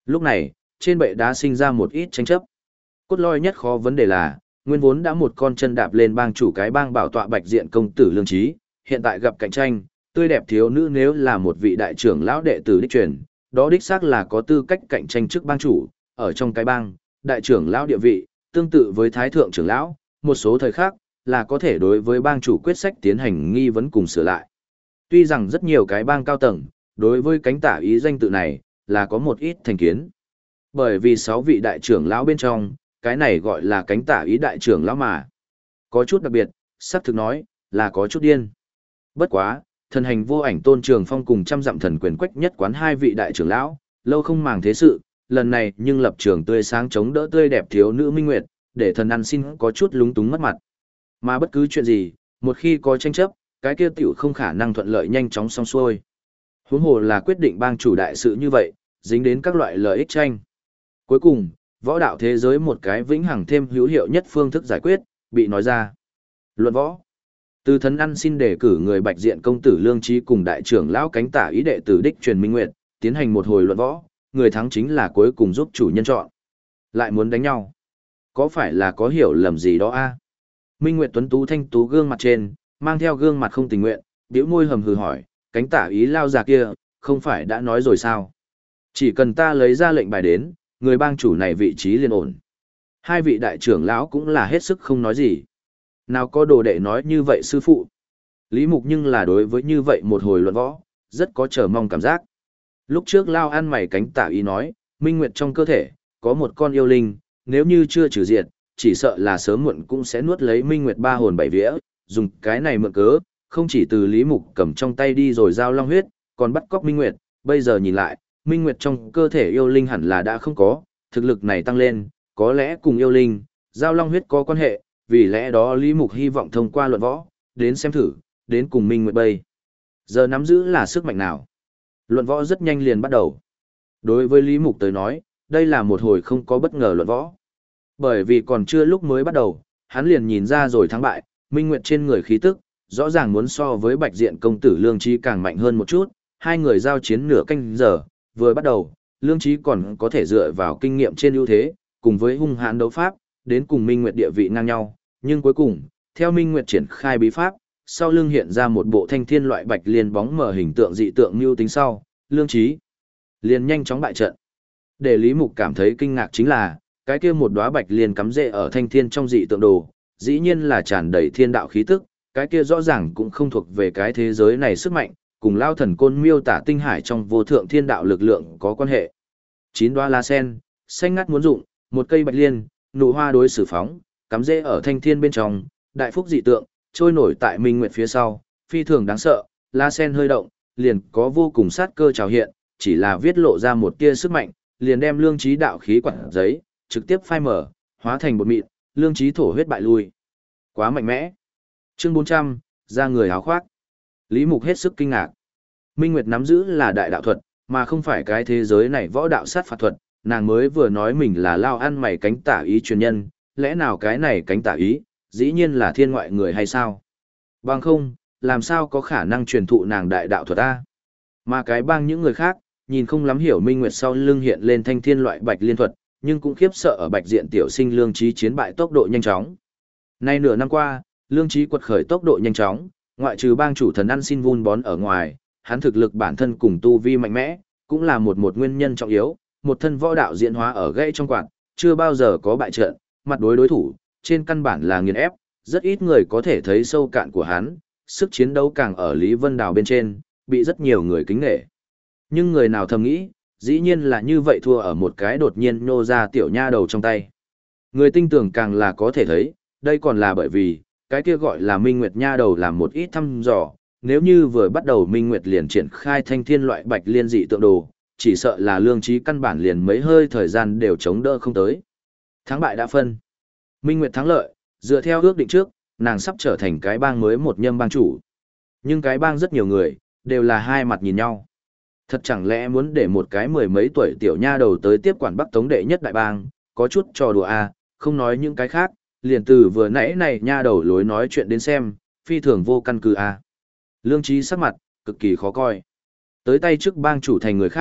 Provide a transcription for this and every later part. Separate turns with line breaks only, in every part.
Lúc này, trên bệ đá sinh ra một ít tranh chấp. Cốt lõi nhất khó vấn đề là, nguyên vốn đã một con chân đạp lên bang chủ cái bang bảo tọa bạch diện công tử Lương Trí, hiện tại gặp cạnh tranh, tươi đẹp thiếu nữ nếu là một vị đại trưởng lão đệ tử đích truyền, đó đích xác là có tư cách cạnh tranh trước bang chủ, ở trong cái bang, đại trưởng lão địa vị, tương tự với thái thượng trưởng lão, một số thời khác, là có thể đối với bang chủ quyết sách tiến hành nghi vấn cùng sửa lại. Tuy rằng rất nhiều cái bang cao tầng, đối với cánh tả ý danh tự này, là có một ít thành kiến. Bởi vì 6 vị đại trưởng lão bên trong, cái này gọi là cánh tả ý đại trưởng lão mà. Có chút đặc biệt, xác thực nói, là có chút điên. Bất quá, thần hành vô ảnh Tôn Trường Phong cùng trăm dặm thần quyền quách nhất quán 2 vị đại trưởng lão, lâu không màng thế sự, lần này nhưng lập trường tươi sáng chống đỡ tươi đẹp thiếu nữ Minh Nguyệt, để thần ăn xin có chút lúng túng mất mặt. Mà bất cứ chuyện gì, một khi có tranh chấp, cái kia tiểu không khả năng thuận lợi nhanh chóng xong xuôi. Huống hồ là quyết định bang chủ đại sự như vậy, dính đến các loại lợi ích tranh. Cuối cùng, võ đạo thế giới một cái vĩnh hằng thêm hữu hiệu nhất phương thức giải quyết, bị nói ra. Luận võ. Từ thần ăn xin đề cử người bạch diện công tử Lương Trí cùng đại trưởng lão cánh tả ý đệ tử đích truyền Minh Nguyệt, tiến hành một hồi luận võ, người thắng chính là cuối cùng giúp chủ nhân chọn. Lại muốn đánh nhau. Có phải là có hiểu lầm gì đó a? Minh Nguyệt tuấn tú thanh tú gương mặt trên, mang theo gương mặt không tình nguyện, bĩu môi hầm hừ hỏi, cánh tả ý lao già kia, không phải đã nói rồi sao? Chỉ cần ta lấy ra lệnh bài đến, người bang chủ này vị trí liền ổn. 2 vị đại trưởng lão cũng là hết sức không nói gì. Nào có đồ đệ nói như vậy sư phụ. Lý Mục nhưng là đối với như vậy một hồi luận võ, rất có chờ mong cảm giác. Lúc trước lao ăn mày cánh tả ý nói, Minh Nguyệt trong cơ thể, có một con yêu linh, nếu như chưa trừ diệt, chỉ sợ là sớm muộn cũng sẽ nuốt lấy Minh Nguyệt 3 hồn 7 vía, dùng cái này mượn cớ, không chỉ từ Lý Mục cầm trong tay đi rồi giao long huyết, còn bắt cóc Minh Nguyệt, bây giờ nhìn lại, Minh Nguyệt trong cơ thể yêu linh hẳn là đã không có, thực lực này tăng lên, có lẽ cùng yêu linh, giao long huyết có quan hệ, vì lẽ đó Lý Mục hy vọng thông qua luận võ, đến xem thử, đến cùng Minh Nguyệt bây. Giờ nắm giữ là sức mạnh nào? Luận võ rất nhanh liền bắt đầu. Đối với Lý Mục tới nói, đây là một hồi không có bất ngờ luận võ. Bởi vì còn chưa lúc mới bắt đầu, hắn liền nhìn ra rồi thắng bại, Minh Nguyệt trên người khí tức, rõ ràng muốn so với bạch diện công tử Lương Trí càng mạnh hơn một chút, 2 người giao chiến nửa canh giờ, vừa bắt đầu, Lương Trí còn có thể dựa vào kinh nghiệm trên ưu thế, cùng với hung hãn đấu pháp, đến cùng Minh Nguyệt địa vị ngang nhau, nhưng cuối cùng, theo Minh Nguyệt triển khai bí pháp, sau lưng hiện ra một bộ thanh thiên loại bạch liên bóng mở hình tượng dị tượng mưu tính sau, Lương Trí liền nhanh chóng bại trận. Để Lý Mục cảm thấy kinh ngạc chính là, cái kia một đóa bạch liên cắm rễ ở thanh thiên trong dị tượng đồ, dĩ nhiên là tràn đầy thiên đạo khí tức, cái kia rõ ràng cũng không thuộc về cái thế giới này sức mạnh, cùng lao thần côn miêu tả tinh hải trong vô thượng thiên đạo lực lượng có quan hệ. 9 đóa lá sen, xanh ngắt muốn dụng, một cây bạch liên, nụ hoa đối xử phóng, cắm rễ ở thanh thiên bên trong, đại phúc dị tượng, trôi nổi tại Minh Nguyệt phía sau, phi thường đáng sợ, lá sen hơi động, liền có vô cùng sát cơ trào hiện, chỉ là viết lộ ra một tia sức mạnh, liền đem Lương Trí đạo khí quạt giấy, trực tiếp phai mở, hóa thành bột mịn, Lương Trí thổ huyết bại lui. Quá mạnh mẽ. Chương 400, ra người háo khoác. Lý Mục hết sức kinh ngạc. Minh Nguyệt nắm giữ là đại đạo thuật, mà không phải cái thế giới này võ đạo sát phạt thuật, nàng mới vừa nói mình là lao ăn mày cánh tả ý truyền nhân, lẽ nào cái này cánh tả ý, dĩ nhiên là thiên ngoại người hay sao? Bằng không, làm sao có khả năng truyền thụ nàng đại đạo thuật a? Mà cái bang những người khác, nhìn không lắm hiểu Minh Nguyệt sau lưng hiện lên thanh thiên loại bạch liên thuật, nhưng cũng khiếp sợ ở bạch diện tiểu sinh Lương Trí chiến bại tốc độ nhanh chóng. Nay nửa năm qua, Lương Trí quật khởi tốc độ nhanh chóng, ngoại trừ bang chủ thần ăn xin vun bón ở ngoài, hắn thực lực bản thân cùng tu vi mạnh mẽ, cũng là một nguyên nhân trọng yếu, một thân võ đạo diễn hóa ở gãy trong quạt, chưa bao giờ có bại trận, mặt đối thủ, trên căn bản là nghiền ép, rất ít người có thể thấy sâu cạn của hắn, sức chiến đấu càng ở Lý Vân Đào bên trên, bị rất nhiều người kính nể. Nhưng người nào thầm nghĩ, dĩ nhiên là như vậy thua ở một cái đột nhiên nhô ra tiểu nha đầu trong tay. Người tinh tưởng càng là có thể thấy, đây còn là bởi vì, cái kia gọi là Minh Nguyệt nha đầu làm một ít thăm dò, nếu như vừa bắt đầu Minh Nguyệt liền triển khai thanh thiên loại bạch liên dị tượng đồ, chỉ sợ là Lương Trí căn bản liền mấy hơi thời gian đều chống đỡ không tới. Thắng bại đã phân. Minh Nguyệt thắng lợi, dựa theo ước định trước, nàng sắp trở thành cái bang mới một nhâm bang chủ. Nhưng cái bang rất nhiều người, đều là hai mặt nhìn nhau. Thật chẳng lẽ muốn để một cái 10 mấy tuổi tiểu nha đầu tới tiếp quản Bắc Tống đệ nhất đại bang, có chút trò đùa à, không nói những cái khác, liền từ vừa nãy này nha đầu lối nói chuyện đến xem, phi thường vô căn cứ à. Lương Trí sắc mặt, cực kỳ khó coi. Tới tay trước bang chủ thành người khác,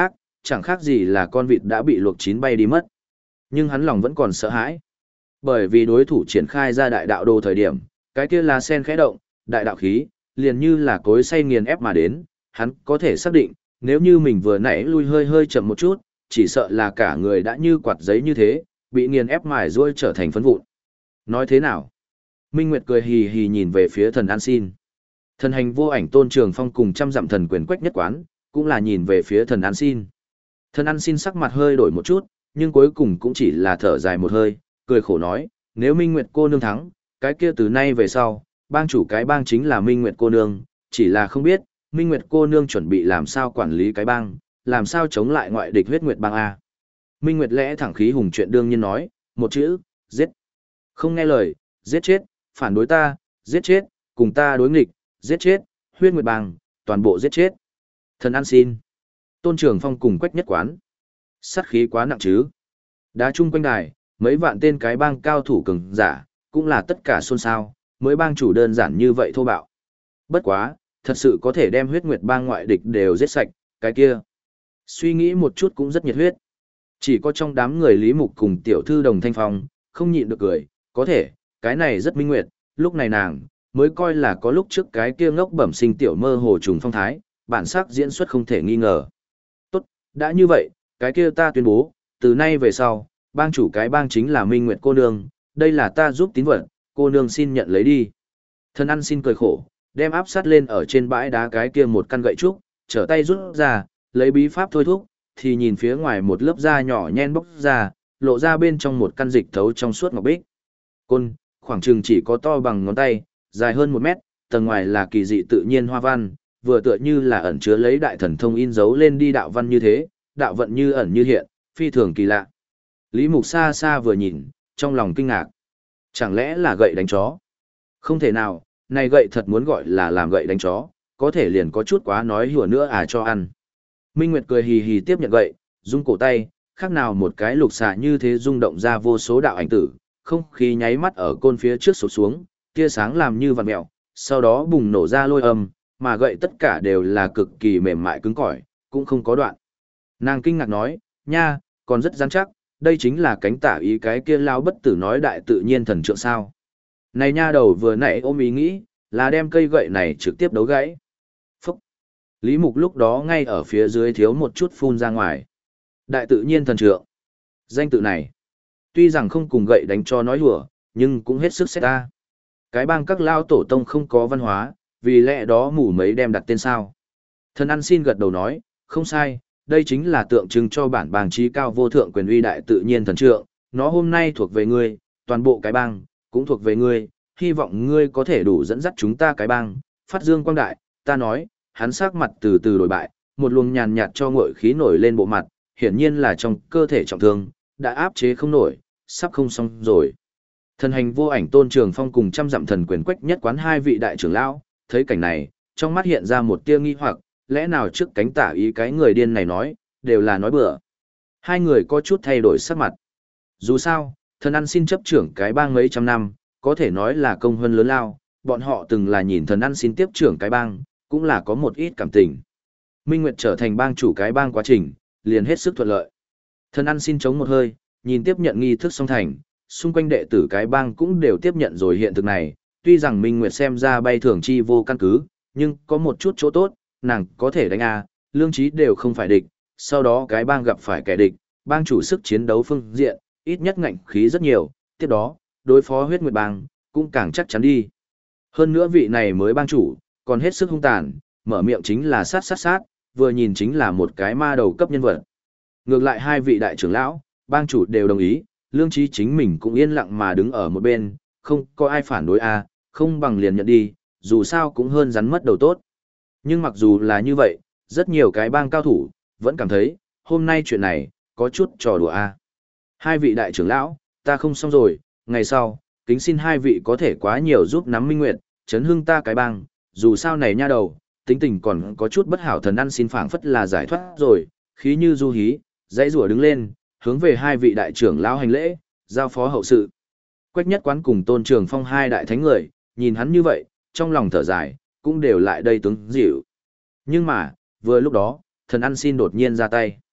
chẳng khác gì là con vịt đã bị luộc chín bay đi mất. Nhưng hắn lòng vẫn còn sợ hãi. Bởi vì đối thủ triển khai ra đại đạo đồ thời điểm, cái kia là sen khẽ động, đại đạo khí, liền như là cối xay nghiền ép mà đến, hắn có thể xác định, nếu như mình vừa nãy lui hơi hơi chậm một chút, chỉ sợ là cả người đã như quạt giấy như thế, bị nghiền ép mài ruôi trở thành phấn vụn. Nói thế nào? Minh Nguyệt cười hì hì nhìn về phía thần An Xin. Thần hành vô ảnh Tôn Trường Phong cùng trăm dặm thần quyền Quách Nhất Quán, cũng là nhìn về phía thần An Xin. Thần An Xin sắc mặt hơi đổi một chút, nhưng cuối cùng cũng chỉ là thở dài một hơi, cười khổ nói, nếu Minh Nguyệt cô nương thắng, cái kia từ nay về sau, bang chủ cái bang chính là Minh Nguyệt cô nương, chỉ là không biết, Minh Nguyệt cô nương chuẩn bị làm sao quản lý cái bang, làm sao chống lại ngoại địch huyết nguyệt bang A. Minh Nguyệt lẽ thẳng khí hùng chuyện đương nhiên nói, một chữ, giết. Không nghe lời, giết chết, phản đối ta, giết chết, cùng ta đối nghịch, giết chết, huyết nguyệt bang, toàn bộ giết chết. Thần An Xin. Tôn Trường Phong cùng Quách Nhất Quán. Sát khí quá nặng chứ. Đá chung quanh đài, mấy vạn tên cái bang cao thủ cường giả, cũng là tất cả xôn xao, mới bang chủ đơn giản như vậy thô bạo. Bất quá, thật sự có thể đem huyết nguyệt bang ngoại địch đều giết sạch, cái kia. Suy nghĩ một chút cũng rất nhiệt huyết. Chỉ có trong đám người Lý Mục cùng tiểu thư Đồng Thanh Phong, không nhịn được cười, có thể, cái này rất minh nguyệt, lúc này nàng, mới coi là có lúc trước cái kia ngốc bẩm sinh tiểu mơ hồ trùng phong thái, bản sắc diễn xuất không thể nghi ngờ. Tốt, đã như vậy, cái kia ta tuyên bố, từ nay về sau, bang chủ cái bang chính là Minh Nguyệt cô nương, đây là ta giúp tín vật, cô nương xin nhận lấy đi. Thần Ăn Xin cười khổ, đem áp sát lên ở trên bãi đá cái kia một căn gậy trúc, trở tay rút ra, lấy bí pháp thôi thúc, thì nhìn phía ngoài một lớp da nhỏ nhen bốc ra, lộ ra bên trong một căn dịch thấu trong suốt ngọc bích. Côn, khoảng chừng chỉ có to bằng ngón tay, dài hơn 1 mét, tầng ngoài là kỳ dị tự nhiên hoa văn, vừa tựa như là ẩn chứa lấy đại thần thông in dấu lên đi đạo văn như thế, đạo vận như ẩn như hiện, phi thường kỳ lạ. Lý Mục xa xa vừa nhìn, trong lòng kinh ngạc. Chẳng lẽ là gậy đánh chó? Không thể nào, này gậy thật muốn gọi là làm gậy đánh chó, có thể liền có chút quá nói hùa nữa à cho ăn. Minh Nguyệt cười hì hì tiếp nhận gậy, rung cổ tay, khác nào một cái lục xạ như thế rung động ra vô số đạo ảnh tử, không khí nháy mắt ở côn phía trước sụt xuống, tia sáng làm như vằn mèo, sau đó bùng nổ ra lôi âm, mà gậy tất cả đều là cực kỳ mềm mại cứng cỏi, cũng không có đoạn. Nàng kinh ngạc nói, nha, còn rất rắn chắc, đây chính là cánh tả ý cái kia lao bất tử nói đại tự nhiên thần trượng sao. Này nha đầu vừa nãy ôm ý nghĩ, là đem cây gậy này trực tiếp đấu gãy. Phúc! Lý Mục lúc đó ngay ở phía dưới thiếu một chút phun ra ngoài. Đại tự nhiên thần trượng. Danh tự này, tuy rằng không cùng gậy đánh cho nói hùa, nhưng cũng hết sức xét ta. Cái bang các lao tổ tông không có văn hóa, vì lẽ đó mù mấy đem đặt tên sao. Thần Ăn Xin gật đầu nói, không sai, đây chính là tượng trưng cho bản bang trí cao vô thượng quyền uy đại tự nhiên thần trượng, nó hôm nay thuộc về ngươi, toàn bộ cái bang, cũng thuộc về ngươi, hy vọng ngươi có thể đủ dẫn dắt chúng ta cái bang, phát dương quang đại, ta nói, hắn sắc mặt từ từ đổi bại, một luồng nhàn nhạt cho ngội khí nổi lên bộ mặt, hiển nhiên là trong cơ thể trọng thương, đã áp chế không nổi, sắp không xong rồi. Thần hành vô ảnh Tôn Trường Phong cùng trăm dặm thần quyền Quách Nhất Quán hai vị đại trưởng lão, thấy cảnh này, trong mắt hiện ra một tia nghi hoặc, lẽ nào trước cánh tả ý cái người điên này nói, đều là nói bừa. Hai người có chút thay đổi sắc mặt. Dù sao, thần Ăn Xin chấp trưởng cái bang mấy trăm năm, có thể nói là công hơn lớn lao, bọn họ từng là nhìn thần Ăn Xin tiếp trưởng cái bang, cũng là có một ít cảm tình. Minh Nguyệt trở thành bang chủ cái bang quá trình, liền hết sức thuận lợi. Thần Ăn Xin chống một hơi, nhìn tiếp nhận nghi thức xong thành, xung quanh đệ tử cái bang cũng đều tiếp nhận rồi hiện thực này, tuy rằng Minh Nguyệt xem ra bay thường chi vô căn cứ, nhưng có một chút chỗ tốt, nàng có thể đánh A, lương trí đều không phải địch, sau đó cái bang gặp phải kẻ địch, bang chủ sức chiến đấu phương diện, ít nhất ngạnh khí rất nhiều, tiếp đó, đối phó huyết nguyệt bang, cũng càng chắc chắn đi. Hơn nữa vị này mới bang chủ, còn hết sức hung tàn, mở miệng chính là sát, vừa nhìn chính là một cái ma đầu cấp nhân vật. Ngược lại hai vị đại trưởng lão, bang chủ đều đồng ý, lương trí chính mình cũng yên lặng mà đứng ở một bên, không có ai phản đối A, không bằng liền nhận đi, dù sao cũng hơn rắn mất đầu tốt. Nhưng mặc dù là như vậy, rất nhiều cái bang cao thủ, vẫn cảm thấy, hôm nay chuyện này, có chút trò đùa A. Hai vị đại trưởng lão, ta không xong rồi, ngày sau, kính xin hai vị có thể quá nhiều giúp nắm Minh Nguyệt, chấn hưng ta cái bang, dù sao này nha đầu, tính tình còn có chút bất hảo thần Ăn Xin phảng phất là giải thoát rồi, khí như du hí, dãy rủa đứng lên, hướng về hai vị đại trưởng lão hành lễ, giao phó hậu sự. Quách Nhất Quán cùng Tôn Trường Phong hai đại thánh người, nhìn hắn như vậy, trong lòng thở dài, cũng đều lại đây tướng dịu. Nhưng mà, vừa lúc đó, thần Ăn Xin đột nhiên ra tay.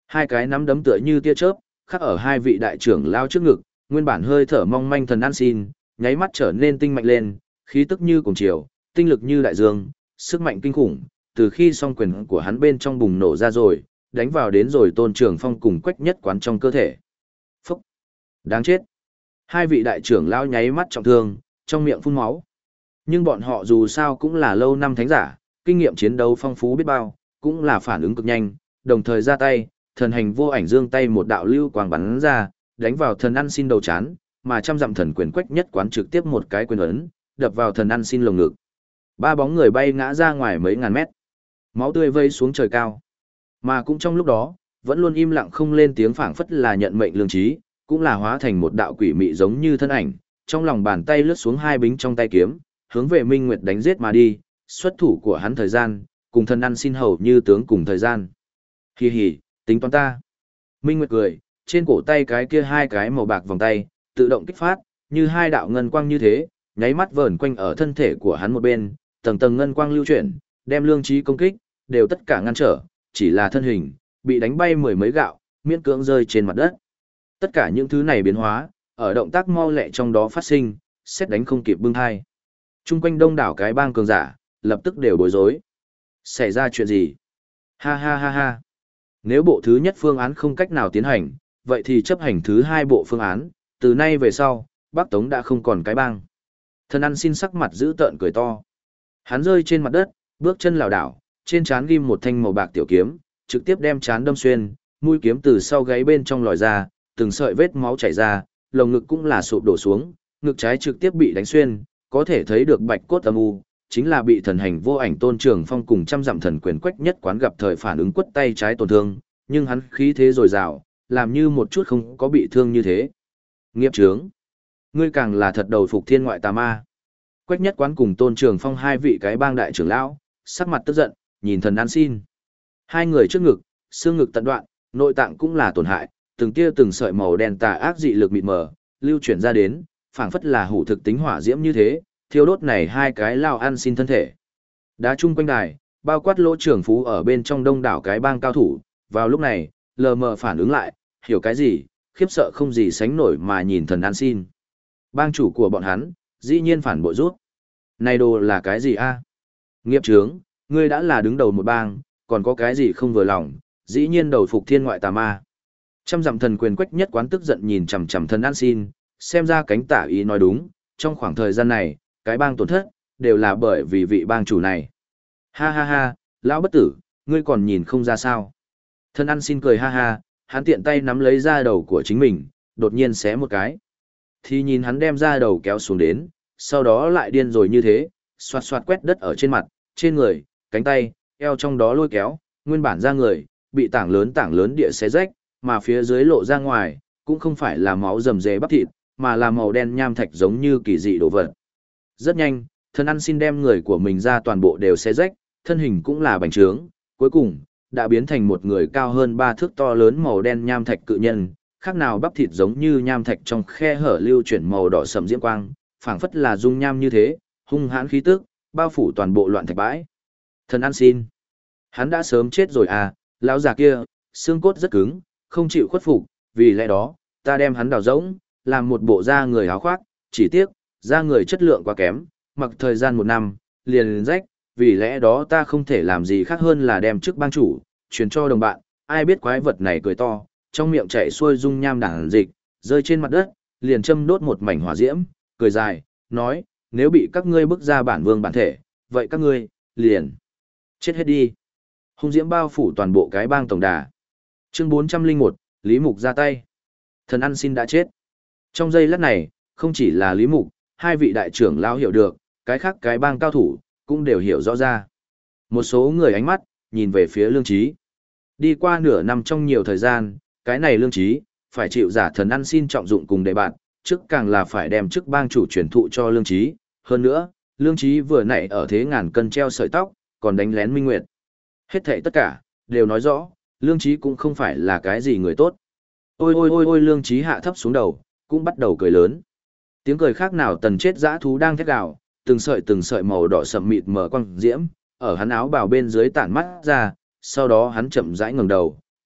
Hai cái nắm đấm tựa như tia chớp, khắc ở hai vị đại trưởng lao trước ngực, nguyên bản hơi thở mong manh thần ăn xin, nháy mắt trở nên tinh mạnh lên, khí tức như cùng chiều, tinh lực như đại dương, sức mạnh kinh khủng, từ khi song quyền của hắn bên trong bùng nổ ra rồi, đánh vào đến rồi Tôn Trường Phong cùng Quách Nhất Quán trong cơ thể. Phúc! Đáng chết! Hai vị đại trưởng lao nháy mắt trọng thương, trong miệng phun máu. Nhưng bọn họ dù sao cũng là lâu năm thánh giả, kinh nghiệm chiến đấu phong phú biết bao, cũng là phản ứng cực nhanh, đồng thời ra tay, thần hành vô ảnh dương tay một đạo lưu quang bắn ra, đánh vào thần ăn xin đầu chán, mà trăm dặm thần quyền Quách Nhất Quán trực tiếp một cái quyền ấn, đập vào thần ăn xin lồng ngực. Ba bóng người bay ngã ra ngoài mấy ngàn mét. Máu tươi vây xuống trời cao. Mà cũng trong lúc đó, vẫn luôn im lặng không lên tiếng, phảng phất là nhận mệnh lương trí, cũng là hóa thành một đạo quỷ mị giống như thân ảnh, trong lòng bàn tay lướt xuống hai bính trong tay kiếm, hướng về Minh Nguyệt đánh giết mà đi, xuất thủ của hắn thời gian, cùng thần ăn xin hầu như tướng cùng thời gian. Hì hì, tính toán ta. Minh Nguyệt cười, trên cổ tay cái kia hai cái màu bạc vòng tay, tự động kích phát, như hai đạo ngân quang như thế, nháy mắt vờn quanh ở thân thể của hắn một bên, tầng tầng ngân quang lưu chuyển, đem lương trí công kích, đều tất cả ngăn trở, chỉ là thân hình, bị đánh bay mười mấy gạo, miễn cưỡng rơi trên mặt đất. Tất cả những thứ này biến hóa, ở động tác mau lẹ trong đó phát sinh, xét đánh không kịp bưng hai. Trung quanh đông đảo cái bang cường giả, lập tức đều bối rối. Xảy ra chuyện gì? Ha ha ha ha. Nếu bộ thứ nhất phương án không cách nào tiến hành, vậy thì chấp hành thứ hai bộ phương án, từ nay về sau, Bắc Tống đã không còn cái bang. Thần ăn xin sắc mặt giữ tợn cười to. Hắn rơi trên mặt đất, bước chân lảo đảo, trên trán ghim một thanh màu bạc tiểu kiếm, trực tiếp đem trán đâm xuyên, mũi kiếm từ sau gáy bên trong lòi ra, từng sợi vết máu chảy ra, lồng ngực cũng là sụp đổ xuống, ngực trái trực tiếp bị đánh xuyên, có thể thấy được bạch cốt âm u, chính là bị thần hành vô ảnh Tôn Trường Phong cùng trăm dặm thần quyền Quách Nhất Quán gặp thời phản ứng quất tay trái tổn thương, nhưng hắn khí thế dồi dào, làm như một chút không có bị thương như thế. Nghiệp chướng, ngươi càng là thật đầu phục thiên ngoại tà ma. Quách Nhất Quán cùng Tôn Trường Phong hai vị cái bang đại trưởng lão, sắc mặt tức giận, nhìn thần ăn xin. Hai người trước ngực, xương ngực tận đoạn, nội tạng cũng là tổn hại, từng tia từng sợi màu đen tà ác dị lực mịt mờ, lưu chuyển ra đến, phảng phất là hủ thực tính hỏa diễm như thế, thiêu đốt này hai cái lao ăn xin thân thể. Đá chung quanh đài, bao quát lỗ trưởng phú ở bên trong đông đảo cái bang cao thủ, vào lúc này, lờ mờ phản ứng lại, hiểu cái gì, khiếp sợ không gì sánh nổi mà nhìn thần ăn xin. Bang chủ của bọn hắn, dĩ nhiên phản bội rút. Này đồ là cái gì a? Nghiệp chướng, ngươi đã là đứng đầu một bang, còn có cái gì không vừa lòng, dĩ nhiên đầu phục thiên ngoại tà ma. Trăm dặm thần quyền Quách Nhất Quán tức giận nhìn chằm chằm thần ăn xin, xem ra cánh tả ý nói đúng, trong khoảng thời gian này, cái bang tổn thất, đều là bởi vì vị bang chủ này. Ha ha ha, lão bất tử, ngươi còn nhìn không ra sao. Thần ăn xin cười ha ha, hắn tiện tay nắm lấy da đầu của chính mình, đột nhiên xé một cái. Thì nhìn hắn đem da đầu kéo xuống đến, sau đó lại điên rồi như thế, xoạt xoạt quét đất ở trên mặt, trên người, cánh tay, eo trong đó lôi kéo, nguyên bản da người, bị tảng lớn địa xé rách, mà phía dưới lộ ra ngoài, cũng không phải là máu rầm rề bắp thịt, mà là màu đen nham thạch giống như kỳ dị đồ vật. Rất nhanh, thần ăn xin đem người của mình ra toàn bộ đều xé rách, thân hình cũng là bành trướng, cuối cùng, đã biến thành một người cao hơn 3 thước to lớn màu đen nham thạch cự nhân, khác nào bắp thịt giống như nham thạch trong khe hở lưu chuyển màu đỏ sẫm diễm quang, phảng phất là dung nham như thế, hung hãn khí tức, bao phủ toàn bộ loạn thạch bãi. Thần ăn xin, hắn đã sớm chết rồi à, lão già kia, xương cốt rất cứng, không chịu khuất phục, vì lẽ đó, ta đem hắn đào rỗng, làm một bộ da người áo khoác, chỉ tiếc, da người chất lượng quá kém, mặc thời gian 1 năm, liền rách, vì lẽ đó ta không thể làm gì khác hơn là đem chức bang chủ, truyền cho đồng bạn, ai biết quái vật này cười to, trong miệng chảy xuôi dung nham đảng dịch, rơi trên mặt đất, liền châm đốt một mảnh hỏa diễm, cười dài, nói, nếu bị các ngươi bức ra bản vương bản thể, vậy các ngươi, liền, chết hết đi. Hung diễm bao phủ toàn bộ cái bang tổng đà. Chương 401, Lý Mục ra tay. Thần ăn xin đã chết. Trong giây lát này, không chỉ là Lý Mục, hai vị đại trưởng lão hiểu được, cái khác cái bang cao thủ, cũng đều hiểu rõ ra. Một số người ánh mắt, nhìn về phía Lương Trí. Đi qua nửa năm trong nhiều thời gian, cái này Lương Trí, phải chịu giả thần ăn xin trọng dụng cùng đề bạn, trước càng là phải đem chức bang chủ truyền thụ cho Lương Trí. Hơn nữa, Lương Trí vừa nãy ở thế ngàn cân treo sợi tóc, còn đánh lén Minh Nguyệt. Hết thảy tất cả, đều nói rõ, Lương Trí cũng không phải là cái gì người tốt. Ôi ôi ôi ôi Lương Trí hạ thấp xuống đầu, cũng bắt đầu cười lớn. Tiếng cười khác nào tần chết dã thú đang thét gào, từng sợi màu đỏ sậm mịt mờ quang diễm, ở hắn áo bào bên dưới tản mắt ra, sau đó hắn chậm rãi ngẩng đầu,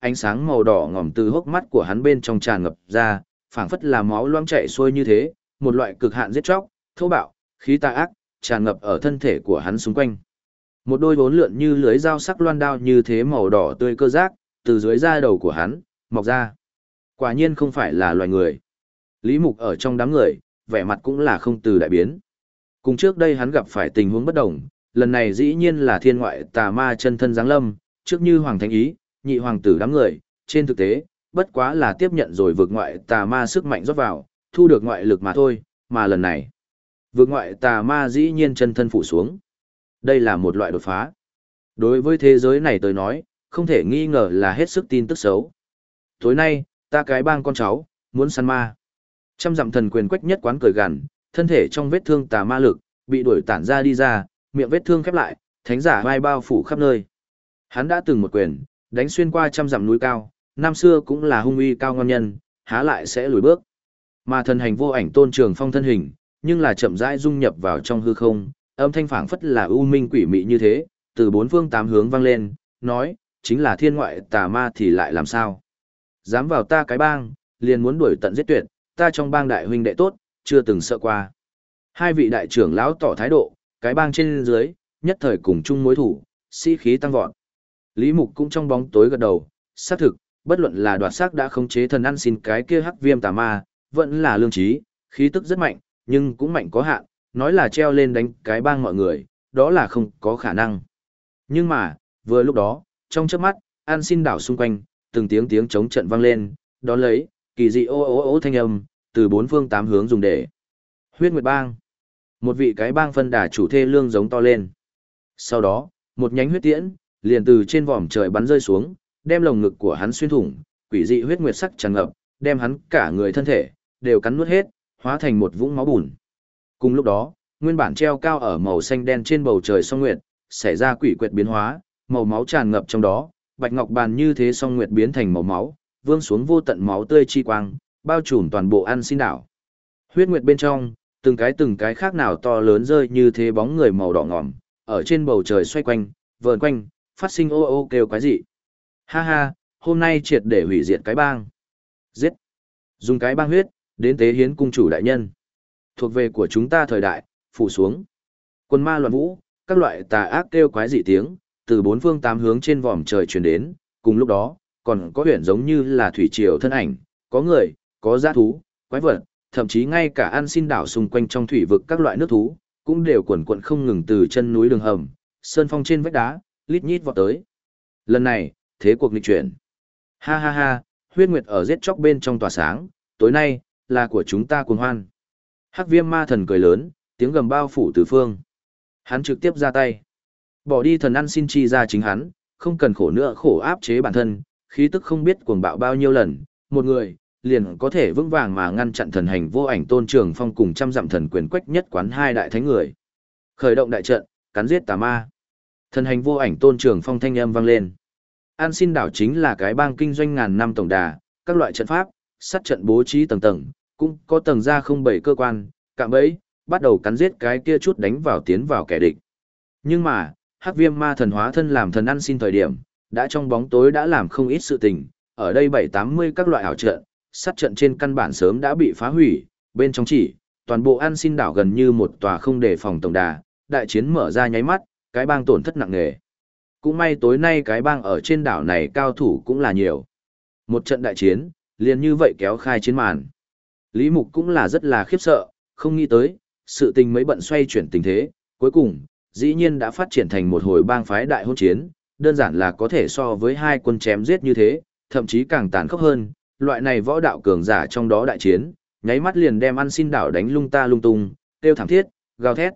ánh sáng màu đỏ ngòm từ hốc mắt của hắn bên trong tràn ngập ra, phảng phất là máu loang chảy xuôi như thế, một loại cực hạn giết chóc, thô bạo, khí tà ác, tràn ngập ở thân thể của hắn xung quanh. Một đôi vốn lượn như lưới dao sắc loan đao như thế màu đỏ tươi cơ giác, từ dưới da đầu của hắn, mọc ra. Quả nhiên không phải là loài người. Lý Mục ở trong đám người, vẻ mặt cũng là không từ đại biến. Cùng trước đây hắn gặp phải tình huống bất đồng, lần này dĩ nhiên là thiên ngoại tà ma chân thân giáng lâm, trước như Hoàng Thánh Ý, nhị hoàng tử đám người, trên thực tế, bất quá là tiếp nhận rồi vượt ngoại tà ma sức mạnh rót vào, thu được ngoại lực mà thôi, mà lần này, vượt ngoại tà ma dĩ nhiên chân thân phủ xuống. Đây là một loại đột phá. Đối với thế giới này tôi nói, không thể nghi ngờ là hết sức tin tức xấu. Tối nay, ta cái bang con cháu, muốn săn ma. Trăm dặm thần quyền quách nhất quán cười gằn, thân thể trong vết thương tà ma lực, bị đuổi tản ra đi ra, miệng vết thương khép lại, thánh giả vai bao phủ khắp nơi. Hắn đã từng một quyền, đánh xuyên qua trăm dặm núi cao, năm xưa cũng là hung uy cao ngon nhân, há lại sẽ lùi bước. Mà thần hành vô ảnh Tôn Trường Phong thân hình, nhưng là chậm rãi dung nhập vào trong hư không, âm thanh phảng phất là u minh quỷ mị như thế, từ bốn phương tám hướng vang lên, nói, chính là thiên ngoại tà ma thì lại làm sao? Dám vào ta cái bang, liền muốn đuổi tận giết tuyệt, ta trong bang đại huynh đệ tốt, chưa từng sợ qua. Hai vị đại trưởng lão tỏ thái độ, cái bang trên dưới, nhất thời cùng chung mối thủ, sĩ khí tăng vọt. Lý Mục cũng trong bóng tối gật đầu, xác thực, bất luận là đoạt xác đã khống chế thần ăn xin cái kia hắc viêm tà ma, vẫn là lương trí, khí tức rất mạnh, nhưng cũng mạnh có hạn, nói là treo lên đánh cái bang mọi người, đó là không có khả năng. Nhưng mà, vừa lúc đó, trong chớp mắt, ăn xin đảo xung quanh, từng tiếng chống trận vang lên, đó lấy, kỳ dị ô ô ô thanh âm, từ bốn phương tám hướng dùng để. Huyết Nguyệt Bang. Một vị cái bang phân đà chủ thê lương giống to lên. Sau đó, một nhánh huyết tiễn, liền từ trên vòm trời bắn rơi xuống, đem lồng ngực của hắn xuyên thủng, quỷ dị huyết nguyệt sắc tràn ngập, đem hắn cả người thân thể, đều cắn nuốt hết, hóa thành một vũng máu bùn. Cùng lúc đó, nguyên bản treo cao ở màu xanh đen trên bầu trời song nguyệt, xảy ra quỷ quyệt biến hóa, màu máu tràn ngập trong đó, bạch ngọc bàn như thế song nguyệt biến thành màu máu, vương xuống vô tận máu tươi chi quang, bao trùm toàn bộ An Xin đảo. Huyết nguyệt bên trong, từng cái khác nào to lớn rơi như thế bóng người màu đỏ ngòm, ở trên bầu trời xoay quanh, vờn quanh, phát sinh ô ô kêu quái dị. Ha ha, hôm nay triệt để hủy diệt cái bang. Giết. Dùng cái bang huyết, đến tế hiến cung chủ đại nhân. Thuộc về của chúng ta thời đại, phủ xuống. Quân ma loạn vũ, các loại tà ác kêu quái dị tiếng, từ bốn phương tám hướng trên vòm trời truyền đến, cùng lúc đó, còn có huyền giống như là thủy triều thân ảnh, có người, có dã thú, quái vật, thậm chí ngay cả An Xin đảo xung quanh trong thủy vực các loại nước thú, cũng đều quần quận không ngừng từ chân núi đường hầm, sơn phong trên vách đá, lít nhít vọt tới. Lần này, thế cuộc nghịch chuyển. Ha ha ha, huyết nguyệt ở giết chóc bên trong tỏa sáng, tối nay, là của chúng ta cuồng hoan. Hắc viêm ma thần cười lớn, tiếng gầm bao phủ tứ phương. Hắn trực tiếp ra tay. Bỏ đi thần ăn xin chi ra chính hắn, không cần khổ nữa khổ áp chế bản thân, khí tức không biết cuồng bạo bao nhiêu lần, một người, liền có thể vững vàng mà ngăn chặn thần hành vô ảnh Tôn Trường Phong cùng trăm dặm thần quyền quách nhất quán hai đại thánh người. Khởi động đại trận, cắn giết tà ma. Thần hành vô ảnh Tôn Trường Phong thanh âm vang lên. An Xin đảo chính là cái bang kinh doanh ngàn năm tổng đà, các loại trận pháp, sát trận bố trí tầng tầng, cũng có tầng ra không bảy cơ quan, cạm bẫy, bắt đầu cắn giết cái kia chút đánh vào tiến vào kẻ địch. Nhưng mà, Hắc Viêm Ma thần hóa thân làm thần ăn xin thời điểm, đã trong bóng tối đã làm không ít sự tình, ở đây 780 các loại ảo trận, sát trận trên căn bản sớm đã bị phá hủy, bên trong chỉ, toàn bộ An Xin đảo gần như một tòa không đề phòng tổng đà, đại chiến mở ra nháy mắt, cái bang tổn thất nặng nề. Cũng may tối nay cái bang ở trên đảo này cao thủ cũng là nhiều. Một trận đại chiến, liền như vậy kéo khai chiến màn. Lý Mục cũng là rất là khiếp sợ, không nghĩ tới, sự tình mấy bận xoay chuyển tình thế, cuối cùng, dĩ nhiên đã phát triển thành một hồi bang phái đại hôn chiến, đơn giản là có thể so với hai quân chém giết như thế, thậm chí càng tàn khốc hơn, loại này võ đạo cường giả trong đó đại chiến, nháy mắt liền đem An Xin đảo đánh lung ta lung tung, kêu thảm thiết, gào thét,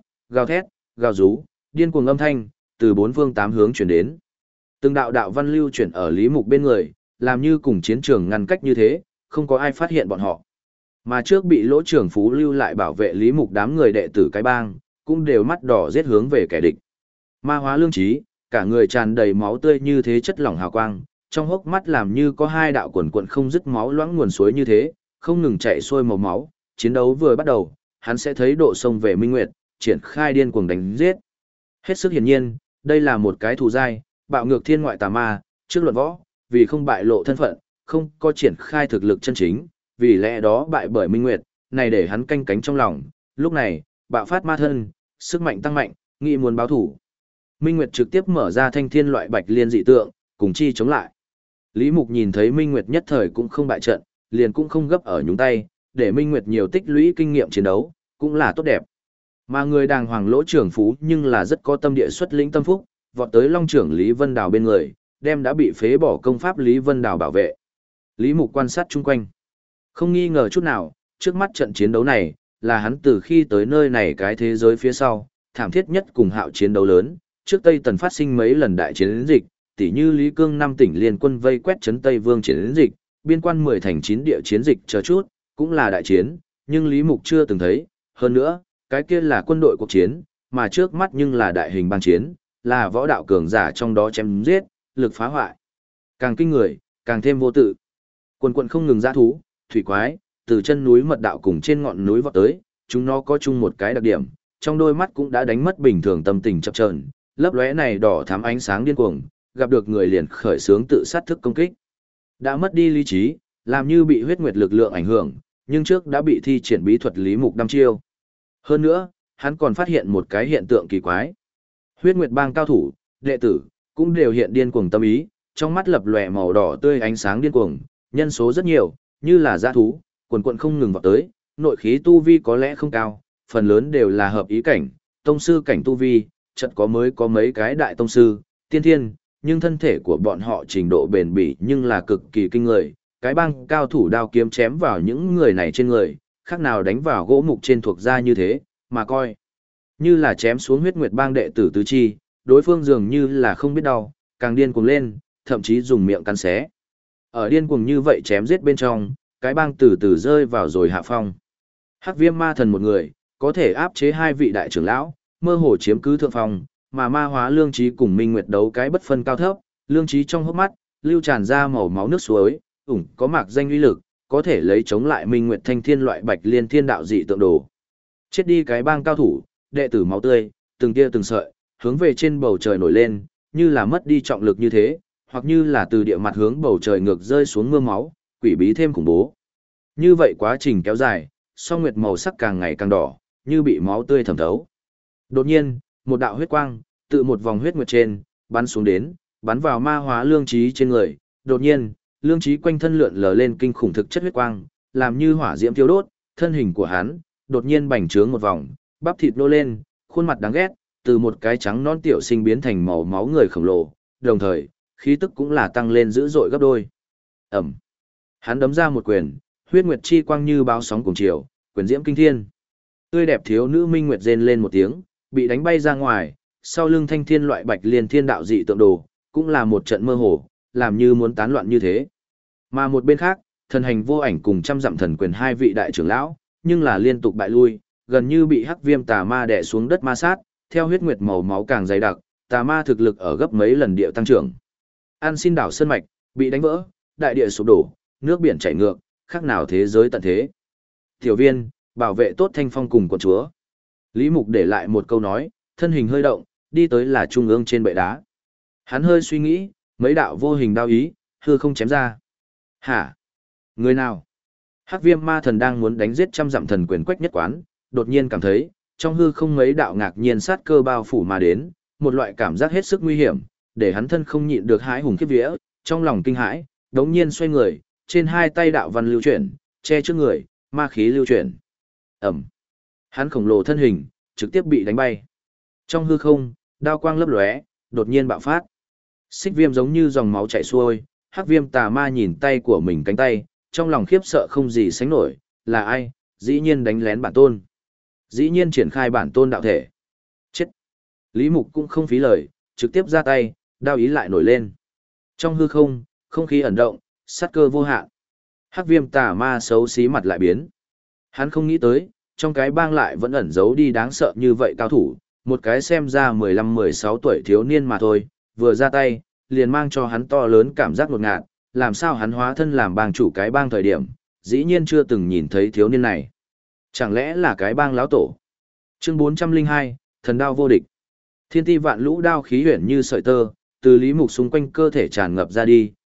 gào rú, điên cuồng âm thanh, từ bốn phương tám hướng chuyển đến. Từng đạo đạo văn lưu chuyển ở Lý Mục bên người, làm như cùng chiến trường ngăn cách như thế, không có ai phát hiện bọn họ. Mà trước bị lỗ trưởng phú lưu lại bảo vệ Lý Mục đám người đệ tử cái bang, cũng đều mắt đỏ giết hướng về kẻ địch. Ma hóa lương trí, cả người tràn đầy máu tươi như thế chất lỏng hào quang, trong hốc mắt làm như có hai đạo quần quần không dứt máu loãng nguồn suối như thế, không ngừng chạy xuôi màu máu, chiến đấu vừa bắt đầu, hắn sẽ thấy độ sông về Minh Nguyệt, triển khai điên cuồng đánh giết. Hết sức hiển nhiên, đây là một cái thù dai, bạo ngược thiên ngoại tà ma, trước luận võ, vì không bại lộ thân phận, không có triển khai thực lực chân chính, vì lẽ đó bại bởi Minh Nguyệt, này để hắn canh cánh trong lòng, lúc này, bạo phát ma thân, sức mạnh tăng mạnh, nghĩ muốn báo thủ. Minh Nguyệt trực tiếp mở ra thanh thiên loại bạch liên dị tượng, cùng chi chống lại. Lý Mục nhìn thấy Minh Nguyệt nhất thời cũng không bại trận, liền cũng không gấp ở nhúng tay, để Minh Nguyệt nhiều tích lũy kinh nghiệm chiến đấu, cũng là tốt đẹp. Mà người đàng hoàng Lỗ Trưởng Phú nhưng là rất có tâm địa xuất lĩnh tâm phúc, vọt tới Long trưởng Lý Vân Đào bên người, đem đã bị phế bỏ công pháp Lý Vân Đào bảo vệ. Lý Mục quan sát chung quanh. Không nghi ngờ chút nào, trước mắt trận chiến đấu này, là hắn từ khi tới nơi này cái thế giới phía sau, thảm thiết nhất cùng hạo chiến đấu lớn, trước Tây Tần phát sinh mấy lần đại chiến dịch, tỉ như Lý Cương 5 tỉnh liên quân vây quét trấn Tây Vương chiến dịch, biên quan 10 thành 9 địa chiến dịch chờ chút, cũng là đại chiến, nhưng Lý Mục chưa từng thấy, hơn nữa, cái kia là quân đội cuộc chiến, mà trước mắt nhưng là đại hình bang chiến, là võ đạo cường giả trong đó chém giết, lực phá hoại. Càng kinh người, càng thêm vô tự. Quần quần không ngừng dã thú, thủy quái, từ chân núi mật đạo cùng trên ngọn núi vọt tới, chúng nó có chung một cái đặc điểm, trong đôi mắt cũng đã đánh mất bình thường tâm tình chập chờn, lấp lóe này đỏ thắm ánh sáng điên cuồng, gặp được người liền khởi xướng tự sát thức công kích. Đã mất đi lý trí, làm như bị huyết nguyệt lực lượng ảnh hưởng, nhưng trước đã bị thi triển bí thuật Lý Mục đăm chiêu. Hơn nữa, hắn còn phát hiện một cái hiện tượng kỳ quái. Huyết nguyệt bang cao thủ, đệ tử, cũng đều hiện điên cuồng tâm ý, trong mắt lập lòe màu đỏ tươi ánh sáng điên cuồng, nhân số rất nhiều, như là dã thú, quần quần không ngừng vào tới, nội khí tu vi có lẽ không cao, phần lớn đều là hợp ý cảnh, tông sư cảnh tu vi, chợt mới có mấy cái đại tông sư, tiên thiên, nhưng thân thể của bọn họ trình độ bền bỉ nhưng là cực kỳ kinh người, cái bang cao thủ đao kiếm chém vào những người này trên người, khác nào đánh vào gỗ mục trên thuộc da như thế, mà coi như là chém xuống huyết nguyệt bang đệ tử tứ chi, đối phương dường như là không biết đau, càng điên cuồng lên, thậm chí dùng miệng cắn xé. Ở điên cuồng như vậy chém giết bên trong, cái bang từ từ rơi vào rồi hạ phong. Hắc Viêm Ma Thần một người, có thể áp chế hai vị đại trưởng lão, mơ hồ chiếm cứ thượng phong, mà Ma Hóa Lương Trí cùng Minh Nguyệt đấu cái bất phân cao thấp, Lương Trí trong hốc mắt lưu tràn ra màu máu nước suối, có mạc danh uy lực, có thể lấy chống lại Minh Nguyệt Thanh Thiên loại bạch liên thiên đạo dị tượng đồ. Chết đi cái bang cao thủ, đệ tử máu tươi, từng tia từng sợi, hướng về trên bầu trời nổi lên, như là mất đi trọng lực như thế, hoặc như là từ địa mặt hướng bầu trời ngược rơi xuống mưa máu, quỷ bí thêm khủng bố. Như vậy quá trình kéo dài, song nguyệt màu sắc càng ngày càng đỏ, như bị máu tươi thẩm thấu. Đột nhiên, một đạo huyết quang, tự một vòng huyết nguyệt trên, bắn xuống đến, bắn vào Ma Hóa Lương Trí trên người. Đột nhiên, Lương Trí quanh thân lượn lờ lên kinh khủng thực chất huyết quang, làm như hỏa diễm thiêu đốt, thân hình của hắn, đột nhiên bành trướng một vòng, bắp thịt nô lên, khuôn mặt đáng ghét, từ một cái trắng non tiểu sinh biến thành màu máu người khổng lồ, đồng thời, khí tức cũng là tăng lên dữ dội gấp đôi. Ẩm. Hắn đấm ra một quyền, huyết nguyệt chi quang như báo sóng cùng chiều, quyền diễm kinh thiên. Tươi đẹp thiếu nữ Minh Nguyệt rên lên một tiếng, bị đánh bay ra ngoài, sau lưng thanh thiên loại bạch liên thiên đạo dị tượng đồ, cũng là một trận mơ hồ, làm như muốn tán loạn như thế. Mà một bên khác, thần hành vô ảnh cùng trăm dặm thần quyền hai vị đại trưởng lão, nhưng là liên tục bại lui, gần như bị hắc viêm tà ma đè xuống đất ma sát, theo huyết nguyệt màu máu càng dày đặc, tà ma thực lực ở gấp mấy lần địa tăng trưởng. An Xin đảo sơn mạch, bị đánh vỡ, đại địa sụp đổ, nước biển chảy ngược, khác nào thế giới tận thế. Tiểu viên, bảo vệ tốt Thanh Phong cùng quận chúa. Lý Mục để lại một câu nói, thân hình hơi động, đi tới là trung ương trên bệ đá. Hắn hơi suy nghĩ, mấy đạo vô hình đao ý, hư không chém ra. Hả? Người nào? Hắc Viêm Ma Thần đang muốn đánh giết trăm dặm thần quyền Quách Nhất Quán, đột nhiên cảm thấy, trong hư không mấy đạo ngạc nhiên sát cơ bao phủ mà đến, một loại cảm giác hết sức nguy hiểm, để hắn thân không nhịn được hãi hùng khiếp vía, trong lòng kinh hãi, đống nhiên xoay người, trên hai tay đạo văn lưu chuyển, che trước người, ma khí lưu chuyển. Ẩm. Hắn khổng lồ thân hình, trực tiếp bị đánh bay. Trong hư không, đao quang lấp lóe, đột nhiên bạo phát. Xích viêm giống như dòng máu chảy xuôi, hắc viêm tà ma nhìn tay của mình cánh tay, trong lòng khiếp sợ không gì sánh nổi, là ai, dĩ nhiên đánh lén bản tôn. Dĩ nhiên triển khai bản tôn đạo thể. Chết. Lý Mục cũng không phí lời, trực tiếp ra tay, đao ý lại nổi lên. Trong hư không, không khí ẩn động, sát cơ vô hạn. Hắc viêm tà ma xấu xí mặt lại biến. Hắn không nghĩ tới, trong cái bang lại vẫn ẩn giấu đi đáng sợ như vậy cao thủ, một cái xem ra 15-16 tuổi thiếu niên mà thôi, vừa ra tay, liền mang cho hắn to lớn cảm giác ngột ngạt, làm sao hắn hóa thân làm bang chủ cái bang thời điểm, dĩ nhiên chưa từng nhìn thấy thiếu niên này. Chẳng lẽ là cái bang lão tổ? Chương 402, thần đao vô địch. Thiên ti vạn lũ đao khí huyền như sợi tơ, từ Lý Mục xung quanh cơ thể tràn ngập ra đi,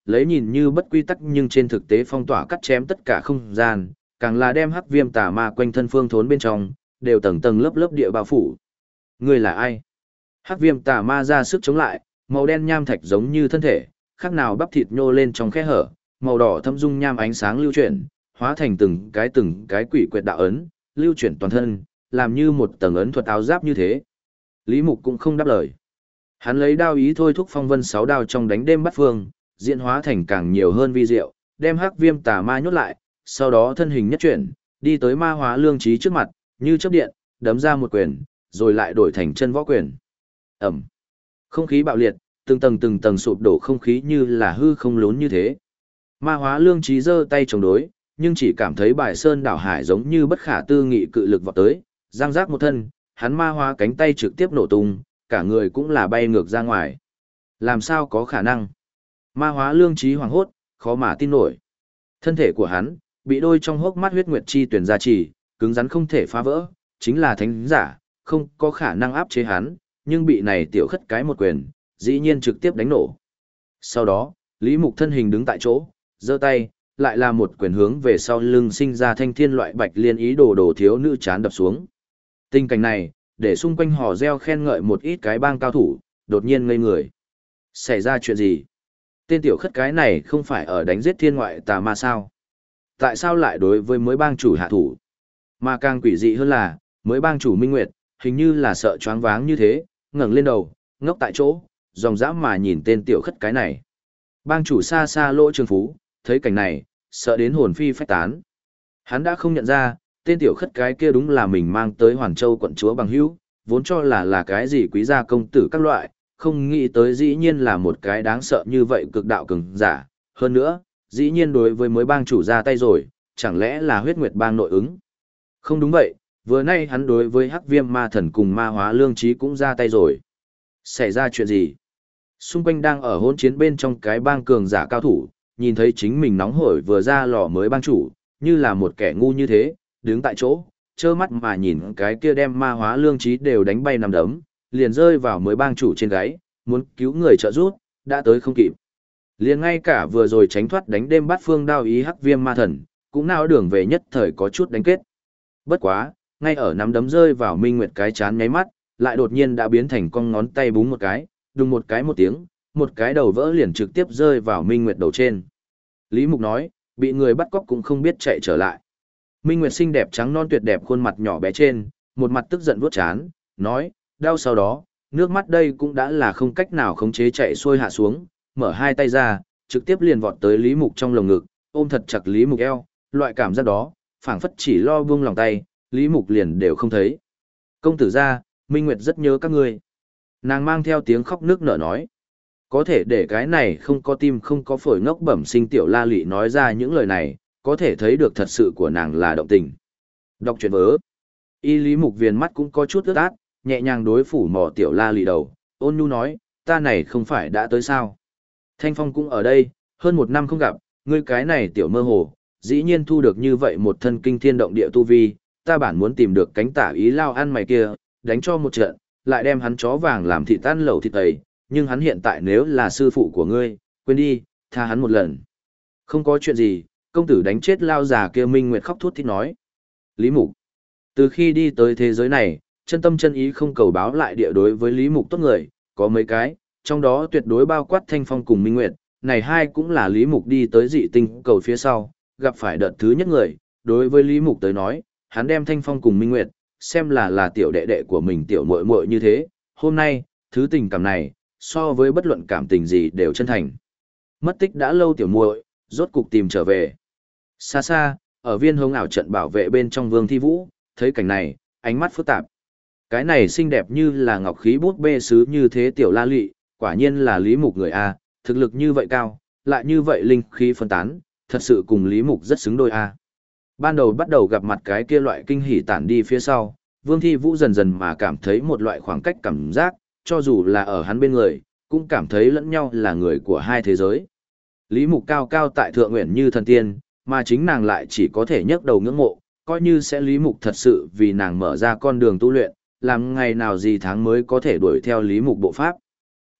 lấy nhìn như bất quy tắc nhưng trên thực tế phong tỏa cắt chém tất cả không gian, càng là đem hắc viêm tà ma quanh thân phương thốn bên trong, đều tầng tầng lớp lớp địa bao phủ. Ngươi là ai? Hắc viêm tà ma ra sức chống lại, màu đen nham thạch giống như thân thể, khác nào bắp thịt nhô lên trong khe hở, màu đỏ thâm dung nham ánh sáng lưu chuyển, hóa thành từng cái quỷ quyệt đạo ấn, lưu chuyển toàn thân, làm như một tầng ấn thuật áo giáp như thế. Lý Mục cũng không đáp lời. Hắn lấy đao ý thôi thúc phong vân 6 đao trong đánh đêm bắt phương, diễn hóa thành càng nhiều hơn vi diệu, đem hắc viêm tà ma nhốt lại, sau đó thân hình nhất chuyển, đi tới ma hóa lương trí trước mặt, như chớp điện, đấm ra một quyền, rồi lại đổi thành chân võ quyền. Ẩm. Không khí bạo liệt, từng tầng sụp đổ không khí như là hư không lún như thế. Ma hóa lương trí giơ tay chống đối, nhưng chỉ cảm thấy bài sơn đảo hải giống như bất khả tư nghị cự lực vọt tới, giang giác một thân, hắn ma hóa cánh tay trực tiếp nổ tung, cả người cũng là bay ngược ra ngoài. Làm sao có khả năng? Ma hóa lương trí hoảng hốt, khó mà tin nổi. Thân thể của hắn, bị đôi trong hốc mắt huyết nguyệt chi tuyển gia trì, cứng rắn không thể phá vỡ, chính là thánh giả, không có khả năng áp chế hắn, nhưng bị này tiểu khất cái một quyền, dĩ nhiên trực tiếp đánh nổ. Sau đó, Lý Mục thân hình đứng tại chỗ, giơ tay, lại là một quyền hướng về sau lưng sinh ra thanh thiên loại bạch liên ý đồ thiếu nữ chán đập xuống. Tình cảnh này, để xung quanh hò reo khen ngợi một ít cái bang cao thủ, đột nhiên ngây người. Xảy ra chuyện gì? Tên tiểu khất cái này không phải ở đánh giết thiên ngoại tà ma sao? Tại sao lại đối với mới bang chủ hạ thủ? Mà càng quỷ dị hơn là, mới bang chủ Minh Nguyệt, hình như là sợ choáng váng như thế, ngẩng lên đầu, ngốc tại chỗ, dòng dã mà nhìn tên tiểu khất cái này. Bang chủ xa xa Lỗ Trường Phú, thấy cảnh này, sợ đến hồn phi phách tán. Hắn đã không nhận ra, tên tiểu khất cái kia đúng là mình mang tới Hoàn Châu quận chúa bằng hữu, vốn cho là cái gì quý gia công tử các loại, không nghĩ tới dĩ nhiên là một cái đáng sợ như vậy cực đạo cường giả. Hơn nữa, dĩ nhiên đối với mới bang chủ ra tay rồi, chẳng lẽ là huyết nguyệt bang nội ứng? Không đúng vậy, vừa nay hắn đối với hắc viêm ma thần cùng ma hóa lương trí cũng ra tay rồi. Xảy ra chuyện gì? Xung quanh đang ở hỗn chiến bên trong cái bang cường giả cao thủ, nhìn thấy chính mình nóng hổi vừa ra lò mới bang chủ, như là một kẻ ngu như thế, đứng tại chỗ, trơ mắt mà nhìn cái kia đem ma hóa lương trí đều đánh bay nằm đấm, liền rơi vào mới bang chủ trên gáy, muốn cứu người trợ giúp, đã tới không kịp. Liền ngay cả vừa rồi tránh thoát đánh đêm bắt phương đao ý hắc viêm ma thần, cũng não đường về nhất thời có chút đánh kết. Bất quá, ngay ở nắm đấm rơi vào Minh Nguyệt cái chán nháy mắt, lại đột nhiên đã biến thành con ngón tay búng một cái, đùng một cái một tiếng, một cái đầu vỡ liền trực tiếp rơi vào Minh Nguyệt đầu trên. Lý Mục nói, bị người bắt cóc cũng không biết chạy trở lại. Minh Nguyệt xinh đẹp trắng non tuyệt đẹp khuôn mặt nhỏ bé trên, một mặt tức giận vuốt chán, nói, đau sau đó, nước mắt đây cũng đã là không cách nào khống chế chạy xuôi hạ xuống, mở hai tay ra, trực tiếp liền vọt tới Lý Mục trong lồng ngực, ôm thật chặt Lý Mục eo, loại cảm giác đó, phảng phất chỉ lo buông lòng tay, Lý Mục liền đều không thấy. Công tử gia, Minh Nguyệt rất nhớ các ngươi. Nàng mang theo tiếng khóc nước nở nói. Có thể để cái này không có tim không có phổi ngốc bẩm sinh tiểu la lị nói ra những lời này, có thể thấy được thật sự của nàng là động tình. Đọc truyện vớ. Y Lý Mục viền mắt cũng có chút ướt át, nhẹ nhàng đối phủ mỏ tiểu la lị đầu, ôn nhu nói, ta này không phải đã tới sao. Thanh Phong cũng ở đây, hơn một năm không gặp, ngươi cái này tiểu mơ hồ, dĩ nhiên thu được như vậy một thân kinh thiên động địa tu vi, ta bản muốn tìm được cánh tả ý lao ăn mày kia, đánh cho một trận, lại đem hắn chó vàng làm thịt tan lẩu thịt tẩy, nhưng hắn hiện tại nếu là sư phụ của ngươi, quên đi, tha hắn một lần. Không có chuyện gì, công tử đánh chết lao già kia. Minh Nguyệt khóc thút thít nói. Lý Mục. Từ khi đi tới thế giới này, chân tâm chân ý không cầu báo lại địa đối với Lý Mục tốt người, có mấy cái, trong đó tuyệt đối bao quát Thanh Phong cùng Minh Nguyệt, này hai cũng là Lý Mục đi tới dị tinh cầu phía sau, gặp phải đợt thứ nhất người, đối với Lý Mục tới nói, hắn đem Thanh Phong cùng Minh Nguyệt, xem là tiểu đệ đệ của mình tiểu muội muội như thế, hôm nay, thứ tình cảm này, so với bất luận cảm tình gì đều chân thành. Mất tích đã lâu tiểu muội, rốt cục tìm trở về. Xa xa, ở viên hống ảo trận bảo vệ bên trong Vương Thi Vũ, thấy cảnh này, ánh mắt phức tạp. Cái này xinh đẹp như là ngọc khí bút bê sứ như thế tiểu la lị, quả nhiên là Lý Mục người A, thực lực như vậy cao, lại như vậy linh khí phân tán, thật sự cùng Lý Mục rất xứng đôi A. Ban đầu bắt đầu gặp mặt cái kia loại kinh hỉ tản đi phía sau, Vương Thi Vũ dần dần mà cảm thấy một loại khoảng cách cảm giác, cho dù là ở hắn bên người, cũng cảm thấy lẫn nhau là người của hai thế giới. Lý Mục cao cao tại thượng nguyện như thần tiên, mà chính nàng lại chỉ có thể nhấc đầu ngưỡng mộ, coi như sẽ Lý Mục thật sự vì nàng mở ra con đường tu luyện, làm ngày nào gì tháng mới có thể đuổi theo Lý Mục bộ pháp.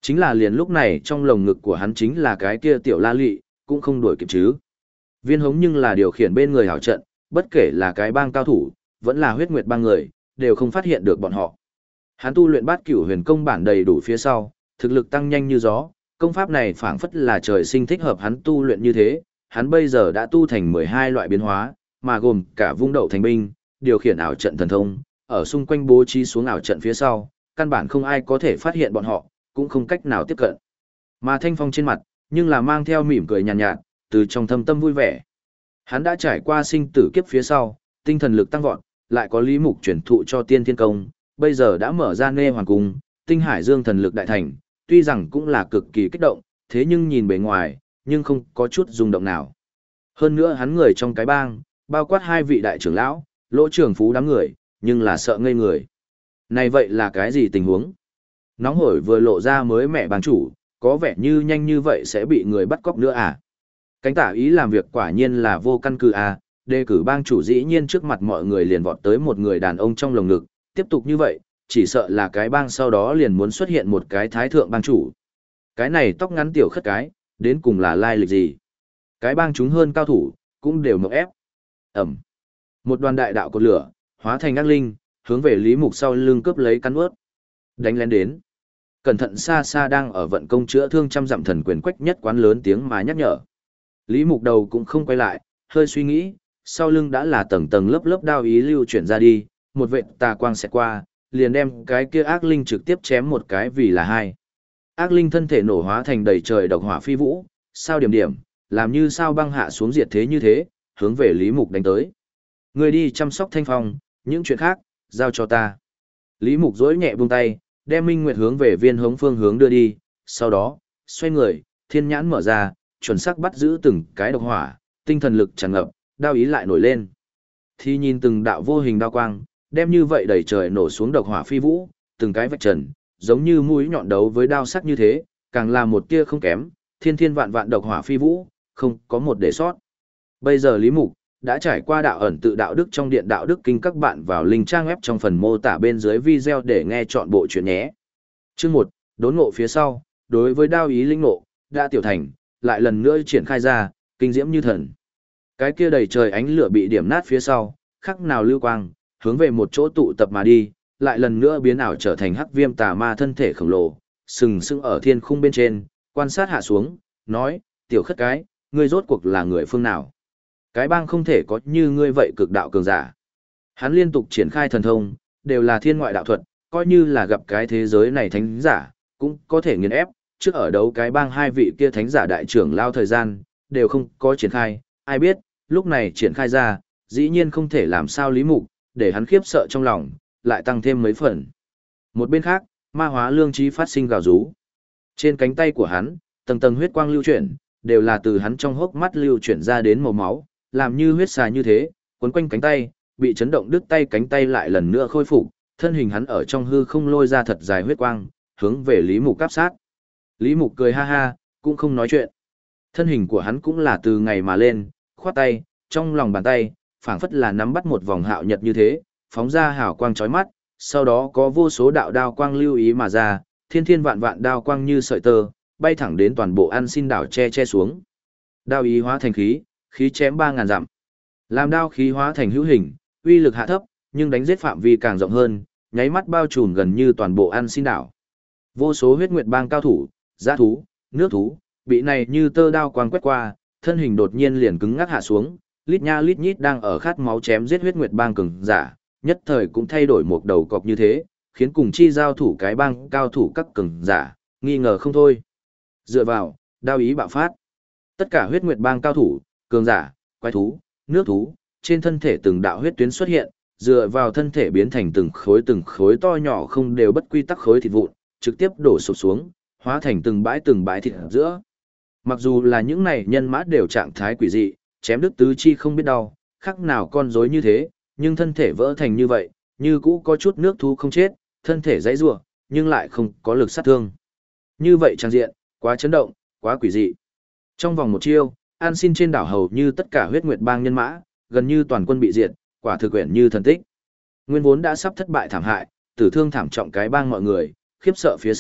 Chính là liền lúc này trong lồng ngực của hắn chính là cái kia tiểu la lị, cũng không đuổi kịp chứ. Viên hống nhưng là điều khiển bên người hảo trận, bất kể là cái bang cao thủ, vẫn là huyết nguyệt bang người, đều không phát hiện được bọn họ. Hắn tu luyện bát cửu huyền công bản đầy đủ phía sau, thực lực tăng nhanh như gió, công pháp này phảng phất là trời sinh thích hợp hắn tu luyện như thế, hắn bây giờ đã tu thành 12 loại biến hóa, mà gồm cả vung đậu thành binh, điều khiển ảo trận thần thông, ở xung quanh bố trí xuống ảo trận phía sau, căn bản không ai có thể phát hiện bọn họ, cũng không cách nào tiếp cận. Mà Thanh Phong trên mặt, nhưng là mang theo mỉm cười nhàn nhạt, từ trong thâm tâm vui vẻ. Hắn đã trải qua sinh tử kiếp phía sau, tinh thần lực tăng vọt, lại có Lý Mục chuyển thụ cho Tiên Thiên Công, bây giờ đã mở ra Nê Hoàng Cung, Tinh Hải Dương thần lực đại thành, tuy rằng cũng là cực kỳ kích động, thế nhưng nhìn bề ngoài, nhưng không có chút rung động nào. Hơn nữa hắn người trong cái bang, bao quát hai vị đại trưởng lão, Lỗ trưởng phú đám người, nhưng là sợ ngây người. Này vậy là cái gì tình huống? Nóng hổi vừa lộ ra mới mẹ bang chủ, có vẻ như nhanh như vậy sẽ bị người bắt cóc nữa à? Cánh tả ý làm việc quả nhiên là vô căn cứ à, đề cử bang chủ dĩ nhiên trước mặt mọi người liền vọt tới một người đàn ông trong lồng ngực, tiếp tục như vậy, chỉ sợ là cái bang sau đó liền muốn xuất hiện một cái thái thượng bang chủ. Cái này tóc ngắn tiểu khất cái, đến cùng là lai lịch gì? Cái bang chúng hơn cao thủ, cũng đều mộng ép. Ẩm. Một đoàn đại đạo cột lửa, hóa thành ác linh, hướng về Lý Mục sau lưng cướp lấy cắn ướt. Đánh lén đến. Cẩn thận xa xa đang ở vận công chữa thương trăm dặm thần quyền quách nhất quán lớn tiếng mà nhắc nhở. Lý Mục đầu cũng không quay lại, hơi suy nghĩ, sau lưng đã là tầng tầng lớp lớp đao ý lưu chuyển ra đi, một vệt tà quang sẽ qua, liền đem cái kia ác linh trực tiếp chém một cái vì là hai. Ác linh thân thể nổ hóa thành đầy trời độc hỏa phi vũ, sao điểm điểm, làm như sao băng hạ xuống diệt thế như thế, hướng về Lý Mục đánh tới. Người đi chăm sóc Thanh Phong, những chuyện khác, giao cho ta. Lý Mục dỗi nhẹ buông tay, đem Minh Nguyệt hướng về viên hống phương hướng đưa đi, sau đó, xoay người, thiên nhãn mở ra, chuẩn xác bắt giữ từng cái độc hỏa, tinh thần lực tràn ngập, đao ý lại nổi lên. Thì nhìn từng đạo vô hình đao quang, đem như vậy đẩy trời nổ xuống độc hỏa phi vũ, từng cái vạch trần, giống như mũi nhọn đấu với đao sắc như thế, càng là một tia không kém, thiên thiên vạn vạn độc hỏa phi vũ, không có một để sót. Bây giờ Lý Mục đã trải qua đạo ẩn tự đạo đức trong điện đạo đức kinh, các bạn vào link trang web trong phần mô tả bên dưới video để nghe chọn bộ chuyện nhé. Chương 1, đốn ngộ phía sau, đối với đao ý linh ngộ, đã tiểu thành, lại lần nữa triển khai ra, kinh diễm như thần. Cái kia đầy trời ánh lửa bị điểm nát phía sau, khắc nào lưu quang, hướng về một chỗ tụ tập mà đi, lại lần nữa biến ảo trở thành hắc viêm tà ma thân thể khổng lồ, sừng sững ở thiên khung bên trên, quan sát hạ xuống, nói, tiểu khất cái, ngươi rốt cuộc là người phương nào? Cái bang không thể có như ngươi vậy cực đạo cường giả. Hắn liên tục triển khai thần thông, đều là thiên ngoại đạo thuật, coi như là gặp cái thế giới này thánh giả, cũng có thể nghiền ép, trước ở đấu cái bang hai vị kia thánh giả đại trưởng lao thời gian, đều không có triển khai, ai biết, lúc này triển khai ra, dĩ nhiên không thể làm sao Lý Mục, để hắn khiếp sợ trong lòng, lại tăng thêm mấy phần. Một bên khác, ma hóa lương trí phát sinh gào rú. Trên cánh tay của hắn, tầng tầng huyết quang lưu chuyển, đều là từ hắn trong hốc mắt lưu chuyển ra đến màu máu, làm như huyết xà như thế, quấn quanh cánh tay, bị chấn động đứt tay cánh tay lại lần nữa khôi phục, thân hình hắn ở trong hư không lôi ra thật dài huyết quang, hướng về Lý Mục cáp sát. Lý Mục cười ha ha, cũng không nói chuyện. Thân hình của hắn cũng là từ ngày mà lên, khoát tay, trong lòng bàn tay, phảng phất là nắm bắt một vòng hạo nhật như thế, phóng ra hào quang chói mắt, sau đó có vô số đạo đao quang lưu ý mà ra, thiên thiên vạn vạn đao quang như sợi tơ, bay thẳng đến toàn bộ An Xin đảo che xuống. Đao ý hóa thành khí, khí chém 3000 dặm. Làm đao khí hóa thành hữu hình, uy lực hạ thấp, nhưng đánh giết phạm vi càng rộng hơn, nháy mắt bao trùm gần như toàn bộ An Xin đảo. Vô số huyết nguyệt bang cao thủ, dã thú, nước thú, bị này như tơ đao quang quét qua, thân hình đột nhiên liền cứng ngắc hạ xuống, lít nha lít nhít đang ở khát máu chém giết huyết nguyệt bang cường giả, nhất thời cũng thay đổi một đầu cọp như thế, khiến cùng chi giao thủ cái bang cao thủ các cường giả, nghi ngờ không thôi. Dựa vào, đao ý bạo phát. Tất cả huyết nguyệt bang cao thủ, cường giả, quái thú, nước thú, trên thân thể từng đạo huyết tuyến xuất hiện, dựa vào thân thể biến thành từng khối to nhỏ không đều bất quy tắc khối thịt vụn, trực tiếp đổ sụp xuống, hóa thành từng bãi thịt ở giữa. Mặc dù là những này nhân mã đều trạng thái quỷ dị, chém đứt tứ chi không biết đau, khác nào con rối như thế, nhưng thân thể vỡ thành như vậy, như cũ có chút nước thú không chết, thân thể dãy rủa, nhưng lại không có lực sát thương. Như vậy trang diện, quá chấn động, quá quỷ dị. Trong vòng một chiêu, An Xin trên đảo hầu như tất cả huyết nguyệt bang nhân mã, gần như toàn quân bị diệt, quả thực quyển như thần tích. Nguyên vốn đã sắp thất bại thảm hại, tử thương thảm trọng cái bang mọi người, khiếp sợ phía sau,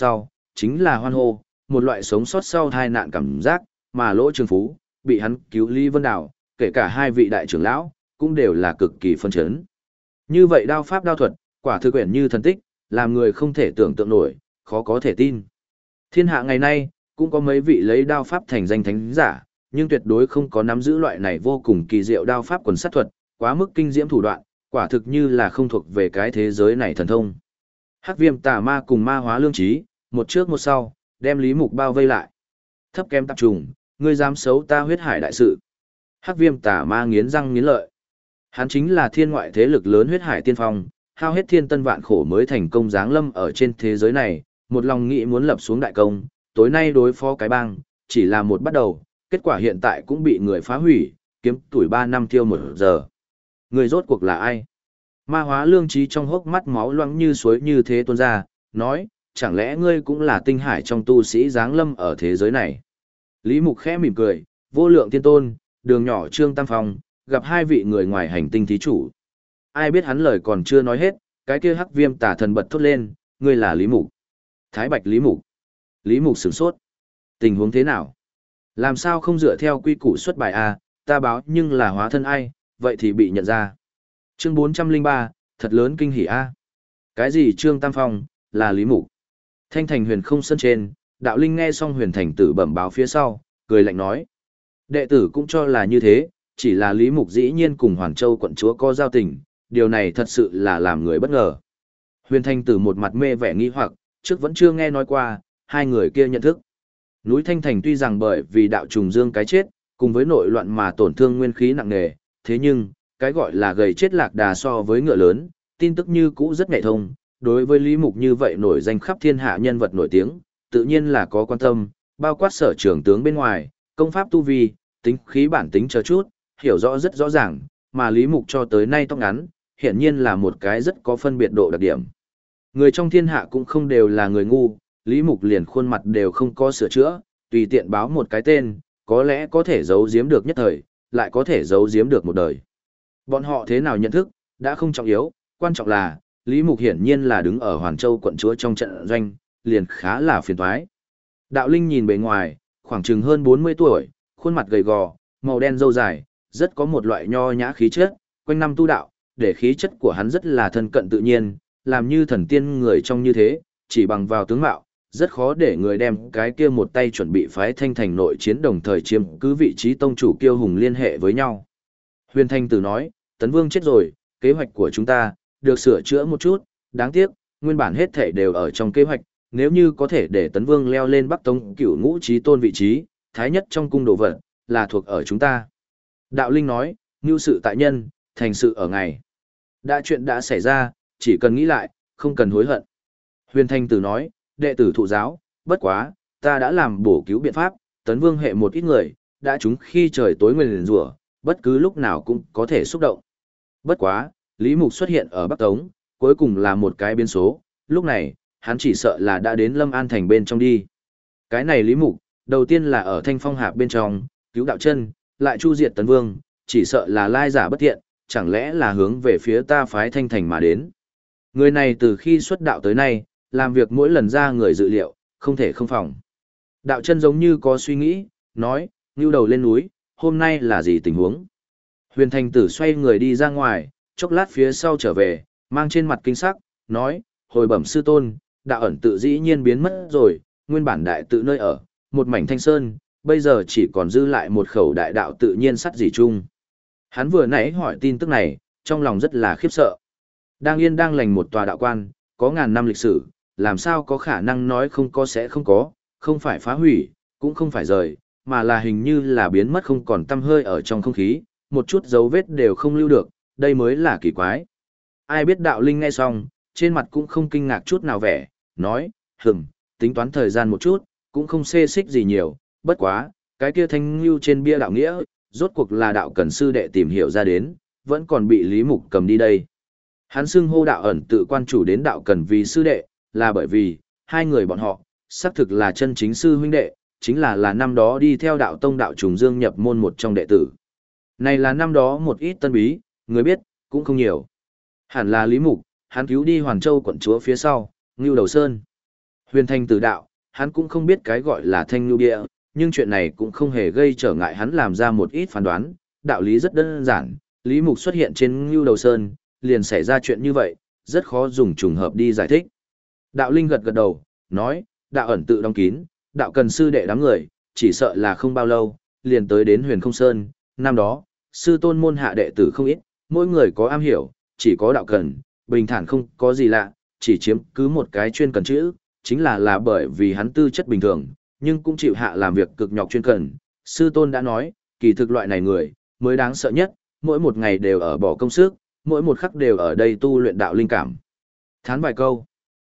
chính là hoan hô, một loại sống sót sau tai nạn cảm giác, mà Lỗ Trường Phú, bị hắn cứu Lý Vân Đào, kể cả hai vị đại trưởng lão, cũng đều là cực kỳ phân chấn. Như vậy đao pháp đao thuật, quả thực quyển như thần tích, làm người không thể tưởng tượng nổi, khó có thể tin. Thiên hạ ngày nay, cũng có mấy vị lấy đao pháp thành danh thánh giả, nhưng tuyệt đối không có nắm giữ loại này vô cùng kỳ diệu đao pháp quần sát thuật, quá mức kinh diễm thủ đoạn, quả thực như là không thuộc về cái thế giới này thần thông. Hắc Viêm Tà Ma cùng Ma Hóa Lương Trí, một trước một sau, đem Lý Mục bao vây lại. Thấp kém tạp trùng, ngươi dám xấu ta huyết hải đại sự. Hắc Viêm Tà Ma nghiến răng nghiến lợi. Hắn chính là thiên ngoại thế lực lớn huyết hải tiên phong, hao hết thiên tân vạn khổ mới thành công giáng lâm ở trên thế giới này, một lòng nghĩ muốn lập xuống đại công, tối nay đối phó cái bang, chỉ là một bắt đầu, kết quả hiện tại cũng bị người phá hủy, kiếm tuổi 3 năm tiêu 1 giờ. Người rốt cuộc là ai? Ma Hóa Lương Trí trong hốc mắt máu loãng như suối như thế tuôn ra, nói, chẳng lẽ ngươi cũng là tinh hải trong tu sĩ giáng lâm ở thế giới này? Lý Mục khẽ mỉm cười, vô lượng tiên tôn, đường nhỏ Trương Tam Phong, gặp hai vị người ngoài hành tinh thí chủ. Ai biết hắn lời còn chưa nói hết, cái kia Hắc Viêm Tà Thần bật thốt lên, ngươi là Lý Mục. Thái Bạch Lý Mục. Lý Mục sửng sốt. Tình huống thế nào? Làm sao không dựa theo quy củ xuất bài A, ta báo nhưng là hóa thân ai, vậy thì bị nhận ra. Chương 403, thật lớn kinh hỉ A. Cái gì Trương Tam Phong, là Lý Mục. Thanh thành huyền không sân trên, đạo linh nghe xong huyền thành tử bẩm báo phía sau, cười lạnh nói. Đệ tử cũng cho là như thế, chỉ là Lý Mục dĩ nhiên cùng Hoàn Châu quận chúa có giao tình, điều này thật sự là làm người bất ngờ. Huyền thành tử một mặt mê vẻ nghi hoặc, trước vẫn chưa nghe nói qua, hai người kia nhận thức. Núi Thanh Thành tuy rằng bởi vì đạo trùng dương cái chết, cùng với nội loạn mà tổn thương nguyên khí nặng nề, thế nhưng, cái gọi là gầy chết lạc đà so với ngựa lớn, tin tức như cũ rất nhạy thông, đối với Lý Mục như vậy nổi danh khắp thiên hạ nhân vật nổi tiếng, tự nhiên là có quan tâm, bao quát sở trưởng tướng bên ngoài, công pháp tu vi, tính khí bản tính chờ chút, hiểu rõ rất rõ ràng, mà Lý Mục cho tới nay tóc ngắn, hiển nhiên là một cái rất có phân biệt độ đặc điểm. Người trong thiên hạ cũng không đều là người ngu, Lý Mục liền khuôn mặt đều không có sửa chữa, tùy tiện báo một cái tên, có lẽ có thể giấu giếm được nhất thời, lại có thể giấu giếm được một đời. Bọn họ thế nào nhận thức, đã không trọng yếu, quan trọng là, Lý Mục hiển nhiên là đứng ở Hoàn Châu quận chúa trong trận doanh, liền khá là phiền toái. Đạo Linh nhìn bề ngoài, khoảng chừng hơn 40 tuổi, khuôn mặt gầy gò, màu đen râu dài, rất có một loại nho nhã khí chất, quanh năm tu đạo, để khí chất của hắn rất là thân cận tự nhiên, làm như thần tiên người trong như thế, chỉ bằng vào tướng mạo, rất khó để người đem cái kia một tay chuẩn bị phái Thanh Thành nội chiến đồng thời chiếm cứ vị trí tông chủ kiêu hùng liên hệ với nhau. Huyền Thanh Tử nói, Tấn Vương chết rồi, kế hoạch của chúng ta, được sửa chữa một chút, đáng tiếc, nguyên bản hết thể đều ở trong kế hoạch, nếu như có thể để Tấn Vương leo lên Bắc Tông Cửu Ngũ Chí Tôn vị trí, thái nhất trong cung đồ vật, là thuộc ở chúng ta. Đạo Linh nói, nưu sự tại nhân, thành sự ở ngày. Đã chuyện đã xảy ra, chỉ cần nghĩ lại, không cần hối hận. Huyền Thanh Tử nói, đệ tử thụ giáo, bất quá, ta đã làm bổ cứu biện pháp, Tấn Vương hệ một ít người, đã chúng khi trời tối nguyền rủa, bất cứ lúc nào cũng có thể xúc động. Bất quá, Lý Mục xuất hiện ở Bắc Tống, cuối cùng là một cái biến số, lúc này, hắn chỉ sợ là đã đến Lâm An Thành bên trong đi. Cái này Lý Mục, đầu tiên là ở Thanh Phong Hạp bên trong, cứu đạo chân, lại chu diệt Tấn Vương, chỉ sợ là lai giả bất thiện, chẳng lẽ là hướng về phía ta phái Thanh Thành mà đến. Người này từ khi xuất đạo tới nay, làm việc mỗi lần ra người dự liệu, không thể không phòng. Đạo chân giống như có suy nghĩ, nói, ngưu đầu lên núi, hôm nay là gì tình huống? Huyền Thành Tử xoay người đi ra ngoài, chốc lát phía sau trở về, mang trên mặt kinh sắc, nói, hồi bẩm sư tôn, đạo ẩn tự dĩ nhiên biến mất rồi, nguyên bản đại tự nơi ở, một mảnh thanh sơn, bây giờ chỉ còn dư lại một khẩu đại đạo tự nhiên sắt dì chung. Hắn vừa nãy hỏi tin tức này, trong lòng rất là khiếp sợ. Đang yên đang lành một tòa đạo quan, có ngàn năm lịch sử, làm sao có khả năng nói không có sẽ không có, không phải phá hủy, cũng không phải rời, mà là hình như là biến mất không còn tăm hơi ở trong không khí, một chút dấu vết đều không lưu được, đây mới là kỳ quái. Ai biết đạo linh nghe xong, trên mặt cũng không kinh ngạc chút nào vẻ, nói, tính toán thời gian một chút, cũng không xê xích gì nhiều, bất quá, cái kia thanh lưu trên bia đạo nghĩa, rốt cuộc là đạo cần sư đệ tìm hiểu ra đến, vẫn còn bị Lý Mục cầm đi đây. Hắn xưng hô đạo ẩn tự quan chủ đến đạo cần vì sư đệ, là bởi vì, hai người bọn họ, xác thực là chân chính sư huynh đệ, chính là năm đó đi theo đạo tông đạo trùng dương nhập môn một trong đệ tử. Này là năm đó một ít tân bí, người biết, cũng không nhiều. Hẳn là Lý Mục, hắn cứu đi Hoàn Châu quận chúa phía sau, Ngưu Đầu Sơn. Huyền Thanh Tử đạo, hắn cũng không biết cái gọi là thanh nhu địa, nhưng chuyện này cũng không hề gây trở ngại hắn làm ra một ít phán đoán, đạo lý rất đơn giản, Lý Mục xuất hiện trên Ngưu Đầu Sơn, liền xảy ra chuyện như vậy, rất khó dùng trùng hợp đi giải thích. Đạo Linh gật gật đầu, nói, đạo ẩn tự đóng kín, đạo cần sư đệ đám người, chỉ sợ là không bao lâu, liền tới đến Huyền Không Sơn, năm đó, sư tôn môn hạ đệ tử không ít, mỗi người có am hiểu, chỉ có đạo cần, bình thản không có gì lạ, chỉ chiếm cứ một cái chuyên cần chữ, chính là bởi vì hắn tư chất bình thường, nhưng cũng chịu hạ làm việc cực nhọc chuyên cần. Sư tôn đã nói, kỳ thực loại này người, mới đáng sợ nhất, mỗi một ngày đều ở bỏ công sức, mỗi một khắc đều ở đây tu luyện đạo linh cảm. Thán vài câu.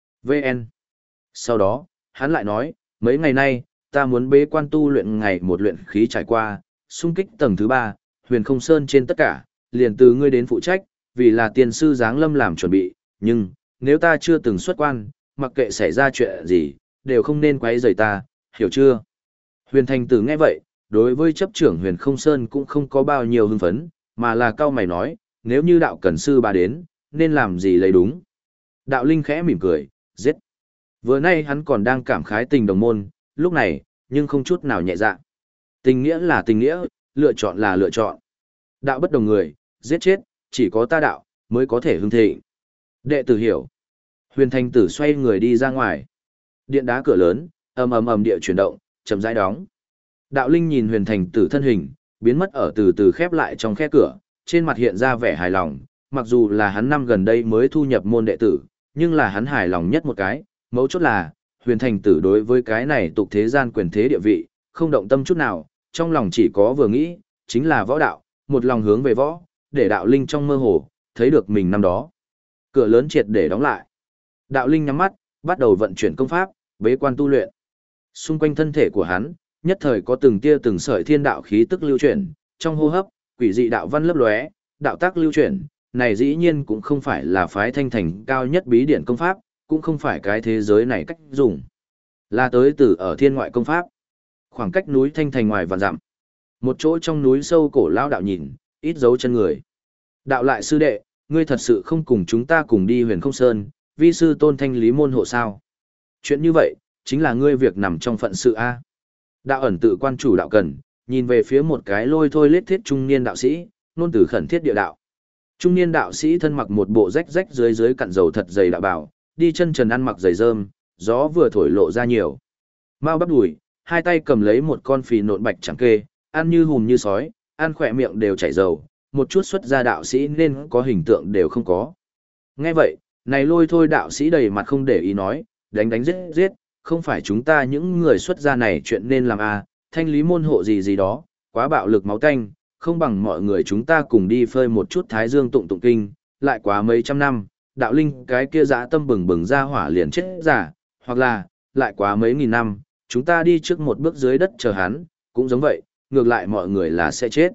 VN. Sau đó, hắn lại nói, mấy ngày nay, ta muốn bế quan tu luyện ngày một luyện khí trải qua, xung kích tầng thứ 3, Huyền Không Sơn trên tất cả, liền từ ngươi đến phụ trách, vì là tiền sư giáng lâm làm chuẩn bị, nhưng, nếu ta chưa từng xuất quan, mặc kệ xảy ra chuyện gì, đều không nên quấy rầy ta, hiểu chưa? Huyền Thành Tử nghe vậy, đối với chấp trưởng Huyền Không Sơn cũng không có bao nhiêu hưng phấn, mà là cao mày nói, nếu như đạo cần sư bà đến, nên làm gì lấy đúng. Đạo Linh khẽ mỉm cười, giết. Vừa nay hắn còn đang cảm khái tình đồng môn, lúc này, nhưng không chút nào nhẹ dạ. Tình nghĩa là tình nghĩa, lựa chọn là lựa chọn. Đạo bất đồng người, giết chết, chỉ có ta đạo, mới có thể hưng thịnh. Đệ tử hiểu. Huyền Thành Tử xoay người đi ra ngoài. Điện đá cửa lớn, ầm ầm ầm địa chuyển động, chậm rãi đóng. Đạo Linh nhìn Huyền Thành Tử thân hình, biến mất ở từ từ khép lại trong khe cửa, trên mặt hiện ra vẻ hài lòng, mặc dù là hắn năm gần đây mới thu nhập môn đệ tử, nhưng là hắn hài lòng nhất một cái, mấu chốt là, Huyền Thành Tử đối với cái này tục thế gian quyền thế địa vị, không động tâm chút nào, trong lòng chỉ có vừa nghĩ, chính là võ đạo, một lòng hướng về võ, để đạo Linh trong mơ hồ, thấy được mình năm đó. Cửa lớn triệt để đóng lại. Đạo Linh nhắm mắt, bắt đầu vận chuyển công pháp, bế quan tu luyện. Xung quanh thân thể của hắn, nhất thời có từng tia từng sợi thiên đạo khí tức lưu chuyển, trong hô hấp, quỷ dị đạo văn lấp lóe, đạo tác lưu chuyển, này dĩ nhiên cũng không phải là phái Thanh Thành cao nhất bí điển công pháp, cũng không phải cái thế giới này cách dùng, là tới từ ở thiên ngoại công pháp. Khoảng cách núi Thanh Thành ngoài vạn dặm, một chỗ trong núi sâu cổ lão đạo nhìn, ít dấu chân người. Đạo lại sư đệ, ngươi thật sự không cùng chúng ta cùng đi Huyền Không Sơn, vi sư tôn thanh lý môn hộ sao? Chuyện như vậy, chính là ngươi việc nằm trong phận sự A. Đạo ẩn tự quan chủ đạo cần, nhìn về phía một cái lôi thôi lết thiết trung niên đạo sĩ, nôn từ khẩn thiết địa đạo. Trung niên đạo sĩ thân mặc một bộ rách rách dưới dưới cặn dầu thật dày đạo bào, đi chân trần ăn mặc giày rơm, gió vừa thổi lộ ra nhiều. Mao bắp đùi, hai tay cầm lấy một con phì nộn bạch chẳng kê, ăn như hùm như sói, ăn khỏe miệng đều chảy dầu, một chút xuất ra đạo sĩ nên có hình tượng đều không có. Nghe vậy, này lôi thôi đạo sĩ đầy mặt không để ý nói, đánh đánh giết giết, không phải chúng ta những người xuất gia này chuyện nên làm à, thanh lý môn hộ gì gì đó, quá bạo lực máu tanh, không bằng mọi người chúng ta cùng đi phơi một chút thái dương tụng tụng kinh, lại quá mấy trăm năm, đạo linh cái kia dã tâm bừng bừng ra hỏa liền chết giả, hoặc là, lại quá mấy nghìn năm, chúng ta đi trước một bước dưới đất chờ hắn, cũng giống vậy, ngược lại mọi người là sẽ chết.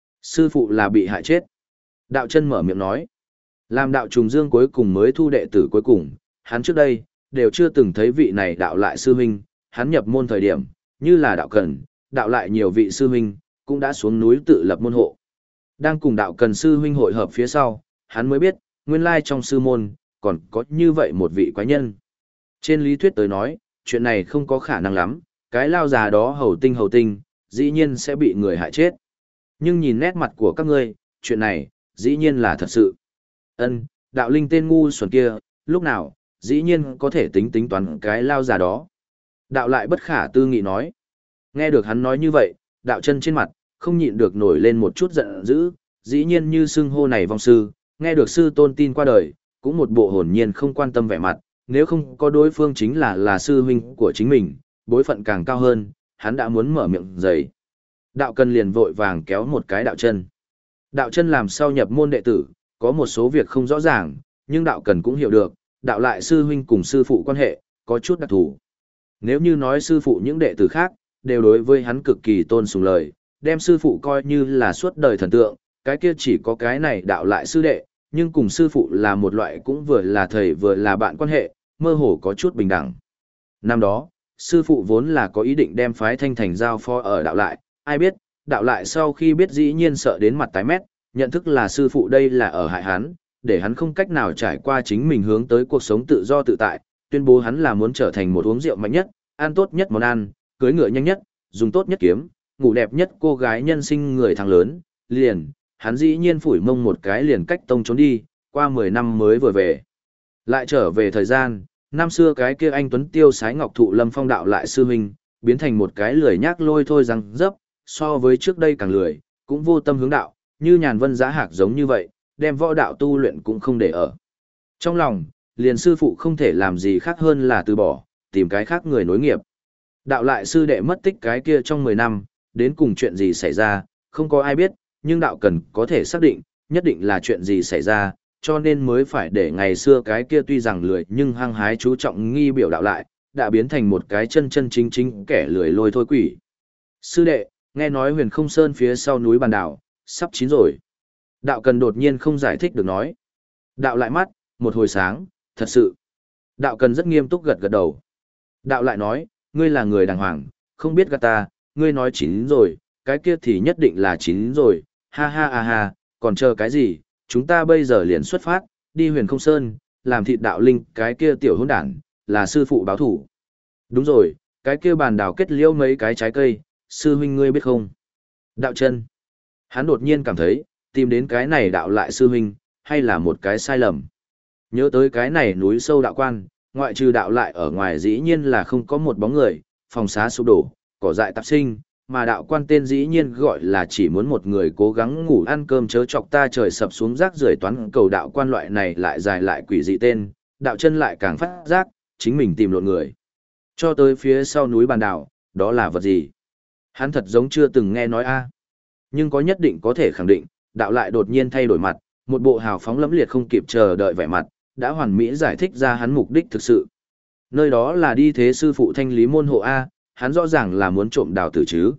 Sư phụ là bị hại chết. Đạo chân mở miệng nói. Làm đạo trùng dương cuối cùng mới thu đệ tử cuối cùng, hắn trước đây, đều chưa từng thấy vị này đạo lại sư huynh, hắn nhập môn thời điểm, như là đạo cần, đạo lại nhiều vị sư huynh, cũng đã xuống núi tự lập môn hộ. Đang cùng đạo cần sư huynh hội hợp phía sau, hắn mới biết, nguyên lai trong sư môn, còn có như vậy một vị quái nhân. Trên lý thuyết tới nói, chuyện này không có khả năng lắm, cái lao già đó hầu tinh, dĩ nhiên sẽ bị người hại chết. Nhưng nhìn nét mặt của các ngươi, chuyện này, dĩ nhiên là thật sự. Đạo linh tên ngu xuẩn kia, lúc nào, dĩ nhiên có thể tính toán cái lao già đó. Đạo lại bất khả tư nghị nói. Nghe được hắn nói như vậy, đạo chân trên mặt, không nhịn được nổi lên một chút giận dữ, dĩ nhiên như xưng hô này vong sư, nghe được sư tôn tin qua đời, cũng một bộ hồn nhiên không quan tâm vẻ mặt, nếu không có đối phương chính là sư huynh của chính mình, bối phận càng cao hơn, hắn đã muốn mở miệng giấy. Đạo cần liền vội vàng kéo một cái đạo chân. Đạo chân làm sau nhập môn đệ tử, có một số việc không rõ ràng, nhưng đạo cần cũng hiểu được, đạo lại sư huynh cùng sư phụ quan hệ, có chút đặc thù. Nếu như nói sư phụ những đệ tử khác, đều đối với hắn cực kỳ tôn sùng lời, đem sư phụ coi như là suốt đời thần tượng, cái kia chỉ có cái này đạo lại sư đệ, nhưng cùng sư phụ là một loại cũng vừa là thầy vừa là bạn quan hệ, mơ hồ có chút bình đẳng. Năm đó, sư phụ vốn là có ý định đem phái Thanh Thành giao phó ở đạo lại, ai biết, đạo lại sau khi biết dĩ nhiên sợ đến mặt tái mét, nhận thức là sư phụ đây là ở hại hắn, để hắn không cách nào trải qua chính mình hướng tới cuộc sống tự do tự tại, tuyên bố hắn là muốn trở thành một uống rượu mạnh nhất, ăn tốt nhất món ăn, cưới ngựa nhanh nhất, dùng tốt nhất kiếm, ngủ đẹp nhất cô gái nhân sinh người thằng lớn, liền, hắn dĩ nhiên phủi mông một cái liền cách tông trốn đi, qua 10 năm mới vừa về. Lại trở về thời gian, năm xưa cái kia anh Tuấn Tiêu sái ngọc thụ lâm phong đạo lại sư huynh, biến thành một cái lười nhác lôi thôi răng dấp, so với trước đây càng lười, cũng vô tâm hướng đạo, như nhàn vân giá hạc giống như vậy, đem võ đạo tu luyện cũng không để ở. Trong lòng, liền sư phụ không thể làm gì khác hơn là từ bỏ, tìm cái khác người nối nghiệp. Đạo lại sư đệ mất tích cái kia trong 10 năm, đến cùng chuyện gì xảy ra, không có ai biết, nhưng đạo cần có thể xác định, nhất định là chuyện gì xảy ra, cho nên mới phải để ngày xưa cái kia tuy rằng lười nhưng hăng hái chú trọng nghi biểu đạo lại, đã biến thành một cái chân chân chính chính kẻ lười lôi thôi quỷ. Sư đệ, nghe nói Huyền Không Sơn phía sau núi bàn đảo, sắp chín rồi. Đạo cần đột nhiên không giải thích được nói. Đạo lại mắt, một hồi sáng, thật sự. Đạo cần rất nghiêm túc gật gật đầu. Đạo lại nói, ngươi là người đàng hoàng, không biết gạt ta, ngươi nói chín rồi, cái kia thì nhất định là chín rồi, ha ha ha ha, còn chờ cái gì, chúng ta bây giờ liền xuất phát, đi Huyền Không Sơn, làm thịt đạo linh, cái kia tiểu hỗn đản, là sư phụ báo thủ. Đúng rồi, cái kia bàn đào kết liễu mấy cái trái cây, sư huynh ngươi biết không? Đạo chân. Hắn đột nhiên cảm thấy, tìm đến cái này đạo lại sư huynh, hay là một cái sai lầm. Nhớ tới cái này núi sâu đạo quan, ngoại trừ đạo lại ở ngoài dĩ nhiên là không có một bóng người, phòng xá sụp đổ, cỏ dại tạp sinh, mà đạo quan tên dĩ nhiên gọi là chỉ muốn một người cố gắng ngủ ăn cơm chớ chọc ta trời sập xuống rác rưởi toán cầu đạo quan loại này lại dài lại quỷ dị tên, đạo chân lại càng phát giác, chính mình tìm lộn người. Cho tới phía sau núi bàn đảo, đó là vật gì? Hắn thật giống chưa từng nghe nói a. Nhưng có nhất định có thể khẳng định, đạo lại đột nhiên thay đổi mặt, một bộ hào phóng lẫm liệt không kịp chờ đợi vẻ mặt, đã hoàn mỹ giải thích ra hắn mục đích thực sự. Nơi đó là đi thế sư phụ thanh lý môn hộ A, hắn rõ ràng là muốn trộm đào tử chứ.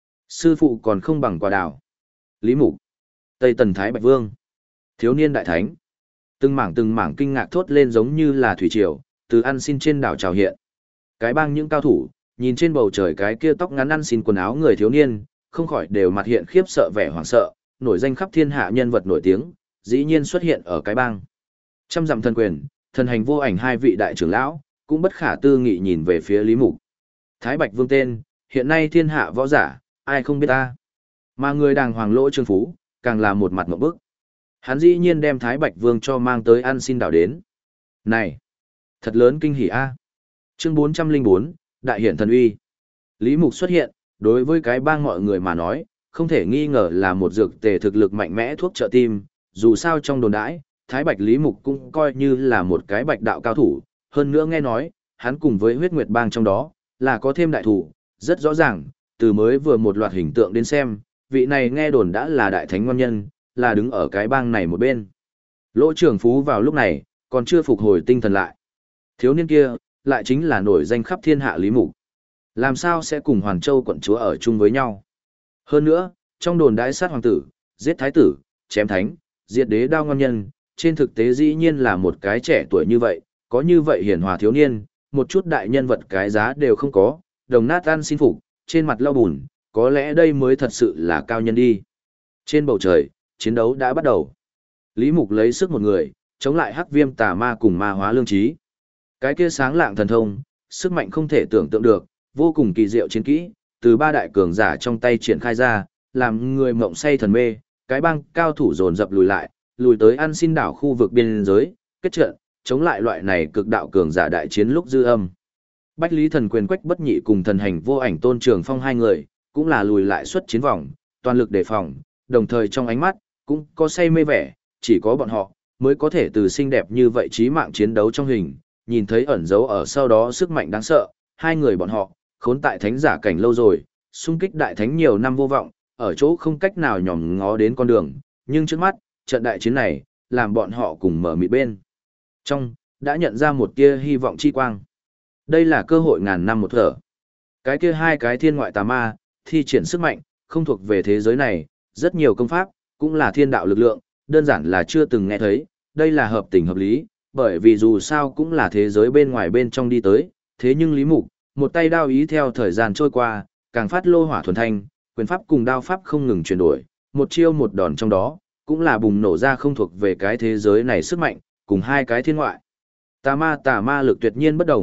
Sư phụ còn không bằng quả đào. Lý Mục, Tây Tần Thái Bạch Vương, thiếu niên đại thánh. Từng mảng kinh ngạc thốt lên giống như là thủy triều, từ ăn xin trên đảo trào hiện. Cái bang những cao thủ, nhìn trên bầu trời cái kia tóc ngắn ăn xin quần áo người thiếu niên, không khỏi đều mặt hiện khiếp sợ vẻ hoảng sợ, nổi danh khắp thiên hạ nhân vật nổi tiếng, dĩ nhiên xuất hiện ở cái bang. Trăm dặm thần quyền, thần hành vô ảnh hai vị đại trưởng lão, cũng bất khả tư nghị nhìn về phía Lý Mục. Thái Bạch Vương tên, hiện nay thiên hạ võ giả, ai không biết ta. Mà người đàng hoàng Lỗ Trương Phú, càng là một mặt ngộp bức. Hắn dĩ nhiên đem Thái Bạch Vương cho mang tới ăn xin đảo đến. Này, thật lớn kinh hỉ a. Chương 404, Đại hiển thần uy. Lý Mục xuất hiện, đối với cái bang mọi người mà nói, không thể nghi ngờ là một dược tề thực lực mạnh mẽ thuốc trợ tim, dù sao trong đồn đãi, Thái Bạch Lý Mục cũng coi như là một cái bạch đạo cao thủ, hơn nữa nghe nói, hắn cùng với huyết nguyệt bang trong đó, là có thêm đại thủ, rất rõ ràng, từ mới vừa một loạt hình tượng đến xem, vị này nghe đồn đã là đại thánh ngon nhân, là đứng ở cái bang này một bên. Lỗ Trường Phú vào lúc này, còn chưa phục hồi tinh thần lại. Thiếu niên kia, lại chính là nổi danh khắp thiên hạ Lý Mục. Làm sao sẽ cùng Hoàn Châu quận chúa ở chung với nhau? Hơn nữa, trong đồn đãi sát hoàng tử, giết thái tử, chém thánh, diệt đế đao ngon nhân, trên thực tế dĩ nhiên là một cái trẻ tuổi như vậy, có như vậy hiển hòa thiếu niên, một chút đại nhân vật cái giá đều không có, đồng nát ăn xin phục, trên mặt lau bùn, có lẽ đây mới thật sự là cao nhân đi. Trên bầu trời, chiến đấu đã bắt đầu. Lý Mục lấy sức một người, chống lại Hắc Viêm tà ma cùng ma hóa lương trí. Cái kia sáng lạng thần thông, sức mạnh không thể tưởng tượng được, vô cùng kỳ diệu chiến kỹ, từ ba đại cường giả trong tay triển khai ra, làm người mộng say thần mê, cái bang cao thủ dồn dập lùi lại, lùi tới ăn xin đảo khu vực biên giới, kết trận, chống lại loại này cực đạo cường giả đại chiến lúc dư âm. Bách Lý Thần Quyền Quách Bất Nhị cùng thần hành vô ảnh Tôn Trường Phong hai người, cũng là lùi lại xuất chiến vòng, toàn lực đề phòng, đồng thời trong ánh mắt, cũng có say mê vẻ, chỉ có bọn họ, mới có thể từ xinh đẹp như vậy chí mạng chiến đấu trong hình, nhìn thấy ẩn dấu ở sau đó sức mạnh đáng sợ, hai người bọn họ, khốn tại thánh giả cảnh lâu rồi, xung kích đại thánh nhiều năm vô vọng, ở chỗ không cách nào nhòm ngó đến con đường, nhưng trước mắt, trận đại chiến này, làm bọn họ cùng mở mịt bên. Trong, đã nhận ra một tia hy vọng chi quang. Đây là cơ hội ngàn năm một thở. Cái kia hai cái thiên ngoại tà ma, thi triển sức mạnh, không thuộc về thế giới này, rất nhiều công pháp, cũng là thiên đạo lực lượng, đơn giản là chưa từng nghe thấy, đây là hợp tình hợp lý, bởi vì dù sao cũng là thế giới bên ngoài bên trong đi tới, thế nhưng Lý Mục, một tay đao ý theo thời gian trôi qua, càng phát lô hỏa thuần thanh, quyền pháp cùng đao pháp không ngừng chuyển đổi, một chiêu một đòn trong đó, cũng là bùng nổ ra không thuộc về cái thế giới này sức mạnh, cùng hai cái thiên ngoại. Tà ma lực tuyệt nhiên bất đồng,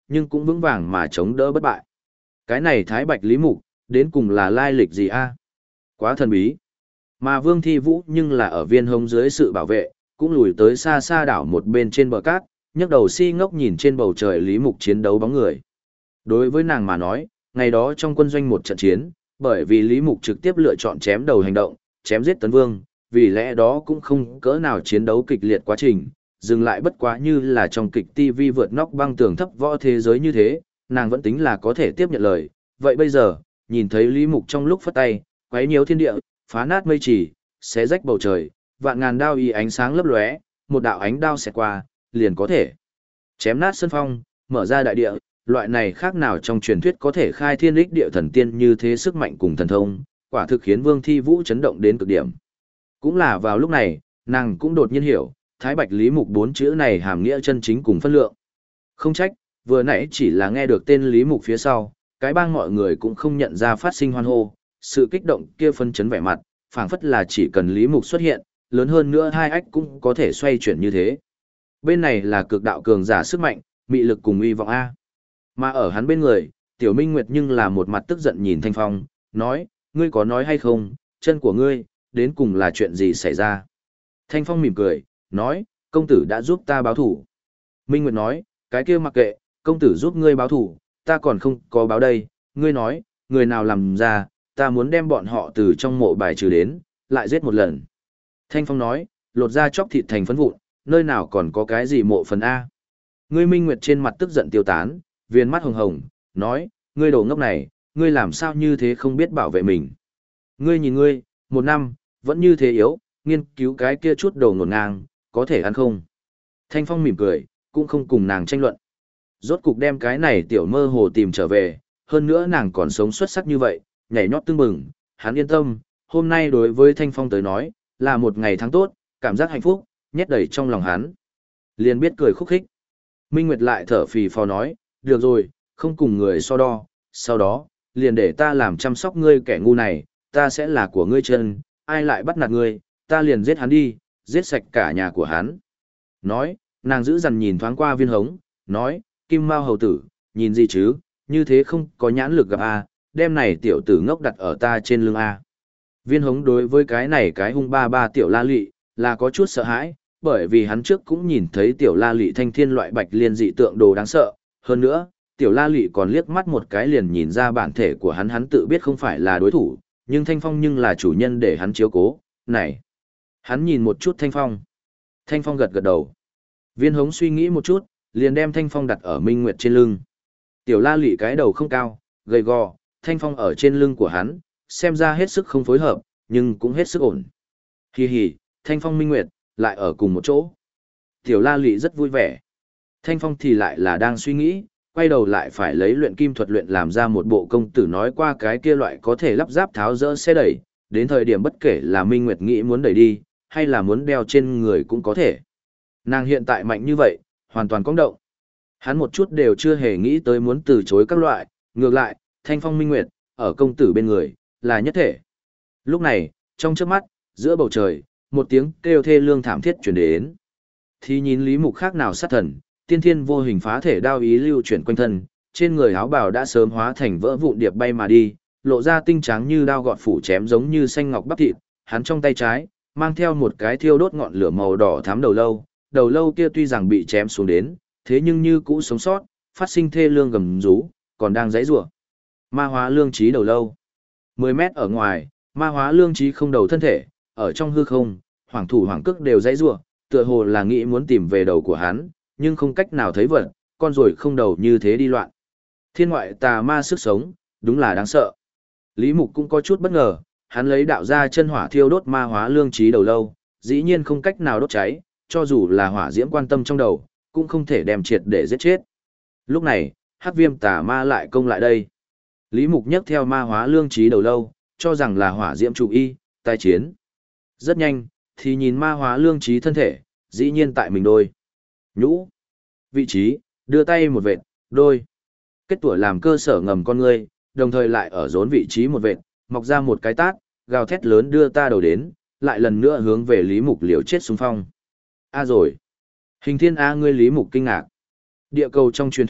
nhưng cũng vững vàng mà chống đỡ bất bại. Cái này Thái Bạch Lý Mục, đến cùng là lai lịch gì a? Quá thần bí. Mà Vương Thi Vũ nhưng là ở Viên Hống dưới sự bảo vệ, cũng lùi tới xa xa đảo một bên trên bờ cát, nhấc đầu si ngốc nhìn trên bầu trời Lý Mục chiến đấu bóng người. Đối với nàng mà nói, ngày đó trong quân doanh một trận chiến, bởi vì Lý Mục trực tiếp lựa chọn chém đầu hành động, chém giết Tấn Vương, vì lẽ đó cũng không cỡ nào chiến đấu kịch liệt quá trình, dừng lại bất quá như là trong kịch TV vượt nóc băng tường thấp võ thế giới như thế, nàng vẫn tính là có thể tiếp nhận lời. Vậy bây giờ, nhìn thấy Lý Mục trong lúc phất tay, quấy nhiễu thiên địa, phá nát mây chỉ, xé rách bầu trời, vạn ngàn đao y ánh sáng lấp lóe, một đạo ánh đao xẹt qua, liền có thể chém nát sân phong, mở ra đại địa, loại này khác nào trong truyền thuyết có thể khai thiên đích địa thần tiên như thế sức mạnh cùng thần thông, quả thực khiến Vương Thi Vũ chấn động đến cực điểm. Cũng là vào lúc này, nàng cũng đột nhiên hiểu, Thái Bạch Lý Mục 4 chữ này hàm nghĩa chân chính cùng phân lượng. Không trách, vừa nãy chỉ là nghe được tên Lý Mục phía sau, cái bang mọi người cũng không nhận ra phát sinh hoan hô, sự kích động kia phân chấn vẻ mặt, phảng phất là chỉ cần Lý Mục xuất hiện, lớn hơn nữa hai ách cũng có thể xoay chuyển như thế. Bên này là cực đạo cường giả sức mạnh, mị lực cùng uy vọng A. Mà ở hắn bên người, Tiểu Minh Nguyệt nhưng là một mặt tức giận nhìn Thanh Phong, nói, ngươi có nói hay không, chân của ngươi, đến cùng là chuyện gì xảy ra. Thanh Phong mỉm cười, nói, công tử đã giúp ta báo thủ. Minh Nguyệt nói, cái kia mặc kệ, công tử giúp ngươi báo thủ, ta còn không có báo đây, ngươi nói, người nào làm ra, ta muốn đem bọn họ từ trong mộ bài trừ đến, lại giết một lần. Thanh Phong nói, lột ra chóc thịt thành phấn vụn, nơi nào còn có cái gì mộ phần A. Ngươi Minh Nguyệt trên mặt tức giận tiêu tán, viên mắt hồng hồng, nói, ngươi đồ ngốc này, ngươi làm sao như thế không biết bảo vệ mình. Ngươi nhìn ngươi, một năm, vẫn như thế yếu, nghiên cứu cái kia chút đồ ngổn ngang, có thể ăn không? Thanh Phong mỉm cười, cũng không cùng nàng tranh luận. Rốt cục đem cái này tiểu mơ hồ tìm trở về, hơn nữa nàng còn sống xuất sắc như vậy, nhảy nhót tưng bừng, hắn yên tâm, hôm nay đối với Thanh Phong tới nói, là một ngày tháng tốt, cảm giác hạnh phúc, nhét đầy trong lòng hắn. Liền biết cười khúc khích. Minh Nguyệt lại thở phì phò nói, được rồi, không cùng người so đo, sau đó, liền để ta làm chăm sóc ngươi kẻ ngu này, ta sẽ là của ngươi chân, ai lại bắt nạt ngươi, ta liền giết hắn đi, giết sạch cả nhà của hắn. Nói, nàng giữ dằn nhìn thoáng qua Viên Hống, nói, Kim Mao hầu tử, nhìn gì chứ, như thế không có nhãn lực gặp a, đem này tiểu tử ngốc đặt ở ta trên lưng a. Viên Hống đối với cái này cái hung ba ba tiểu la lị, là có chút sợ hãi, bởi vì hắn trước cũng nhìn thấy tiểu la lị thanh thiên loại bạch liên dị tượng đồ đáng sợ, hơn nữa, tiểu la lị còn liếc mắt một cái liền nhìn ra bản thể của hắn tự biết không phải là đối thủ, nhưng Thanh Phong nhưng là chủ nhân để hắn chiếu cố, này. Hắn nhìn một chút Thanh Phong. Thanh Phong gật gật đầu. Viên Hống suy nghĩ một chút, liền đem Thanh Phong đặt ở Minh Nguyệt trên lưng. Tiểu la lị cái đầu không cao, gầy gò, Thanh Phong ở trên lưng của hắn, xem ra hết sức không phối hợp, nhưng cũng hết sức ổn. Hi hi, Thanh Phong Minh Nguyệt, lại ở cùng một chỗ. Tiểu la lị rất vui vẻ. Thanh Phong thì lại là đang suy nghĩ, quay đầu lại phải lấy luyện kim thuật luyện làm ra một bộ công tử nói qua cái kia loại có thể lắp ráp tháo dỡ xe đẩy, đến thời điểm bất kể là Minh Nguyệt nghĩ muốn đẩy đi, hay là muốn đeo trên người cũng có thể. Nàng hiện tại mạnh như vậy, hoàn toàn cong động. Hắn một chút đều chưa hề nghĩ tới muốn từ chối các loại, ngược lại, Thanh Phong Minh Nguyệt, ở công tử bên người, là nhất thể. Lúc này, trong chớp mắt, giữa bầu trời, một tiếng kêu thê lương thảm thiết truyền đến. Thì nhìn Lý Mục khác nào sát thần, tiên thiên vô hình phá thể đao ý lưu chuyển quanh thân, trên người áo bào đã sớm hóa thành vỡ vụn điệp bay mà đi, lộ ra tinh trắng như đao gọt phủ chém giống như xanh ngọc bắp thịt, hắn trong tay trái mang theo một cái thiêu đốt ngọn lửa màu đỏ thắm đầu lâu kia tuy rằng bị chém xuống đến, thế nhưng như cũ sống sót, phát sinh thê lương gầm rú, còn đang giãy giụa. Ma hóa lương trí đầu lâu. 10 mét ở ngoài, ma hóa lương trí không đầu thân thể, ở trong hư không, hoàng thủ hoàng cước đều giãy giụa, tựa hồ là nghĩ muốn tìm về đầu của hắn, nhưng không cách nào thấy vật, con rồi không đầu như thế đi loạn. Thiên ngoại tà ma sức sống, đúng là đáng sợ. Lý Mục cũng có chút bất ngờ, hắn lấy đạo ra chân hỏa thiêu đốt ma hóa lương trí đầu lâu, dĩ nhiên không cách nào đốt cháy, cho dù là hỏa diễm quan tâm trong đầu, cũng không thể đem triệt để giết chết. Lúc này, Hắc Viêm tà ma lại công lại đây. Lý Mục nhấc theo ma hóa lương trí đầu lâu, cho rằng là hỏa diễm chủ y, tai chiến. Rất nhanh, thì nhìn ma hóa lương trí thân thể, dĩ nhiên tại mình đôi. Nhũ. Vị trí, đưa tay một vệt, đôi. Kết tủa làm cơ sở ngầm con ngươi, đồng thời lại ở rốn vị trí một vệt, mọc ra một cái tát, gào thét lớn đưa ta đầu đến, lại lần nữa hướng về Lý Mục liều chết xung phong. A rồi. Hình thiên A ngươi Lý Mục kinh ngạc. Địa cầu trong truyền thuyết,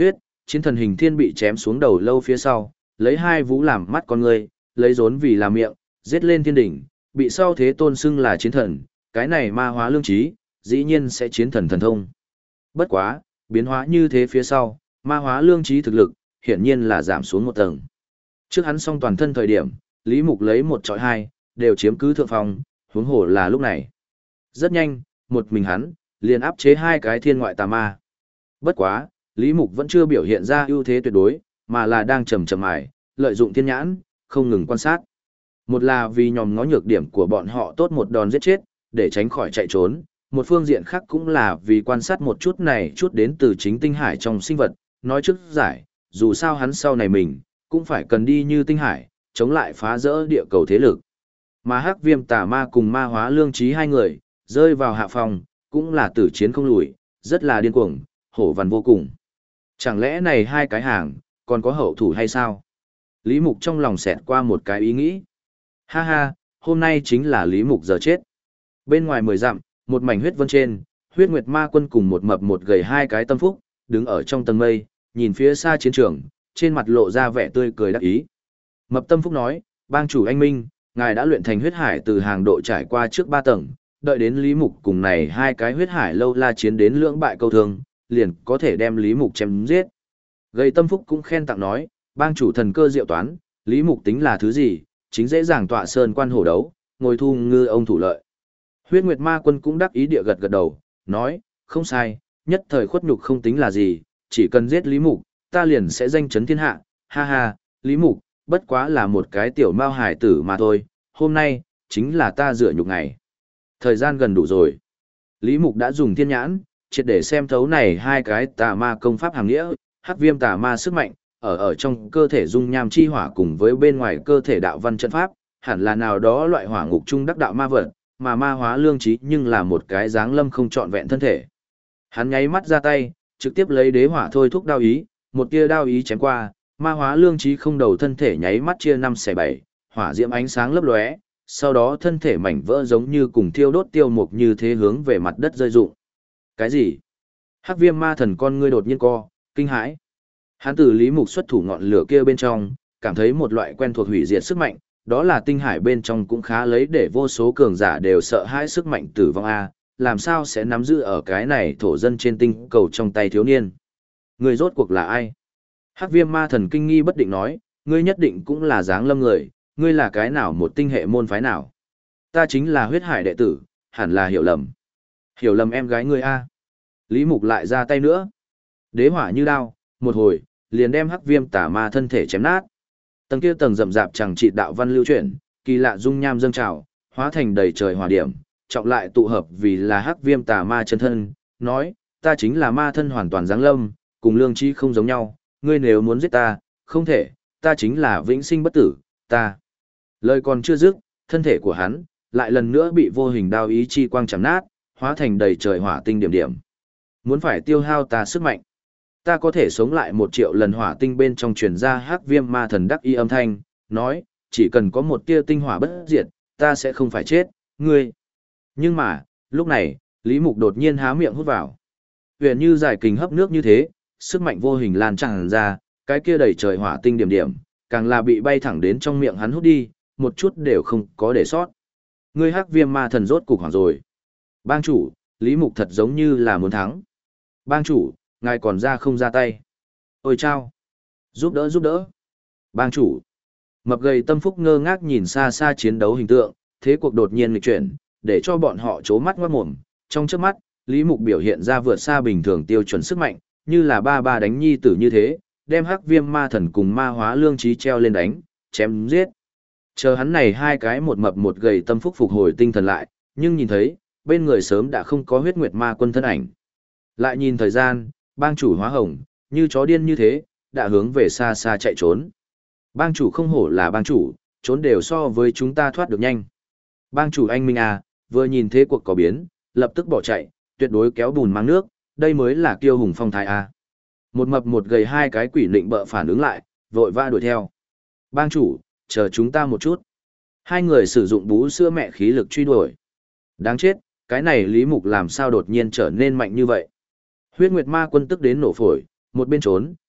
chiến thần hình thiên bị chém xuống đầu lâu phía sau, lấy hai vú làm mắt con người, lấy rốn vì làm miệng, giết lên thiên đỉnh, bị sau thế tôn xưng là chiến thần, cái này ma hóa lương trí, dĩ nhiên sẽ chiến thần thần thông. Bất quá, biến hóa như thế phía sau, ma hóa lương trí thực lực, hiển nhiên là giảm xuống một tầng. Trước hắn xong toàn thân thời điểm, Lý Mục lấy một trọi hai, đều chiếm cứ thượng phong, huống hồ là lúc này. Rất nhanh, một mình hắn, liền áp chế hai cái thiên ngoại tà ma. Bất quá, Lý Mục vẫn chưa biểu hiện ra ưu thế tuyệt đối, mà là đang chầm chậm mải, lợi dụng thiên nhãn, không ngừng quan sát. Một là vì nhòm ngó nhược điểm của bọn họ tốt một đòn giết chết, để tránh khỏi chạy trốn. Một phương diện khác cũng là vì quan sát một chút này chút đến từ chính tinh hải trong sinh vật, nói trước giải, dù sao hắn sau này mình, cũng phải cần đi như tinh hải, chống lại phá rỡ địa cầu thế lực. Mà Hắc Viêm tà ma cùng ma hóa lương trí hai người, rơi vào hạ phòng, cũng là tử chiến không lùi, rất là điên cuồng, hổ vằn vô cùng. Chẳng lẽ này hai cái hàng, còn có hậu thủ hay sao? Lý Mục trong lòng xẹt qua một cái ý nghĩ. Ha ha, hôm nay chính là Lý Mục giờ chết. Bên ngoài 10 dặm, một mảnh huyết vân trên, huyết nguyệt ma quân cùng một mập một gầy hai cái tâm phúc, đứng ở trong tầng mây, nhìn phía xa chiến trường, trên mặt lộ ra vẻ tươi cười đắc ý. Mập tâm phúc nói, bang chủ anh Minh, ngài đã luyện thành huyết hải từ hàng độ trải qua trước 3 tầng, đợi đến Lý Mục cùng này hai cái huyết hải lâu la chiến đến lưỡng bại câu thương, liền có thể đem Lý Mục chém giết. Gầy tâm phúc cũng khen tặng nói, bang chủ thần cơ diệu toán, Lý Mục tính là thứ gì, chính dễ dàng tọa sơn quan hổ đấu, ngồi thu ngư ông thủ lợi. Huyết Nguyệt Ma Quân cũng đắc ý địa gật gật đầu, nói, không sai, nhất thời khuất nhục không tính là gì, chỉ cần giết Lý Mục, ta liền sẽ danh chấn thiên hạ, ha ha, Lý Mục, bất quá là một cái tiểu mao hải tử mà thôi, hôm nay, chính là ta rửa nhục ngày. Thời gian gần đủ rồi. Lý Mục đã dùng thiên nhãn, triệt để xem thấu này hai cái tà ma công pháp hàng nghĩa, Hắc Viêm tà ma sức mạnh, ở trong cơ thể dung nham chi hỏa cùng với bên ngoài cơ thể đạo văn trận pháp, hẳn là nào đó loại hỏa ngục trung đắc đạo ma vật, mà ma hóa lương trí nhưng là một cái dáng lâm không trọn vẹn thân thể. Hắn nháy mắt ra tay, trực tiếp lấy đế hỏa thôi thúc đao ý, một tia đao ý chém qua, ma hóa lương trí không đầu thân thể nháy mắt chia 5/7, hỏa diễm ánh sáng lấp lóe, sau đó thân thể mảnh vỡ giống như cùng thiêu đốt tiêu mục như thế hướng về mặt đất rơi rụng. Cái gì? Hắc Viêm ma thần con ngươi đột nhiên co, kinh hãi. Hắn từ Lý Mục xuất thủ ngọn lửa kia bên trong, cảm thấy một loại quen thuộc hủy diệt sức mạnh, đó là tinh hải bên trong cũng khá lấy để vô số cường giả đều sợ hãi sức mạnh tử vong a, làm sao sẽ nắm giữ ở cái này thổ dân trên tinh cầu trong tay thiếu niên. Người rốt cuộc là ai? Hắc Viêm ma thần kinh nghi bất định nói, ngươi nhất định cũng là dáng lâm người, ngươi là cái nào một tinh hệ môn phái nào? Ta chính là huyết hải đệ tử, hẳn là hiểu lầm. Hiểu lầm em gái ngươi a. Lý Mục lại ra tay nữa. Đế hỏa như đao, một hồi, liền đem Hắc Viêm tà ma thân thể chém nát. Tầng kia tầng rậm rạp chẳng trị đạo văn lưu chuyển, kỳ lạ dung nham dâng trào, hóa thành đầy trời hỏa điểm, trọng lại tụ hợp vì là Hắc Viêm tà ma chân thân, nói, ta chính là ma thân hoàn toàn giáng lâm, cùng lương trí không giống nhau, ngươi nếu muốn giết ta, không thể, ta chính là vĩnh sinh bất tử, ta. Lời còn chưa dứt, thân thể của hắn, lại lần nữa bị vô hình đao ý chi quang chém nát, hóa thành đầy trời hỏa tinh điểm điểm. Muốn phải tiêu hao ta sức mạnh, ta có thể sống lại 1 triệu lần hỏa tinh bên trong truyền ra Hắc Viêm ma thần đắc y âm thanh, nói, chỉ cần có một tia tinh hỏa bất diệt, ta sẽ không phải chết, ngươi. Nhưng mà, lúc này, Lý Mục đột nhiên há miệng hút vào. Huyền như giải kình hấp nước như thế, sức mạnh vô hình lan tràn ra, cái kia đầy trời hỏa tinh điểm điểm, càng là bị bay thẳng đến trong miệng hắn hút đi, một chút đều không có để sót. Ngươi Hắc Viêm ma thần rốt cục hoảng rồi. Bang chủ, Lý Mục thật giống như là muốn thắng. Bang chủ, ngài còn ra không ra tay. Ôi chao! Giúp đỡ giúp đỡ. Bang chủ! Mập gầy tâm phúc ngơ ngác nhìn xa xa chiến đấu hình tượng, thế cuộc đột nhiên nghịch chuyển, để cho bọn họ chố mắt ngoát mồm. Trong chớp mắt, Lý Mục biểu hiện ra vượt xa bình thường tiêu chuẩn sức mạnh, như là ba đánh nhi tử như thế, đem Hắc Viêm ma thần cùng ma hóa lương trí treo lên đánh, chém giết. Chờ hắn này hai cái một mập một gầy tâm phúc phục hồi tinh thần lại, nhưng nhìn thấy, bên người sớm đã không có huyết nguyệt ma quân thân ảnh. Lại nhìn thời gian, bang chủ hóa hồng, như chó điên như thế, đã hướng về xa xa chạy trốn. Bang chủ không hổ là bang chủ, trốn đều so với chúng ta thoát được nhanh. Bang chủ anh Minh à, vừa nhìn thế cuộc có biến, lập tức bỏ chạy, tuyệt đối kéo bùn mang nước, đây mới là kiêu hùng phong thái à. Một mập một gầy hai cái quỷ lịnh bợ phản ứng lại, vội vã đuổi theo. Bang chủ, chờ chúng ta một chút. Hai người sử dụng bú sữa mẹ khí lực truy đuổi. Đáng chết, cái này Lý Mục làm sao đột nhiên trở nên mạnh như vậy. Huyết Nguyệt Ma Quân tức đến nổ phổi, một bên trốn,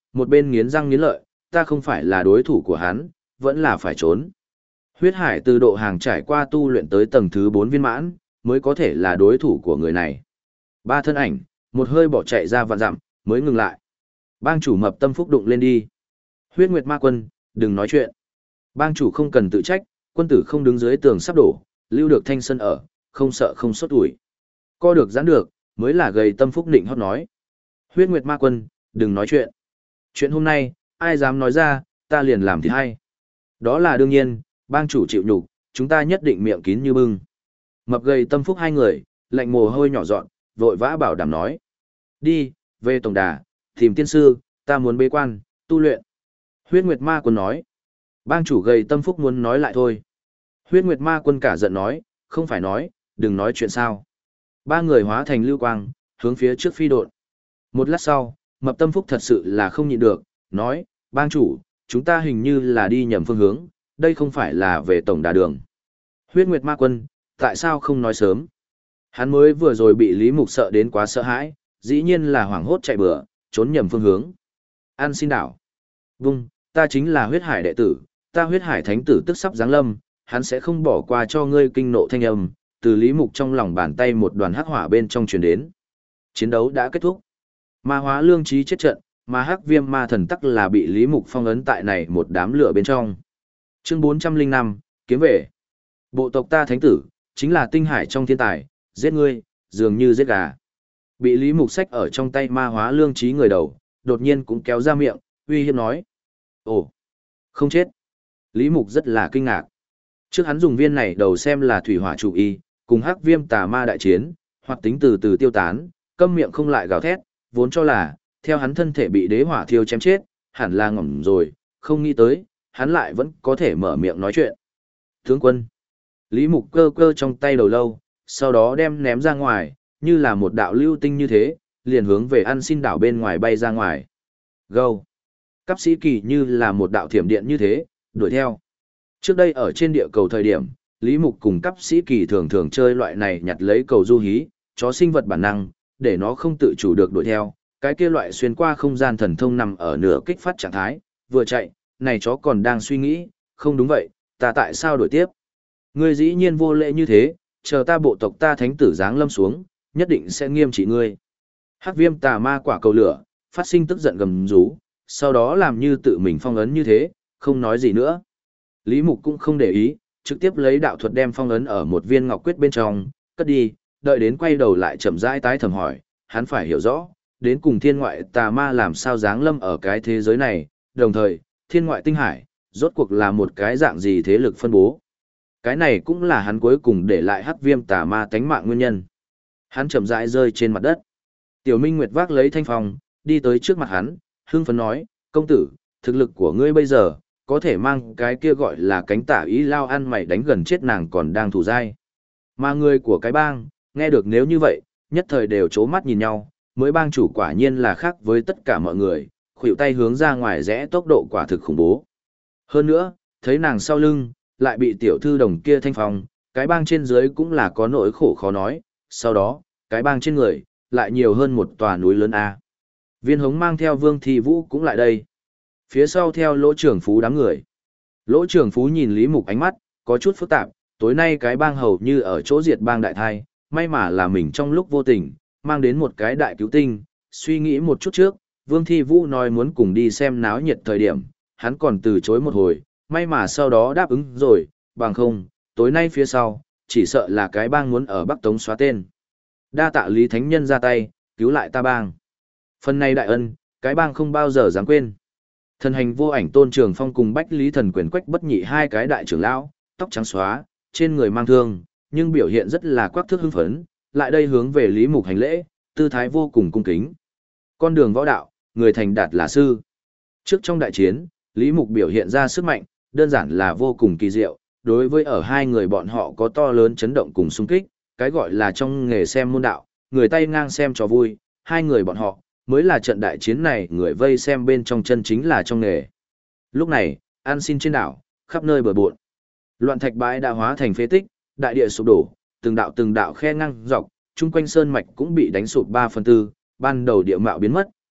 một bên nghiến răng nghiến lợi, ta không phải là đối thủ của hắn, vẫn là phải trốn. Huyết hải từ độ hàng trải qua tu luyện tới tầng thứ 4 viên mãn, mới có thể là đối thủ của người này. Ba thân ảnh, một hơi bỏ chạy ra vạn dặm, mới ngừng lại. Bang chủ Mập Tâm Phúc đụng lên đi. Huyết Nguyệt Ma Quân, đừng nói chuyện. Bang chủ không cần tự trách, quân tử không đứng dưới tường sắp đổ, lưu được thanh sân ở, không sợ không sốt ủi. Co được giãn được, mới là gầy Tâm Phúc định hót nói. Huyết Nguyệt Ma Quân, đừng nói chuyện. Chuyện hôm nay, ai dám nói ra, ta liền làm thì hay. Đó là đương nhiên, bang chủ chịu nhục, chúng ta nhất định miệng kín như bưng. Mập gầy Tâm Phúc hai người, lạnh mồ hôi nhỏ dọn, vội vã bảo đảm nói. Đi, về tổng đà, tìm tiên sư, ta muốn bế quan, tu luyện. Huyết Nguyệt Ma Quân nói. Bang chủ gầy Tâm Phúc muốn nói lại thôi. Huyết Nguyệt Ma Quân cả giận nói, không phải nói, đừng nói chuyện sao. Ba người hóa thành lưu quang, hướng phía trước phi độn. Một lát sau, Mập Tâm Phúc thật sự là không nhịn được, nói, bang chủ, chúng ta hình như là đi nhầm phương hướng, đây không phải là về tổng đà đường. Huyết Nguyệt Ma Quân, tại sao không nói sớm? Hắn mới vừa rồi bị Lý Mục sợ đến quá sợ hãi, dĩ nhiên là hoảng hốt chạy bừa, trốn nhầm phương hướng. An xin đảo. Vung, ta chính là huyết hải đệ tử, ta huyết hải thánh tử tức sắp giáng lâm, hắn sẽ không bỏ qua cho ngươi kinh nộ thanh âm, từ Lý Mục trong lòng bàn tay một đoàn hắc hỏa bên trong truyền đến. Chiến đấu đã kết thúc. Ma hóa lương trí chết trận, mà hắc viêm ma thần tắc là bị Lý Mục phong ấn tại này một đám lửa bên trong. Chương 405, kiếm về. Bộ tộc ta thánh tử, chính là tinh hải trong thiên tài, giết ngươi, dường như giết gà. Bị Lý Mục xách ở trong tay ma hóa lương trí người đầu, đột nhiên cũng kéo ra miệng, uy hiếp nói. Ồ, không chết. Lý Mục rất là kinh ngạc. Trước hắn dùng viên này đầu xem là thủy hỏa chủ y, cùng hắc viêm tà ma đại chiến, hoặc tính từ từ tiêu tán, câm miệng không lại gào thét, vốn cho là, theo hắn thân thể bị đế hỏa thiêu chém chết, hẳn là ngỏm rồi, không nghĩ tới, hắn lại vẫn có thể mở miệng nói chuyện. Tướng quân. Lý Mục cơ cơ trong tay đầu lâu, sau đó đem ném ra ngoài, như là một đạo lưu tinh như thế, liền hướng về An Xin đảo bên ngoài bay ra ngoài. Gâu. Cáp sĩ kỳ như là một đạo thiểm điện như thế, đuổi theo. Trước đây ở trên địa cầu thời điểm, Lý Mục cùng cáp sĩ kỳ thường thường chơi loại này nhặt lấy cầu du hí, chó sinh vật bản năng, để nó không tự chủ được đuổi theo. Cái kia loại xuyên qua không gian thần thông nằm ở nửa kích phát trạng thái, vừa chạy, này chó còn đang suy nghĩ, không đúng vậy, ta tại sao đuổi tiếp? Ngươi dĩ nhiên vô lễ như thế, chờ ta bộ tộc ta thánh tử giáng lâm xuống, nhất định sẽ nghiêm trị ngươi. Hắc viêm tà ma quả cầu lửa, phát sinh tức giận gầm rú, sau đó làm như tự mình phong ấn như thế, không nói gì nữa. Lý Mục cũng không để ý, trực tiếp lấy đạo thuật đem phong ấn ở một viên ngọc quyết bên trong, cất đi, đợi đến quay đầu lại chậm rãi tái thầm hỏi, hắn phải hiểu rõ, đến cùng thiên ngoại tà ma làm sao giáng lâm ở cái thế giới này, đồng thời, thiên ngoại tinh hải, rốt cuộc là một cái dạng gì thế lực phân bố. Cái này cũng là hắn cuối cùng để lại hắc viêm tà ma tánh mạng nguyên nhân. Hắn chậm rãi rơi trên mặt đất. Tiểu Minh Nguyệt vác lấy thanh phong, đi tới trước mặt hắn, hưng phấn nói, công tử, thực lực của ngươi bây giờ, có thể mang cái kia gọi là cánh tả ý lao ăn mày đánh gần chết nàng còn đang thủ dai. Mà người của cái bang, nghe được nếu như vậy, nhất thời đều chố mắt nhìn nhau, mới bang chủ quả nhiên là khác với tất cả mọi người, khuỷu tay hướng ra ngoài rẽ tốc độ quả thực khủng bố. Hơn nữa, thấy nàng sau lưng, lại bị tiểu thư đồng kia thanh phong, cái bang trên dưới cũng là có nỗi khổ khó nói, sau đó, cái bang trên người, lại nhiều hơn một tòa núi lớn A. Viên Hống mang theo Vương Thi Vũ cũng lại đây. Phía sau theo Lỗ Trưởng Phú đám người. Lỗ Trưởng Phú nhìn Lý Mục ánh mắt, có chút phức tạp, tối nay cái bang hầu như ở chỗ diệt bang đại thai, may mà là mình trong lúc vô tình, mang đến một cái đại cứu tinh, suy nghĩ một chút trước, Vương Thi Vũ nói muốn cùng đi xem náo nhiệt thời điểm, hắn còn từ chối một hồi, may mà sau đó đáp ứng rồi, bằng không, tối nay phía sau, chỉ sợ là cái bang muốn ở Bắc Tống xóa tên. Đa tạ Lý Thánh Nhân ra tay, cứu lại ta bang. Phần này đại ân, cái bang không bao giờ dám quên. Thần hành vô ảnh Tôn Trường Phong cùng Bách Lý Thần Quyền Quách Bất Nhị hai cái đại trưởng lão, tóc trắng xóa, trên người mang thương, nhưng biểu hiện rất là quắc thước hưng phấn, lại đây hướng về Lý Mục hành lễ, tư thái vô cùng cung kính. Con đường võ đạo, người thành đạt là sư. Trước trong đại chiến, Lý Mục biểu hiện ra sức mạnh, đơn giản là vô cùng kỳ diệu, đối với ở hai người bọn họ có to lớn chấn động cùng xung kích, cái gọi là trong nghề xem môn đạo, người tay ngang xem cho vui, hai người bọn họ, mới là trận đại chiến này người vây xem bên trong chân chính là trong nghề. Lúc này, An Xin trên đảo, khắp nơi bờ bộn. Loạn thạch bãi đã hóa thành phế tích, đại địa sụp đổ, từng đạo khe ngang dọc, chung quanh sơn mạch cũng bị đánh sụp 3/4, ban đầu địa mạo biến mất,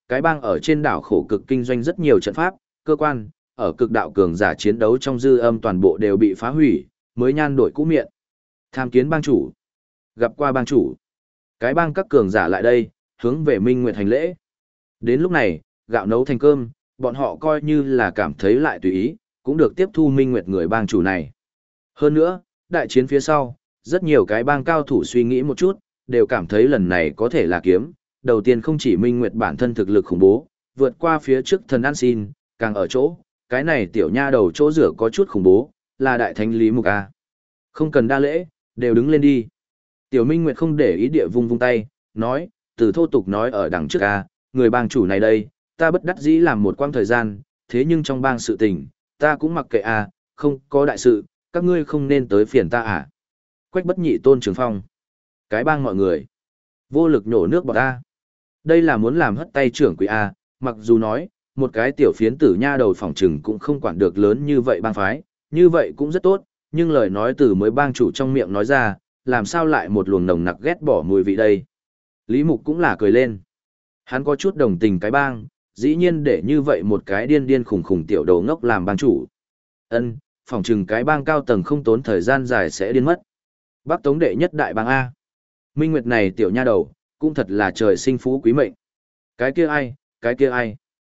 Cái bang ở trên đảo khổ cực kinh doanh rất nhiều trận pháp, cơ quan, ở cực đạo cường giả chiến đấu trong dư âm toàn bộ đều bị phá hủy, mới nhan đổi cũ miệng. Tham kiến bang chủ. Gặp qua bang chủ. Cái bang các cường giả lại đây, hướng về Minh Nguyệt hành lễ. Đến lúc này, gạo nấu thành cơm, bọn họ coi như là cảm thấy lại tùy ý, cũng được tiếp thu Minh Nguyệt người bang chủ này. Hơn nữa, đại chiến phía sau, rất nhiều cái bang cao thủ suy nghĩ một chút, đều cảm thấy lần này có thể là kiếm. Đầu tiên không chỉ Minh Nguyệt bản thân thực lực khủng bố, vượt qua phía trước thần An Xin, càng ở chỗ, cái này tiểu nha đầu chỗ rửa có chút khủng bố, là đại thánh Lý Mục A. Không cần đa lễ, đều đứng lên đi. Tiểu Minh Nguyệt không để ý địa vung vung tay, nói, từ thô tục nói ở đằng trước A, người bang chủ này đây, ta bất đắc dĩ làm một quãng thời gian, thế nhưng trong bang sự tình, ta cũng mặc kệ A, không có đại sự, các ngươi không nên tới phiền ta à. Quách Bất Nhị Tôn Trường Phong. Cái bang mọi người. Vô lực nhổ nước bọt A. Đây là muốn làm hất tay trưởng quỷ A, mặc dù nói, một cái tiểu phiến tử nha đầu phòng trừng cũng không quản được lớn như vậy bang phái, như vậy cũng rất tốt, nhưng lời nói từ mới bang chủ trong miệng nói ra, làm sao lại một luồng nồng nặc ghét bỏ mùi vị đây. Lý Mục cũng là cười lên. Hắn có chút đồng tình cái bang, dĩ nhiên để như vậy một cái điên điên khủng khủng tiểu đầu ngốc làm bang chủ. Phòng trừng cái bang cao tầng không tốn thời gian dài sẽ điên mất. Bắc Tống đệ nhất đại bang A. Minh Nguyệt này tiểu nha đầu, cũng thật là trời sinh phú quý mệnh. Cái kia ai, cái kia ai?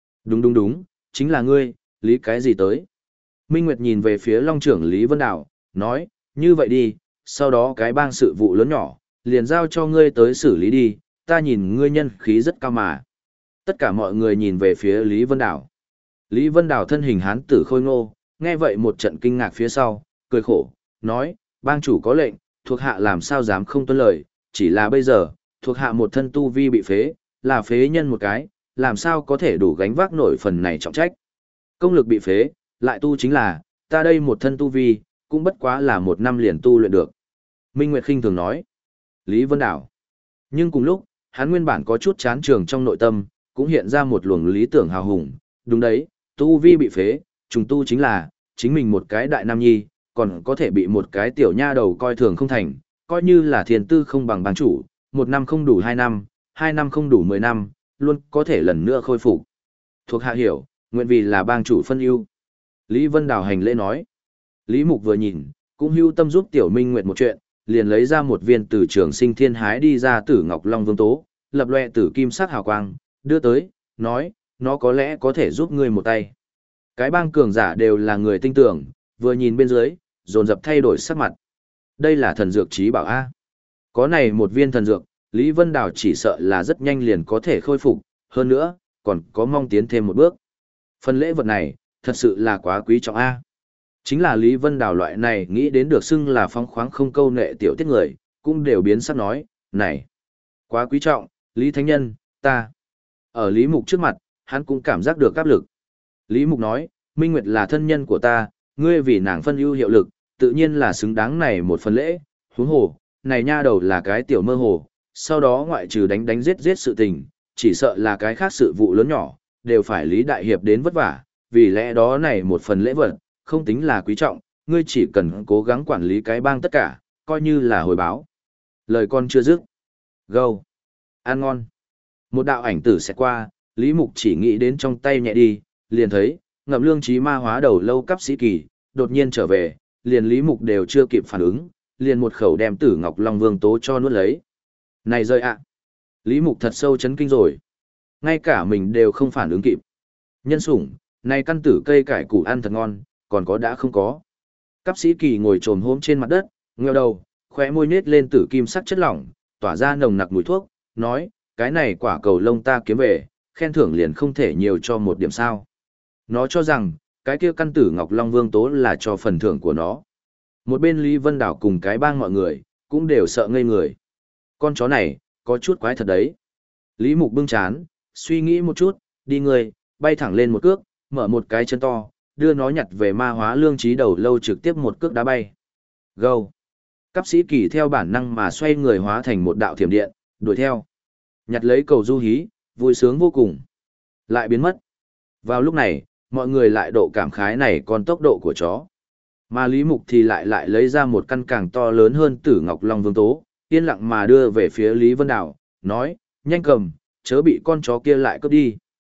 Đúng, chính là ngươi, Lý cái gì tới? Minh Nguyệt nhìn về phía Long trưởng Lý Vân Đào, nói, như vậy đi, sau đó cái bang sự vụ lớn nhỏ, liền giao cho ngươi tới xử lý đi, ta nhìn ngươi nhân khí rất cao mà. Tất cả mọi người nhìn về phía Lý Vân Đào. Lý Vân Đào thân hình hán tử khôi ngô, nghe vậy một trận kinh ngạc phía sau, cười khổ, nói, bang chủ có lệnh, thuộc hạ làm sao dám không tuân lời, chỉ là bây giờ, thuộc hạ một thân tu vi bị phế, là phế nhân một cái, làm sao có thể đủ gánh vác nổi phần này trọng trách. Công lực bị phế, lại tu chính là, ta đây một thân tu vi, cũng bất quá là 1 năm liền tu luyện được. Minh Nguyệt khinh thường nói, Lý Vân Đảo. Nhưng cùng lúc, hắn nguyên bản có chút chán trường trong nội tâm, cũng hiện ra một luồng lý tưởng hào hùng, đúng đấy, tu vi bị phế, trùng tu chính là, chính mình một cái đại nam nhi, còn có thể bị một cái tiểu nha đầu coi thường không thành, coi như là thiền tư không bằng bang chủ, 1 năm không đủ 2 năm, 2 năm không đủ 10 năm, luôn có thể lần nữa khôi phục. Thuộc hạ hiểu, nguyện vì là bang chủ phân ưu. Lý Vân Đào hành lễ nói. Lý Mục vừa nhìn, cũng hưu tâm giúp Tiểu Minh Nguyệt một chuyện, liền lấy ra một viên từ trường sinh thiên hái đi ra Tử Ngọc Long Vương Tố, lập loè tử kim sắc hào quang, đưa tới, nói, nó có lẽ có thể giúp ngươi một tay. Cái bang cường giả đều là người tinh tưởng, vừa nhìn bên dưới, dồn dập thay đổi sắc mặt. Đây là thần dược trí bảo A. Có này một viên thần dược, Lý Vân Đào chỉ sợ là rất nhanh liền có thể khôi phục, hơn nữa, còn có mong tiến thêm một bước. Phần lễ vật này, thật sự là quá quý trọng A. Chính là Lý Vân Đào loại này nghĩ đến được xưng là phóng khoáng không câu nệ tiểu tiết người, cũng đều biến sắc nói, này, quá quý trọng, Lý Thánh Nhân, ta. Ở Lý Mục trước mặt, hắn cũng cảm giác được áp lực. Lý Mục nói, Minh Nguyệt là thân nhân của ta, ngươi vì nàng phân ưu hiệu lực, tự nhiên là xứng đáng này một phần lễ, huống hồ, này nha đầu là cái tiểu mơ hồ, sau đó ngoại trừ đánh giết sự tình, chỉ sợ là cái khác sự vụ lớn nhỏ, đều phải Lý Đại Hiệp đến vất vả, vì lẽ đó này một phần lễ vật, không tính là quý trọng, ngươi chỉ cần cố gắng quản lý cái bang tất cả, coi như là hồi báo. Lời con chưa dứt. Gâu. Ăn ngon. Một đạo ảnh tử sẽ qua, Lý Mục chỉ nghĩ đến trong tay nhẹ đi, liền thấy, Ngậm Lương Chí Ma hóa đầu lâu cấp sĩ kỳ, đột nhiên trở về, liền Lý Mục đều chưa kịp phản ứng, liền một khẩu đem Tử Ngọc Long Vương Tố cho nuốt lấy. Này rơi ạ! Lý Mục thật sâu chấn kinh rồi. Ngay cả mình đều không phản ứng kịp. Nhân sủng, này căn tử cây cải củ ăn thật ngon, còn có đã không có. Cấp sĩ kỳ ngồi trồm hôm trên mặt đất, ngheo đầu, khóe môi nết lên tử kim sắc chất lỏng, tỏa ra nồng nặc mùi thuốc, nói, cái này quả cầu lông ta kiếm về, khen thưởng liền không thể nhiều cho một điểm sao. Nó cho rằng, cái kia căn tử Ngọc Long Vương Tố là cho phần thưởng của nó. Một bên Lý Vân Đảo cùng cái bang mọi người, cũng đều sợ ngây người. Con chó này, có chút quái thật đấy. Lý Mục bưng chán, suy nghĩ một chút, đi người, bay thẳng lên một cước, mở một cái chân to, đưa nó nhặt về Ma Hóa Lương Chí đầu lâu trực tiếp một cước đá bay. Gâu. Cấp sĩ kỳ theo bản năng mà xoay người hóa thành một đạo thiểm điện, đuổi theo. Nhặt lấy cầu du hí, vui sướng vô cùng. Lại biến mất. Vào lúc này, mọi người lại độ cảm khái này còn tốc độ của chó. Mà Lý Mục thì lại lấy ra một căn càng to lớn hơn Tử Ngọc Long Vương Tố, yên lặng mà đưa về phía Lý Vân Đảo, nói, nhanh cầm, chớ bị con chó kia lại cướp đi.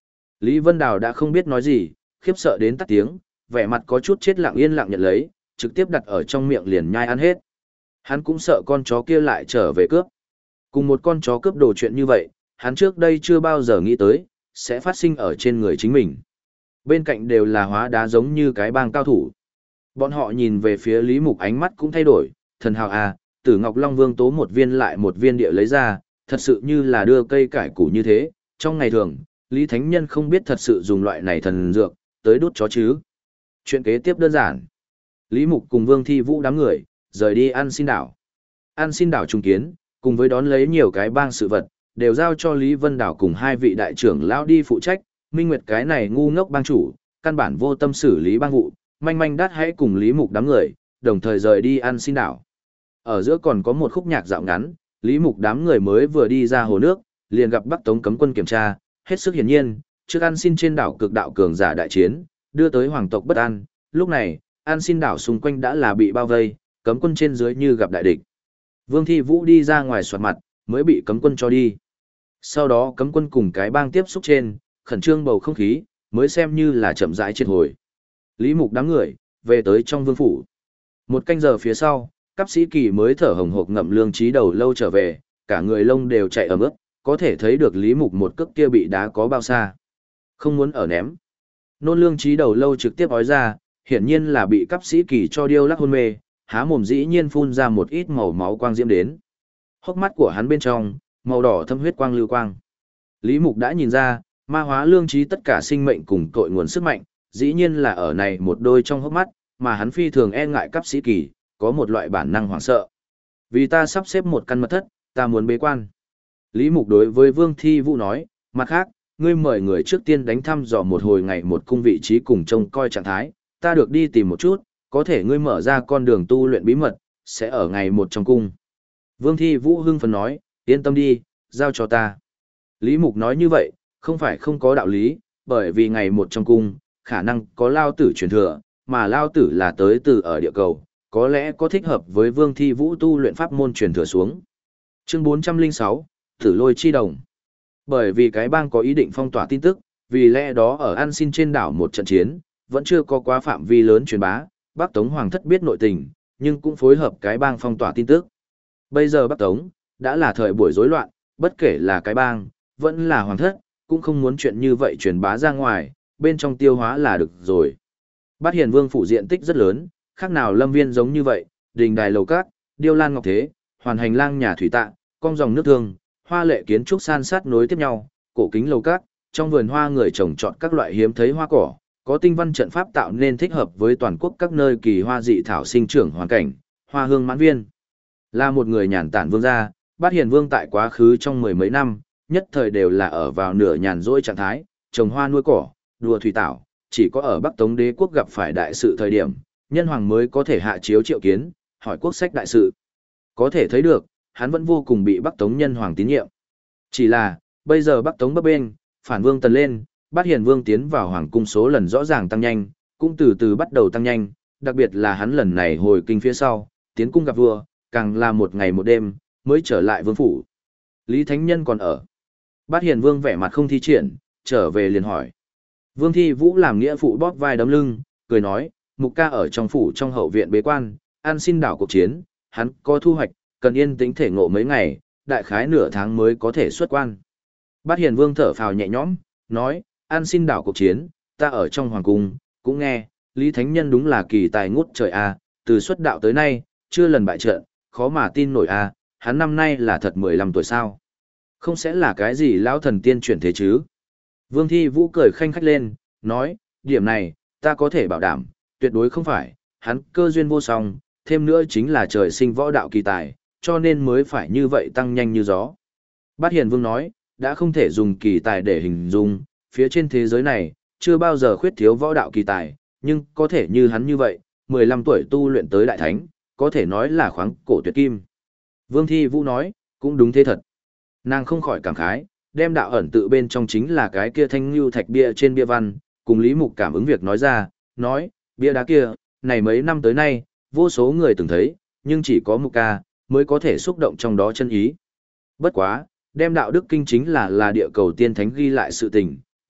Lý Vân Đào đã không biết nói gì, khiếp sợ đến tắt tiếng, vẻ mặt có chút chết lặng yên lặng nhận lấy, trực tiếp đặt ở trong miệng liền nhai ăn hết. Hắn cũng sợ con chó kia lại trở về cướp. Cùng một con chó cướp đồ chuyện như vậy, hắn trước đây chưa bao giờ nghĩ tới, sẽ phát sinh ở trên người chính mình. Bên cạnh đều là hóa đá giống như cái bang cao thủ. Bọn họ nhìn về phía Lý Mục ánh mắt cũng thay đổi, thần hào à, Tử Ngọc Long Vương tố một viên lại một viên địa lấy ra, thật sự như là đưa cây cải củ như thế. Trong ngày thường, Lý Thánh Nhân không biết thật sự dùng loại này thần dược, tới đút chó chứ. Chuyện kế tiếp đơn giản. Lý Mục cùng Vương Thi Vũ đám người, rời đi An Xin Đảo. An Xin Đảo trung kiến, cùng với đón lấy nhiều cái bang sự vật, đều giao cho Lý Vân Đảo cùng hai vị đại trưởng lão đi phụ trách. Minh Nguyệt cái này ngu ngốc bang chủ, căn bản vô tâm xử lý bang vụ, manh manh đắt hãy cùng Lý Mục đám người, đồng thời rời đi An Xin Đảo. Ở giữa còn có một khúc nhạc dạo ngắn, Lý Mục đám người mới vừa đi ra hồ nước, liền gặp Bắc Tống cấm quân kiểm tra, hết sức hiển nhiên, trước An Xin trên đảo cực đạo cường giả đại chiến, đưa tới hoàng tộc bất an, lúc này, An Xin đảo xung quanh đã là bị bao vây, cấm quân trên dưới như gặp đại địch. Vương Thi Vũ đi ra ngoài soạt mặt, mới bị cấm quân cho đi. Sau đó cấm quân cùng cái bang tiếp xúc trên, khẩn trương bầu không khí, mới xem như là chậm rãi triệt hồi. Lý Mục đám người, về tới trong vương phủ. Một canh giờ phía sau, Cáp Sĩ Kỳ mới thở hồng hộc ngậm lương trí đầu lâu trở về, cả người lông đều chạy ẩm ướt, có thể thấy được Lý Mục một cước kia bị đá có bao xa. Không muốn ở ném. Nôn lương trí đầu lâu trực tiếp ói ra, hiển nhiên là bị Cáp Sĩ Kỳ cho điêu lắc hôn mê, há mồm dĩ nhiên phun ra một ít màu máu quang diễm đến. Hốc mắt của hắn bên trong, màu đỏ thâm huyết quang lưu quang. Lý Mục đã nhìn ra, ma hóa lương trí tất cả sinh mệnh cùng cội nguồn sức mạnh, dĩ nhiên là ở này một đôi trong hốc mắt, mà hắn phi thường e ngại Cáp Sĩ Kỳ, có một loại bản năng hoảng sợ. Vì ta sắp xếp một căn mật thất, ta muốn bế quan. Lý Mục đối với Vương Thi Vũ nói, mặt khác, ngươi mời người trước tiên đánh thăm dò một hồi ngày một cung vị trí cùng trông coi trạng thái, ta được đi tìm một chút, có thể ngươi mở ra con đường tu luyện bí mật, sẽ ở ngày một trong cung. Vương Thi Vũ hưng phấn nói, yên tâm đi, giao cho ta. Lý Mục nói như vậy, không phải không có đạo lý, bởi vì ngày một trong cung, khả năng có Lao Tử truyền thừa, mà Lao Tử là tới từ ở địa cầu, có lẽ có thích hợp với Vương Thi Vũ tu luyện pháp môn truyền thừa xuống. Chương 406, Tử Lôi Chi Đồng. Bởi vì cái bang có ý định phong tỏa tin tức, vì lẽ đó ở An Xin trên đảo một trận chiến, vẫn chưa có quá phạm vi lớn truyền bá, Bắc Tống Hoàng thất biết nội tình, nhưng cũng phối hợp cái bang phong tỏa tin tức. Bây giờ Bắc Tống, đã là thời buổi rối loạn, bất kể là cái bang, vẫn là Hoàng thất, cũng không muốn chuyện như vậy truyền bá ra ngoài, bên trong tiêu hóa là được rồi. Bát Hiền Vương phủ diện tích rất lớn, khác nào lâm viên giống như vậy, đình đài lầu cát, điêu lan ngọc thế, hoàn hành lang nhà thủy tạ, cong dòng nước thương, hoa lệ kiến trúc san sát nối tiếp nhau, cổ kính lầu cát, trong vườn hoa người trồng trọt các loại hiếm thấy hoa cỏ, có tinh văn trận pháp tạo nên thích hợp với toàn quốc các nơi kỳ hoa dị thảo sinh trưởng hoàn cảnh, hoa hương mãn viên. Là một người nhàn tản vương gia, Bát Hiền Vương tại quá khứ trong mười mấy năm, nhất thời đều là ở vào nửa nhàn rỗi trạng thái, trồng hoa nuôi cỏ, đùa thủy tảo, chỉ có ở Bắc Tống đế quốc gặp phải đại sự thời điểm, nhân hoàng mới có thể hạ chiếu triệu kiến, hỏi quốc sách đại sự. Có thể thấy được, hắn vẫn vô cùng bị Bắc Tống nhân hoàng tín nhiệm. Chỉ là, bây giờ Bắc Tống bấp bênh, phản vương tần lên, Bát Hiền Vương tiến vào hoàng cung số lần rõ ràng tăng nhanh, cũng từ từ bắt đầu tăng nhanh, đặc biệt là hắn lần này hồi kinh phía sau, tiến cung gặp vua, càng là một ngày một đêm, mới trở lại vương phủ. Lý Thánh Nhân còn ở. Bát Hiền Vương vẻ mặt không thi triển, trở về liền hỏi. Vương Thi Vũ làm nghĩa phụ bóp vai đấm lưng, cười nói, Mục ca ở trong phủ trong hậu viện bế quan, An Xin đảo cuộc chiến, hắn có thu hoạch, cần yên tĩnh thể ngộ mấy ngày, đại khái nửa tháng mới có thể xuất quan. Bát Hiền Vương thở phào nhẹ nhõm, nói, An Xin đảo cuộc chiến, ta ở trong hoàng cung, cũng nghe, Lý Thánh Nhân đúng là kỳ tài ngút trời a, từ xuất đạo tới nay, chưa lần bại trận, khó mà tin nổi a, hắn năm nay là thật 15 tuổi sao? Không sẽ là cái gì lão thần tiên chuyển thế chứ? Vương Thi Vũ cười khanh khách lên, nói, điểm này, ta có thể bảo đảm, tuyệt đối không phải, hắn cơ duyên vô song, thêm nữa chính là trời sinh võ đạo kỳ tài, cho nên mới phải như vậy tăng nhanh như gió. Bát Hiền Vương nói, đã không thể dùng kỳ tài để hình dung, phía trên thế giới này, chưa bao giờ khuyết thiếu võ đạo kỳ tài, nhưng có thể như hắn như vậy, 15 tuổi tu luyện tới đại thánh, có thể nói là khoáng cổ tuyệt kim. Vương Thi Vũ nói, cũng đúng thế thật. Nàng không khỏi cảm khái, đem đạo ẩn tự bên trong chính là cái kia thanh lưu thạch bia trên bia văn, cùng Lý Mục cảm ứng việc nói ra, nói, bia đá kia, này mấy năm tới nay, vô số người từng thấy, nhưng chỉ có Mục ca, mới có thể xúc động trong đó chân ý. Bất quá, đem đạo đức kinh chính là địa cầu tiên thánh ghi lại sự tình,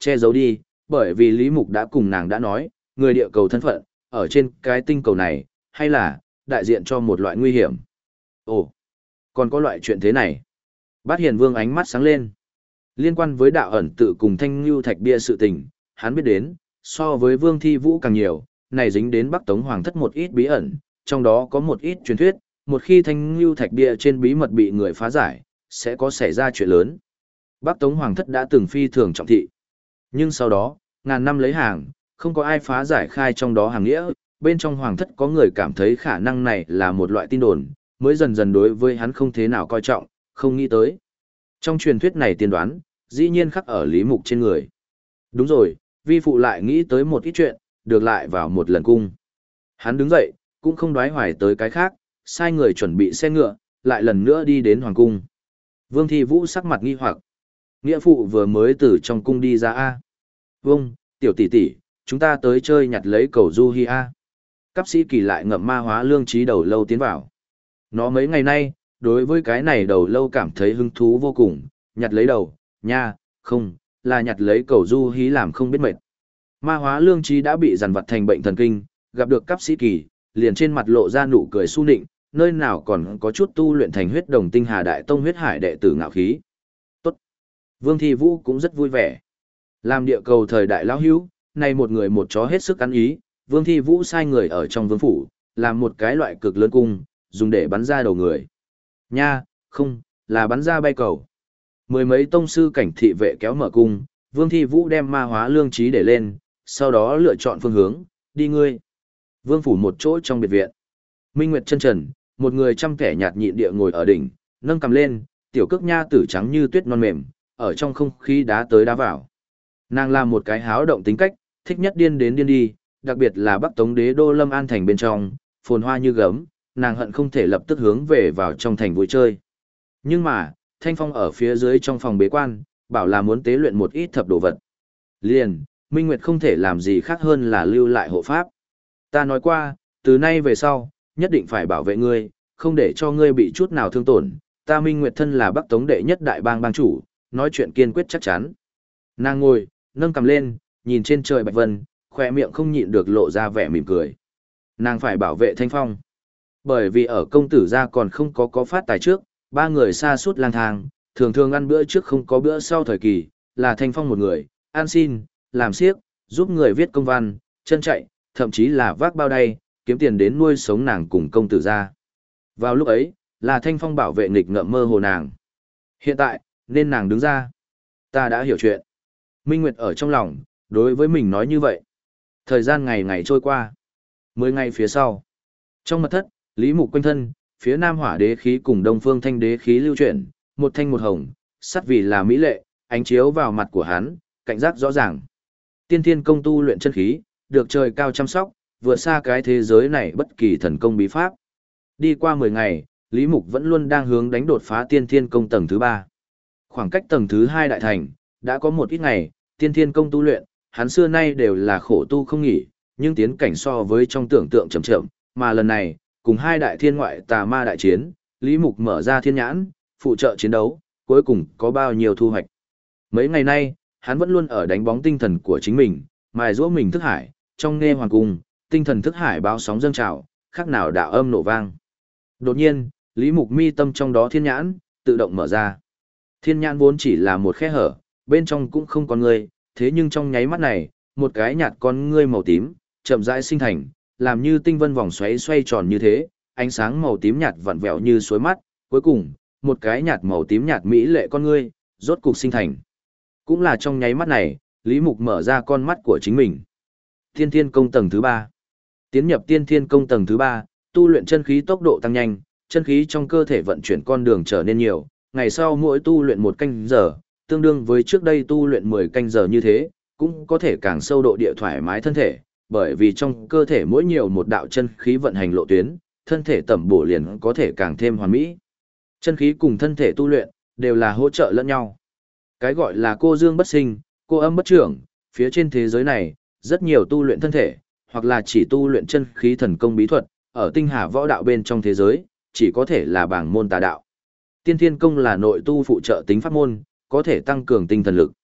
Che giấu đi, bởi vì Lý Mục đã cùng nàng đã nói, người địa cầu thân phận, ở trên cái tinh cầu này, hay là, đại diện cho một loại nguy hiểm. Ồ, còn có loại chuyện thế này. Bát Hiền Vương ánh mắt sáng lên. Liên quan với đạo ẩn tự cùng Thanh Lưu Thạch Bia sự tình, hắn biết đến, so với Vương Thi Vũ càng nhiều, này dính đến Bắc Tống Hoàng thất một ít bí ẩn, trong đó có một ít truyền thuyết, một khi Thanh Lưu Thạch Bia trên bí mật bị người phá giải, sẽ có xảy ra chuyện lớn. Bắc Tống Hoàng thất đã từng phi thường trọng thị. Nhưng sau đó, ngàn năm lấy hàng, không có ai phá giải khai trong đó hàng nghĩa, bên trong Hoàng thất có người cảm thấy khả năng này là một loại tin đồn, mới dần dần đối với hắn không thế nào coi trọng, không nghĩ tới. Trong truyền thuyết này tiên đoán, dĩ nhiên khắc ở Lý Mục trên người. Đúng rồi, vi phụ lại nghĩ tới một ít chuyện, được lại vào một lần cung. Hắn đứng dậy, cũng không đoái hoài tới cái khác, sai người chuẩn bị xe ngựa, lại lần nữa đi đến Hoàng cung. Vương Thi Vũ sắc mặt nghi hoặc. Nghĩa phụ vừa mới từ trong cung đi ra a. Vâng, tiểu tỷ tỷ, chúng ta tới chơi nhặt lấy cầu du hi a. Cáp sĩ kỳ lại ngậm ma hóa lương trí đầu lâu tiến vào. Nó mấy ngày nay, đối với cái này đầu lâu cảm thấy hứng thú vô cùng, nhặt lấy đầu, nha, không, là nhặt lấy cầu du hí làm không biết mệt. Ma hóa lương trí đã bị dằn vặt thành bệnh thần kinh, gặp được cấp sĩ kỳ, liền trên mặt lộ ra nụ cười su nịnh, nơi nào còn có chút tu luyện thành huyết đồng tinh hà đại tông huyết hải đệ tử ngạo khí. Tốt. Vương Thi Vũ cũng rất vui vẻ. Làm địa cầu thời đại lão hữu, nay một người một chó hết sức ăn ý, Vương Thi Vũ sai người ở trong vương phủ, làm một cái loại cực lớn cung, dùng để bắn ra đầu người. Nha, không, là bắn ra bay cầu. Mười mấy tông sư cảnh thị vệ kéo mở cung, Vương Thi Vũ đem ma hóa lương trí để lên, sau đó lựa chọn phương hướng, đi ngươi. Vương phủ một chỗ trong biệt viện. Minh Nguyệt chân trần, một người trăm kẻ nhạt nhịn địa ngồi ở đỉnh, nâng cầm lên, tiểu cước nha tử trắng như tuyết non mềm, ở trong không khí đá tới đá vào. Nàng là một cái háo động tính cách, thích nhất điên đến điên đi, đặc biệt là Bắc Tống đế đô Lâm An thành bên trong, phồn hoa như gấm, nàng hận không thể lập tức hướng về vào trong thành vui chơi. Nhưng mà, Thanh Phong ở phía dưới trong phòng bế quan, bảo là muốn tế luyện một ít thập đồ vật. Liền, Minh Nguyệt không thể làm gì khác hơn là lưu lại hộ pháp. Ta nói qua, từ nay về sau, nhất định phải bảo vệ ngươi, không để cho ngươi bị chút nào thương tổn. Ta Minh Nguyệt thân là Bắc Tống đệ nhất đại bang bang chủ, nói chuyện kiên quyết chắc chắn. Nàng ngồi, nâng cầm lên, nhìn trên trời bạch vân, khỏe miệng không nhịn được lộ ra vẻ mỉm cười. Nàng phải bảo vệ Thanh Phong. Bởi vì ở công tử gia còn không có phát tài trước, ba người xa suốt lang thang, thường thường ăn bữa trước không có bữa sau thời kỳ, là Thanh Phong một người, ăn xin, làm siếc, giúp người viết công văn, chân chạy, thậm chí là vác bao đay, kiếm tiền đến nuôi sống nàng cùng công tử gia. Vào lúc ấy, là Thanh Phong bảo vệ nghịch ngợm mơ hồ nàng. Hiện tại, nên nàng đứng ra. Ta đã hiểu chuyện. Minh Nguyệt ở trong lòng, đối với mình nói như vậy. Thời gian ngày ngày trôi qua. 10 ngày phía sau. Trong mật thất, Lý Mục quanh thân, phía Nam Hỏa đế khí cùng Đông Phương Thanh đế khí lưu chuyển, một thanh một hồng, sắt vì là mỹ lệ, ánh chiếu vào mặt của hắn, cảnh giác rõ ràng. Tiên Thiên công tu luyện chân khí, được trời cao chăm sóc, vượt xa cái thế giới này bất kỳ thần công bí pháp. Đi qua 10 ngày, Lý Mục vẫn luôn đang hướng đánh đột phá Tiên Thiên công tầng thứ 3. Khoảng cách tầng thứ 2 đại thành, đã có một ít ngày, Tiên Thiên công tu luyện, hắn xưa nay đều là khổ tu không nghỉ, nhưng tiến cảnh so với trong tưởng tượng chậm chậm, mà lần này, cùng hai đại thiên ngoại tà ma đại chiến, Lý Mục mở ra thiên nhãn, phụ trợ chiến đấu, cuối cùng có bao nhiêu thu hoạch. Mấy ngày nay, hắn vẫn luôn ở đánh bóng tinh thần của chính mình, mài giũa mình thức hải, trong nghe hoàng cung, tinh thần thức hải báo sóng dâng trào, khác nào đạo âm nổ vang. Đột nhiên, Lý Mục mi tâm trong đó thiên nhãn, tự động mở ra. Thiên nhãn vốn chỉ là một khe hở, bên trong cũng không có người, thế nhưng trong nháy mắt này, một cái nhạt con ngươi màu tím, chậm rãi sinh thành, làm như tinh vân vòng xoáy xoay tròn như thế, ánh sáng màu tím nhạt vặn vẹo như suối mắt, cuối cùng, một cái nhạt màu tím nhạt mỹ lệ con ngươi, rốt cục sinh thành. Cũng là trong nháy mắt này, Lý Mục mở ra con mắt của chính mình. Tiên Thiên công tầng thứ 3. Tiến nhập Tiên Thiên công tầng thứ 3, tu luyện chân khí tốc độ tăng nhanh, chân khí trong cơ thể vận chuyển con đường trở nên nhiều, ngày sau mỗi tu luyện 1 canh giờ, tương đương với trước đây tu luyện 10 canh giờ như thế, cũng có thể càng sâu độ địa thoải mái thân thể, bởi vì trong cơ thể mỗi nhiều một đạo chân khí vận hành lộ tuyến, thân thể tẩm bổ liền có thể càng thêm hoàn mỹ. Chân khí cùng thân thể tu luyện, đều là hỗ trợ lẫn nhau. Cái gọi là cô dương bất sinh, cô âm bất trưởng, phía trên thế giới này, rất nhiều tu luyện thân thể, hoặc là chỉ tu luyện chân khí thần công bí thuật, ở tinh hà võ đạo bên trong thế giới, chỉ có thể là bảng môn tà đạo. Tiên Thiên công là nội tu phụ trợ tính pháp môn, có thể tăng cường tinh thần lực.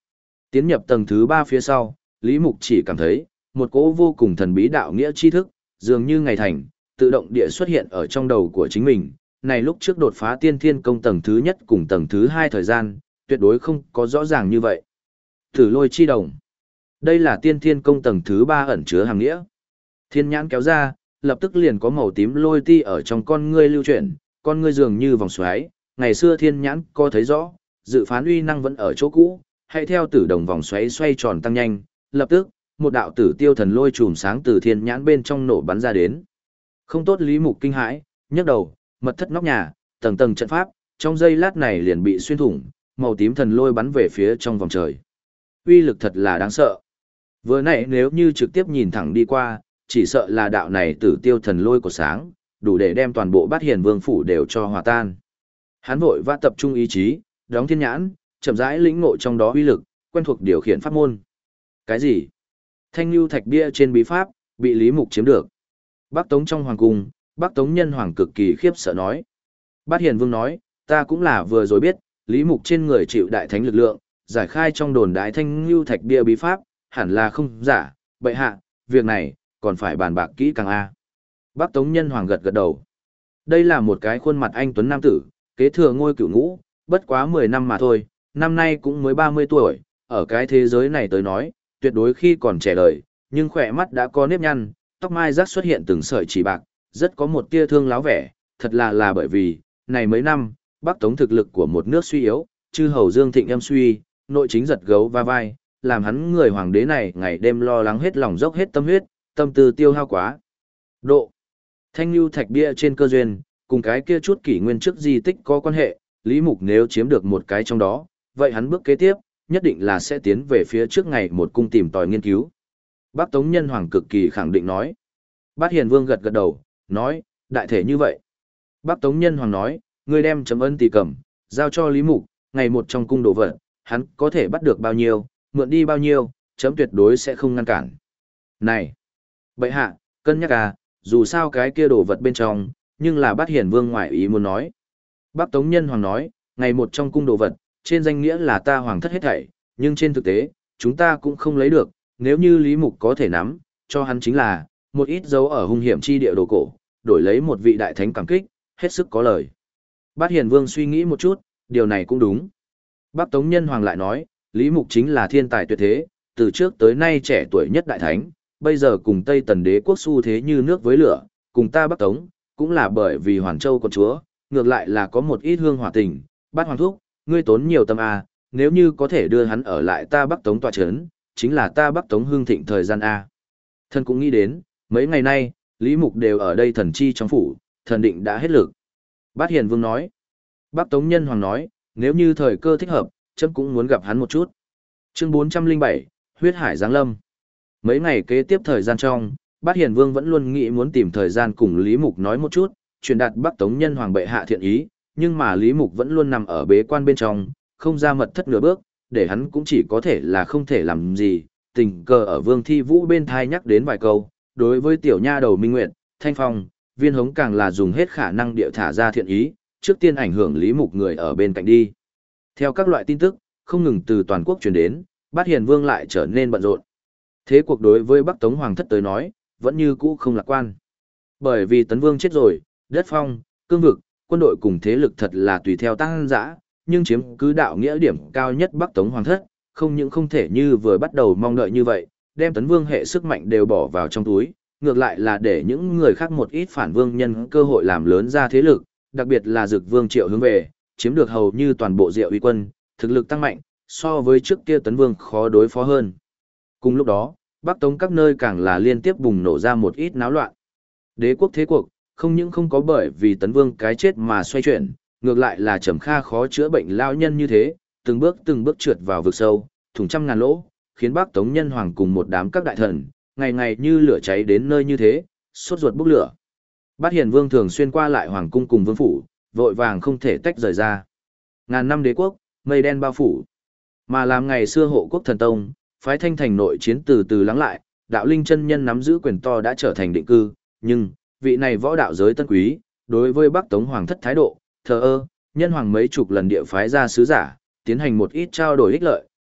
Tiến nhập tầng thứ 3 phía sau, Lý Mục chỉ cảm thấy, một cỗ vô cùng thần bí đạo nghĩa tri thức, dường như ngày thành, tự động địa xuất hiện ở trong đầu của chính mình. Này lúc trước đột phá tiên thiên công tầng thứ nhất cùng tầng thứ 2 thời gian, tuyệt đối không có rõ ràng như vậy. Thử lôi chi đồng. Đây là tiên thiên công tầng thứ 3 ẩn chứa hàng nghĩa. Thiên nhãn kéo ra, lập tức liền có màu tím lôi ti ở trong con ngươi lưu chuyển, con ngươi dường như vòng xoáy, ngày xưa thiên nhãn có thấy rõ, dự phán uy năng vẫn ở chỗ cũ, hãy theo tử đồng vòng xoáy xoay tròn tăng nhanh, lập tức, một đạo tử tiêu thần lôi chùm sáng từ thiên nhãn bên trong nổ bắn ra đến. Không tốt, Lý Mục kinh hãi, nhấc đầu, mật thất nóc nhà, tầng tầng trận pháp, trong giây lát này liền bị xuyên thủng, màu tím thần lôi bắn về phía trong vòng trời. Uy lực thật là đáng sợ. Vừa nãy nếu như trực tiếp nhìn thẳng đi qua, chỉ sợ là đạo này tử tiêu thần lôi của sáng, đủ để đem toàn bộ Bát Hiền Vương phủ đều cho hòa tan. Hắn vội vã tập trung ý chí, đóng thiên nhãn, chậm rãi lĩnh ngộ trong đó uy lực, quen thuộc điều khiển pháp môn. Cái gì? Thanh lưu thạch bia trên bí pháp, bị Lý Mục chiếm được. Bắc Tống trong hoàng cung, Bắc Tống nhân hoàng cực kỳ khiếp sợ nói. Bát Hiền Vương nói, ta cũng là vừa rồi biết, Lý Mục trên người chịu đại thánh lực lượng, giải khai trong đồn đại thanh lưu thạch bia bí pháp, hẳn là không giả, bệ hạ, việc này, còn phải bàn bạc kỹ càng a. Bắc Tống nhân hoàng gật gật đầu. Đây là một cái khuôn mặt anh tuấn nam tử, kế thừa ngôi cửu ngũ, bất quá 10 năm mà thôi, năm nay cũng mới 30 tuổi, ở cái thế giới này tới nói, tuyệt đối khi còn trẻ đời, nhưng khỏe mắt đã có nếp nhăn, tóc mai rác xuất hiện từng sợi chỉ bạc, rất có một tia thương láo vẻ, thật là bởi vì, này mấy năm, Bắc Tống thực lực của một nước suy yếu, chư hầu Dương Thịnh âm suy, nội chính giật gấu va vai, làm hắn người hoàng đế này ngày đêm lo lắng hết lòng dốc hết tâm huyết, tâm tư tiêu hao quá. Độ. Thanh lưu thạch bia trên cơ duyên, cùng cái kia chút kỷ nguyên trước di tích có quan hệ, Lý Mục nếu chiếm được một cái trong đó, vậy hắn bước kế tiếp, nhất định là sẽ tiến về phía trước ngày một cung tìm tòi nghiên cứu. Bắc Tống nhân hoàng cực kỳ khẳng định nói. Bát Hiền Vương gật gật đầu, nói, đại thể như vậy. Bắc Tống nhân hoàng nói, ngươi đem chấm ân tỳ cầm, giao cho Lý Mục, ngày một trong cung đồ vật, hắn có thể bắt được bao nhiêu, mượn đi bao nhiêu, chấm tuyệt đối sẽ không ngăn cản. Này, bệ hạ, cân nhắc à, dù sao cái kia đồ vật bên trong, nhưng là Bát Hiền Vương ngoại ý muốn nói. Bắc Tống nhân hoàng nói, ngày một trong cung đồ vật, trên danh nghĩa là ta hoàng thất hết thảy, nhưng trên thực tế, chúng ta cũng không lấy được, nếu như Lý Mục có thể nắm, cho hắn chính là, một ít dấu ở hung hiểm chi địa đồ cổ, đổi lấy một vị đại thánh cảm kích, hết sức có lời. Bát Hiền Vương suy nghĩ một chút, điều này cũng đúng. Bắc Tống nhân hoàng lại nói, Lý Mục chính là thiên tài tuyệt thế, từ trước tới nay trẻ tuổi nhất đại thánh, bây giờ cùng Tây Tần đế quốc xu thế như nước với lửa, cùng ta Bắc Tống, cũng là bởi vì Hoàn Châu con chúa, ngược lại là có một ít hương hỏa tình, Bát Hoàng thúc, ngươi tốn nhiều tâm a, nếu như có thể đưa hắn ở lại ta Bắc Tống tọa chấn, chính là ta Bắc Tống hương thịnh thời gian a. Thần cũng nghĩ đến, mấy ngày nay, Lý Mục đều ở đây thần chi trong phủ, thần định đã hết lực. Bát Hiền Vương nói. Bắc Tống nhân hoàng nói, nếu như thời cơ thích hợp, chấm cũng muốn gặp hắn một chút. Chương 407, huyết hải giáng lâm. Mấy ngày kế tiếp thời gian trong, Bát Hiền Vương vẫn luôn nghĩ muốn tìm thời gian cùng Lý Mục nói một chút, truyền đạt Bắc Tống nhân hoàng bệ hạ thiện ý, nhưng mà Lý Mục vẫn luôn nằm ở bế quan bên trong, không ra mật thất nửa bước, để hắn cũng chỉ có thể là không thể làm gì, tình cờ ở Vương Thi Vũ bên thai nhắc đến vài câu, đối với tiểu nha đầu Minh Nguyệt, Thanh Phong, Viên Hống càng là dùng hết khả năng địa thả ra thiện ý, trước tiên ảnh hưởng Lý Mục người ở bên cạnh đi. Theo các loại tin tức, không ngừng từ toàn quốc truyền đến, Bát Hiền Vương lại trở nên bận rộn. Thế cuộc đối với Bắc Tống Hoàng thất tới nói, vẫn như cũ không lạc quan. Bởi vì Tấn Vương chết rồi, đất phong, cương vực, quân đội cùng thế lực thật là tùy theo tăng dã, nhưng chiếm cứ đạo nghĩa điểm cao nhất Bắc Tống Hoàng thất, không những không thể như vừa bắt đầu mong đợi như vậy, đem Tấn Vương hệ sức mạnh đều bỏ vào trong túi, ngược lại là để những người khác một ít phản vương nhân cơ hội làm lớn ra thế lực, đặc biệt là Dực Vương Triệu hướng về, chiếm được hầu như toàn bộ Diệu uy quân, thực lực tăng mạnh, so với trước kia Tấn Vương khó đối phó hơn. Cùng lúc đó, Bắc Tống các nơi càng là liên tiếp bùng nổ ra một ít náo loạn. Đế quốc thế cuộc, không những không có bởi vì Tấn Vương cái chết mà xoay chuyển, ngược lại là Trầm Kha khó chữa bệnh lao nhân như thế, từng bước trượt vào vực sâu, thủng trăm ngàn lỗ, khiến Bắc Tống nhân hoàng cùng một đám các đại thần, ngày ngày như lửa cháy đến nơi như thế, sốt ruột bốc lửa. Bát Hiền Vương thường xuyên qua lại hoàng cung cùng vương phủ, vội vàng không thể tách rời ra. Ngàn năm đế quốc, mây đen bao phủ. Mà làm ngày xưa hộ quốc thần tông, phái Thanh Thành nội chiến từ từ lắng lại, đạo linh chân nhân nắm giữ quyền to đã trở thành định cư, nhưng vị này võ đạo giới tân quý, đối với Bắc Tống hoàng thất thái độ, thờ ơ, nhân hoàng mấy chục lần địa phái ra sứ giả, tiến hành một ít trao đổi ích lợi,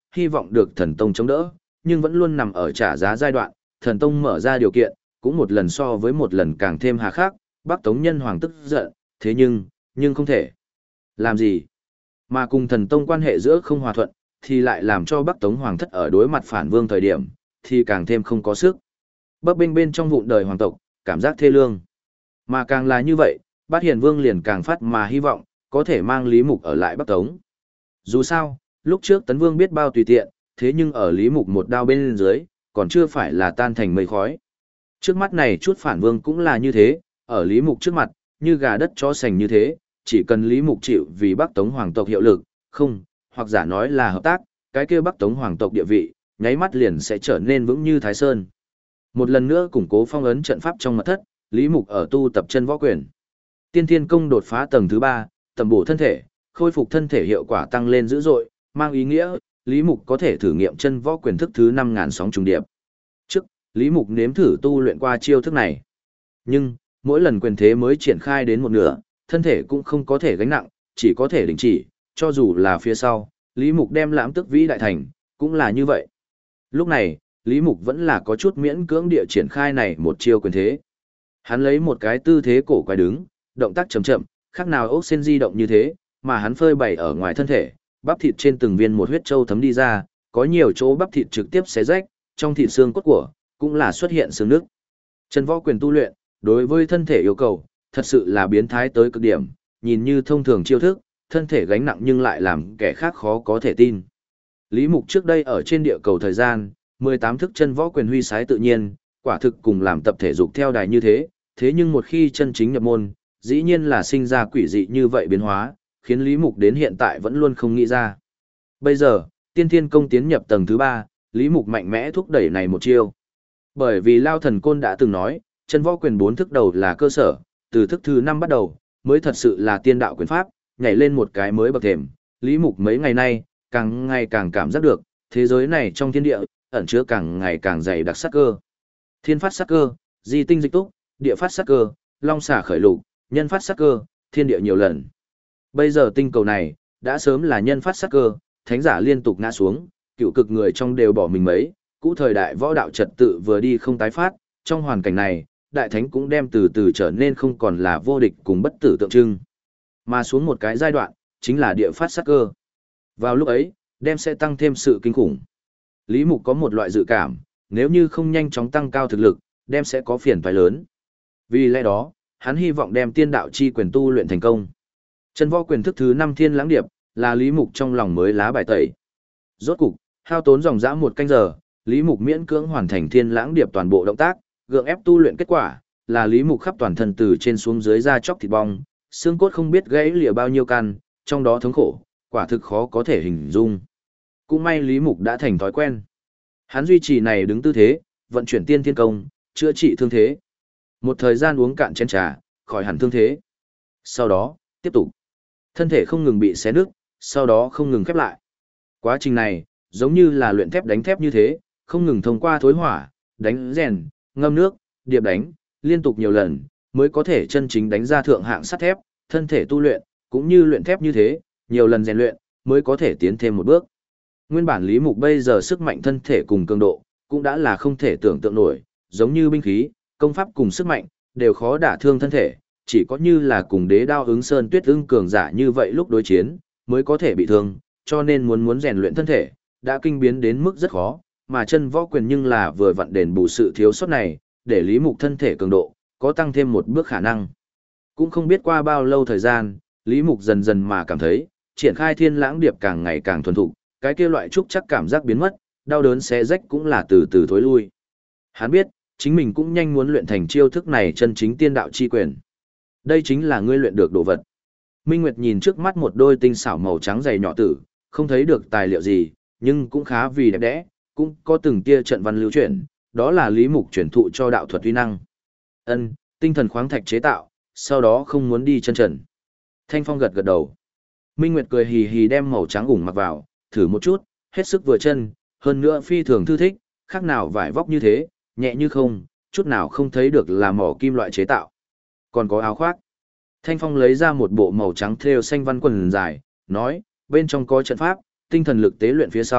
hy vọng được thần tông chống đỡ, nhưng vẫn luôn nằm ở trả giá giai đoạn, thần tông mở ra điều kiện, cũng một lần so với một lần càng thêm hà khắc, Bắc Tống nhân hoàng tức giận, thế nhưng không thể. Làm gì? Mà cùng thần tông quan hệ giữa không hòa thuận, thì lại làm cho Bắc Tống hoàng thất ở đối mặt phản vương thời điểm, thì càng thêm không có sức. Bấp bênh bên trong vụn đời hoàng tộc, cảm giác thê lương. Mà càng là như vậy, Bát Hiền Vương liền càng phát mà hy vọng, có thể mang Lý Mục ở lại Bắc Tống. Dù sao, lúc trước Tấn Vương biết bao tùy tiện, thế nhưng ở Lý Mục một đao bên dưới, còn chưa phải là tan thành mây khói. Trước mắt này chút phản vương cũng là như thế, ở Lý Mục trước mặt, như gà đất chó sành như thế, chỉ cần Lý Mục chịu vì Bắc Tống hoàng tộc hiệu lực, không, hoặc giả nói là hợp tác, cái kia Bắc Tống hoàng tộc địa vị, nháy mắt liền sẽ trở nên vững như Thái Sơn. Một lần nữa củng cố phong ấn trận pháp trong mật thất, Lý Mục ở tu tập chân võ quyền. Tiên Thiên Công đột phá tầng thứ 3, tầm bổ thân thể, khôi phục thân thể hiệu quả tăng lên dữ dội, mang ý nghĩa, Lý Mục có thể thử nghiệm chân võ quyền thức thứ 5000 sóng trùng điệp. Trước, Lý Mục nếm thử tu luyện qua chiêu thức này. Nhưng, mỗi lần quyền thế mới triển khai đến một nửa, thân thể cũng không có thể gánh nặng, chỉ có thể đình chỉ, cho dù là phía sau, Lý Mục đem lãm tức vĩ đại thành, cũng là như vậy. Lúc này, Lý Mục vẫn là có chút miễn cưỡng địa triển khai này một chiêu quyền thế. Hắn lấy một cái tư thế cổ quay đứng, động tác chậm chậm, khác nào ốc sen di động như thế, mà hắn phơi bày ở ngoài thân thể, bắp thịt trên từng viên một huyết châu thấm đi ra, có nhiều chỗ bắp thịt trực tiếp xé rách, trong thịt xương cốt của, cũng là xuất hiện xương nước. Chân võ quyền tu luyện, đối với thân thể yêu cầu, thật sự là biến thái tới cực điểm, nhìn như thông thường chiêu thức, thân thể gánh nặng nhưng lại làm kẻ khác khó có thể tin. Lý Mục trước đây ở trên địa cầu thời gian, 18 thức chân võ quyền huy sái tự nhiên, quả thực cùng làm tập thể dục theo đài như thế, thế nhưng một khi chân chính nhập môn, dĩ nhiên là sinh ra quỷ dị như vậy biến hóa, khiến Lý Mục đến hiện tại vẫn luôn không nghĩ ra. Bây giờ, Tiên Thiên Công tiến nhập tầng thứ 3, Lý Mục mạnh mẽ thúc đẩy này một chiêu. Bởi vì Lao Thần Côn đã từng nói, chân võ quyền 4 thức đầu là cơ sở, từ thức thứ 5 bắt đầu, mới thật sự là tiên đạo quyền pháp, nhảy lên một cái mới bậc thềm. Lý Mục mấy ngày nay, càng ngày càng cảm giác được, thế giới này trong thiên địa, ẩn chứa càng ngày càng dày đặc sát cơ. Thiên phát sát cơ, di tinh dịch túc, địa phát sát cơ, long xả khởi lục, nhân phát sát cơ, thiên địa nhiều lần. Bây giờ tinh cầu này, đã sớm là nhân phát sát cơ, thánh giả liên tục ngã xuống, cựu cực người trong đều bỏ mình mấy, cũ thời đại võ đạo trật tự vừa đi không tái phát, trong hoàn cảnh này, đại thánh cũng đem từ từ trở nên không còn là vô địch cùng bất tử tượng trưng. Mà xuống một cái giai đoạn, chính là địa phát sát cơ. Vào lúc ấy, đem sẽ tăng thêm sự kinh khủng. Lý Mục có một loại dự cảm, nếu như không nhanh chóng tăng cao thực lực, đem sẽ có phiền toái lớn. Vì lẽ đó, hắn hy vọng đem tiên đạo chi quyền tu luyện thành công. Chân võ quyền thức thứ 5 Thiên Lãng Điệp, là Lý Mục trong lòng mới lá bài tẩy. Rốt cục, hao tốn dòng dã 1 canh giờ, Lý Mục miễn cưỡng hoàn thành Thiên Lãng Điệp toàn bộ động tác, gượng ép tu luyện kết quả, là Lý Mục khắp toàn thân từ trên xuống dưới da chóc thịt bong, xương cốt không biết gãy lìa bao nhiêu căn, trong đó thống khổ, quả thực khó có thể hình dung. Cũng may Lý Mục đã thành thói quen. Hắn duy trì này đứng tư thế, vận chuyển tiên thiên công, chữa trị thương thế. Một thời gian uống cạn chén trà, khỏi hẳn thương thế. Sau đó, tiếp tục. Thân thể không ngừng bị xé nứt, sau đó không ngừng khép lại. Quá trình này, giống như là luyện thép đánh thép như thế, không ngừng thông qua thối hỏa, đánh rèn, ngâm nước, điệp đánh, liên tục nhiều lần, mới có thể chân chính đánh ra thượng hạng sắt thép, thân thể tu luyện, cũng như luyện thép như thế, nhiều lần rèn luyện, mới có thể tiến thêm một bước. Nguyên bản Lý Mục bây giờ sức mạnh thân thể cùng cường độ, cũng đã là không thể tưởng tượng nổi, giống như binh khí, công pháp cùng sức mạnh, đều khó đả thương thân thể, chỉ có như là cùng đế đao ứng sơn tuyết ưng cường giả như vậy lúc đối chiến, mới có thể bị thương, cho nên muốn rèn luyện thân thể, đã kinh biến đến mức rất khó, mà chân võ quyền nhưng là vừa vặn đền bù sự thiếu sót này, để Lý Mục thân thể cường độ, có tăng thêm một bước khả năng. Cũng không biết qua bao lâu thời gian, Lý Mục dần dần mà cảm thấy, triển khai Thiên Lãng Điệp càng ngày càng thuần thục, cái kia loại trúc chắc cảm giác biến mất, đau đớn xé rách cũng là từ từ thối lui. Hắn biết, chính mình cũng nhanh muốn luyện thành chiêu thức này chân chính tiên đạo chi quyền. Đây chính là ngươi luyện được đồ vật. Minh Nguyệt nhìn trước mắt một đôi tinh xảo màu trắng dày nhỏ tử, không thấy được tài liệu gì, nhưng cũng khá vì đẹp đẽ, cũng có từng tia trận văn lưu chuyển, đó là Lý Mục truyền thụ cho đạo thuật uy năng. Ân, tinh thần khoáng thạch chế tạo, sau đó không muốn đi chân trần. Thanh Phong gật gật đầu. Minh Nguyệt cười hì hì đem màu trắng ủng mặc vào, thử một chút, hết sức vừa chân, hơn nữa phi thường thư thích, khác nào vải vóc như thế, nhẹ như không, chút nào không thấy được là mỏ kim loại chế tạo. Còn có áo khoác. Thanh Phong lấy ra một bộ màu trắng thêu xanh văn quần dài, nói, bên trong có trận pháp, tinh thần lực tế luyện phía sau,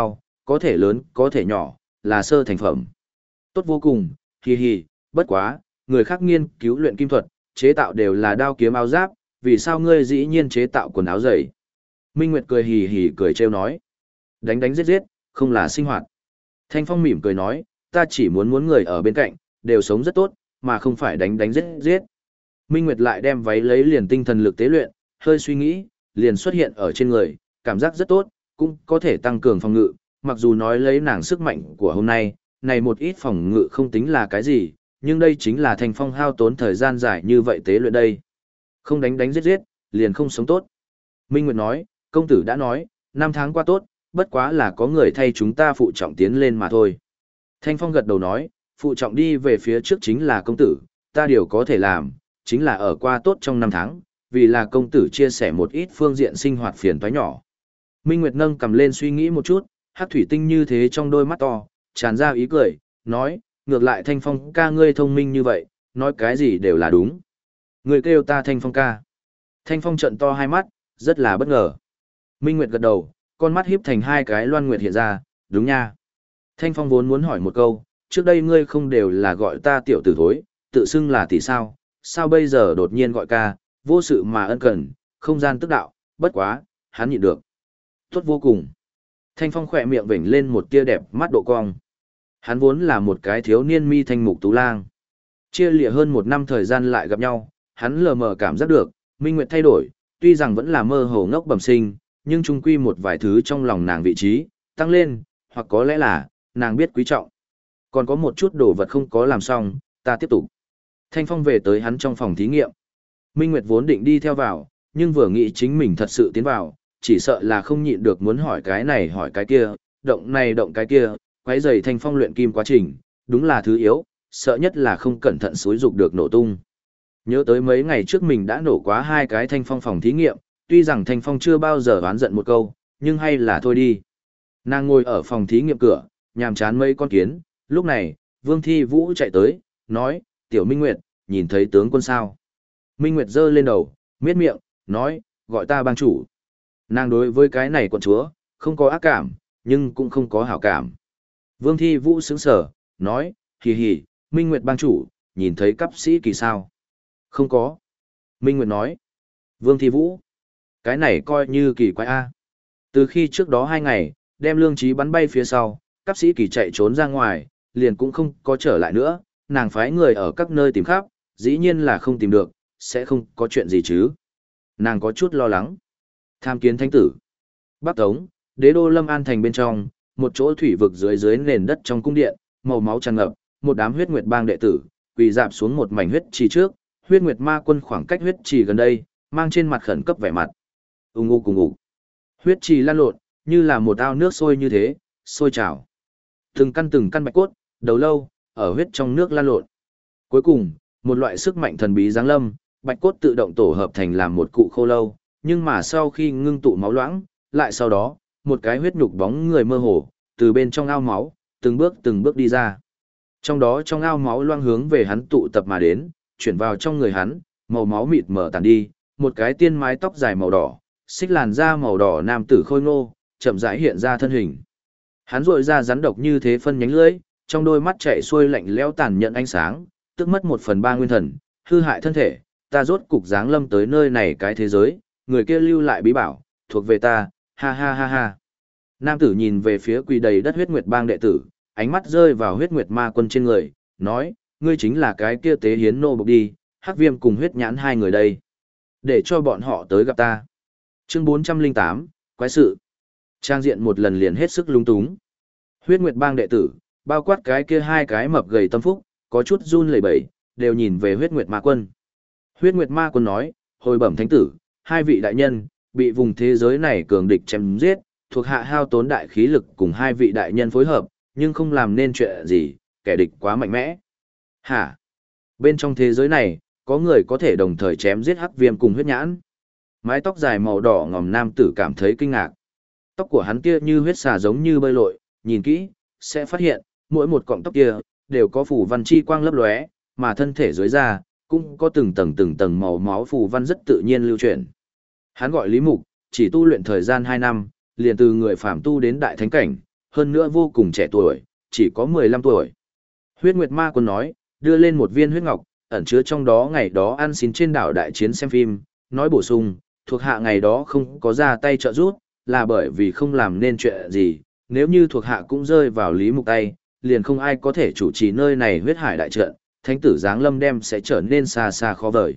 có thể lớn, có thể nhỏ, là sơ thành phẩm. Tốt vô cùng, hi hi, bất quá, người khác nghiên cứu luyện kim thuật, chế tạo đều là đao kiếm áo giáp, vì sao ngươi dĩ nhiên chế tạo quần áo giày? Minh Nguyệt cười hì hì cười trêu nói. Đánh đánh giết giết, không là sinh hoạt. Thanh Phong mỉm cười nói, ta chỉ muốn người ở bên cạnh, đều sống rất tốt, mà không phải đánh đánh giết giết. Minh Nguyệt lại đem váy lấy liền tinh thần lực tế luyện, hơi suy nghĩ, liền xuất hiện ở trên người, cảm giác rất tốt, cũng có thể tăng cường phòng ngự, mặc dù nói lấy nàng sức mạnh của hôm nay, này một ít phòng ngự không tính là cái gì, nhưng đây chính là Thanh Phong hao tốn thời gian dài như vậy tế luyện đây. Không đánh đánh giết giết, liền không sống tốt. Minh Nguyệt nói, công tử đã nói, 5 tháng qua tốt, bất quá là có người thay chúng ta phụ trọng tiến lên mà thôi. Thanh Phong gật đầu nói, phụ trọng đi về phía trước chính là công tử, ta điều có thể làm, chính là ở qua tốt trong 5 tháng, vì là công tử chia sẻ một ít phương diện sinh hoạt phiền toái nhỏ. Minh Nguyệt nâng cầm lên suy nghĩ một chút, hắc thủy tinh như thế trong đôi mắt to, tràn ra ý cười, nói, ngược lại Thanh Phong ca ngươi thông minh như vậy, nói cái gì đều là đúng. Người kêu ta Thanh Phong ca. Thanh Phong trận to hai mắt, rất là bất ngờ. Minh Nguyệt gật đầu, con mắt híp thành hai cái loan nguyệt hiện ra, đúng nha. Thanh Phong vốn muốn hỏi một câu, trước đây ngươi không đều là gọi ta tiểu tử thối, tự xưng là tỷ sao bây giờ đột nhiên gọi ca, vô sự mà ân cần, không gian tức đạo, bất quá, hắn nhịn được. Tốt vô cùng. Thanh Phong khỏe miệng vểnh lên một tia đẹp mắt độ cong. Hắn vốn là một cái thiếu niên mi thanh mục tú lang. Chia lìa hơn 1 năm thời gian lại gặp nhau, hắn lờ mờ cảm giác được, Minh Nguyệt thay đổi, tuy rằng vẫn là mơ hồ ngốc bẩm sinh, nhưng chung quy một vài thứ trong lòng nàng vị trí, tăng lên, hoặc có lẽ là, nàng biết quý trọng. Còn có một chút đồ vật không có làm xong, ta tiếp tục. Thanh Phong về tới hắn trong phòng thí nghiệm. Minh Nguyệt vốn định đi theo vào, nhưng vừa nghĩ chính mình thật sự tiến vào, chỉ sợ là không nhịn được muốn hỏi cái này hỏi cái kia, động này động cái kia, quấy rầy Thanh Phong luyện kim quá trình, đúng là thứ yếu, sợ nhất là không cẩn thận xúi dục được nổ tung. Nhớ tới mấy ngày trước mình đã nổ quá 2 cái Thanh Phong phòng thí nghiệm, tuy rằng Thanh Phong chưa bao giờ oán giận một câu, nhưng hay là thôi đi. Nàng ngồi ở phòng thí nghiệm cửa, nhàm chán mấy con kiến, lúc này, Vương Thi Vũ chạy tới, nói, Tiểu Minh Nguyệt, nhìn thấy tướng quân sao? Minh Nguyệt giơ lên đầu, miết miệng, nói, gọi ta bang chủ. Nàng đối với cái này quận chúa, không có ác cảm, nhưng cũng không có hảo cảm. Vương Thi Vũ sững sở, nói, hì hì, Minh Nguyệt bang chủ, nhìn thấy cấp sĩ kỳ sao? Không có. Minh Nguyệt nói, Vương Thi Vũ, cái này coi như kỳ quái A. Từ khi trước đó 2 ngày, đem Lương Trí bắn bay phía sau, cấp sĩ kỳ chạy trốn ra ngoài, liền cũng không có trở lại nữa, nàng phái người ở các nơi tìm khắp, dĩ nhiên là không tìm được, sẽ không có chuyện gì chứ. Nàng có chút lo lắng. Tham kiến thánh tử. Bắc Tống, đế đô Lâm An thành bên trong, một chỗ thủy vực dưới nền đất trong cung điện, màu máu tràn ngập, một đám huyết nguyệt bang đệ tử, quỳ dạp xuống một mảnh huyết trì trước, huyết nguyệt ma quân khoảng cách huyết trì gần đây, mang trên mặt khẩn cấp vẻ mặt. Ùng ục cùng ục. Huyết trì lan lộn, như là một ao nước sôi như thế, sôi trào. Từng căn bạch cốt, đầu lâu, ở huyết trong nước lan lộn. Cuối cùng, một loại sức mạnh thần bí giáng lâm, bạch cốt tự động tổ hợp thành làm một cụ khô lâu, nhưng mà sau khi ngưng tụ máu loãng, lại sau đó, một cái huyết nhục bóng người mơ hồ, từ bên trong ao máu, từng bước đi ra. Trong đó trong ao máu loang hướng về hắn tụ tập mà đến, chuyển vào trong người hắn, màu máu mịt mờ tàn đi, một cái tiên mái tóc dài màu đỏ, xích làn da màu đỏ nam tử khôi ngô, chậm rãi hiện ra thân hình. Hắn rọi ra rắn độc như thế phân nhánh lưỡi, trong đôi mắt chạy xuôi lạnh lẽo tàn nhẫn ánh sáng, tức mất 1/3 nguyên thần, hư hại thân thể, ta rốt cục giáng lâm tới nơi này cái thế giới, người kia lưu lại bí bảo, thuộc về ta, ha ha ha ha. Nam tử nhìn về phía quỳ đầy đất huyết nguyệt bang đệ tử, ánh mắt rơi vào huyết nguyệt ma quân trên người, nói, ngươi chính là cái kia tế hiến nô bộc đi, hắc viêm cùng huyết nhãn 2 người đây. Để cho bọn họ tới gặp ta. Chương 408, quái sự. Trang diện một lần liền hết sức lung túng. Huyết nguyệt bang đệ tử, bao quát cái kia 2 cái mập gầy tâm phúc, có chút run lẩy bẩy, đều nhìn về huyết nguyệt ma quân. Huyết nguyệt ma quân nói, hồi bẩm thánh tử, 2 vị đại nhân, bị vùng thế giới này cường địch chém giết, thuộc hạ hao tốn đại khí lực cùng 2 vị đại nhân phối hợp, nhưng không làm nên chuyện gì, kẻ địch quá mạnh mẽ. Hả? Bên trong thế giới này, có người có thể đồng thời chém giết hắc viêm cùng huyết nhãn. Mái tóc dài màu đỏ ngòm nam tử cảm thấy kinh ngạc. Tóc của hắn kia như huyết xà giống như bơi lội, nhìn kỹ, sẽ phát hiện, mỗi một cọng tóc kia, đều có phù văn chi quang lấp lóe, mà thân thể dưới da, cũng có từng tầng màu máu phù văn rất tự nhiên lưu chuyển. Hắn gọi Lý Mục, chỉ tu luyện thời gian 2 năm, liền từ người phàm tu đến đại thánh cảnh, hơn nữa vô cùng trẻ tuổi, chỉ có 15 tuổi. Huyết Nguyệt Ma Quân nói, đưa lên một viên huyết ngọc, ẩn chứa trong đó ngày đó ăn xin trên đảo đại chiến xem phim, nói bổ sung, thuộc hạ ngày đó không có ra tay trợ giúp, là bởi vì không làm nên chuyện gì, nếu như thuộc hạ cũng rơi vào Lý Mục tay, liền không ai có thể chủ trì nơi này huyết hải đại trận, thánh tử giáng lâm đem sẽ trở nên xa xa khó vời.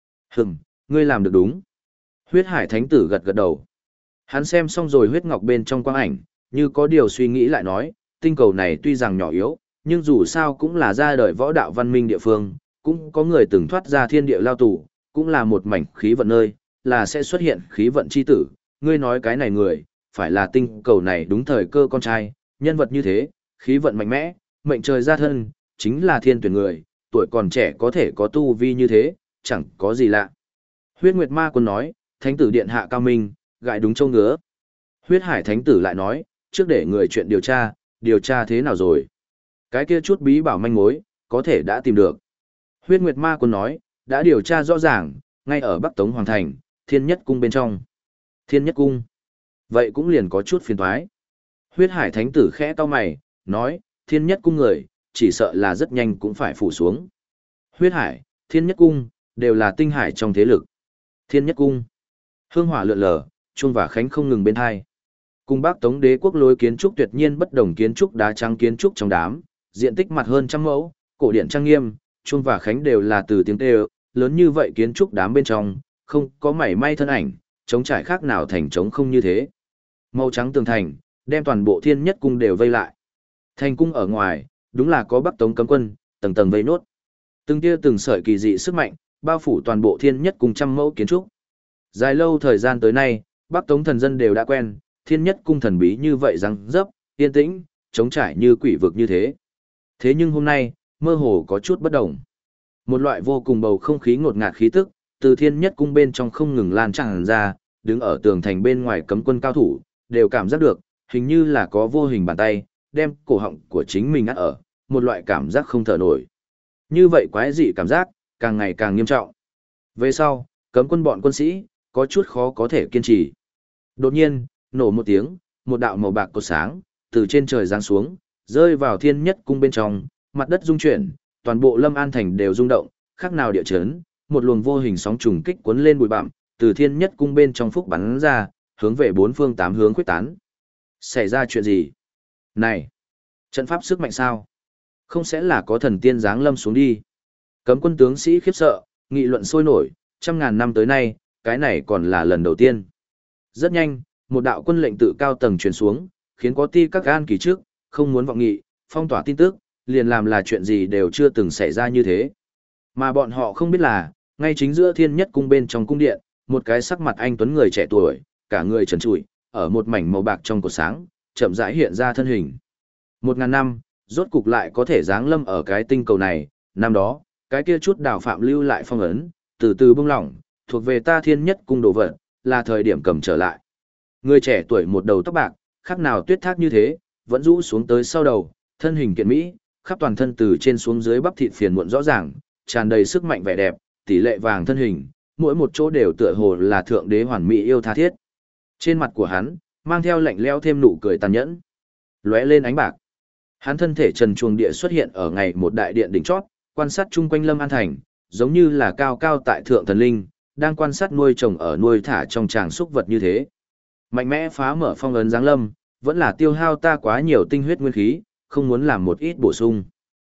Ngươi làm được đúng. Huyết hải thánh tử gật gật đầu. Hắn xem xong rồi huyết ngọc bên trong quang ảnh, như có điều suy nghĩ lại nói, tinh cầu này tuy rằng nhỏ yếu, nhưng dù sao cũng là ra đời võ đạo văn minh địa phương, cũng có người từng thoát ra thiên địa lao tù, cũng là một mảnh khí vận nơi, là sẽ xuất hiện khí vận chi tử. Ngươi nói cái này người, phải là tinh cầu này đúng thời cơ con trai, nhân vật như thế, khí vận mạnh mẽ, mệnh trời ra thân, chính là thiên tuyển người, tuổi còn trẻ có thể có tu vi như thế, chẳng có gì lạ. Huyết Nguyệt Ma Quân nói, thánh tử điện hạ cao minh, gại đúng châu ngứa. Huyết Hải thánh tử lại nói, trước để người chuyện điều tra thế nào rồi? Cái kia chút bí bảo manh mối, có thể đã tìm được. Huyết Nguyệt Ma Quân nói, đã điều tra rõ ràng, ngay ở Bắc Tống Hoàng Thành, Thiên Nhất Cung bên trong. Thiên Nhất Cung. Vậy cũng liền có chút phiền toái. Huyết Hải thánh tử khẽ cau mày, nói, Thiên Nhất Cung người, chỉ sợ là rất nhanh cũng phải phủ xuống. Huyết Hải, Thiên Nhất Cung, đều là tinh hải trong thế lực. Thiên Nhất Cung. Hương hỏa lượn lờ, chuông và khánh không ngừng bên hai. Cung Bắc Tống đế quốc lối kiến trúc tuyệt nhiên bất đồng kiến trúc đá trắng kiến trúc trong đám, diện tích mặt hơn trăm mẫu, cổ điện trang nghiêm, chuông và khánh đều là từ tiếng kêu, lớn như vậy kiến trúc đám bên trong, không có mảy may thân ảnh, trống trải khác nào thành trống không như thế. Màu trắng tường thành, đem toàn bộ Thiên Nhất Cung đều vây lại. Thành cung ở ngoài, đúng là có Bắc Tống cấm quân, tầng tầng vây nốt. Từng tia từng sợi kỳ dị sức mạnh, bao phủ toàn bộ Thiên Nhất Cung trăm mẫu kiến trúc. Dài lâu thời gian tới nay, Bắc Tống thần dân đều đã quen, Thiên Nhất Cung thần bí như vậy răng dấp, yên tĩnh, trống trải như quỷ vực như thế. Thế nhưng hôm nay, mơ hồ có chút bất đồng. Một loại vô cùng bầu không khí ngột ngạt khí tức, từ Thiên Nhất Cung bên trong không ngừng lan tràn ra, đứng ở tường thành bên ngoài cấm quân cao thủ, đều cảm giác được, hình như là có vô hình bàn tay, đem cổ họng của chính mình ắt ở, một loại cảm giác không thở nổi. Như vậy quái dị cảm giác, càng ngày càng nghiêm trọng. Về sau, cấm quân bọn quân sĩ, có chút khó có thể kiên trì. Đột nhiên, nổ một tiếng, một đạo màu bạc cột sáng, từ trên trời giáng xuống, rơi vào Thiên Nhất Cung bên trong, mặt đất rung chuyển, toàn bộ Lâm An Thành đều rung động, khác nào địa chấn, một luồng vô hình sóng trùng kích cuốn lên bụi bặm, từ Thiên Nhất Cung bên trong phúc bắn ra, hướng về bốn phương tám hướng khuếch tán. Xảy ra chuyện gì? Này, trận pháp sức mạnh sao? Không sẽ là có thần tiên giáng lâm xuống đi. Cấm quân tướng sĩ khiếp sợ, nghị luận sôi nổi, trăm ngàn năm tới nay, cái này còn là lần đầu tiên. Rất nhanh, một đạo quân lệnh tự cao tầng truyền xuống, khiến có ti các gan kỳ trước, không muốn vọng nghị, phong tỏa tin tức, liền làm là chuyện gì đều chưa từng xảy ra như thế. Mà bọn họ không biết là, ngay chính giữa Thiên Nhất Cung bên trong cung điện, một cái sắc mặt anh tuấn người trẻ tuổi, cả người trần trụi, ở một mảnh màu bạc trong cột sáng, chậm rãi hiện ra thân hình. 1000 năm, rốt cục lại có thể giáng lâm ở cái tinh cầu này, năm đó, cái kia chút đào phạm lưu lại phong ấn, từ từ bung lỏng, thuộc về ta Thiên Nhất Cung đồ vật, là thời điểm cầm trở lại. Người trẻ tuổi một đầu tóc bạc, khác nào tuyết thác như thế, vẫn rũ xuống tới sau đầu, thân hình kiện mỹ, khắp toàn thân từ trên xuống dưới bắp thịt phiền muộn rõ ràng, tràn đầy sức mạnh vẻ đẹp, tỷ lệ vàng thân hình, mỗi một chỗ đều tựa hồ là thượng đế hoàn mỹ yêu tha thiết. Trên mặt của hắn, mang theo lạnh lẽo thêm nụ cười tàn nhẫn, lóe lên ánh bạc. Hắn thân thể trần truồng địa xuất hiện ở ngày một đại điện đỉnh chót, quan sát chung quanh Lâm An Thành, giống như là cao cao tại thượng thần linh, đang quan sát nuôi trồng ở nuôi thả trong tràng súc vật như thế. Mạnh mẽ phá mở phong ấn giáng lâm, vẫn là tiêu hao ta quá nhiều tinh huyết nguyên khí, không muốn làm một ít bổ sung.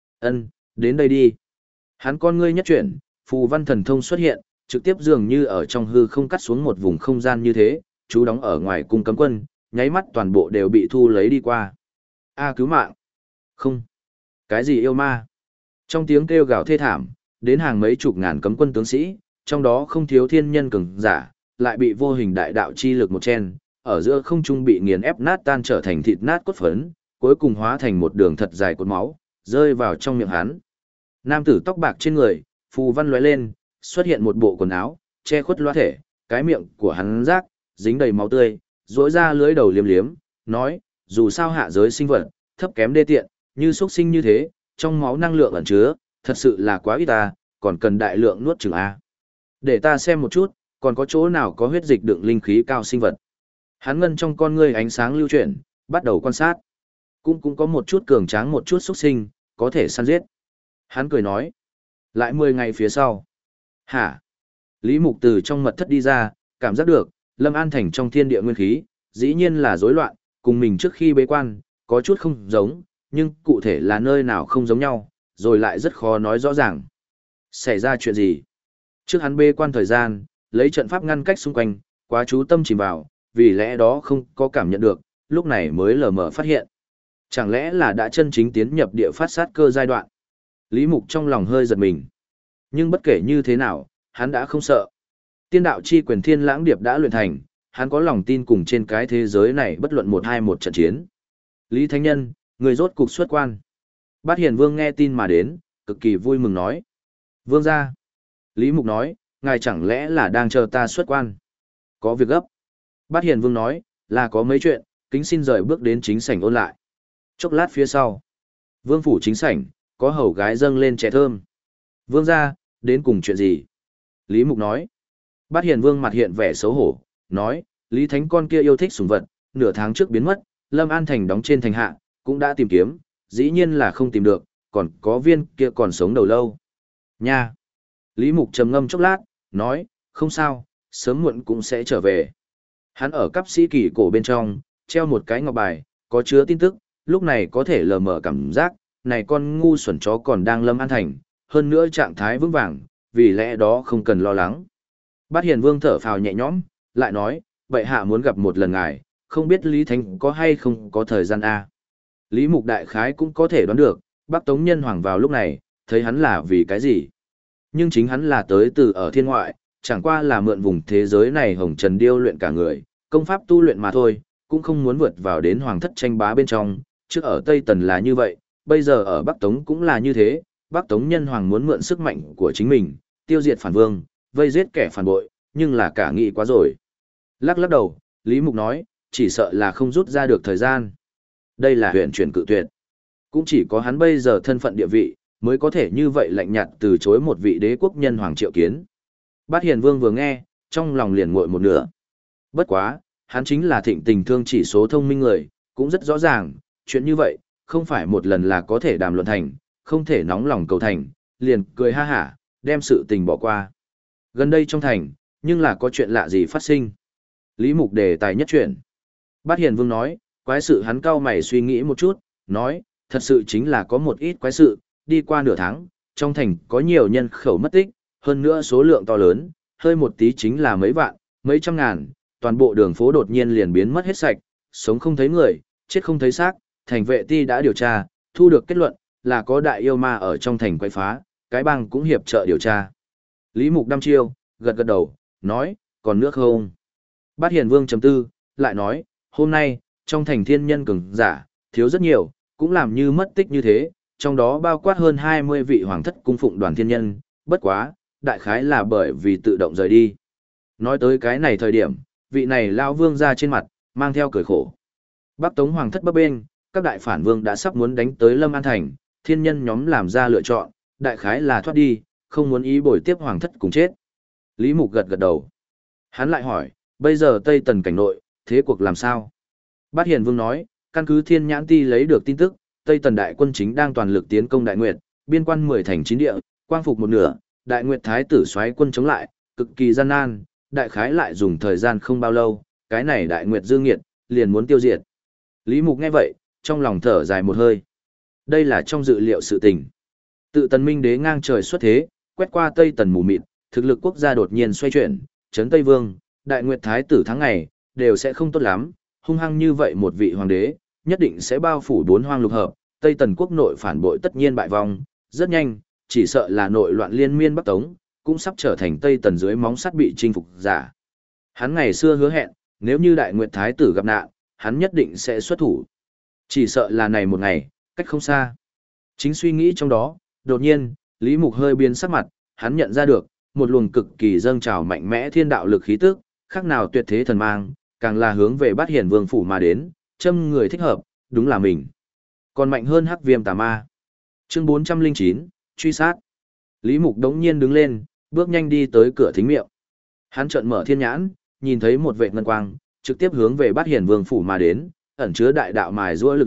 Đến đây đi. Hắn con ngươi nhất chuyển, phù văn thần thông xuất hiện, trực tiếp dường như ở trong hư không cắt xuống một vùng không gian như thế, chú đóng ở ngoài cung cấm quân, nháy mắt toàn bộ đều bị thu lấy đi qua. Cứu mạng. Không. Cái gì yêu ma? Trong tiếng kêu gào thê thảm, đến hàng mấy chục ngàn cấm quân tướng sĩ, trong đó không thiếu thiên nhân cường giả, lại bị vô hình đại đạo chi lực một chen, ở giữa không trung bị nghiền ép nát tan trở thành thịt nát cốt phấn, cuối cùng hóa thành một đường thật dài cột máu, rơi vào trong miệng hắn. Nam tử tóc bạc trên người, phù văn lóe lên, xuất hiện một bộ quần áo, che khuất loa thể, cái miệng của hắn rác, dính đầy máu tươi, rỗi ra lưỡi đầu liếm liếm, nói, dù sao hạ giới sinh vật, thấp kém đê tiện, như xuất sinh như thế, trong máu năng lượng ẩn chứa, thật sự là quá ít ta, còn cần đại lượng nuốt chửng A. Để ta xem một chút, còn có chỗ nào có huyết dịch đựng linh khí cao sinh vật. Hắn ngân trong con ngươi ánh sáng lưu chuyển, bắt đầu quan sát. Cũng có một chút cường tráng một chút xuất sinh, có thể săn giết. Hắn cười nói. Lại 10 ngày phía sau. Hả? Lý Mục từ trong mật thất đi ra, cảm giác được, Lâm An Thành trong thiên địa nguyên khí, dĩ nhiên là rối loạn, cùng mình trước khi bế quan, có chút không giống, nhưng cụ thể là nơi nào không giống nhau, rồi lại rất khó nói rõ ràng. Xảy ra chuyện gì? Trước hắn bế quan thời gian, lấy trận pháp ngăn cách xung quanh, quá chú tâm chìm vào, vì lẽ đó không có cảm nhận được, lúc này mới lờ mờ phát hiện. Chẳng lẽ là đã chân chính tiến nhập địa phát sát cơ giai đoạn? Lý Mục trong lòng hơi giật mình. Nhưng bất kể như thế nào, hắn đã không sợ. Tiên đạo chi quyền thiên lãng điệp đã luyện thành, hắn có lòng tin cùng trên cái thế giới này bất luận một trận chiến. Lý Thánh Nhân, người rốt cục xuất quan. Bát Hiền Vương nghe tin mà đến, cực kỳ vui mừng nói. Vương gia. Lý Mục nói, ngài chẳng lẽ là đang chờ ta xuất quan? Có việc gấp. Bát Hiền Vương nói, là có mấy chuyện, kính xin rời bước đến chính sảnh ôn lại. Chốc lát phía sau. Vương phủ chính sảnh, có hầu gái dâng lên chè thơm. Vương gia, đến cùng chuyện gì? Lý Mục nói. Bát Hiền Vương mặt hiện vẻ xấu hổ, nói, Lý Thánh con kia yêu thích sủng vật, nửa tháng trước biến mất, Lâm An Thành đóng trên thành hạ, cũng đã tìm kiếm, dĩ nhiên là không tìm được, còn có viên kia còn sống đầu lâu. Nha! Lý Mục trầm ngâm chốc lát, nói, không sao, sớm muộn cũng sẽ trở về. Hắn ở cấp sĩ kỳ cổ bên trong, treo một cái ngọc bài, có chứa tin tức, lúc này có thể lờ mờ cảm giác, này con ngu xuẩn chó còn đang Lâm An Thành, hơn nữa trạng thái vững vàng, vì lẽ đó không cần lo lắng. Bát Hiền Vương thở phào nhẹ nhõm, lại nói, vậy hạ muốn gặp một lần ngài, không biết Lý Thánh có hay không có thời gian a? Lý Mục đại khái cũng có thể đoán được, Bắc Tống Nhân Hoàng vào lúc này, thấy hắn là vì cái gì. Nhưng chính hắn là tới từ ở thiên ngoại, chẳng qua là mượn vùng thế giới này hồng trần điêu luyện cả người, công pháp tu luyện mà thôi, cũng không muốn vượt vào đến hoàng thất tranh bá bên trong, trước ở Tây Tần là như vậy, bây giờ ở Bắc Tống cũng là như thế, Bắc Tống Nhân Hoàng muốn mượn sức mạnh của chính mình, tiêu diệt phản vương, vây giết kẻ phản bội, nhưng là cả nghị quá rồi. Lắc lắc đầu, Lý Mục nói, chỉ sợ là không rút ra được thời gian. Đây là huyền chuyển cự tuyệt. Cũng chỉ có hắn bây giờ thân phận địa vị, mới có thể như vậy lạnh nhạt từ chối một vị đế quốc nhân hoàng triệu kiến. Bát Hiền Vương vừa nghe, trong lòng liền nguội một nửa. Bất quá, hắn chính là thịnh tình thương chỉ số thông minh người, cũng rất rõ ràng, chuyện như vậy, không phải một lần là có thể đàm luận thành, không thể nóng lòng cầu thành, liền cười ha hả, đem sự tình bỏ qua. Gần đây trong thành, nhưng là có chuyện lạ gì phát sinh. Lý Mục đề tài nhất chuyện. Bát Hiền Vương nói, quái sự hắn cau mày suy nghĩ một chút, nói, thật sự chính là có một ít quái sự, đi qua nửa tháng, trong thành có nhiều nhân khẩu mất tích, hơn nữa số lượng to lớn, hơi một tí chính là mấy vạn, mấy trăm ngàn, toàn bộ đường phố đột nhiên liền biến mất hết sạch, sống không thấy người, chết không thấy xác, thành vệ ti đã điều tra, thu được kết luận, là có đại yêu ma ở trong thành quay phá, cái bang cũng hiệp trợ điều tra. Lý Mục đăm chiêu, gật gật đầu, nói, còn nước không? Bát Hiền Vương chấm tư, lại nói, hôm nay, trong thành thiên nhân cường giả, thiếu rất nhiều, cũng làm như mất tích như thế, trong đó bao quát hơn 20 vị hoàng thất cung phụng đoàn thiên nhân, bất quá, đại khái là bởi vì tự động rời đi. Nói tới cái này thời điểm, vị này lao vương ra trên mặt, mang theo cười khổ. Bắc Tống hoàng thất bấp bên, các đại phản vương đã sắp muốn đánh tới Lâm An Thành, thiên nhân nhóm làm ra lựa chọn, đại khái là thoát đi, không muốn ý bồi tiếp hoàng thất cùng chết. Lý Mục gật gật đầu. Hắn lại hỏi, bây giờ Tây Tần cảnh nội, thế cuộc làm sao? Bát Hiền Vương nói, căn cứ Thiên Nhãn Ti lấy được tin tức, Tây Tần đại quân chính đang toàn lực tiến công Đại Nguyệt, biên quan 10 thành 9 địa, quang phục một nửa, Đại Nguyệt thái tử soái quân chống lại, cực kỳ gian nan, đại khái lại dùng thời gian không bao lâu, cái này Đại Nguyệt dương nghiệt, liền muốn tiêu diệt. Lý Mục nghe vậy, trong lòng thở dài một hơi. Đây là trong dự liệu sự tình. Tự Tần Minh đế ngang trời xuất thế, quét qua Tây Tần mù mịt, thực lực quốc gia đột nhiên xoay chuyển, trấn Tây Vương, Đại Nguyệt thái tử tháng ngày, đều sẽ không tốt lắm, hung hăng như vậy một vị hoàng đế, nhất định sẽ bao phủ 4 hoang lục hợp, Tây Tần quốc nội phản bội tất nhiên bại vong, rất nhanh, chỉ sợ là nội loạn liên miên Bắc Tống, cũng sắp trở thành Tây Tần dưới móng sắt bị chinh phục giả. Hắn ngày xưa hứa hẹn, nếu như Đại Nguyệt thái tử gặp nạn, hắn nhất định sẽ xuất thủ. Chỉ sợ là này một ngày, cách không xa. Chính suy nghĩ trong đó, đột nhiên, Lý Mục hơi biến sắc mặt, hắn nhận ra được, một luồng cực kỳ dâng trào mạnh mẽ thiên đạo lực khí tức, khác nào tuyệt thế thần mang, càng là hướng về Bát Hiền Vương phủ mà đến, châm người thích hợp, đúng là mình. Còn mạnh hơn Hắc Viêm Tà Ma. Chương 409, truy sát. Lý Mục đống nhiên đứng lên, bước nhanh đi tới cửa thính miệng. Hắn trợn mở thiên nhãn, nhìn thấy một vệt ngân quang, trực tiếp hướng về Bát Hiền Vương phủ mà đến, ẩn chứa đại đạo mài giũa lực lượng,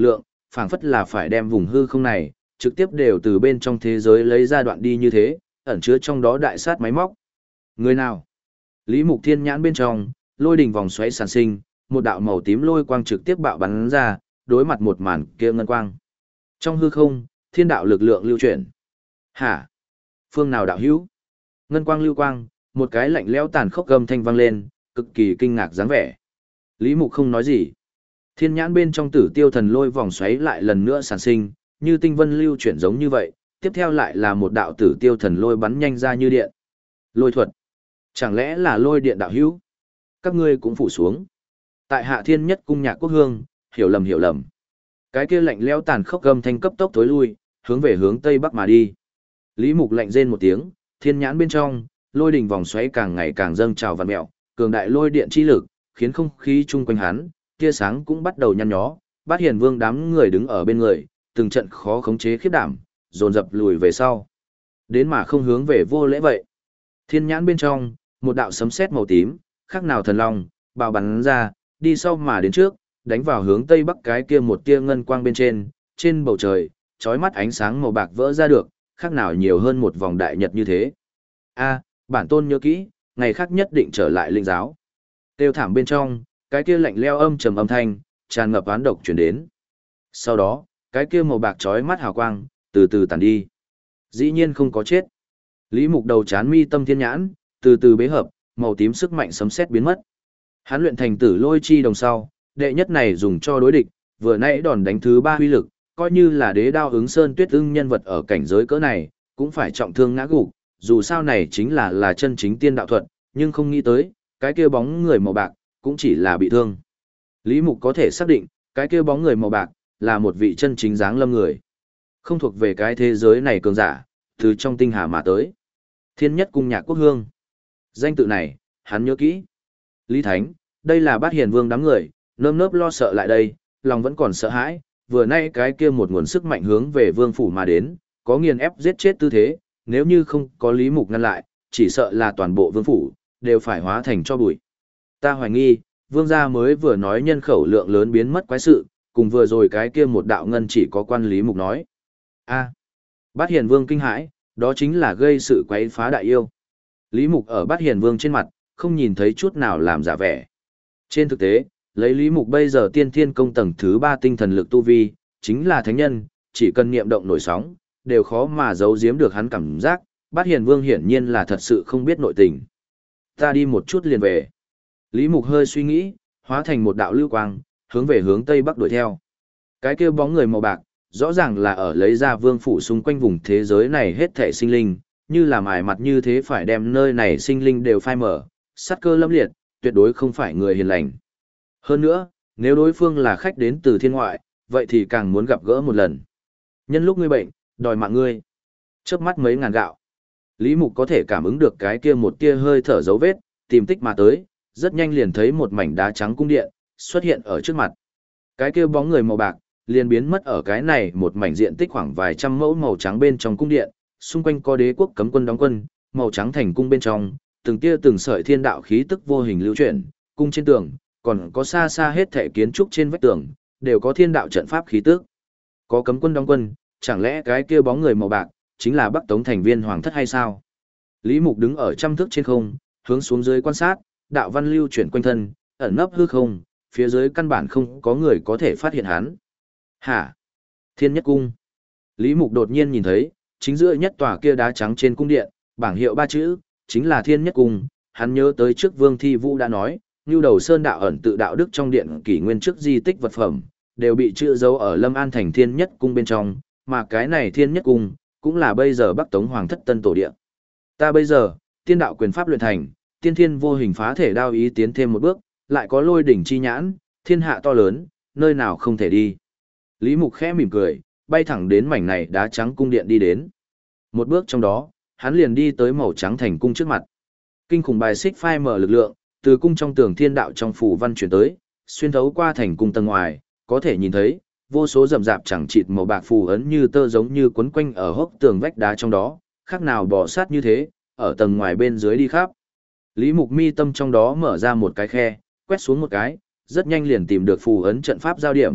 phảng phất là phải đem vùng hư không này, trực tiếp đều từ bên trong thế giới lấy ra đoạn đi như thế, ẩn chứa trong đó đại sát máy móc. Người nào? Lý Mục Thiên nhãn bên trong, lôi đỉnh vòng xoáy sản sinh, một đạo màu tím lôi quang trực tiếp bạo bắn ra, đối mặt một màn kia ngân quang. Trong hư không, thiên đạo lực lượng lưu chuyển. Hả? Phương nào đạo hữu? Ngân quang lưu quang, một cái lạnh lẽo tàn khốc gầm thanh vang lên, cực kỳ kinh ngạc dáng vẻ. Lý Mục không nói gì. Thiên nhãn bên trong tử tiêu thần lôi vòng xoáy lại lần nữa sản sinh, như tinh vân lưu chuyển giống như vậy, tiếp theo lại là một đạo tử tiêu thần lôi bắn nhanh ra như điện. Lôi thuật. Chẳng lẽ là lôi điện đạo hữu? Các ngươi cũng phủ xuống. Tại Hạ Thiên Nhất cung Nhạc Quốc Hương, hiểu lầm hiểu lầm. Cái kia lạnh lẽo tàn khốc gầm thanh cấp tốc tối lui, hướng về hướng tây bắc mà đi. Lý Mục lạnh rên một tiếng, thiên nhãn bên trong, lôi đỉnh vòng xoáy càng ngày càng dâng trào vặn mèo, cường đại lôi điện chi lực, khiến không khí chung quanh hắn, tia sáng cũng bắt đầu nhăn nhó. Bát Hiền Vương đám người đứng ở bên người, từng trận khó khống chế khiếp đảm, dồn dập lùi về sau. Đến mà không hướng về vô lễ vậy. Thiên nhãn bên trong, một đạo sấm sét màu tím, khác nào thần long, bạo bắn ra, đi sau mà đến trước, đánh vào hướng tây bắc cái kia một tia ngân quang bên trên bầu trời, chói mắt ánh sáng màu bạc vỡ ra được, khác nào nhiều hơn một vòng đại nhật như thế. A, bản tôn nhớ kỹ, ngày khác nhất định trở lại linh giáo. Tiêu thảm bên trong, cái kia lạnh lẽo âm trầm âm thanh, tràn ngập oán độc truyền đến. Sau đó, cái kia màu bạc chói mắt hào quang, từ từ tàn đi. Dĩ nhiên không có chết. Lý Mục đầu chán mi tâm thiên nhãn, từ từ bế hợp, màu tím sức mạnh sấm sét biến mất. Hắn luyện thành tử lôi chi đồng sau, đệ nhất này dùng cho đối địch, vừa nãy đòn đánh thứ 3 huy lực, coi như là đế đao ứng sơn tuyết ưng nhân vật ở cảnh giới cỡ này, cũng phải trọng thương ngã gục, dù sao này chính là chân chính tiên đạo thuật, nhưng không nghĩ tới, cái kia bóng người màu bạc, cũng chỉ là bị thương. Lý Mục có thể xác định, cái kia bóng người màu bạc, là một vị chân chính dáng lâm người. Không thuộc về cái thế giới này cường giả, từ trong tinh hà mà tới. Thiên Nhất cung Nhạc Quốc Hương. Danh tự này, hắn nhớ kỹ. Lý Thánh, đây là Bát Hiền Vương đám người, nơm nớp lo sợ lại đây, lòng vẫn còn sợ hãi, vừa nay cái kia một nguồn sức mạnh hướng về vương phủ mà đến, có nghiền ép giết chết tư thế, nếu như không có Lý Mục ngăn lại, chỉ sợ là toàn bộ vương phủ, đều phải hóa thành cho bụi. Ta hoài nghi, vương gia mới vừa nói nhân khẩu lượng lớn biến mất quái sự, cùng vừa rồi cái kia một đạo ngân chỉ có quan Lý Mục nói. A, Bát Hiền Vương kinh hãi, đó chính là gây sự quấy phá đại yêu. Lý Mục ở Bát Hiền Vương trên mặt, không nhìn thấy chút nào làm giả vẻ. Trên thực tế, lấy Lý Mục bây giờ tiên thiên công tầng thứ 3 tinh thần lực tu vi, chính là thánh nhân, chỉ cần niệm động nổi sóng, đều khó mà giấu giếm được hắn cảm giác, Bát Hiền Vương hiển nhiên là thật sự không biết nội tình. Ta đi một chút liền về. Lý Mục hơi suy nghĩ, hóa thành một đạo lưu quang, hướng về hướng tây bắc đuổi theo. Cái kia bóng người màu bạc, rõ ràng là ở lấy ra vương phủ xung quanh vùng thế giới này hết thảy sinh linh, như là mài mặt như thế phải đem nơi này sinh linh đều phai mở, sát cơ lâm liệt, tuyệt đối không phải người hiền lành. Hơn nữa, nếu đối phương là khách đến từ thiên ngoại, vậy thì càng muốn gặp gỡ một lần. Nhân lúc ngươi bệnh, đòi mạng ngươi. Chớp mắt mấy ngàn gạo. Lý Mục có thể cảm ứng được cái kia một tia hơi thở dấu vết, tìm tích mà tới, rất nhanh liền thấy một mảnh đá trắng cung điện xuất hiện ở trước mặt. Cái kia bóng người màu bạc liền biến mất ở cái này một mảnh diện tích khoảng vài trăm mẫu màu trắng bên trong cung điện, xung quanh có đế quốc cấm quân đóng quân, màu trắng thành cung bên trong, từng tia từng sợi thiên đạo khí tức vô hình lưu chuyển, cung trên tường, còn có xa xa hết thảy kiến trúc trên vách tường, đều có thiên đạo trận pháp khí tức. Có cấm quân đóng quân, chẳng lẽ cái kia bóng người màu bạc chính là Bắc Tống thành viên hoàng thất hay sao? Lý Mục đứng ở trăm thước trên không, hướng xuống dưới quan sát, đạo văn lưu chuyển quanh thân, ẩn nấp hư không, phía dưới căn bản không có người có thể phát hiện hắn. Hả? Thiên Nhất cung. Lý Mục đột nhiên nhìn thấy, chính giữa nhất tòa kia đá trắng trên cung điện, bảng hiệu 3 chữ, chính là Thiên Nhất cung. Hắn nhớ tới trước Vương Thi Vũ đã nói, Nưu Đầu Sơn đạo ẩn tự đạo đức trong điện kỷ nguyên trước di tích vật phẩm, đều bị chữ dấu ở Lâm An thành Thiên Nhất cung bên trong, mà cái này Thiên Nhất cung cũng là bây giờ Bắc Tống hoàng thất tân tổ địa. Ta bây giờ, tiên đạo quyền pháp luyện thành, tiên thiên vô hình phá thể đao ý tiến thêm một bước, lại có lôi đỉnh chi nhãn, thiên hạ to lớn, nơi nào không thể đi. Lý Mục khẽ mỉm cười, bay thẳng đến mảnh này đá trắng cung điện đi đến. Một bước trong đó, hắn liền đi tới màu trắng thành cung trước mặt. Kinh khủng bài xích phai mở lực lượng, từ cung trong tường thiên đạo trong phủ văn chuyển tới, xuyên thấu qua thành cung tầng ngoài, có thể nhìn thấy, vô số rậm rạp chẳng chịt màu bạc phù ấn như tơ giống như quấn quanh ở hốc tường vách đá trong đó, khác nào bò sát như thế, ở tầng ngoài bên dưới đi khắp. Lý Mục mi tâm trong đó mở ra một cái khe, quét xuống một cái, rất nhanh liền tìm được phù ấn trận pháp giao điểm,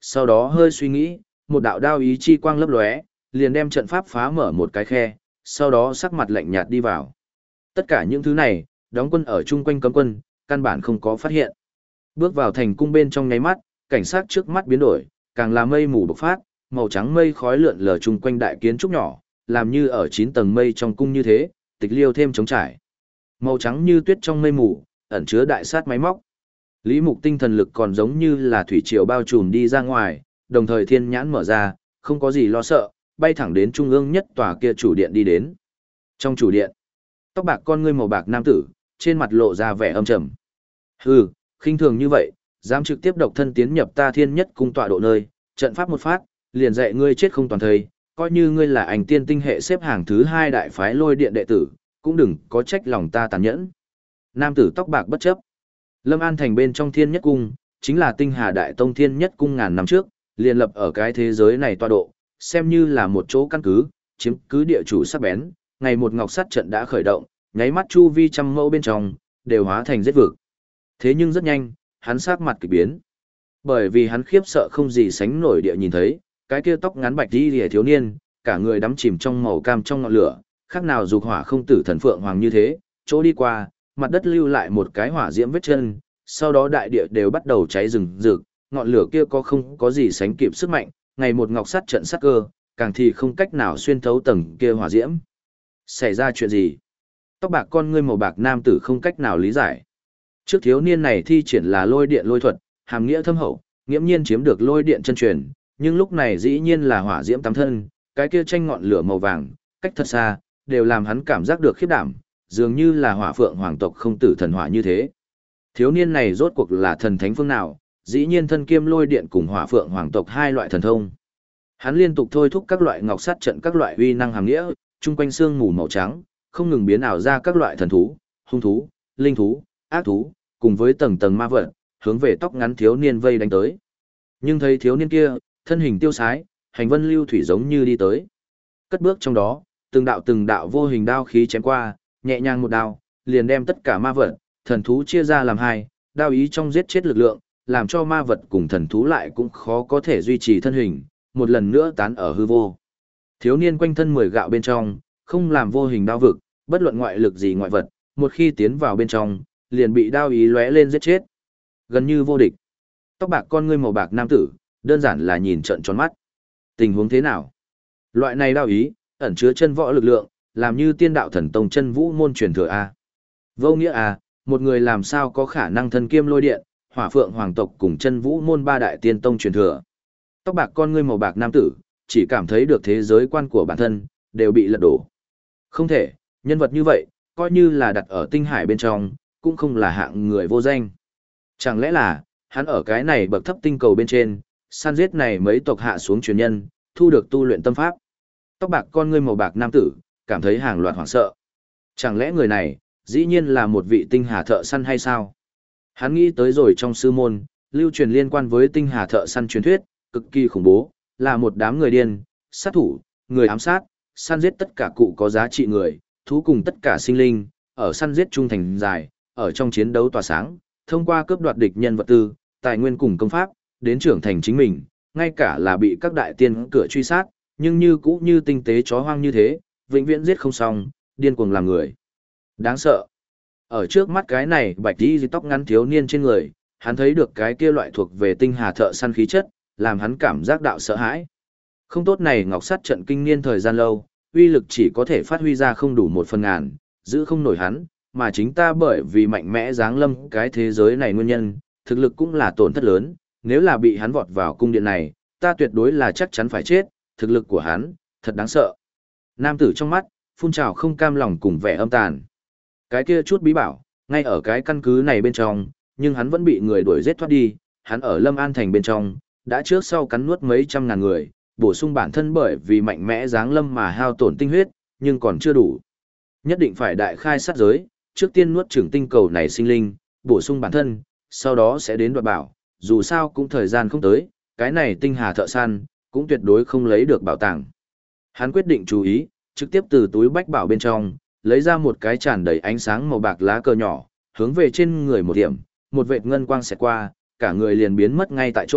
sau đó hơi suy nghĩ, một đạo đao ý chi quang lấp lóe, liền đem trận pháp phá mở một cái khe, sau đó sắc mặt lạnh nhạt đi vào. Tất cả những thứ này, đóng quân ở chung quanh cấm quân, căn bản không có phát hiện. Bước vào thành cung bên trong nháy mắt, cảnh sát trước mắt biến đổi, càng là mây mù bộc phát, màu trắng mây khói lượn lờ chung quanh đại kiến trúc nhỏ, làm như ở 9 tầng mây trong cung như thế, tịch liêu thêm trống trải. Màu trắng như tuyết trong mây mù, ẩn chứa đại sát máy móc. Lý Mục tinh thần lực còn giống như là thủy triều bao trùm đi ra ngoài, đồng thời thiên nhãn mở ra, không có gì lo sợ, bay thẳng đến trung ương nhất tòa kia chủ điện đi đến. Trong chủ điện, tóc bạc con ngươi màu bạc nam tử, trên mặt lộ ra vẻ âm trầm. Hừ, khinh thường như vậy, dám trực tiếp độc thân tiến nhập ta thiên nhất cung tọa độ nơi, trận pháp một phát, liền dạy ngươi chết không toàn thây, coi như ngươi là ảnh tiên tinh hệ xếp hàng thứ 2 đại phái lôi điện đệ tử, cũng đừng có trách lòng ta tàn nhẫn. Nam tử tóc bạc bất chấp. Lâm An thành bên trong thiên nhất cung, chính là tinh hà đại tông thiên nhất cung ngàn năm trước, liền lập ở cái thế giới này tọa độ, xem như là một chỗ căn cứ, chiếm cứ địa chủ sắc bén, ngày một ngọc sắt trận đã khởi động, nháy mắt chu vi trăm mẫu bên trong, đều hóa thành giết vực. Thế nhưng rất nhanh, hắn sắc mặt kỳ biến. Bởi vì hắn khiếp sợ không gì sánh nổi địa nhìn thấy, cái kia tóc ngắn bạch đi lìa thiếu niên, cả người đắm chìm trong màu cam trong ngọn lửa, khác nào dục hỏa không tử thần phượng hoàng như thế, chỗ đi qua, mặt đất lưu lại một cái hỏa diễm vết chân, sau đó đại địa đều bắt đầu cháy rừng rực, ngọn lửa kia không có gì sánh kịp sức mạnh, ngày một ngọc sắt trận sắc cơ, càng thì không cách nào xuyên thấu tầng kia hỏa diễm. Xảy ra chuyện gì? Tóc bạc con ngươi màu bạc nam tử không cách nào lý giải. Trước thiếu niên này thi triển là lôi điện lôi thuật, hàm nghĩa thâm hậu, nghiễm nhiên chiếm được lôi điện chân truyền, nhưng lúc này dĩ nhiên là hỏa diễm tám thân, cái kia tranh ngọn lửa màu vàng, cách thật xa, đều làm hắn cảm giác được khiếp đảm, dường như là hỏa phượng hoàng tộc không tử thần hỏa như thế. Thiếu niên này rốt cuộc là thần thánh phương nào, dĩ nhiên thân kiêm lôi điện cùng hỏa phượng hoàng tộc hai loại thần thông. Hắn liên tục thôi thúc các loại ngọc sắt trận các loại uy năng hàm nghĩa, chung quanh xương mù màu trắng, không ngừng biến ảo ra các loại thần thú, hung thú, linh thú, ác thú, cùng với tầng tầng ma vật, hướng về tóc ngắn thiếu niên vây đánh tới. Nhưng thấy thiếu niên kia, thân hình tiêu sái, hành vân lưu thủy giống như đi tới. Cất bước trong đó, từng đạo vô hình đao khí chém qua, nhẹ nhàng một đao, liền đem tất cả ma vật, thần thú chia ra làm hai, đao ý trong giết chết lực lượng, làm cho ma vật cùng thần thú lại cũng khó có thể duy trì thân hình, một lần nữa tán ở hư vô. Thiếu niên quanh thân 10 gạo bên trong, không làm vô hình đao vực, bất luận ngoại lực gì ngoại vật, một khi tiến vào bên trong, liền bị đao ý lóe lên giết chết. Gần như vô địch. Tóc bạc con ngươi màu bạc nam tử, đơn giản là nhìn trợn tròn mắt. Tình huống thế nào? Loại này đao ý, ẩn chứa chân võ lực lượng, làm như tiên đạo thần tông chân vũ môn truyền thừa a. Vô nghĩa a, một người làm sao có khả năng thân kiêm lôi điện, hỏa phượng hoàng tộc cùng chân vũ môn ba đại tiên tông truyền thừa. Tóc bạc con ngươi màu bạc nam tử, chỉ cảm thấy được thế giới quan của bản thân, đều bị lật đổ. Không thể, nhân vật như vậy, coi như là đặt ở tinh hải bên trong, cũng không là hạng người vô danh. Chẳng lẽ là, hắn ở cái này bậc thấp tinh cầu bên trên, săn giết này mấy tộc hạ xuống truyền nhân, thu được tu luyện tâm pháp. Tóc bạc con ngươi màu bạc nam tử, cảm thấy hàng loạt hoảng sợ. Chẳng lẽ người này, dĩ nhiên là một vị tinh hà thợ săn hay sao? Hắn nghĩ tới rồi trong sư môn, lưu truyền liên quan với tinh hà thợ săn truyền thuyết, cực kỳ khủng bố, là một đám người điên, sát thủ, người ám sát, săn giết tất cả cụ có giá trị người, thú cùng tất cả sinh linh, ở săn giết trung thành dài, ở trong chiến đấu tỏa sáng, thông qua cướp đoạt địch nhân vật tư, tài nguyên cùng công pháp, đến trưởng thành chính mình, ngay cả là bị các đại tiên cửa truy sát, nhưng như cũ như tinh tế chó hoang như thế, vĩnh viễn giết không xong, điên cuồng làm người. Đáng sợ. Ở trước mắt cái này bạch đi tóc ngắn thiếu niên trên người, hắn thấy được cái kia loại thuộc về tinh hà thợ săn khí chất, làm hắn cảm giác đạo sợ hãi. Không tốt này ngọc sắt trận kinh niên thời gian lâu, uy lực chỉ có thể phát huy ra không đủ 1/1000, giữ không nổi hắn, mà chính ta bởi vì mạnh mẽ giáng lâm cái thế giới này nguyên nhân, thực lực cũng là tổn thất lớn, nếu là bị hắn vọt vào cung điện này, ta tuyệt đối là chắc chắn phải chết, thực lực của hắn, thật đáng sợ. Nam tử trong mắt, phun trào không cam lòng cùng vẻ âm tàn. Cái kia chút bí bảo, ngay ở cái căn cứ này bên trong, nhưng hắn vẫn bị người đuổi giết thoát đi, hắn ở Lâm An thành bên trong, đã trước sau cắn nuốt mấy trăm ngàn người, bổ sung bản thân bởi vì mạnh mẽ giáng lâm mà hao tổn tinh huyết, nhưng còn chưa đủ. Nhất định phải đại khai sát giới, trước tiên nuốt chửng tinh cầu này sinh linh, bổ sung bản thân, sau đó sẽ đến đoạt bảo, dù sao cũng thời gian không tới, cái này tinh hà thợ săn, cũng tuyệt đối không lấy được bảo tàng. Hắn quyết định chú ý, trực tiếp từ túi bách bảo bên trong, lấy ra một cái tràn đầy ánh sáng màu bạc lá cờ nhỏ, hướng về trên người một điểm, một vệt ngân quang xẹt qua, cả người liền biến mất ngay tại chỗ,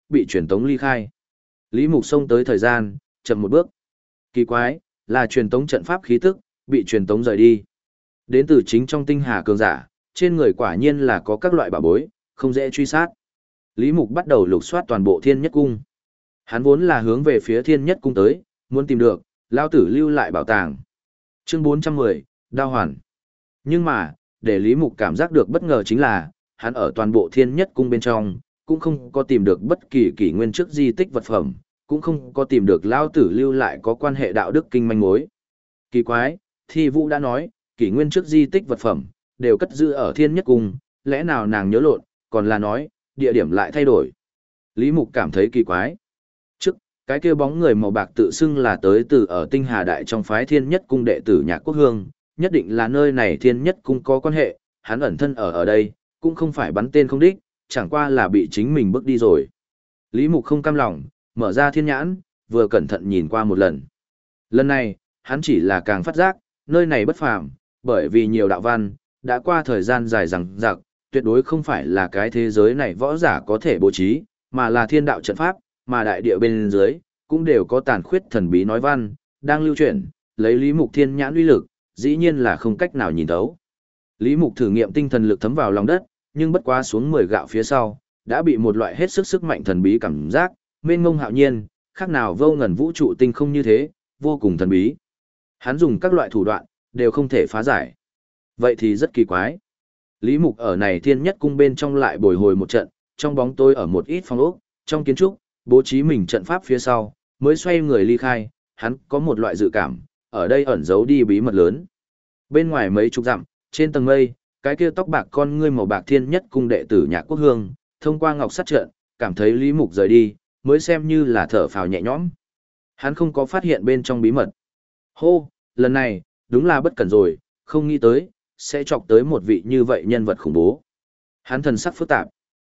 bị truyền tống ly khai. Lý Mục xông tới thời gian, chậm một bước. Kỳ quái, là truyền tống trận pháp khí tức, bị truyền tống rời đi. Đến từ chính trong tinh hà cường giả, trên người quả nhiên là có các loại bảo bối, không dễ truy sát. Lý Mục bắt đầu lục soát toàn bộ Thiên Nhất Cung. Hắn vốn là hướng về phía Thiên Nhất Cung tới, muốn tìm được, lao tử lưu lại bảo tàng. Chương 410, Đao Hoàn. Nhưng mà, để Lý Mục cảm giác được bất ngờ chính là, hắn ở toàn bộ Thiên Nhất Cung bên trong, cũng không có tìm được bất kỳ kỷ nguyên trước di tích vật phẩm, cũng không có tìm được lao tử lưu lại có quan hệ đạo đức kinh manh mối. Kỳ quái, Thi Vũ đã nói, kỷ nguyên trước di tích vật phẩm, đều cất giữ ở Thiên Nhất Cung, lẽ nào nàng nhớ lộn, còn là nói, địa điểm lại thay đổi. Lý Mục cảm thấy kỳ quái. Trước, cái kia bóng người màu bạc tự xưng là tới từ ở tinh hà đại trong phái Thiên Nhất Cung đệ tử Nhạc Quốc Hương, nhất định là nơi này Thiên Nhất Cung có quan hệ, hắn ẩn thân ở đây, cũng không phải bắn tên không đích, chẳng qua là bị chính mình bước đi rồi. Lý Mục không cam lòng, mở ra thiên nhãn, vừa cẩn thận nhìn qua một lần. Lần này, hắn chỉ là càng phát giác, nơi này bất phàm, bởi vì nhiều đạo văn, đã qua thời gian dài rằng rặc, tuyệt đối không phải là cái thế giới này võ giả có thể bố trí, mà là thiên đạo trận pháp, mà đại địa bên dưới, cũng đều có tàn khuyết thần bí nói văn, đang lưu chuyển, lấy Lý Mục thiên nhãn uy lực, dĩ nhiên là không cách nào nhìn thấu. Lý Mục thử nghiệm tinh thần lực thấm vào lòng đất, nhưng bất quá xuống 10 gạo phía sau, đã bị một loại hết sức sức mạnh thần bí cảm giác, mênh mông hạo nhiên, khác nào vô ngần vũ trụ tinh không như thế, vô cùng thần bí. Hắn dùng các loại thủ đoạn, đều không thể phá giải. Vậy thì rất kỳ quái. Lý Mục ở này Thiên Nhất Cung bên trong lại bồi hồi một trận, trong bóng tối ở một ít phòng ốc, trong kiến trúc, bố trí mình trận pháp phía sau, mới xoay người ly khai, hắn có một loại dự cảm, ở đây ẩn giấu đi bí mật lớn. Bên ngoài mấy chục dặm, trên tầng mây, cái kia tóc bạc con ngươi màu bạc Thiên Nhất Cung đệ tử Nhạc Quốc Hương, thông qua ngọc sắt trận, cảm thấy Lý Mục rời đi, mới xem như là thở phào nhẹ nhõm. Hắn không có phát hiện bên trong bí mật. Hô, lần này, đúng là bất cẩn rồi, không nghĩ tới, sẽ chọc tới một vị như vậy nhân vật khủng bố. Hắn thần sắc phức tạp.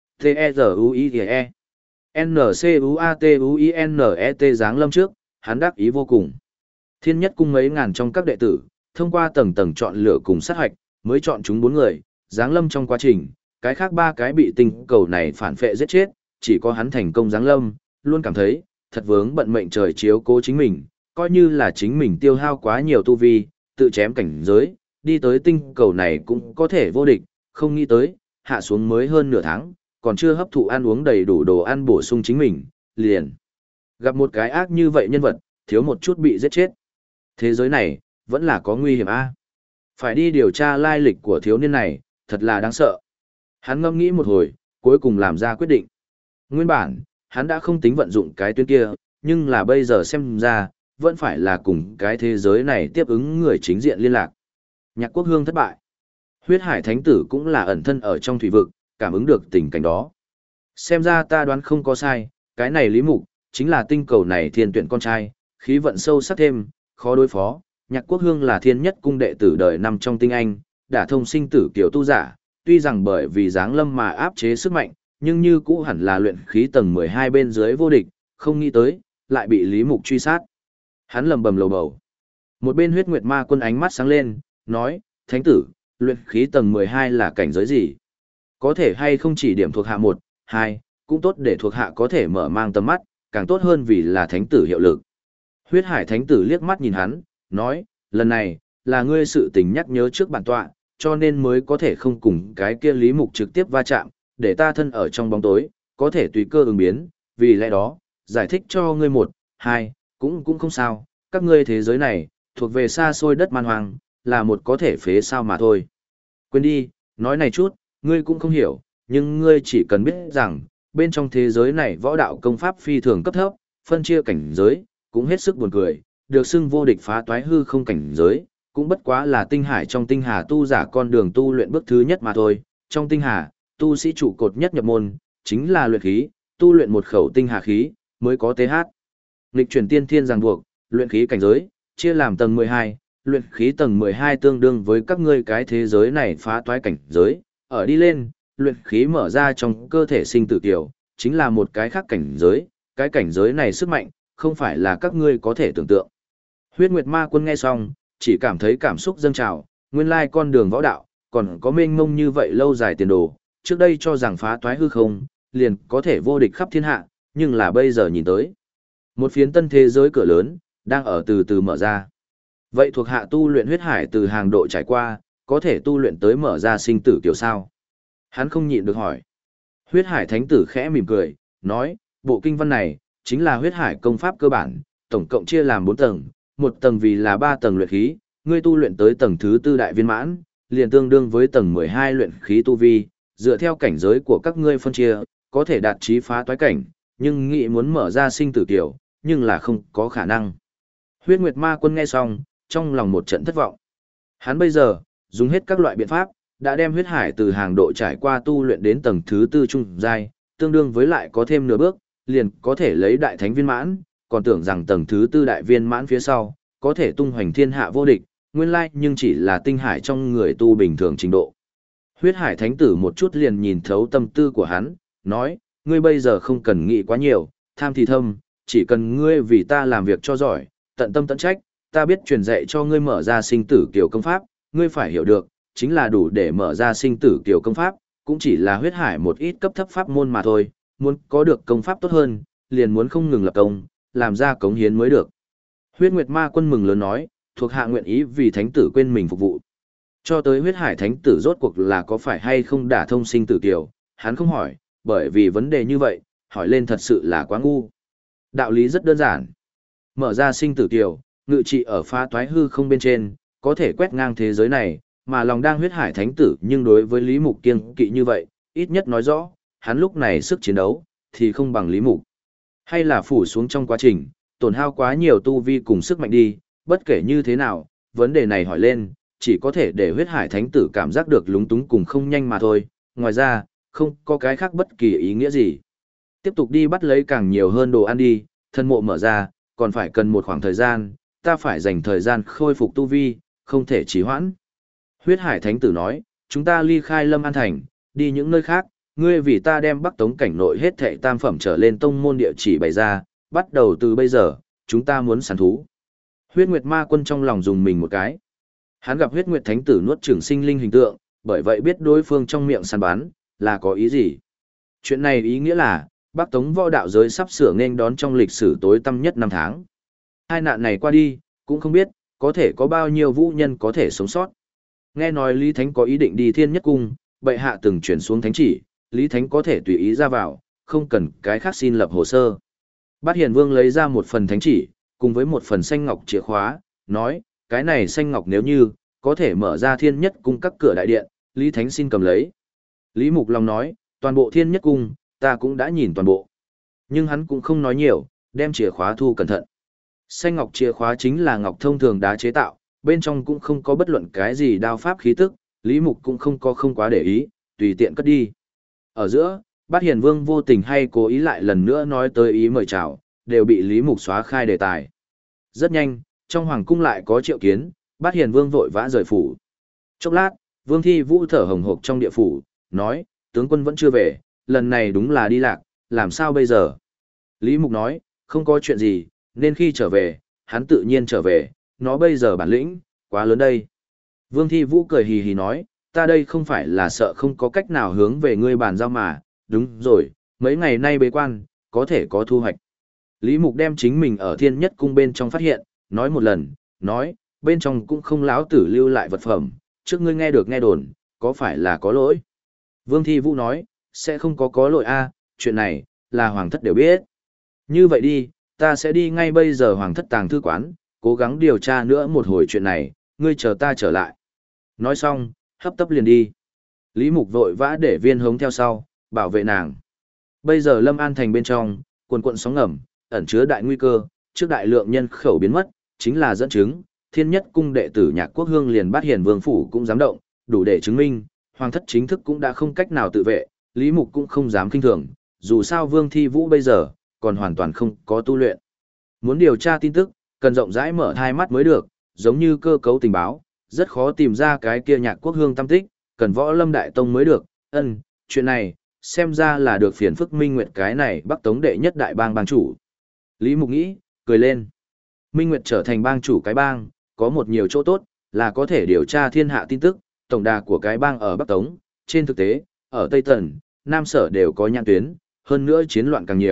T-E-Z-U-I-E N-C-U-A-T-U-I-N-E-T giáng lâm trước, hắn đắc ý vô cùng. Thiên Nhất Cung mấy ngàn trong các đệ tử, thông qua tầng tầng chọn lựa cùng sát hoạch, mới chọn chúng 4 người, giáng lâm trong quá trình, cái khác 3 cái bị tinh cầu này phản phệ giết chết, chỉ có hắn thành công giáng lâm, luôn cảm thấy, thật vướng bận mệnh trời chiếu cố chính mình, coi như là chính mình tiêu hao quá nhiều tu vi, tự chém cảnh giới, đi tới tinh cầu này cũng có thể vô địch, không nghĩ tới, hạ xuống mới hơn nửa tháng, còn chưa hấp thụ ăn uống đầy đủ đồ ăn bổ sung chính mình, liền. Gặp một cái ác như vậy nhân vật, thiếu một chút bị giết chết. Thế giới này, vẫn là có nguy hiểm a. Phải đi điều tra lai lịch của thiếu niên này, thật là đáng sợ. Hắn ngẫm nghĩ một hồi, cuối cùng làm ra quyết định. Nguyên bản, hắn đã không tính vận dụng cái tuyến kia, nhưng là bây giờ xem ra, vẫn phải là cùng cái thế giới này tiếp ứng người chính diện liên lạc. Nhạc Quốc Hương thất bại. Huyết Hải Thánh Tử cũng là ẩn thân ở trong thủy vực, cảm ứng được tình cảnh đó. Xem ra ta đoán không có sai, cái này Lý Mục, chính là tinh cầu này thiên tuyển con trai, khí vận sâu sắc thêm, khó đối phó. Nhạc Quốc Hương là Thiên Nhất Cung đệ tử đời năm trong tinh anh, đã thông sinh tử kiểu tu giả, tuy rằng bởi vì dáng lâm mà áp chế sức mạnh, nhưng như cũ hẳn là luyện khí tầng 12 bên dưới vô địch, không nghĩ tới, lại bị Lý Mục truy sát. Hắn lầm bầm lầu bầu. Một bên Huyết Nguyệt Ma Quân ánh mắt sáng lên, nói, Thánh tử, luyện khí tầng 12 là cảnh giới gì? Có thể hay không chỉ điểm thuộc hạ 1, 2, cũng tốt để thuộc hạ có thể mở mang tầm mắt, càng tốt hơn vì là Thánh tử hiệu lực. Huyết Hải Thánh tử liếc mắt nhìn hắn, nói, lần này, là ngươi sự tình nhắc nhớ trước bản tọa, cho nên mới có thể không cùng cái kia Lý Mục trực tiếp va chạm, để ta thân ở trong bóng tối, có thể tùy cơ ứng biến, vì lẽ đó, giải thích cho ngươi 1, 2, cũng không sao, các ngươi thế giới này, thuộc về xa xôi đất man hoang, là một có thể phế sao mà thôi. Quên đi, nói này chút, ngươi cũng không hiểu, nhưng ngươi chỉ cần biết rằng, bên trong thế giới này võ đạo công pháp phi thường cấp thấp, phân chia cảnh giới, cũng hết sức buồn cười, được xưng vô địch phá toái hư không cảnh giới, cũng bất quá là tinh hải trong tinh hà tu giả con đường tu luyện bước thứ nhất mà thôi. Trong tinh hà, tu sĩ trụ cột nhất nhập môn, chính là luyện khí, tu luyện một khẩu tinh hà khí, mới có TH. Nghịch chuyển tiên thiên ràng buộc, luyện khí cảnh giới, chia làm tầng 12, luyện khí tầng 12 tương đương với các ngươi cái thế giới này phá toái cảnh giới, ở đi lên, luyện khí mở ra trong cơ thể sinh tử tiểu, chính là một cái khác cảnh giới, cái cảnh giới này sức mạnh, không phải là các ngươi có thể tưởng tượng. Huyết Nguyệt Ma Quân nghe xong, chỉ cảm thấy cảm xúc dâng trào, nguyên lai con đường võ đạo, còn có mênh mông như vậy lâu dài tiền đồ, trước đây cho rằng phá toái hư không, liền có thể vô địch khắp thiên hạ, nhưng là bây giờ nhìn tới. Một phiến tân thế giới cửa lớn, đang ở từ từ mở ra. Vậy thuộc hạ tu luyện huyết hải từ hàng độ trải qua, có thể tu luyện tới mở ra sinh tử kiểu sao? Hắn không nhịn được hỏi. Huyết hải thánh tử khẽ mỉm cười, nói, bộ kinh văn này, chính là huyết hải công pháp cơ bản, tổng cộng chia làm 4 tầng, một tầng vì là 3 tầng luyện khí, ngươi tu luyện tới tầng thứ 4 đại viên mãn, liền tương đương với tầng 12 luyện khí tu vi, dựa theo cảnh giới của các ngươi phân chia, có thể đạt chí phá toái cảnh, nhưng nghĩ muốn mở ra sinh tử kiểu, nhưng là không có khả năng. Huyết Nguyệt Ma Quân nghe xong, trong lòng một trận thất vọng. Hắn bây giờ, dùng hết các loại biện pháp, đã đem huyết hải từ hàng độ trải qua tu luyện đến tầng thứ 4 trung giai, tương đương với lại có thêm nửa bước, liền có thể lấy đại thánh viên mãn, còn tưởng rằng tầng thứ 4 đại viên mãn phía sau, có thể tung hoành thiên hạ vô địch, nguyên lai nhưng chỉ là tinh hải trong người tu bình thường trình độ. Huyết hải thánh tử một chút liền nhìn thấu tâm tư của hắn, nói, ngươi bây giờ không cần nghĩ quá nhiều, tham thì thâm, chỉ cần ngươi vì ta làm việc cho giỏi, tận tâm tận trách, ta biết truyền dạy cho ngươi mở ra sinh tử kiều công pháp, ngươi phải hiểu được, chính là đủ để mở ra sinh tử kiều công pháp, cũng chỉ là huyết hải một ít cấp thấp pháp môn mà thôi, muốn có được công pháp tốt hơn, liền muốn không ngừng lập công, làm ra cống hiến mới được. Huyết Nguyệt Ma Quân mừng lớn nói, thuộc hạ nguyện ý vì thánh tử quên mình phục vụ. Cho tới huyết hải thánh tử rốt cuộc là có phải hay không đả thông sinh tử kiều, hắn không hỏi, bởi vì vấn đề như vậy, hỏi lên thật sự là quá ngu. Đạo lý rất đơn giản. Mở ra sinh tử kiều, ngự trị ở phá toái hư không bên trên, có thể quét ngang thế giới này, mà lòng đang huyết hải thánh tử nhưng đối với Lý Mục kiêng kỵ như vậy, ít nhất nói rõ, hắn lúc này sức chiến đấu, thì không bằng Lý Mục. Hay là phủ xuống trong quá trình, tổn hao quá nhiều tu vi cùng sức mạnh đi, bất kể như thế nào, vấn đề này hỏi lên, chỉ có thể để huyết hải thánh tử cảm giác được lúng túng cùng không nhanh mà thôi, ngoài ra, không có cái khác bất kỳ ý nghĩa gì. Tiếp tục đi bắt lấy càng nhiều hơn đồ ăn đi, thân mộ mở ra, còn phải cần một khoảng thời gian, ta phải dành thời gian khôi phục tu vi, không thể trì hoãn. Huyết hải thánh tử nói, chúng ta ly khai Lâm An Thành, đi những nơi khác, ngươi vì ta đem Bắc Tống cảnh nội hết thệ tam phẩm trở lên tông môn địa chỉ bày ra, bắt đầu từ bây giờ, chúng ta muốn săn thú. Huyết Nguyệt Ma Quân trong lòng dùng mình một cái. Hắn gặp Huyết Nguyệt Thánh tử nuốt chửng sinh linh hình tượng, bởi vậy biết đối phương trong miệng săn bắn, là có ý gì. Chuyện này ý nghĩa là, Bắc Tống võ đạo giới sắp sửa nên đón trong lịch sử tối tăm nhất năm tháng. Hai nạn này qua đi, cũng không biết, có thể có bao nhiêu vũ nhân có thể sống sót. Nghe nói Lý Thánh có ý định đi Thiên Nhất Cung, bệ hạ từng chuyển xuống thánh chỉ, Lý Thánh có thể tùy ý ra vào, không cần cái khác xin lập hồ sơ. Bát Hiền Vương lấy ra một phần thánh chỉ, cùng với một phần xanh ngọc chìa khóa, nói, cái này xanh ngọc nếu như, có thể mở ra Thiên Nhất Cung các cửa đại điện, Lý Thánh xin cầm lấy. Lý Mục Long nói, toàn bộ Thiên Nhất Cung, ta cũng đã nhìn toàn bộ. Nhưng hắn cũng không nói nhiều, đem chìa khóa thu cẩn thận. Xanh ngọc chìa khóa chính là ngọc thông thường đá chế tạo, bên trong cũng không có bất luận cái gì đao pháp khí tức, Lý Mục cũng không quá để ý, tùy tiện cất đi. Ở giữa, Bát Hiền Vương vô tình hay cố ý lại lần nữa nói tới ý mời chào, đều bị Lý Mục xóa khai đề tài. Rất nhanh, trong hoàng cung lại có triệu kiến, Bát Hiền Vương vội vã rời phủ. Chốc lát, Vương Thi Vũ thở hồng hộc trong địa phủ, nói, tướng quân vẫn chưa về, lần này đúng là đi lạc, làm sao bây giờ? Lý Mục nói, không có chuyện gì, nên khi trở về, hắn tự nhiên trở về, nó bây giờ bản lĩnh, quá lớn đây. Vương Thi Vũ cười hì hì nói, ta đây không phải là sợ không có cách nào hướng về ngươi bàn giao mà, đúng rồi, mấy ngày nay bế quan, có thể có thu hoạch. Lý Mục đem chính mình ở Thiên Nhất Cung bên trong phát hiện, nói một lần, nói, bên trong cũng không láo tử lưu lại vật phẩm, trước ngươi nghe được nghe đồn, có phải là có lỗi? Vương Thi Vũ nói, sẽ không có lỗi a, chuyện này, là hoàng thất đều biết. Như vậy đi, ta sẽ đi ngay bây giờ hoàng thất tàng thư quán, cố gắng điều tra nữa một hồi chuyện này, ngươi chờ ta trở lại. Nói xong, hấp tấp liền đi. Lý Mục vội vã để Viên Hống theo sau, bảo vệ nàng. Bây giờ Lâm An Thành bên trong, quần quận sóng ngầm, ẩn chứa đại nguy cơ, trước đại lượng nhân khẩu biến mất, chính là dẫn chứng, Thiên Nhất Cung đệ tử Nhạc Quốc Hương liền Bát Hiền Vương phủ cũng dám động, đủ để chứng minh, hoàng thất chính thức cũng đã không cách nào tự vệ, Lý Mục cũng không dám khinh thường, dù sao Vương Thi Vũ bây giờ còn hoàn toàn không có tu luyện. Muốn điều tra tin tức, cần rộng rãi mở hai mắt mới được, giống như cơ cấu tình báo, rất khó tìm ra cái kia Nhạc Quốc Hương tâm tích, cần Võ Lâm Đại Tông mới được. Chuyện này, xem ra là được phiền phức Minh Nguyệt cái này Bắc Tống đệ nhất đại bang bang chủ. Lý Mục nghĩ, cười lên. Minh Nguyệt trở thành bang chủ cái bang, có một nhiều chỗ tốt, là có thể điều tra thiên hạ tin tức, tổng đà của cái bang ở Bắc Tống, trên thực tế, ở Tây Tần, Nam Sở đều có nhãn tuyến, hơn nữa chiến loạn càng nhiều,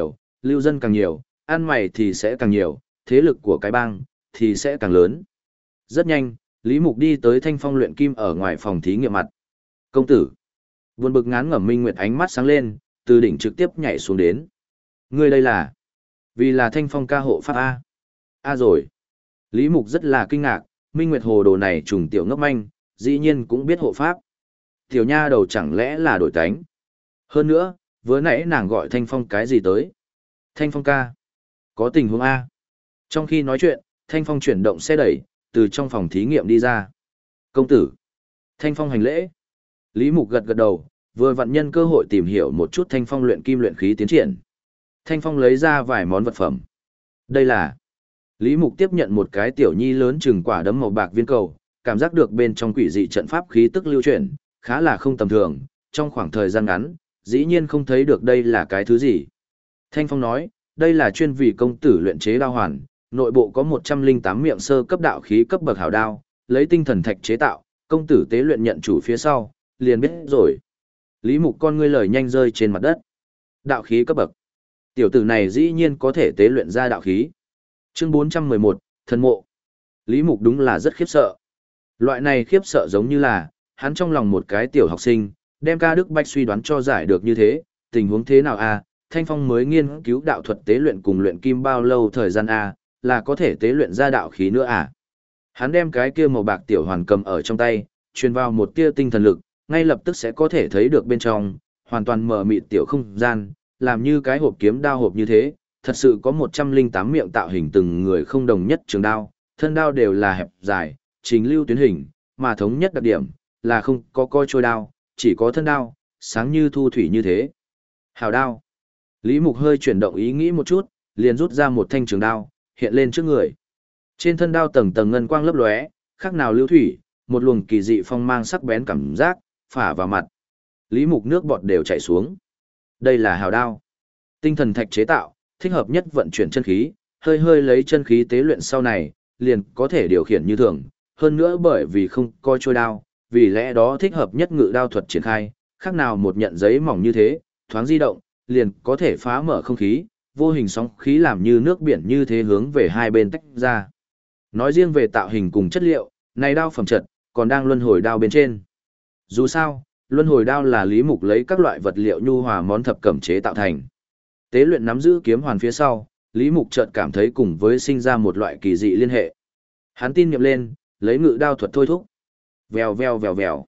lưu dân càng nhiều, ăn mày thì sẽ càng nhiều, thế lực của cái bang thì sẽ càng lớn. Rất nhanh, Lý Mục đi tới Thanh Phong luyện kim ở ngoài phòng thí nghiệm mặt. Công tử. Buồn bực ngán ngẩm Minh Nguyệt ánh mắt sáng lên, từ đỉnh trực tiếp nhảy xuống đến. Ngươi đây là? Vì là Thanh Phong ca hộ pháp A. A rồi. Lý Mục rất là kinh ngạc, Minh Nguyệt hồ đồ này trùng tiểu ngốc manh, dĩ nhiên cũng biết hộ pháp. Tiểu nha đầu chẳng lẽ là đổi tánh. Hơn nữa, vừa nãy nàng gọi Thanh Phong cái gì tới? Thanh Phong ca. Có tình huống A. Trong khi nói chuyện, Thanh Phong chuyển động xe đẩy, từ trong phòng thí nghiệm đi ra. Công tử. Thanh Phong hành lễ. Lý Mục gật gật đầu, vừa vặn nhân cơ hội tìm hiểu một chút Thanh Phong luyện kim luyện khí tiến triển. Thanh Phong lấy ra vài món vật phẩm. Đây là... Lý Mục tiếp nhận một cái tiểu nhi lớn chừng quả đấm màu bạc viên cầu, cảm giác được bên trong quỷ dị trận pháp khí tức lưu chuyển, khá là không tầm thường, trong khoảng thời gian ngắn, dĩ nhiên không thấy được đây là cái thứ gì. Thanh Phong nói, đây là chuyên vì công tử luyện chế đao hoàn, nội bộ có 108 miệng sơ cấp đạo khí cấp bậc hảo đao, lấy tinh thần thạch chế tạo, công tử tế luyện nhận chủ phía sau, liền biết rồi. Lý Mục con ngươi lời nhanh rơi trên mặt đất. Đạo khí cấp bậc. Tiểu tử này dĩ nhiên có thể tế luyện ra đạo khí. Chương 411, thần mộ. Lý Mục đúng là rất khiếp sợ. Loại này khiếp sợ giống như là, hắn trong lòng một cái tiểu học sinh, đem ca Đức Bách suy đoán cho giải được như thế, tình huống thế nào a? Thanh Phong mới nghiên cứu đạo thuật tế luyện cùng luyện kim bao lâu thời gian a, là có thể tế luyện ra đạo khí nữa à? Hắn đem cái kia màu bạc tiểu hoàn cầm ở trong tay, truyền vào một tia tinh thần lực, ngay lập tức sẽ có thể thấy được bên trong, hoàn toàn mờ mịt tiểu không gian, làm như cái hộp kiếm đao hộp như thế, thật sự có 108 miệng tạo hình từng người không đồng nhất trường đao, thân đao đều là hẹp dài, chính lưu tuyến hình, mà thống nhất đặc điểm là không có coi trôi đao, chỉ có thân đao, sáng như thu thủy như thế. Hào đao. Lý Mục hơi chuyển động ý nghĩ một chút, liền rút ra một thanh trường đao, hiện lên trước người. Trên thân đao tầng tầng ngân quang lấp lóe, khác nào lưu thủy, một luồng kỳ dị phong mang sắc bén cảm giác, phả vào mặt. Lý Mục nước bọt đều chảy xuống. Đây là hào đao. Tinh thần thạch chế tạo, thích hợp nhất vận chuyển chân khí, hơi hơi lấy chân khí tế luyện sau này, liền có thể điều khiển như thường. Hơn nữa bởi vì không coi trôi đao, vì lẽ đó thích hợp nhất ngự đao thuật triển khai, khác nào một nhận giấy mỏng như thế, thoáng di động, liền có thể phá mở không khí, vô hình sóng khí làm như nước biển như thế hướng về hai bên tách ra. Nói riêng về tạo hình cùng chất liệu, này đao phẩm chất, còn đang luân hồi đao bên trên. Dù sao, luân hồi đao là Lý Mục lấy các loại vật liệu nhu hòa món thập cẩm chế tạo thành. Tế luyện nắm giữ kiếm hoàn phía sau, Lý Mục chợt cảm thấy cùng với sinh ra một loại kỳ dị liên hệ. Hắn tin niệm lên, lấy ngự đao thuật thôi thúc. Vèo vèo vèo vèo.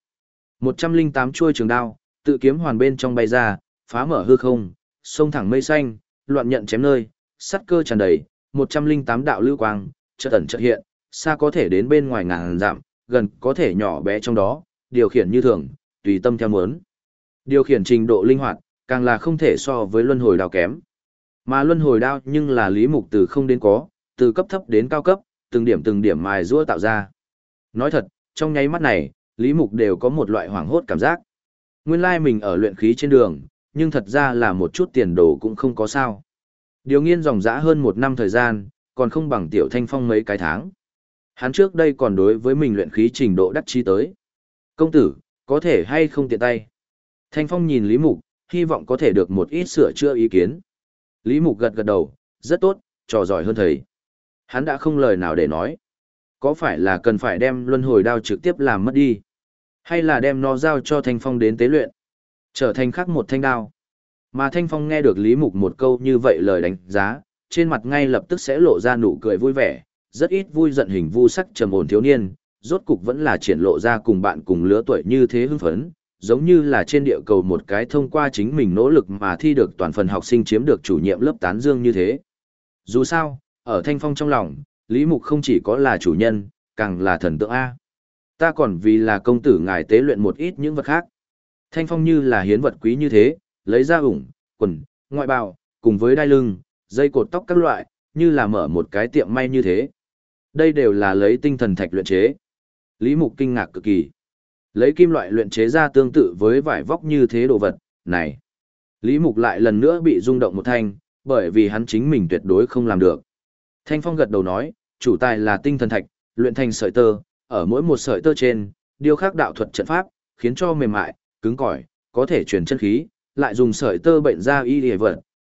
108 chuôi trường đao, tự kiếm hoàn bên trong bay ra, phá mở hư không, xông thẳng mây xanh, loạn nhận chém nơi, sắt cơ tràn đầy, 108 đạo lưu quang, chợt ẩn chợt hiện, xa có thể đến bên ngoài ngàn dặm, gần có thể nhỏ bé trong đó, điều khiển như thường, tùy tâm theo muốn. Điều khiển trình độ linh hoạt, càng là không thể so với luân hồi đao kém. Mà luân hồi đao nhưng là Lý Mục từ không đến có, từ cấp thấp đến cao cấp, từng điểm mài giũa tạo ra. Nói thật, trong nháy mắt này, Lý Mục đều có một loại hoảng hốt cảm giác. Nguyên lai mình ở luyện khí trên đường, nhưng thật ra là một chút tiền đồ cũng không có sao. Điều nghiên dòng dã hơn 1 năm thời gian, còn không bằng Tiểu Thanh Phong mấy cái tháng. Hắn trước đây còn đối với mình luyện khí trình độ đắc chí tới. Công tử, có thể hay không tiện tay? Thanh Phong nhìn Lý Mục, hy vọng có thể được một ít sửa chữa ý kiến. Lý Mục gật gật đầu, rất tốt, trò giỏi hơn thầy. Hắn đã không lời nào để nói. Có phải là cần phải đem luân hồi đao trực tiếp làm mất đi? Hay là đem nó giao cho Thanh Phong đến tế luyện? Trở thành khác một thanh đao. Mà Thanh Phong nghe được Lý Mục một câu như vậy lời đánh giá, trên mặt ngay lập tức sẽ lộ ra nụ cười vui vẻ, rất ít vui giận hình vu sắc trầm ổn thiếu niên, rốt cục vẫn là triển lộ ra cùng bạn cùng lứa tuổi như thế hưng phấn, giống như là trên địa cầu một cái thông qua chính mình nỗ lực mà thi được toàn phần học sinh chiếm được chủ nhiệm lớp tán dương như thế. Dù sao, ở Thanh Phong trong lòng, Lý Mục không chỉ có là chủ nhân, càng là thần tượng A. Ta còn vì là công tử ngài tế luyện một ít những vật khác. Thanh Phong như là hiến vật quý như thế, lấy ra ủng, quần, ngoại bào, cùng với đai lưng, dây cột tóc các loại, như là mở một cái tiệm may như thế. Đây đều là lấy tinh thần thạch luyện chế. Lý Mục kinh ngạc cực kỳ. Lấy kim loại luyện chế ra tương tự với vải vóc như thế đồ vật, này. Lý Mục lại lần nữa bị rung động một thanh, bởi vì hắn chính mình tuyệt đối không làm được. Thanh Phong gật đầu nói, chủ tài là tinh thần thạch, luyện thành sợi tơ, ở mỗi một sợi tơ trên, điêu khắc đạo thuật trận pháp, khiến cho mềm mại, cứng cỏi, có thể truyền chân khí, lại dùng sợi tơ bệnh ra y địa vật,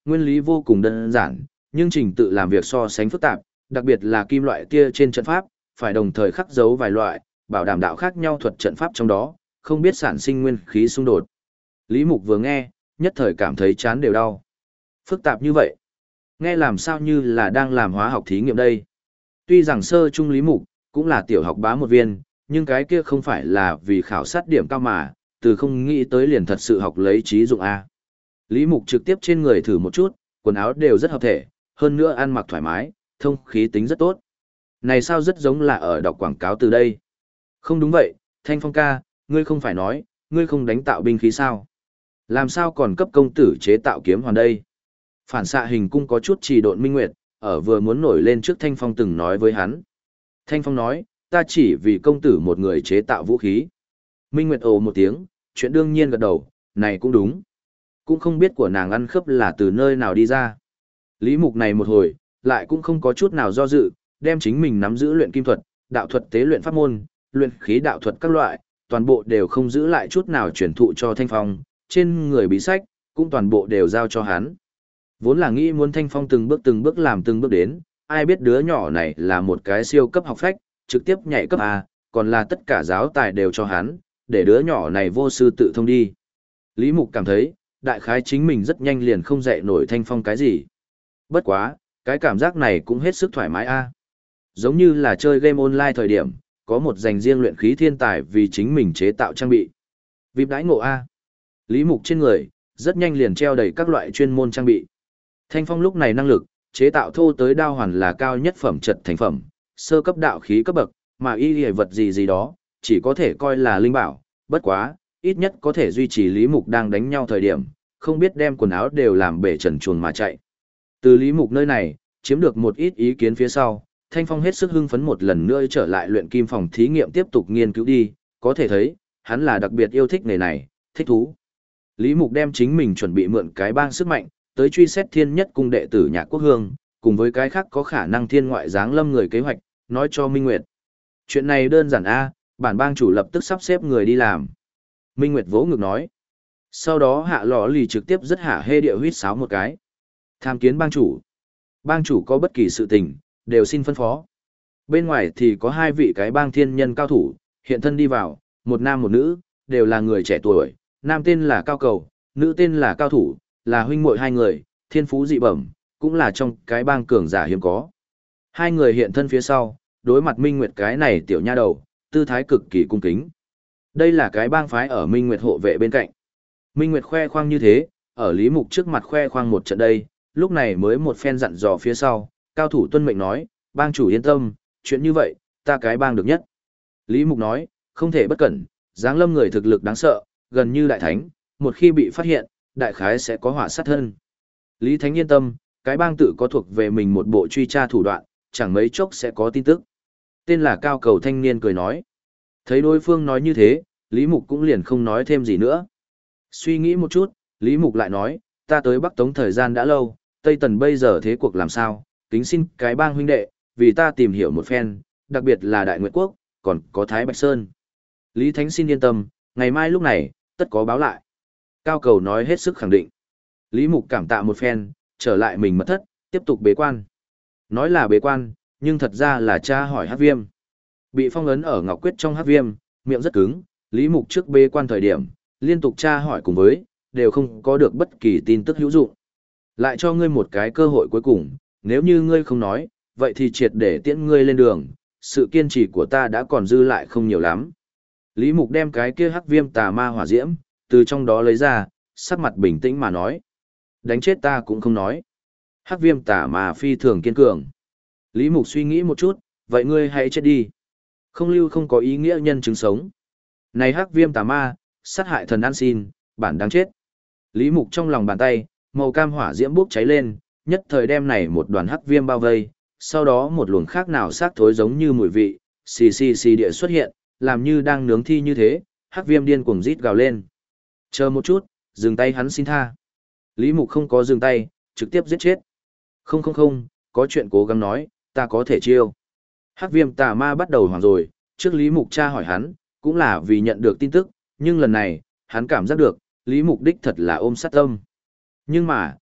nguyên lý vô cùng đơn giản, nhưng trình tự làm việc so sánh phức tạp, đặc biệt là kim loại tia trên trận pháp, phải đồng thời khắc dấu vài loại, bảo đảm đạo khác nhau thuật trận pháp trong đó, không biết sản sinh nguyên khí xung đột. Lý Mục vừa nghe, nhất thời cảm thấy chán đều đau. Phức tạp như vậy, nghe làm sao như là đang làm hóa học thí nghiệm đây. Tuy rằng sơ trung Lý Mục cũng là tiểu học bá một viên, nhưng cái kia không phải là vì khảo sát điểm cao mà, từ không nghĩ tới liền thật sự học lấy trí dụng A. Lý Mục trực tiếp trên người thử một chút, quần áo đều rất hợp thể, hơn nữa ăn mặc thoải mái, thông khí tính rất tốt. Này sao rất giống là ở đọc quảng cáo từ đây. Không đúng vậy, Thanh Phong ca, ngươi không phải nói, ngươi không đánh tạo binh khí sao? Làm sao còn cấp công tử chế tạo kiếm hoàn đây? Phản xạ hình cung có chút trì độn Minh Nguyệt, ở vừa muốn nổi lên trước Thanh Phong từng nói với hắn. Thanh Phong nói, ta chỉ vì công tử một người chế tạo vũ khí. Minh Nguyệt ồ một tiếng, chuyện đương nhiên gật đầu, này cũng đúng. Cũng không biết của nàng ăn khớp là từ nơi nào đi ra. Lý Mục này một hồi, lại cũng không có chút nào do dự, đem chính mình nắm giữ luyện kim thuật, đạo thuật tế luyện pháp môn, luyện khí đạo thuật các loại, toàn bộ đều không giữ lại chút nào truyền thụ cho Thanh Phong, trên người bí sách, cũng toàn bộ đều giao cho hắn. Vốn là nghĩ muốn Thanh Phong từng bước làm từng bước đến, ai biết đứa nhỏ này là một cái siêu cấp học phách, trực tiếp nhảy cấp A, còn là tất cả giáo tài đều cho hắn, để đứa nhỏ này vô sư tự thông đi. Lý Mục cảm thấy, đại khái chính mình rất nhanh liền không dạy nổi Thanh Phong cái gì. Bất quá, cái cảm giác này cũng hết sức thoải mái A. Giống như là chơi game online thời điểm, có một dành riêng luyện khí thiên tài vì chính mình chế tạo trang bị. VIP đãi ngộ A. Lý Mục trên người, rất nhanh liền treo đầy các loại chuyên môn trang bị. Thanh Phong lúc này năng lực, chế tạo thô tới đao hoàn là cao nhất phẩm trật thành phẩm, sơ cấp đạo khí cấp bậc, mà y vật gì đó, chỉ có thể coi là linh bảo, bất quá, ít nhất có thể duy trì Lý Mục đang đánh nhau thời điểm, không biết đem quần áo đều làm bể trần chuồng mà chạy. Từ Lý Mục nơi này, chiếm được một ít ý kiến phía sau, Thanh Phong hết sức hưng phấn một lần nữa trở lại luyện kim phòng thí nghiệm tiếp tục nghiên cứu đi, có thể thấy, hắn là đặc biệt yêu thích nghề này, thích thú. Lý Mục đem chính mình chuẩn bị mượn cái bang sức mạnh, tới truy xét thiên nhất cung đệ tử Nhạc Quốc Hương, cùng với cái khác có khả năng thiên ngoại giáng lâm người kế hoạch, nói cho Minh Nguyệt. Chuyện này đơn giản a, bản bang chủ lập tức sắp xếp người đi làm. Minh Nguyệt vỗ ngực nói. Sau đó Hạ Lọ Lì trực tiếp rất hả hê địa huýt sáo một cái. Tham kiến bang chủ. Bang chủ có bất kỳ sự tình, đều xin phân phó. Bên ngoài thì có hai vị cái bang thiên nhân cao thủ, hiện thân đi vào, một nam một nữ, đều là người trẻ tuổi, nam tên là Cao Cầu, nữ tên là Cao Thủ, là huynh muội hai người, thiên phú dị bẩm, cũng là trong cái bang cường giả hiếm có. Hai người hiện thân phía sau, đối mặt Minh Nguyệt cái này tiểu nha đầu, tư thái cực kỳ cung kính. Đây là cái bang phái ở Minh Nguyệt hộ vệ bên cạnh. Minh Nguyệt khoe khoang như thế, ở Lý Mục trước mặt khoe khoang một trận đây, lúc này mới một phen dặn dò phía sau, Cao Thủ tuân mệnh nói, bang chủ yên tâm, chuyện như vậy, ta cái bang được nhất. Lý Mục nói, không thể bất cẩn, giáng lâm người thực lực đáng sợ, gần như đại thánh, một khi bị phát hiện, đại khái sẽ có họa sát thân. Lý Thánh yên tâm, cái bang tự có thuộc về mình một bộ truy tra thủ đoạn, chẳng mấy chốc sẽ có tin tức. Tên là Cao Cầu thanh niên cười nói. Thấy đối phương nói như thế, Lý Mục cũng liền không nói thêm gì nữa. Suy nghĩ một chút, Lý Mục lại nói, ta tới Bắc Tống thời gian đã lâu, Tây Tần bây giờ thế cuộc làm sao, kính xin cái bang huynh đệ, vì ta tìm hiểu một phen, đặc biệt là Đại Nguyệt Quốc, còn có Thái Bạch Sơn. Lý Thánh xin yên tâm, ngày mai lúc này, tất có báo lại. Cao Cầu nói hết sức khẳng định. Lý Mục cảm tạ một phen, trở lại mình mật thất, tiếp tục bế quan. Nói là bế quan, nhưng thật ra là tra hỏi Hắc Viêm. Bị phong ấn ở Ngọc Quyết trong Hắc Viêm, miệng rất cứng, Lý Mục trước bế quan thời điểm, liên tục tra hỏi cùng với, đều không có được bất kỳ tin tức hữu dụng. Lại cho ngươi một cái cơ hội cuối cùng, nếu như ngươi không nói, vậy thì triệt để tiễn ngươi lên đường, sự kiên trì của ta đã còn dư lại không nhiều lắm. Lý Mục đem cái kia Hắc Viêm tà ma hỏa diễm, từ trong đó lấy ra, sắc mặt bình tĩnh mà nói. Đánh chết ta cũng không nói. Hắc Viêm tà ma phi thường kiên cường. Lý Mục suy nghĩ một chút, vậy ngươi hãy chết đi. Không lưu không có ý nghĩa nhân chứng sống. Này Hắc Viêm tà ma, sát hại thần ăn xin, bản đáng chết. Lý Mục trong lòng bàn tay, màu cam hỏa diễm bốc cháy lên, nhất thời đem này một đoàn hắc viêm bao vây, sau đó một luồng khác nào xác thối giống như mùi vị, xì xì xì địa xuất hiện, làm như đang nướng thi như thế, hắc viêm điên cuồng rít gào lên. Chờ một chút, dừng tay hắn xin tha. Lý Mục không có dừng tay, trực tiếp giết chết. Không không không, có chuyện cố gắng nói, ta có thể chiêu. Hắc viêm tà ma bắt đầu hoảng rồi, trước Lý Mục tra hỏi hắn, cũng là vì nhận được tin tức, nhưng lần này, hắn cảm giác được, Lý Mục đích thật là ôm sát tâm. Nhưng mà,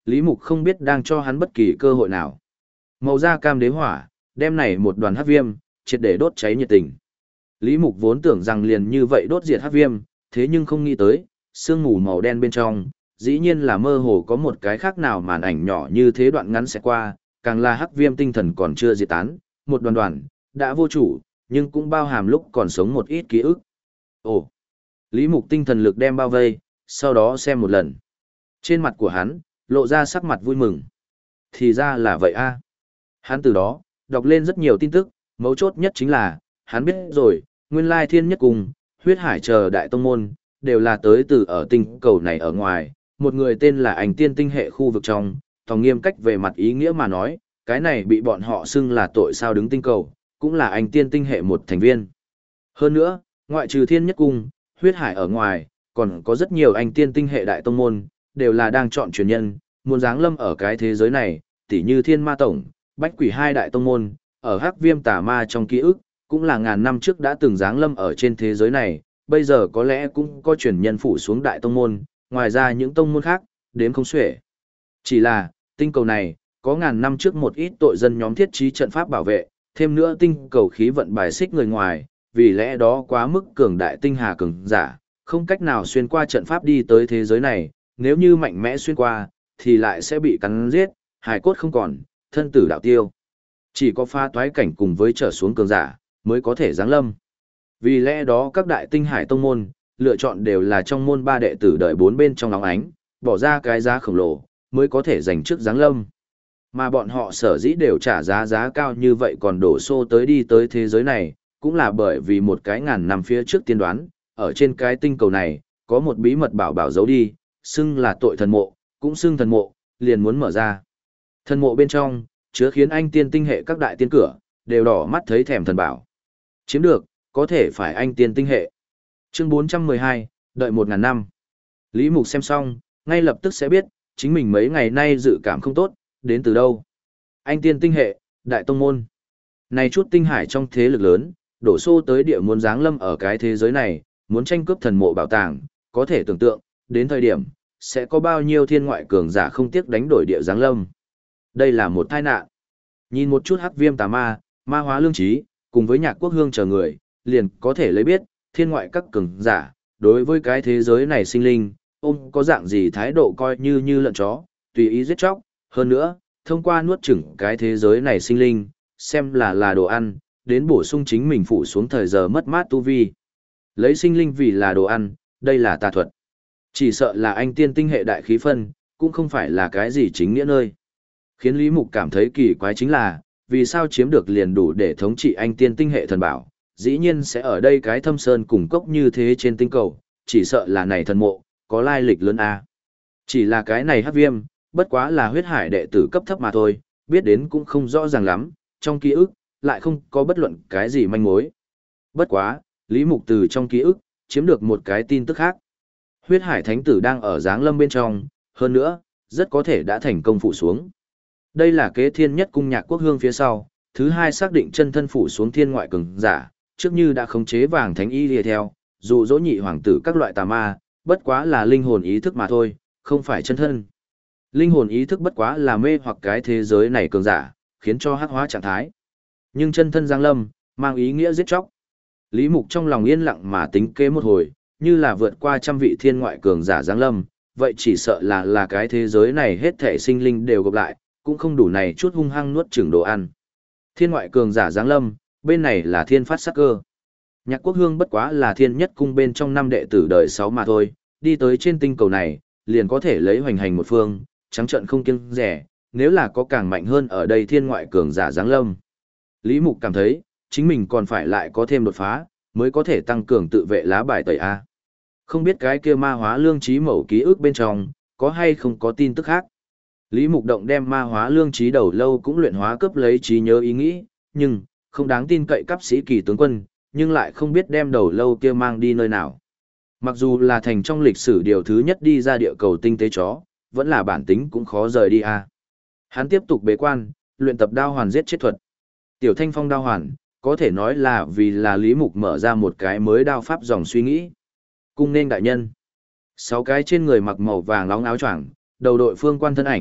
Lý Mục không biết đang cho hắn bất kỳ cơ hội nào. Màu da cam đế hỏa, đem này một đoàn hắc viêm, triệt để đốt cháy nhiệt tình. Lý Mục vốn tưởng rằng liền như vậy đốt diệt hắc viêm, thế nhưng không nghĩ tới, sương mù màu đen bên trong, dĩ nhiên là mơ hồ có một cái khác nào màn ảnh nhỏ như thế đoạn ngắn sẽ qua, càng là hắc viêm tinh thần còn chưa diệt tán, một đoàn đoàn, đã vô chủ, nhưng cũng bao hàm lúc còn sống một ít ký ức. Ồ! Lý Mục tinh thần lực đem bao vây, sau đó xem một lần. Trên mặt của hắn, lộ ra sắc mặt vui mừng. Thì ra là vậy a. Hắn từ đó, đọc lên rất nhiều tin tức, mấu chốt nhất chính là, hắn biết rồi, nguyên lai thiên nhất cùng, huyết hải chờ đại tông môn, đều là tới từ ở tinh cầu này ở ngoài, một người tên là ảnh tiên tinh hệ khu vực trong, thòng nghiêm cách về mặt ý nghĩa mà nói, cái này bị bọn họ xưng là tội sao đứng tinh cầu, cũng là ảnh tiên tinh hệ một thành viên. Hơn nữa, ngoại trừ thiên nhất cung, huyết hải ở ngoài, còn có rất nhiều ảnh tiên tinh hệ đại tông môn, đều là đang chọn truyền nhân, muốn giáng lâm ở cái thế giới này, tỉ như thiên ma tổng, bách quỷ hai đại tông môn, ở hắc viêm tà ma trong ký ức, cũng là ngàn năm trước đã từng giáng lâm ở trên thế giới này, bây giờ có lẽ cũng có truyền nhân phủ xuống đại tông môn, ngoài ra những tông môn khác, đếm không xuể. Chỉ là, tinh cầu này, có ngàn năm trước một ít tội dân nhóm thiết trí trận pháp bảo vệ, thêm nữa tinh cầu khí vận bài xích người ngoài, vì lẽ đó quá mức cường đại tinh hà cường giả, không cách nào xuyên qua trận pháp đi tới thế giới này, nếu như mạnh mẽ xuyên qua, thì lại sẽ bị cắn giết, hài cốt không còn, thân tử đạo tiêu. Chỉ có pha toái cảnh cùng với trở xuống cường giả, mới có thể giáng lâm. Vì lẽ đó các đại tinh hải tông môn, lựa chọn đều là trong môn ba đệ tử đợi bốn bên trong óng ánh, bỏ ra cái giá khổng lồ, mới có thể giành trước giáng lâm. Mà bọn họ sở dĩ đều trả giá cao như vậy còn đổ xô tới đi tới thế giới này, cũng là bởi vì một cái ngàn năm phía trước tiên đoán, ở trên cái tinh cầu này, có một bí mật bảo giấu đi, xưng là tội thần mộ, cũng xưng thần mộ, liền muốn mở ra. Thần mộ bên trong, chứa khiến anh tiên tinh hệ các đại tiên cửa, đều đỏ mắt thấy thèm thần bảo. Chiếm được, có thể phải anh tiên tinh hệ. Chương 412, đợi 1.000 năm. Lý Mục xem xong, ngay lập tức sẽ biết, chính mình mấy ngày nay dự cảm không tốt, đến từ đâu. Anh tiên tinh hệ, đại tông môn. Này chút tinh hải trong thế lực lớn, đổ xô tới địa muốn giáng lâm ở cái thế giới này, muốn tranh cướp thần mộ bảo tàng, có thể tưởng tượng, đến thời điểm, sẽ có bao nhiêu thiên ngoại cường giả không tiếc đánh đổi địa giáng lâm. Đây là một tai nạn. Nhìn một chút hắc viêm tà ma, ma hóa lương trí, cùng với nhạc quốc hương chờ người, liền có thể lấy biết, thiên ngoại các cường giả, đối với cái thế giới này sinh linh, ôm có dạng gì thái độ coi như lợn chó, tùy ý giết chóc, hơn nữa, thông qua nuốt chửng cái thế giới này sinh linh, xem là đồ ăn, đến bổ sung chính mình phụ xuống thời giờ mất mát tu vi. Lấy sinh linh vì là đồ ăn, đây là tà thuật. Chỉ sợ là anh tiên tinh hệ đại khí phân, cũng không phải là cái gì chính nghĩa nơi. Khiến Lý Mục cảm thấy kỳ quái chính là, vì sao chiếm được liền đủ để thống trị anh tiên tinh hệ thần bảo, dĩ nhiên sẽ ở đây cái thâm sơn cùng cốc như thế trên tinh cầu, chỉ sợ là này thần mộ, có lai lịch lớn a. Chỉ là cái này hắc viêm, bất quá là huyết hải đệ tử cấp thấp mà thôi, biết đến cũng không rõ ràng lắm, trong ký ức, lại không có bất luận cái gì manh mối. Bất quá, Lý Mục từ trong ký ức, chiếm được một cái tin tức khác. Huyết hải thánh tử đang ở giáng lâm bên trong, hơn nữa, rất có thể đã thành công phụ xuống. Đây là kế thiên nhất cung nhạc quốc hương phía sau, thứ hai xác định chân thân phụ xuống thiên ngoại cường giả, trước như đã khống chế vàng thánh y lìa theo, dù dỗ nhị hoàng tử các loại tà ma, bất quá là linh hồn ý thức mà thôi, không phải chân thân. Linh hồn ý thức bất quá là mê hoặc cái thế giới này cường giả, khiến cho hắc hóa trạng thái. Nhưng chân thân giáng lâm, mang ý nghĩa giết chóc. Lý Mục trong lòng yên lặng mà tính kế một hồi, như là vượt qua trăm vị thiên ngoại cường giả giáng lâm, vậy chỉ sợ là cái thế giới này hết thể sinh linh đều gộp lại, cũng không đủ này chút hung hăng nuốt chửng đồ ăn. Thiên ngoại cường giả giáng lâm, bên này là thiên phát sắc cơ. Nhạc quốc hương bất quá là thiên nhất cung bên trong năm đệ tử đời 6 mà thôi, đi tới trên tinh cầu này, liền có thể lấy hoành hành một phương, trắng trận không kiêng rẻ, nếu là có càng mạnh hơn ở đây thiên ngoại cường giả giáng lâm. Lý Mục cảm thấy, chính mình còn phải lại có thêm đột phá, mới có thể tăng cường tự vệ lá bài tẩy A. Không biết cái kia ma hóa lương trí mẫu ký ức bên trong, có hay không có tin tức khác. Lý Mục Động đem ma hóa lương trí đầu lâu cũng luyện hóa cấp lấy trí nhớ ý nghĩ, nhưng, không đáng tin cậy cấp sĩ kỳ tướng quân, nhưng lại không biết đem đầu lâu kia mang đi nơi nào. Mặc dù là thành trong lịch sử điều thứ nhất đi ra địa cầu tinh tế chó, vẫn là bản tính cũng khó rời đi a. Hắn tiếp tục bế quan, luyện tập đao hoàn giết chết thuật. Tiểu Thanh Phong đao hoàn, có thể nói là vì là Lý Mục mở ra một cái mới đao pháp dòng suy nghĩ. Cung nên đại nhân. 6 cái trên người mặc màu vàng nóng áo choàng, đầu đội phương quan thân ảnh,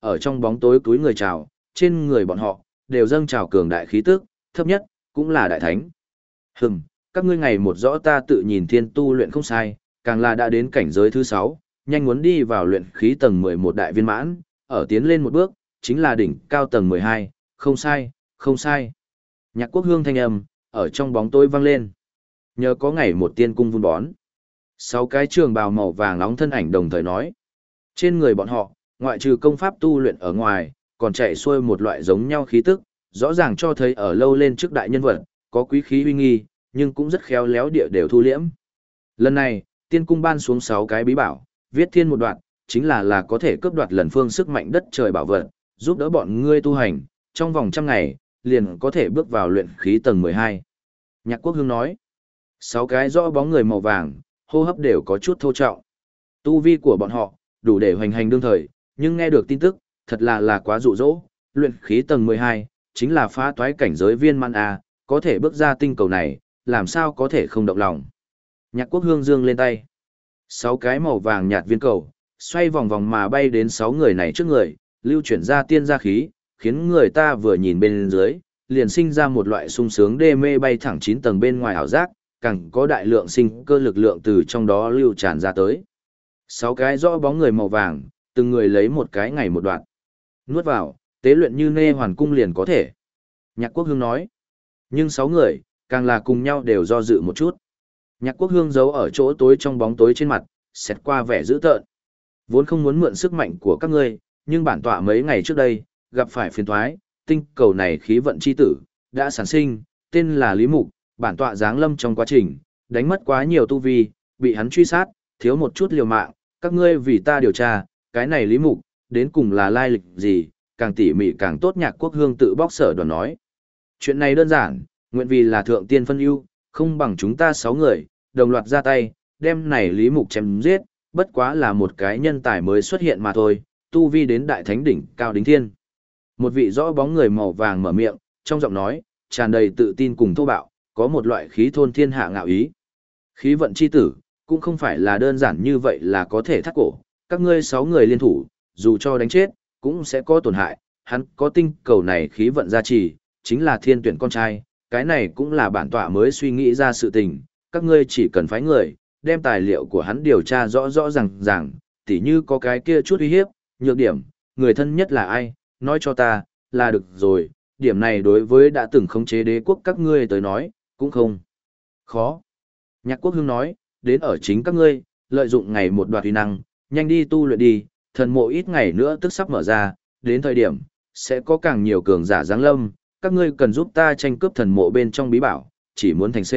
ở trong bóng tối túi người chào, trên người bọn họ, đều dâng trào cường đại khí tức, thấp nhất, cũng là đại thánh. Các ngươi ngày một rõ ta tự nhìn thiên tu luyện không sai, càng là đã đến cảnh giới thứ 6, nhanh muốn đi vào luyện khí tầng 11 đại viên mãn, ở tiến lên một bước, chính là đỉnh cao tầng 12, không sai, không sai. Nhạc Quốc Hương thanh âm, ở trong bóng tối vang lên. Nhờ có ngày một tiên cung vun bón. 6 cái trường bào màu vàng nóng thân ảnh đồng thời nói. Trên người bọn họ, ngoại trừ công pháp tu luyện ở ngoài, còn chạy xuôi một loại giống nhau khí tức, rõ ràng cho thấy ở lâu lên trước đại nhân vật, có quý khí uy nghi, nhưng cũng rất khéo léo địa đều thu liễm. Lần này, tiên cung ban xuống 6 cái bí bảo, viết thiên một đoạn, chính là có thể cướp đoạt lần phương sức mạnh đất trời bảo vật, giúp đỡ bọn ngươi tu hành, trong vòng 100 ngày, liền có thể bước vào luyện khí tầng 12. Nhạc Quốc Hương nói, 6 cái rõ bóng người màu vàng, hô hấp đều có chút thô trọng. Tu vi của bọn họ, đủ để hoành hành đương thời, nhưng nghe được tin tức, thật là quá dụ dỗ, luyện khí tầng 12, chính là phá toái cảnh giới viên mãn A, có thể bước ra tinh cầu này, làm sao có thể không động lòng. Nhạc Quốc Hương giương lên tay. 6 cái màu vàng nhạt viên cầu, xoay vòng vòng mà bay đến 6 người này trước người, lưu chuyển ra tiên gia khí, khiến người ta vừa nhìn bên dưới, liền sinh ra một loại sung sướng đê mê bay thẳng 9 tầng bên ngoài ảo giác, càng có đại lượng sinh cơ lực lượng từ trong đó lưu tràn ra tới. 6 cái rõ bóng người màu vàng, từng người lấy một cái ngày một đoạn. Nuốt vào, tế luyện như nê hoàn cung liền có thể. Nhạc Quốc Hương nói. Nhưng 6 người, càng là cùng nhau đều do dự một chút. Nhạc Quốc Hương giấu ở chỗ tối trong bóng tối trên mặt, xẹt qua vẻ dữ tợn. Vốn không muốn mượn sức mạnh của các ngươi, nhưng bản tọa mấy ngày trước đây, gặp phải phiền toái, tinh cầu này khí vận chi tử, đã sản sinh, tên là Lý Mục, bản tọa giáng lâm trong quá trình, đánh mất quá nhiều tu vi, bị hắn truy sát, thiếu một chút liều mạng, các ngươi vì ta điều tra, cái này Lý Mục, đến cùng là lai lịch gì, càng tỉ mỉ càng tốt. Nhạc Quốc Hương tự bóc sở đoàn nói. Chuyện này đơn giản, nguyện vì là thượng tiên phân ưu, không bằng chúng ta 6 người, đồng loạt ra tay, đem này Lý Mục chém giết, bất quá là một cái nhân tài mới xuất hiện mà thôi, tu vi đến đại thánh đỉnh, cao đính thiên. Một vị rõ bóng người màu vàng mở miệng, trong giọng nói, tràn đầy tự tin cùng thô bạo, có một loại khí thôn thiên hạ ngạo ý. Khí vận chi tử, cũng không phải là đơn giản như vậy là có thể thắt cổ, các ngươi 6 người liên thủ, dù cho đánh chết, cũng sẽ có tổn hại, hắn có tinh cầu này khí vận gia trì, chính là thiên tuyển con trai, cái này cũng là bản tọa mới suy nghĩ ra sự tình, các ngươi chỉ cần phái người, đem tài liệu của hắn điều tra rõ rõ ràng, tỉ như có cái kia chút uy hiếp, nhược điểm, người thân nhất là ai, nói cho ta, là được rồi, điểm này đối với đã từng khống chế đế quốc các ngươi tới nói, cũng không khó. Nhạc Quốc Hương nói, đến ở chính các ngươi, lợi dụng ngày một đoạt uy năng, nhanh đi tu luyện đi, thần mộ ít ngày nữa tức sắp mở ra, đến thời điểm, sẽ có càng nhiều cường giả giáng lâm, các ngươi cần giúp ta tranh cướp thần mộ bên trong bí bảo, chỉ muốn thành C.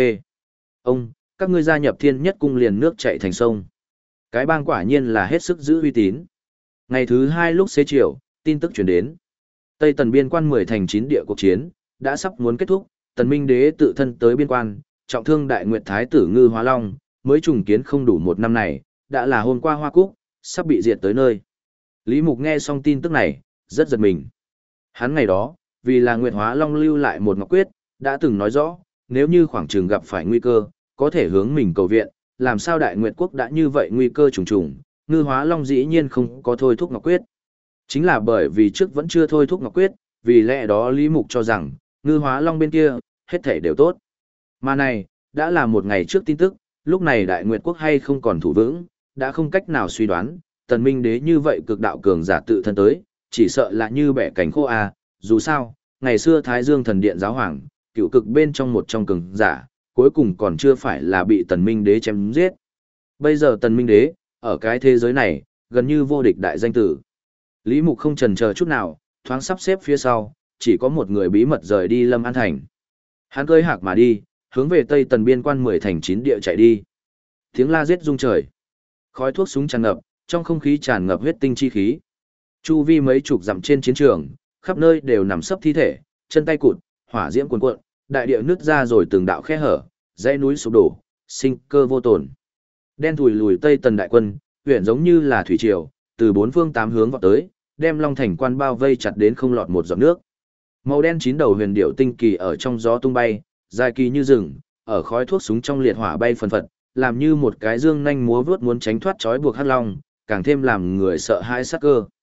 Các ngươi gia nhập thiên nhất cung liền nước chạy thành sông. Cái bang quả nhiên là hết sức giữ uy tín. Ngày thứ 2 lúc xế chiều, tin tức truyền đến. Tây Tần biên quan 10 thành 9 địa cuộc chiến, đã sắp muốn kết thúc, Tần Minh Đế tự thân tới biên quan, trọng thương Đại Nguyệt Thái tử Ngư Hóa Long, mới trùng kiến không đủ 1 năm này, đã là hôm qua Hoa Cúc, sắp bị diệt tới nơi. Lý Mục nghe xong tin tức này, rất giật mình. Hắn ngày đó, vì là Nguyệt Hóa Long lưu lại một ngọc quyết, đã từng nói rõ, nếu như khoảng trường gặp phải nguy cơ, có thể hướng mình cầu viện, làm sao Đại Nguyệt Quốc đã như vậy nguy cơ trùng trùng, Ngư Hóa Long dĩ nhiên không có thôi thúc ngọc quyết. Chính là bởi vì trước vẫn chưa thôi thúc ngọc quyết, vì lẽ đó Lý Mục cho rằng, Ngư Hóa Long bên kia, hết thể đều tốt. Mà này, đã là một ngày trước tin tức, lúc này Đại Nguyệt Quốc hay không còn thủ vững, đã không cách nào suy đoán, Tần Minh Đế như vậy cực đạo cường giả tự thân tới, chỉ sợ là như bẻ cánh khô a. Dù sao, ngày xưa Thái Dương Thần Điện giáo hoàng, cựu cực bên trong một trong cường giả, cuối cùng còn chưa phải là bị Tần Minh Đế chém giết. Bây giờ Tần Minh Đế, ở cái thế giới này, gần như vô địch đại danh tử. Lý Mục không chần chờ chút nào, thoáng sắp xếp phía sau, chỉ có một người bí mật rời đi Lâm An Thành. Hắn cưỡi hạc mà đi, hướng về Tây Tần biên quan 10 thành 9 địa chạy đi. Tiếng la giết rung trời. Khói thuốc súng tràn ngập, trong không khí tràn ngập huyết tinh chi khí. Chu vi mấy chục dặm trên chiến trường, khắp nơi đều nằm sấp thi thể, chân tay cụt, hỏa diễm cuồn cuộn, đại địa nứt ra rồi từng đạo khe hở, dãy núi sụp đổ, sinh cơ vô tồn. Đen thùi lùi Tây Tần đại quân, huyện giống như là thủy triều, từ 4 phương 8 hướng vào tới, đem Long Thành quan bao vây chặt đến không lọt một giọt nước. Màu đen 9 đầu huyền điệu tinh kỳ ở trong gió tung bay, dài kỳ như rừng, ở khói thuốc súng trong liệt hỏa bay phần phật, làm như một cái dương nhanh múa vớt muốn tránh thoát trói buộc hắc long, càng thêm làm người sợ hãi sắc cơ.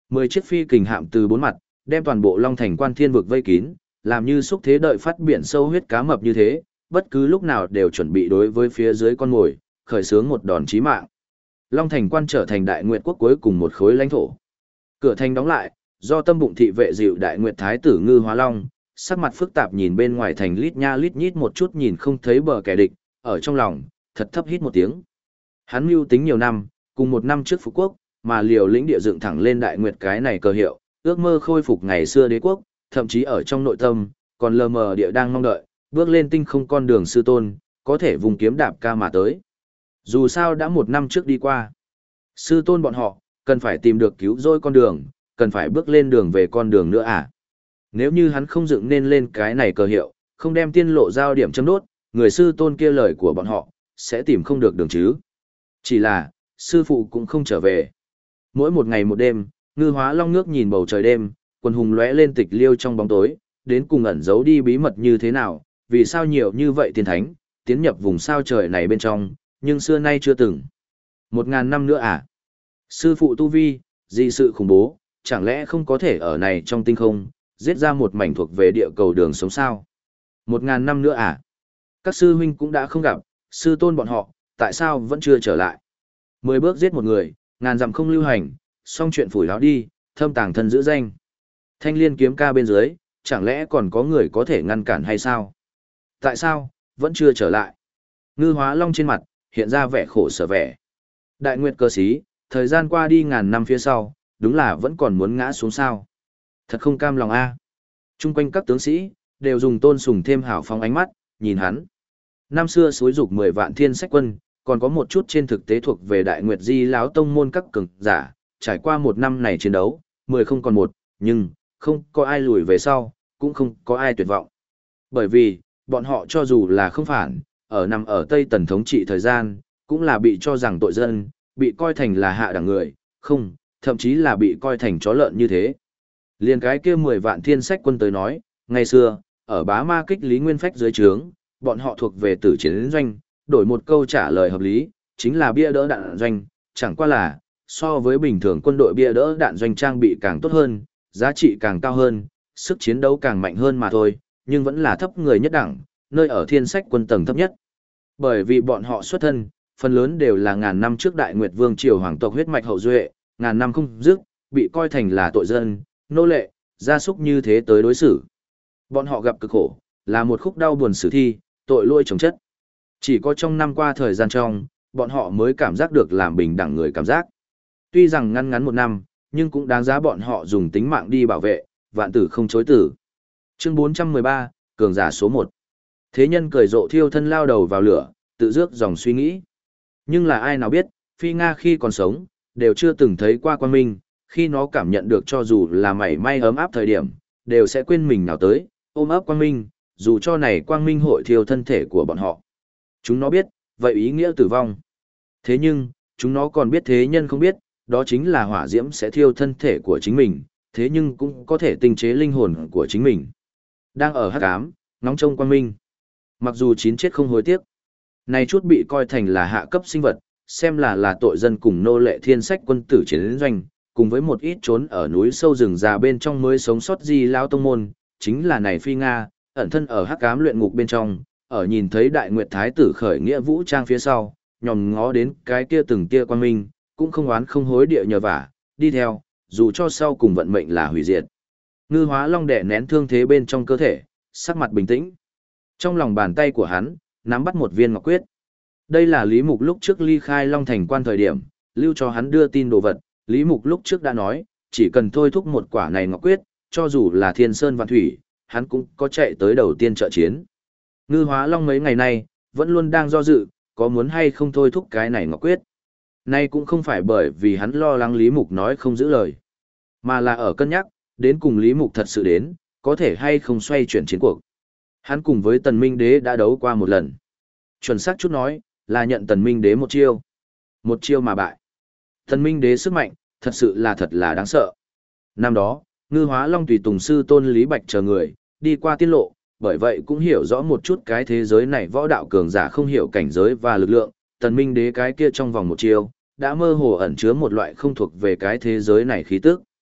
10 chiếc phi kình hạm từ bốn mặt, đem toàn bộ Long Thành Quan Thiên vực vây kín, làm như xúc thế đợi phát biển sâu huyết cá mập như thế, bất cứ lúc nào đều chuẩn bị đối với phía dưới con mồi, khởi xướng một đòn chí mạng. Long Thành Quan trở thành Đại Nguyệt quốc cuối cùng một khối lãnh thổ. Cửa thành đóng lại, do Tâm Bụng thị vệ dịu Đại Nguyệt thái tử Ngư Hóa Long, sắc mặt phức tạp nhìn bên ngoài thành lít nha lít nhít một chút nhìn không thấy bờ kẻ địch, ở trong lòng, thật thấp hít một tiếng. Hắn mưu tính nhiều năm, cùng một năm trước Phú Quốc, mà liều lĩnh địa dựng thẳng lên Đại Nguyệt cái này cờ hiệu, ước mơ khôi phục ngày xưa đế quốc, thậm chí ở trong nội tâm, còn lờ mờ địa đang mong đợi, bước lên tinh không con đường sư tôn, có thể vùng kiếm đạp ca mà tới. Dù sao đã một năm trước đi qua, sư tôn bọn họ, cần phải tìm được cứu rỗi con đường, cần phải bước lên đường về con đường nữa à. Nếu như hắn không dựng nên lên cái này cờ hiệu, không đem tiên lộ giao điểm châm đốt, người sư tôn kia lời của bọn họ, sẽ tìm không được đường chứ. Chỉ là, sư phụ cũng không trở về. Mỗi một ngày một đêm, Ngư Hóa Long ngước nhìn bầu trời đêm, quần hùng lóe lên tịch liêu trong bóng tối, đến cùng ẩn giấu đi bí mật như thế nào, vì sao nhiều như vậy tiên thánh, tiến nhập vùng sao trời này bên trong, nhưng xưa nay chưa từng. 1000 năm nữa à? Sư phụ tu vi, gì sự khủng bố, chẳng lẽ không có thể ở này trong tinh không, giết ra một mảnh thuộc về địa cầu đường sống sao? 1000 năm nữa à? Các sư huynh cũng đã không gặp, sư tôn bọn họ, tại sao vẫn chưa trở lại? 10 bước giết một người, ngàn dặm không lưu hành, xong chuyện phủi láo đi, thâm tàng thân giữ danh. Thanh liên kiếm ca bên dưới, chẳng lẽ còn có người có thể ngăn cản hay sao? Tại sao, vẫn chưa trở lại? Ngư Hóa Long trên mặt, hiện ra vẻ khổ sở vẻ. Đại Nguyệt cơ sĩ, thời gian qua đi ngàn năm phía sau, đúng là vẫn còn muốn ngã xuống sao. Thật không cam lòng a. Trung quanh các tướng sĩ, đều dùng tôn sùng thêm hào phóng ánh mắt, nhìn hắn. Năm xưa xúi dục 10 vạn thiên sách quân, còn có một chút trên thực tế thuộc về Đại Nguyệt Di Láo tông môn các cường giả, trải qua một năm này chiến đấu, 10 không còn một, nhưng, không có ai lùi về sau, cũng không có ai tuyệt vọng. Bởi vì, bọn họ cho dù là không phản, nằm ở Tây Tần thống trị thời gian, cũng là bị cho rằng tội dân, bị coi thành là hạ đẳng người, không, thậm chí là bị coi thành chó lợn như thế. Liên cái kia 10 vạn thiên sách quân tới nói, ngày xưa, ở Bá Ma Kích Lý Nguyên Phách dưới trướng, bọn họ thuộc về tử chiến doanh, đổi một câu trả lời hợp lý, chính là bia đỡ đạn doanh, chẳng qua là, so với bình thường quân đội bia đỡ đạn doanh trang bị càng tốt hơn, giá trị càng cao hơn, sức chiến đấu càng mạnh hơn mà thôi, nhưng vẫn là thấp người nhất đẳng, nơi ở thiên sách quân tầng thấp nhất. Bởi vì bọn họ xuất thân, phần lớn đều là ngàn năm trước Đại Nguyệt Vương triều hoàng tộc huyết mạch hậu duệ, ngàn năm không dứt, bị coi thành là tội dân, nô lệ, gia súc như thế tới đối xử. Bọn họ gặp cực khổ, là một khúc đau buồn sử thi, tội lỗi chồng chất. Chỉ có trong năm qua thời gian trong, bọn họ mới cảm giác được làm bình đẳng người cảm giác. Tuy rằng ngăn ngắn một năm, nhưng cũng đáng giá bọn họ dùng tính mạng đi bảo vệ, vạn tử không chối tử. Chương 413, cường giả số 1. Thế nhân cười rộ thiêu thân lao đầu vào lửa, tự rước dòng suy nghĩ. Nhưng là ai nào biết, Phi Nga khi còn sống, đều chưa từng thấy qua quang minh, khi nó cảm nhận được cho dù là mảy may ấm áp thời điểm, đều sẽ quên mình nào tới, ôm ấp quang minh, dù cho này quang minh hội thiêu thân thể của bọn họ. Chúng nó biết, vậy ý nghĩa tử vong. Thế nhưng, chúng nó còn biết thế nhân không biết, đó chính là hỏa diễm sẽ thiêu thân thể của chính mình, thế nhưng cũng có thể tinh chế linh hồn của chính mình. Đang ở hắc ám, ngóng trông quang minh. Mặc dù chín chết không hối tiếc. Này chút bị coi thành là hạ cấp sinh vật, xem là tội dân cùng nô lệ thiên sách quân tử chiến doanh, cùng với một ít trốn ở núi sâu rừng già bên trong mới sống sót Di Lao tông môn, chính là này Phi Nga, ẩn thân ở hắc ám luyện ngục bên trong, ở nhìn thấy Đại Nguyệt Thái tử khởi nghĩa vũ trang phía sau, nhòm ngó đến cái kia từng tia quang minh, cũng không oán không hối địa nhờ vả, đi theo, dù cho sau cùng vận mệnh là hủy diệt. Ngư Hóa Long đè nén thương thế bên trong cơ thể, sắc mặt bình tĩnh. Trong lòng bàn tay của hắn, nắm bắt một viên ngọc quyết. Đây là Lý Mục lúc trước ly khai Long Thành quan thời điểm, lưu cho hắn đưa tin đồ vật. Lý Mục lúc trước đã nói, chỉ cần thôi thúc một quả này ngọc quyết, cho dù là thiên sơn vạn thủy, hắn cũng có chạy tới đầu tiên trợ chiến. Ngư Hóa Long mấy ngày nay, vẫn luôn đang do dự, có muốn hay không thôi thúc cái này ngọc quyết. Nay cũng không phải bởi vì hắn lo lắng Lý Mục nói không giữ lời, mà là ở cân nhắc, đến cùng Lý Mục thật sự đến, có thể hay không xoay chuyển chiến cuộc. Hắn cùng với Tần Minh Đế đã đấu qua một lần. Chuẩn xác chút nói, là nhận Tần Minh Đế một chiêu. Một chiêu mà bại. Tần Minh Đế sức mạnh, thật là đáng sợ. Năm đó, Ngư Hóa Long tùy tùng sư tôn Lý Bạch chờ người, đi qua tiên lộ, bởi vậy cũng hiểu rõ một chút cái thế giới này võ đạo cường giả không hiểu cảnh giới và lực lượng. Tần Minh Đế cái kia trong vòng một chiêu, đã mơ hồ ẩn chứa một loại không thuộc về cái thế giới này khí tức.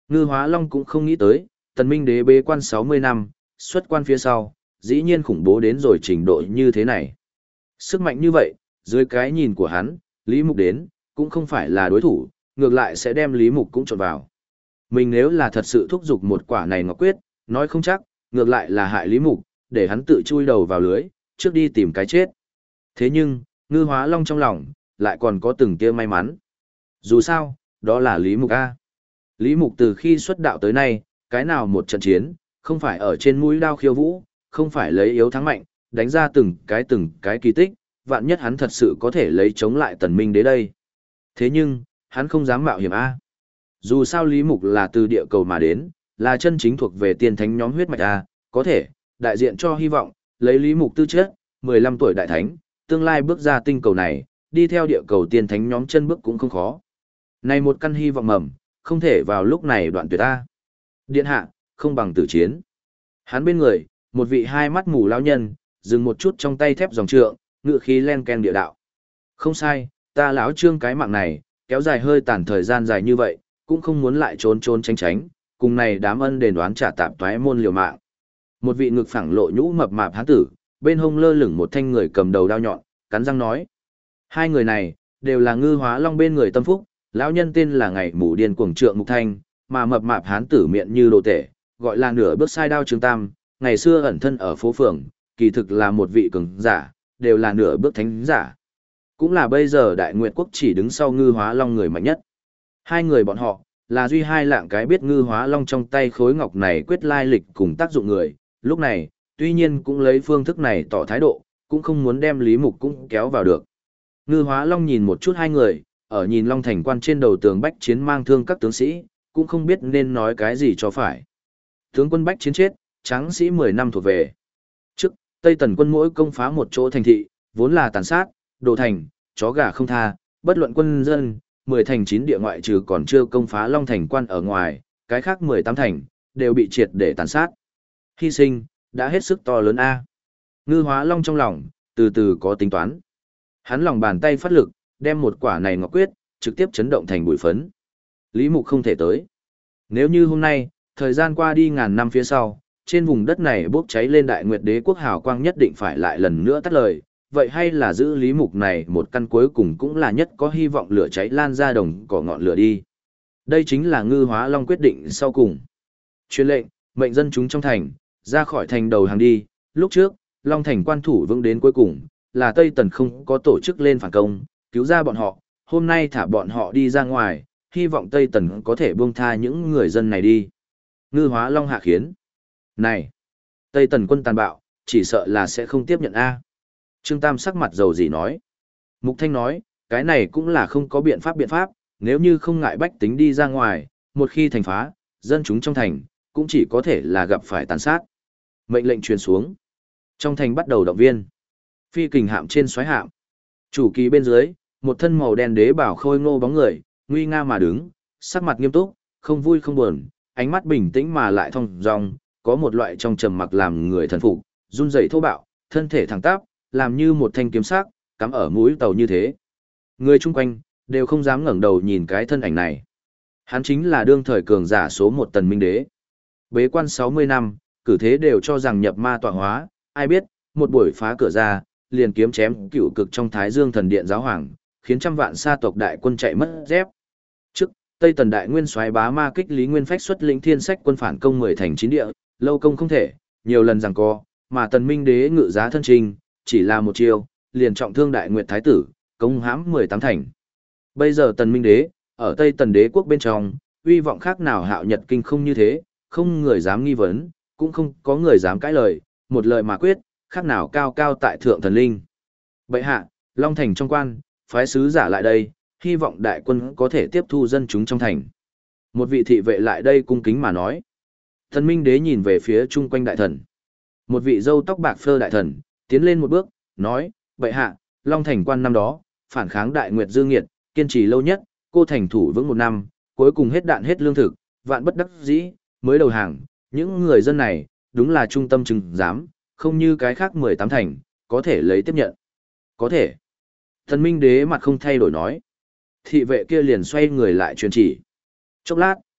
Ngư Hóa Long cũng không nghĩ tới, Tần Minh Đế bế quan 60 năm, xuất quan phía sau, dĩ nhiên khủng bố đến rồi trình độ như thế này. Sức mạnh như vậy, dưới cái nhìn của hắn, Lý Mục đến, cũng không phải là đối thủ, ngược lại sẽ đem Lý Mục cũng trộn vào. Mình nếu là thật sự thúc giục một quả này ngọc quyết, nói không chắc, ngược lại là hại Lý Mục, để hắn tự chui đầu vào lưới, trước đi tìm cái chết. Thế nhưng, Ngư Hóa Long trong lòng, lại còn có từng tia may mắn. Dù sao, đó là Lý Mục A. Lý Mục từ khi xuất đạo tới nay, cái nào một trận chiến, không phải ở trên mũi đao khiêu vũ, không phải lấy yếu thắng mạnh, đánh ra từng cái kỳ tích, vạn nhất hắn thật sự có thể lấy chống lại Tần Minh Đế đây. Thế nhưng, hắn không dám mạo hiểm A. Dù sao Lý Mục là từ địa cầu mà đến, là chân chính thuộc về tiên thánh nhóm huyết mạch A, có thể, đại diện cho hy vọng, lấy Lý Mục tư chất, 15 tuổi đại thánh, tương lai bước ra tinh cầu này, đi theo địa cầu tiên thánh nhóm chân bước cũng không khó. Này một căn hy vọng mầm, không thể vào lúc này đoạn tuyệt A. Điện hạ, không bằng tử chiến. Hắn bên người, một vị hai mắt mù lão nhân, dừng một chút trong tay thép dòng trượng, ngự khí len ken địa đạo. Không sai, ta lão Trương cái mạng này, kéo dài hơi tàn thời gian dài như vậy, cũng không muốn lại trốn trốn tránh tránh, cùng này đám ân đền đoán trả tạp toái môn liều mạng. Một vị ngực phẳng lộ nhũ mập mạp hán tử, bên hông lơ lửng một thanh người cầm đầu đao nhọn, cắn răng nói. Hai người này, đều là Ngư Hóa Long bên người tâm phúc, lão nhân tên là Ngày Mù Điên Cuồng Trượng Mục Thanh, mà mập mạp hán tử miệng như đồ tể, gọi là nửa bước sai đao Trương Tam, ngày xưa ẩn thân ở phố phường, kỳ thực là một vị cường giả, đều là nửa bước thánh giả. Cũng là bây giờ Đại Nguyệt Quốc chỉ đứng sau Ngư Hóa Long người mạnh nhất. Hai người bọn họ, là duy hai lạng cái biết Ngư Hóa Long trong tay khối ngọc này quyết lai lịch cùng tác dụng người, lúc này, tuy nhiên cũng lấy phương thức này tỏ thái độ, cũng không muốn đem Lý Mục cũng kéo vào được. Ngư Hóa Long nhìn một chút hai người, ở nhìn Long Thành quan trên đầu tường bách chiến mang thương các tướng sĩ, cũng không biết nên nói cái gì cho phải. Tướng quân bách chiến chết, tráng sĩ 10 năm thuộc về. Trước, Tây Tần quân mỗi công phá một chỗ thành thị, vốn là tàn sát, đồ thành, chó gà không tha, bất luận quân dân, 10 thành 9 địa ngoại trừ còn chưa công phá Long Thành quan ở ngoài, cái khác 18 thành, đều bị triệt để tàn sát. Hy sinh, đã hết sức to lớn A. Ngư Hóa Long trong lòng, từ từ có tính toán. Hắn lòng bàn tay phát lực, đem một quả này ngọc quyết, trực tiếp chấn động thành bụi phấn. Lý Mục không thể tới. Nếu như hôm nay, thời gian qua đi ngàn năm phía sau, trên vùng đất này bốc cháy lên Đại Nguyệt Đế quốc hào quang nhất định phải lại lần nữa tắt lời, vậy hay là giữ Lý Mục này một căn cuối cùng cũng là nhất có hy vọng lửa cháy lan ra đồng cỏ ngọn lửa đi. Đây chính là Ngư Hóa Long quyết định sau cùng. Truyền lệnh, mệnh dân chúng trong thành, ra khỏi thành đầu hàng đi, lúc trước, Long Thành quan thủ vững đến cuối cùng, là Tây Tần không có tổ chức lên phản công, cứu ra bọn họ, hôm nay thả bọn họ đi ra ngoài, hy vọng Tây Tần có thể buông tha những người dân này đi. Ngư Hóa Long hạ khiến. Này, Tây Tần quân tàn bạo, chỉ sợ là sẽ không tiếp nhận A. Trương Tam sắc mặt dầu gì nói. Mục Thanh nói, cái này cũng là không có biện pháp, nếu như không ngại bách tính đi ra ngoài, một khi thành phá, dân chúng trong thành, cũng chỉ có thể là gặp phải tàn sát. Mệnh lệnh truyền xuống. Trong thành bắt đầu động viên. Phi kình hạm trên xoáy hạm. Chủ kỳ bên dưới, một thân màu đen đế bảo khôi ngô bóng người, nguy nga mà đứng, sắc mặt nghiêm túc, không vui không buồn, ánh mắt bình tĩnh mà lại thong dong, có một loại trong trầm mặc làm người thần phục, run rẩy thô bạo, thân thể thẳng tắp, làm như một thanh kiếm sắc, cắm ở mũi tàu như thế. Người chung quanh đều không dám ngẩng đầu nhìn cái thân ảnh này. Hắn chính là đương thời cường giả số 1 Tần Minh Đế. Bế quan 60 năm, cử thế đều cho rằng nhập ma tọa hóa, ai biết, một buổi phá cửa ra, liền kiếm chém cựu cực trong Thái Dương thần điện giáo hoàng, khiến trăm vạn sa tộc đại quân chạy mất dép. Trước, Tây Tần đại nguyên soái Bá Ma Kích Lý Nguyên Phách xuất lĩnh thiên sách quân phản công 10 thành 9 địa, lâu công không thể, nhiều lần giằng co, mà Tần Minh Đế ngự giá thân trình, chỉ là một chiêu, liền trọng thương Đại Nguyệt Thái tử, công hãm 18 thành. Bây giờ Tần Minh Đế, ở Tây Tần đế quốc bên trong, uy vọng khác nào Hạo Nhật kinh không như thế, không người dám nghi vấn, cũng không có người dám cãi lời, một lời mà quyết, khác nào cao cao tại thượng thần linh. Bệ hạ, Long Thành trong quan, phái sứ giả lại đây, hy vọng đại quân có thể tiếp thu dân chúng trong thành. Một vị thị vệ lại đây cung kính mà nói. Thần Minh Đế nhìn về phía chung quanh đại thần. Một vị râu tóc bạc phơ đại thần, tiến lên một bước, nói, bệ hạ, Long Thành quan năm đó, phản kháng Đại Nguyệt Dương Nghiệt, kiên trì lâu nhất, cô thành thủ vững 1 năm, cuối cùng hết đạn hết lương thực, vạn bất đắc dĩ, mới đầu hàng. Những người dân này, đúng là trung tâm chứng giám, không như cái khác 18 thành, có thể lấy tiếp nhận. Có thể. Thần Minh Đế mặt không thay đổi nói. Thị vệ kia liền xoay người lại truyền chỉ. Chốc lát,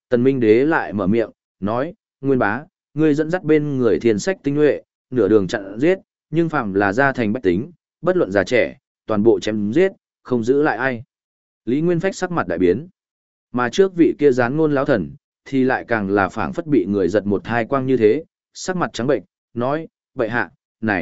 Tần Minh Đế lại mở miệng, nói, Nguyên bá, ngươi dẫn dắt bên người thiên sách tinh nhuệ, nửa đường chặn giết, nhưng phạm là gia thành bách tính, bất luận già trẻ, toàn bộ chém giết, không giữ lại ai. Lý Nguyên Phách sắc mặt đại biến. Mà trước vị kia gián ngôn lão thần, thì lại càng là phảng phất bị người giật một hai quang như thế, sắc mặt trắng bệnh, nói, bệ hạ,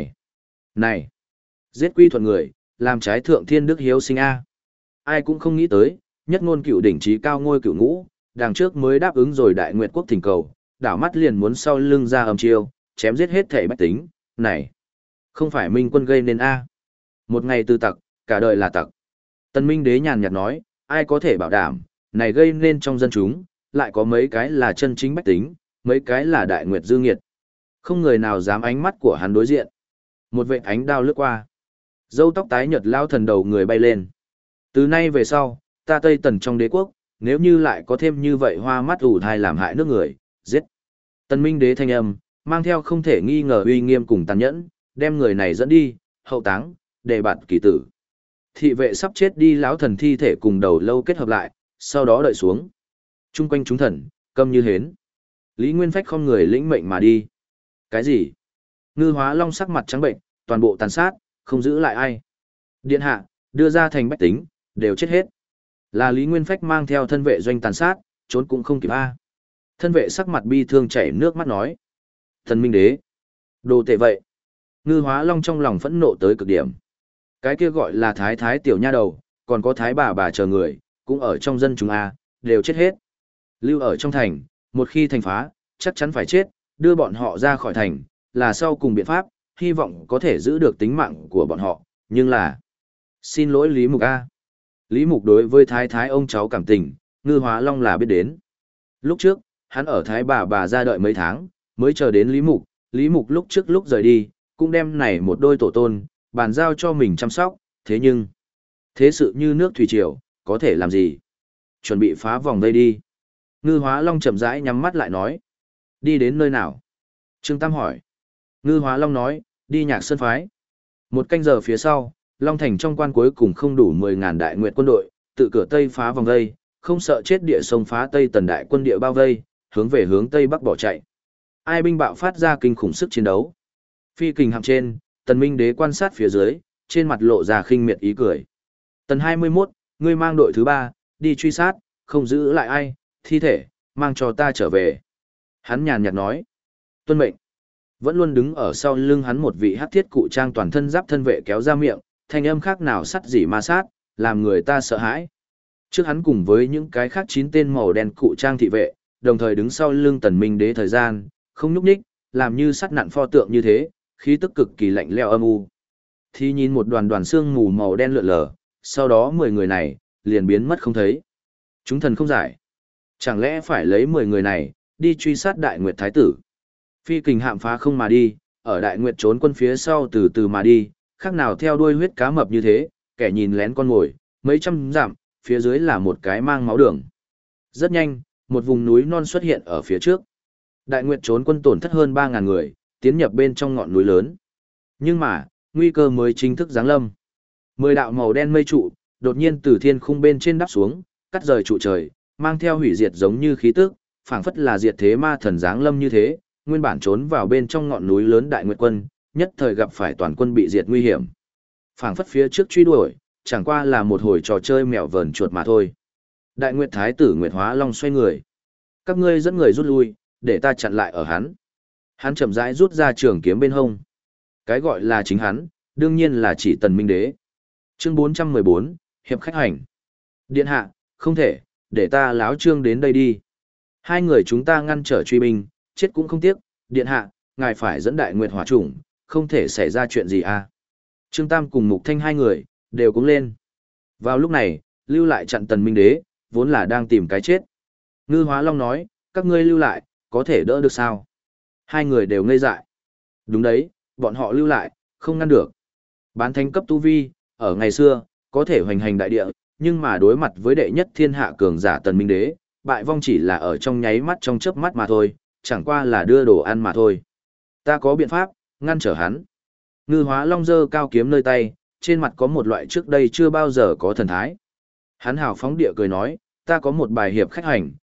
này, giết quy thuận người, làm trái thượng thiên đức hiếu sinh A. Ai cũng không nghĩ tới, nhất ngôn cựu đỉnh trí cao ngôi cựu ngũ, đằng trước mới đáp ứng rồi đại nguyệt quốc thỉnh cầu, đảo mắt liền muốn sau lưng ra âm chiêu, chém giết hết thể bách tính, này, không phải minh quân gây nên A. Một ngày tư tặc, cả đời là tặc. Tần Minh Đế nhàn nhạt nói, ai có thể bảo đảm, này gây nên trong dân chúng, lại có mấy cái là chân chính bách tính, mấy cái là đại nguyệt dư nghiệt. Không người nào dám ánh mắt của hắn đối diện. Một vệt ánh đao lướt qua. Râu tóc tái nhợt lao thần đầu người bay lên. Từ nay về sau, ta Tây Tần trong đế quốc, nếu như lại có thêm như vậy hoa mắt ủ thai làm hại nước người, giết. Tần Minh Đế thanh âm, mang theo không thể nghi ngờ uy nghiêm cùng tàn nhẫn, đem người này dẫn đi, hậu táng, để bạt kỳ tử. Thị vệ sắp chết đi lão thần thi thể cùng đầu lâu kết hợp lại, sau đó đợi xuống. Trung quanh chúng thần, câm như hến. Lý Nguyên Phách không người lĩnh mệnh mà đi. Cái gì? Ngư Hóa Long sắc mặt trắng bệnh, toàn bộ tàn sát, không giữ lại ai. Điện hạ, đưa ra thành bách tính, đều chết hết. Là Lý Nguyên Phách mang theo thân vệ doanh tàn sát, trốn cũng không kịp a. Thân vệ sắc mặt bi thương chảy nước mắt nói. Thần Minh Đế. Đồ tệ vậy. Ngư Hóa Long trong lòng phẫn nộ tới cực điểm. Cái kia gọi là thái thái tiểu nha đầu, còn có thái bà chờ người, cũng ở trong dân chúng a, đều chết hết. Lưu ở trong thành, một khi thành phá, chắc chắn phải chết, đưa bọn họ ra khỏi thành, là sau cùng biện pháp, hy vọng có thể giữ được tính mạng của bọn họ, nhưng là... Xin lỗi Lý Mục A. Lý Mục đối với thái thái ông cháu cảm tình, Ngư Hóa Long là biết đến. Lúc trước, hắn ở thái bà ra đợi mấy tháng, mới chờ đến Lý Mục lúc trước lúc rời đi, cũng đem này một đôi tổ tôn, bàn giao cho mình chăm sóc, thế nhưng... Thế sự như nước thủy triều, có thể làm gì? Chuẩn bị phá vòng đây đi. Ngư Hóa Long chậm rãi nhắm mắt lại nói. Đi đến nơi nào? Trương Tam hỏi. Ngư Hóa Long nói, đi Nhạc Sơn phái. Một canh giờ phía sau, Long Thành trong quan cuối cùng không đủ 10.000 đại nguyệt quân đội, tự cửa Tây phá vòng vây, không sợ chết địa sông phá Tây Tần đại quân địa bao vây, hướng về hướng Tây Bắc bỏ chạy. Ai binh bạo phát ra kinh khủng sức chiến đấu. Phi kình hạm trên, Tần Minh Đế quan sát phía dưới, trên mặt lộ ra khinh miệt ý cười. Tần 21, ngươi mang đội thứ 3, đi truy sát, không giữ lại ai, thi thể, mang cho ta trở về. Hắn nhàn nhạt nói. Tuân mệnh. Vẫn luôn đứng ở sau lưng hắn một vị hắc thiết cụ trang toàn thân giáp thân vệ kéo ra miệng, thanh âm khác nào sắt gì ma sát, làm người ta sợ hãi. Trước hắn cùng với những cái khác 9 tên màu đen cụ trang thị vệ, đồng thời đứng sau lưng Tần Minh Đế thời gian, không nhúc nhích, làm như sắt nặn pho tượng như thế, khí tức cực kỳ lạnh lẽo âm u. Thì nhìn một đoàn xương mù màu đen lượn lờ, sau đó 10 người này liền biến mất không thấy. Chúng thần không giải. Chẳng lẽ phải lấy 10 người này đi truy sát Đại Nguyệt Thái tử? Phi kình hạm phá không mà đi, ở Đại Nguyệt trốn quân phía sau từ từ mà đi, khác nào theo đuôi huyết cá mập như thế, kẻ nhìn lén con mồi, mấy trăm dặm, phía dưới là một cái mang máu đường. Rất nhanh, một vùng núi non xuất hiện ở phía trước. Đại Nguyệt trốn quân tổn thất hơn 3.000 người, tiến nhập bên trong ngọn núi lớn. Nhưng mà, nguy cơ mới chính thức giáng lâm. 10 đạo màu đen mây trụ, đột nhiên từ thiên khung bên trên đáp xuống, cắt rời trụ trời, mang theo hủy diệt giống như khí tức, phảng phất là diệt thế ma thần giáng lâm như thế, nguyên bản trốn vào bên trong ngọn núi lớn Đại Nguyệt quân, nhất thời gặp phải toàn quân bị diệt nguy hiểm. Phảng phất phía trước truy đuổi, chẳng qua là một hồi trò chơi mèo vờn chuột mà thôi. Đại Nguyệt Thái tử Nguyệt Hóa Long xoay người. Các ngươi dẫn người rút lui, để ta chặn lại ở hắn. Hắn chậm rãi rút ra trường kiếm bên hông. Cái gọi là chính hắn, đương nhiên là chỉ Tần Minh Đế. Chương 414, Hiệp khách hành. Điện hạ, không thể, để ta láo trương đến đây đi. Hai người chúng ta ngăn trở truy binh, chết cũng không tiếc. Điện hạ, ngài phải dẫn Đại Nguyệt hỏa chủng, không thể xảy ra chuyện gì à. Trương Tam cùng Mục Thanh hai người, đều cũng lên. Vào lúc này, lưu lại chặn Tần Minh Đế, vốn là đang tìm cái chết. Ngư Hóa Long nói, các ngươi lưu lại, có thể đỡ được sao? Hai người đều ngây dại. Đúng đấy, bọn họ lưu lại, không ngăn được. Bán thánh cấp tu vi, ở ngày xưa, có thể hoành hành đại địa, nhưng mà đối mặt với đệ nhất thiên hạ cường giả Tần Minh Đế, bại vong chỉ là ở trong nháy mắt trong chớp mắt mà thôi, chẳng qua là đưa đồ ăn mà thôi. Ta có biện pháp, ngăn trở hắn. Ngư Hóa Long giơ cao kiếm nơi tay, trên mặt có một loại trước đây chưa bao giờ có thần thái. Hắn hào phóng địa cười nói, ta có một bài hiệp khách hành,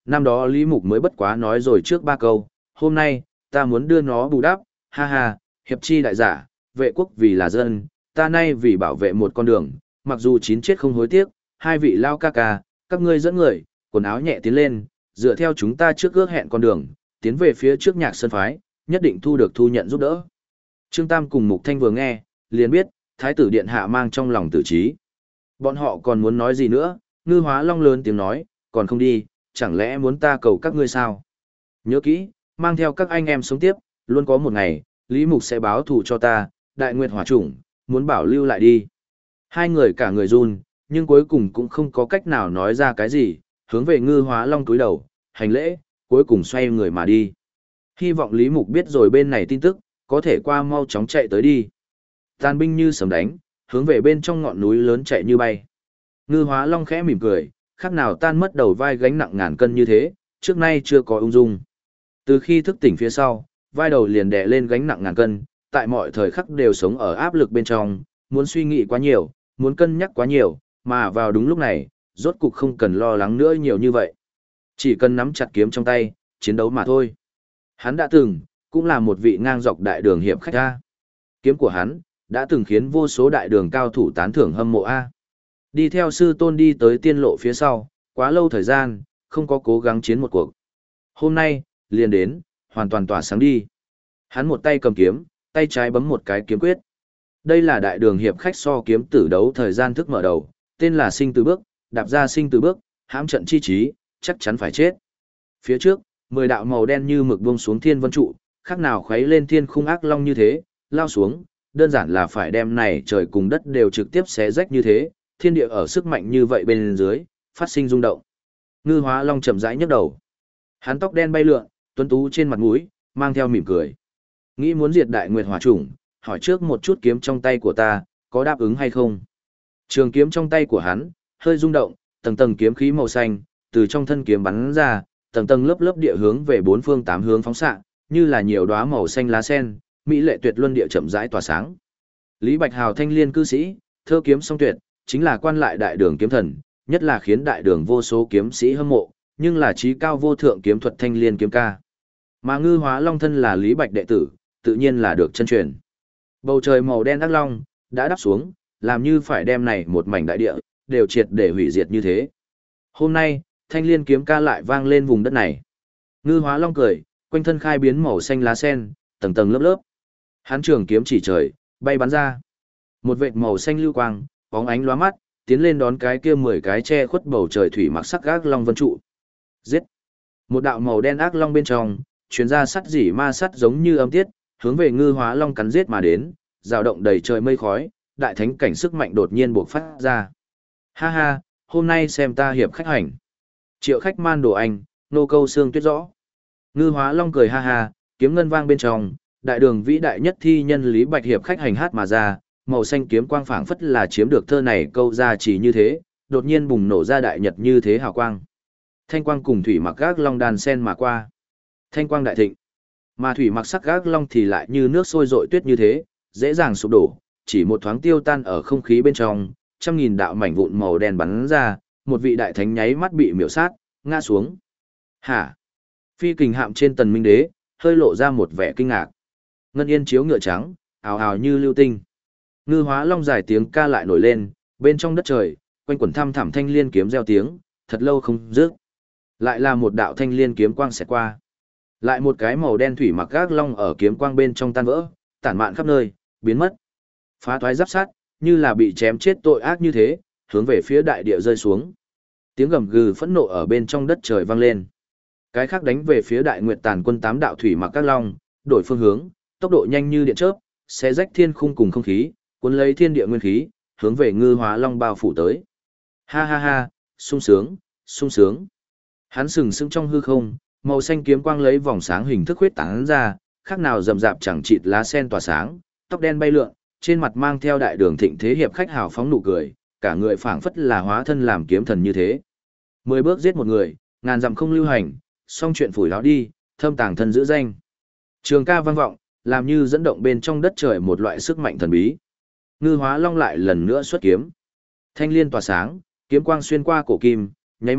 năm đó Lý Mục mới bất quá nói rồi trước 3 câu, hôm nay, ta muốn đưa nó bù đắp, ha ha, hiệp chi đại giả, vệ quốc vì là dân, ta nay vì bảo vệ một con đường, mặc dù chín chết không hối tiếc, hai vị lao ca ca, các ngươi dẫn người, quần áo nhẹ tiến lên, dựa theo chúng ta trước ước hẹn con đường, tiến về phía trước Nhạc Sơn phái, nhất định thu được thu nhận giúp đỡ. Trương Tam cùng Mục Thanh vừa nghe, liền biết, Thái tử điện hạ mang trong lòng tử trí. Bọn họ còn muốn nói gì nữa, Ngư Hóa Long lớn tiếng nói, còn không đi, chẳng lẽ muốn ta cầu các ngươi sao? Nhớ kỹ, mang theo các anh em sống tiếp, luôn có một ngày, Lý Mục sẽ báo thù cho ta, Đại Nguyệt Hỏa Chủng, muốn bảo lưu lại đi. Hai người cả người run, nhưng cuối cùng cũng không có cách nào nói ra cái gì, hướng về Ngư Hóa Long cúi đầu, hành lễ, cuối cùng xoay người mà đi. Hy vọng Lý Mục biết rồi bên này tin tức, có thể qua mau chóng chạy tới đi. Tàn binh như sấm đánh, hướng về bên trong ngọn núi lớn chạy như bay. Ngư Hóa Long khẽ mỉm cười, khác nào tan mất đầu vai gánh nặng ngàn cân như thế, trước nay chưa có ung dung. Từ khi thức tỉnh phía sau, vai đầu liền đè lên gánh nặng ngàn cân, tại mọi thời khắc đều sống ở áp lực bên trong, muốn suy nghĩ quá nhiều, muốn cân nhắc quá nhiều, mà vào đúng lúc này, rốt cục không cần lo lắng nữa nhiều như vậy. Chỉ cần nắm chặt kiếm trong tay, chiến đấu mà thôi. Hắn đã từng, cũng là một vị ngang dọc đại đường hiệp khách A. Kiếm của hắn, đã từng khiến vô số đại đường cao thủ tán thưởng hâm mộ A. Đi theo sư tôn đi tới tiên lộ phía sau, quá lâu thời gian, không có cố gắng chiến một cuộc. Hôm nay, liền đến, hoàn toàn tỏa sáng đi. Hắn một tay cầm kiếm, tay trái bấm một cái kiếm quyết. Đây là đại đường hiệp khách so kiếm tử đấu thời gian thức mở đầu, tên là sinh từ bước, đạp ra sinh từ bước, hãm trận chi trí, chắc chắn phải chết. Phía trước, 10 đạo màu đen như mực buông xuống thiên vân trụ, khác nào khuấy lên thiên khung ác long như thế, lao xuống, đơn giản là phải đem này trời cùng đất đều trực tiếp xé rách như thế, thiên địa ở sức mạnh như vậy bên dưới, phát sinh rung động. Ngư Hóa Long chậm rãi nhấc đầu. Hắn tóc đen bay lượn, tuấn tú trên mặt mũi, mang theo mỉm cười. Nghĩ muốn diệt Đại Nguyệt Hỏa Chủng, hỏi trước một chút kiếm trong tay của ta, có đáp ứng hay không? Trường kiếm trong tay của hắn, hơi rung động, tầng tầng kiếm khí màu xanh, từ trong thân kiếm bắn ra, tầng tầng lớp lớp địa hướng về bốn phương tám hướng phóng xạ, như là nhiều đóa màu xanh lá sen, mỹ lệ tuyệt luân địa chậm rãi tỏa sáng. Lý Bạch Hào thanh liên cư sĩ, thơ kiếm song tuyệt, chính là quan lại đại đường kiếm thần, nhất là khiến đại đường vô số kiếm sĩ hâm mộ, nhưng là trí cao vô thượng kiếm thuật thanh liên kiếm ca. Mà Ngư Hóa Long thân là Lý Bạch đệ tử, tự nhiên là được chân truyền. Bầu trời màu đen ác long đã đáp xuống, làm như phải đem này một mảnh đại địa đều triệt để hủy diệt như thế. Hôm nay, thanh liên kiếm ca lại vang lên vùng đất này. Ngư Hóa Long cười, quanh thân khai biến màu xanh lá sen, tầng tầng lớp lớp. Hắn trường kiếm chỉ trời, bay bắn ra. Một vệt màu xanh lưu quang, bóng ánh lóa mắt, tiến lên đón cái kia 10 cái che khuất bầu trời thủy mặc sắc ác long vân trụ. Giết! Một đạo màu đen ác long bên trong, truyền ra sắt dỉ ma sắt giống như âm tiết, hướng về Ngư Hóa Long cắn giết mà đến, dao động đầy trời mây khói, đại thánh cảnh sức mạnh đột nhiên bộc phát ra. Ha ha, hôm nay xem ta hiệp khách hành. Triệu khách man đồ anh, nô câu xương tuyết rõ. Ngư Hóa Long cười ha ha, kiếm ngân vang bên trong, đại đường vĩ đại nhất thi nhân Lý Bạch hiệp khách hành hát mà ra, màu xanh kiếm quang phảng phất là chiếm được thơ này câu ra chỉ như thế, đột nhiên bùng nổ ra đại nhật như thế hào quang. Thanh quang cùng thủy mặc gác long đàn sen mà qua. Thanh quang đại thịnh, mà thủy mặc sắc gác long thì lại như nước sôi rội tuyết như thế, dễ dàng sụp đổ, chỉ một thoáng tiêu tan ở không khí bên trong, trăm nghìn đạo mảnh vụn màu đen bắn ra, một vị đại thánh nháy mắt bị miểu sát, ngã xuống. Hả? Phi kình hạm trên Tần Minh Đế, hơi lộ ra một vẻ kinh ngạc. Ngân yên chiếu ngựa trắng, ào ào như lưu tinh. Ngư Hóa Long dài tiếng ca lại nổi lên, bên trong đất trời, quanh quẩn thăm thẳm thanh liên kiếm reo tiếng, thật lâu không dứt. Lại là một đạo thanh liên kiếm quang xẹt qua. Lại một cái màu đen thủy mặc gác long ở kiếm quang bên trong tan vỡ, tản mạn khắp nơi, biến mất. Phá thoái giáp sát, như là bị chém chết tội ác như thế, hướng về phía đại địa rơi xuống. Tiếng gầm gừ phẫn nộ ở bên trong đất trời vang lên. Cái khác đánh về phía Đại Nguyệt Tàn quân 8 đạo thủy mặc gác long, đổi phương hướng, tốc độ nhanh như điện chớp, xé rách thiên khung cùng không khí, cuốn lấy thiên địa nguyên khí, hướng về Ngư Hóa Long bao phủ tới. Ha ha ha, sung sướng, sung sướng. Hắn sừng sững trong hư không, màu xanh kiếm quang lấy vòng sáng hình thức huyết tán ra, khác nào rậm rạp chẳng chịt lá sen tỏa sáng, tóc đen bay lượn, trên mặt mang theo đại đường thịnh thế hiệp khách hào phóng nụ cười, cả người phảng phất là hóa thân làm kiếm thần như thế. 10 bước giết một người, ngàn dặm không lưu hành, xong chuyện phủi láo đi, thâm tàng thân giữ danh. Trường ca vang vọng, làm như dẫn động bên trong đất trời một loại sức mạnh thần bí. Ngư Hóa Long lại lần nữa xuất kiếm. Thanh liên tỏa sáng, kiếm quang xuyên qua cổ kim, nháy mắt,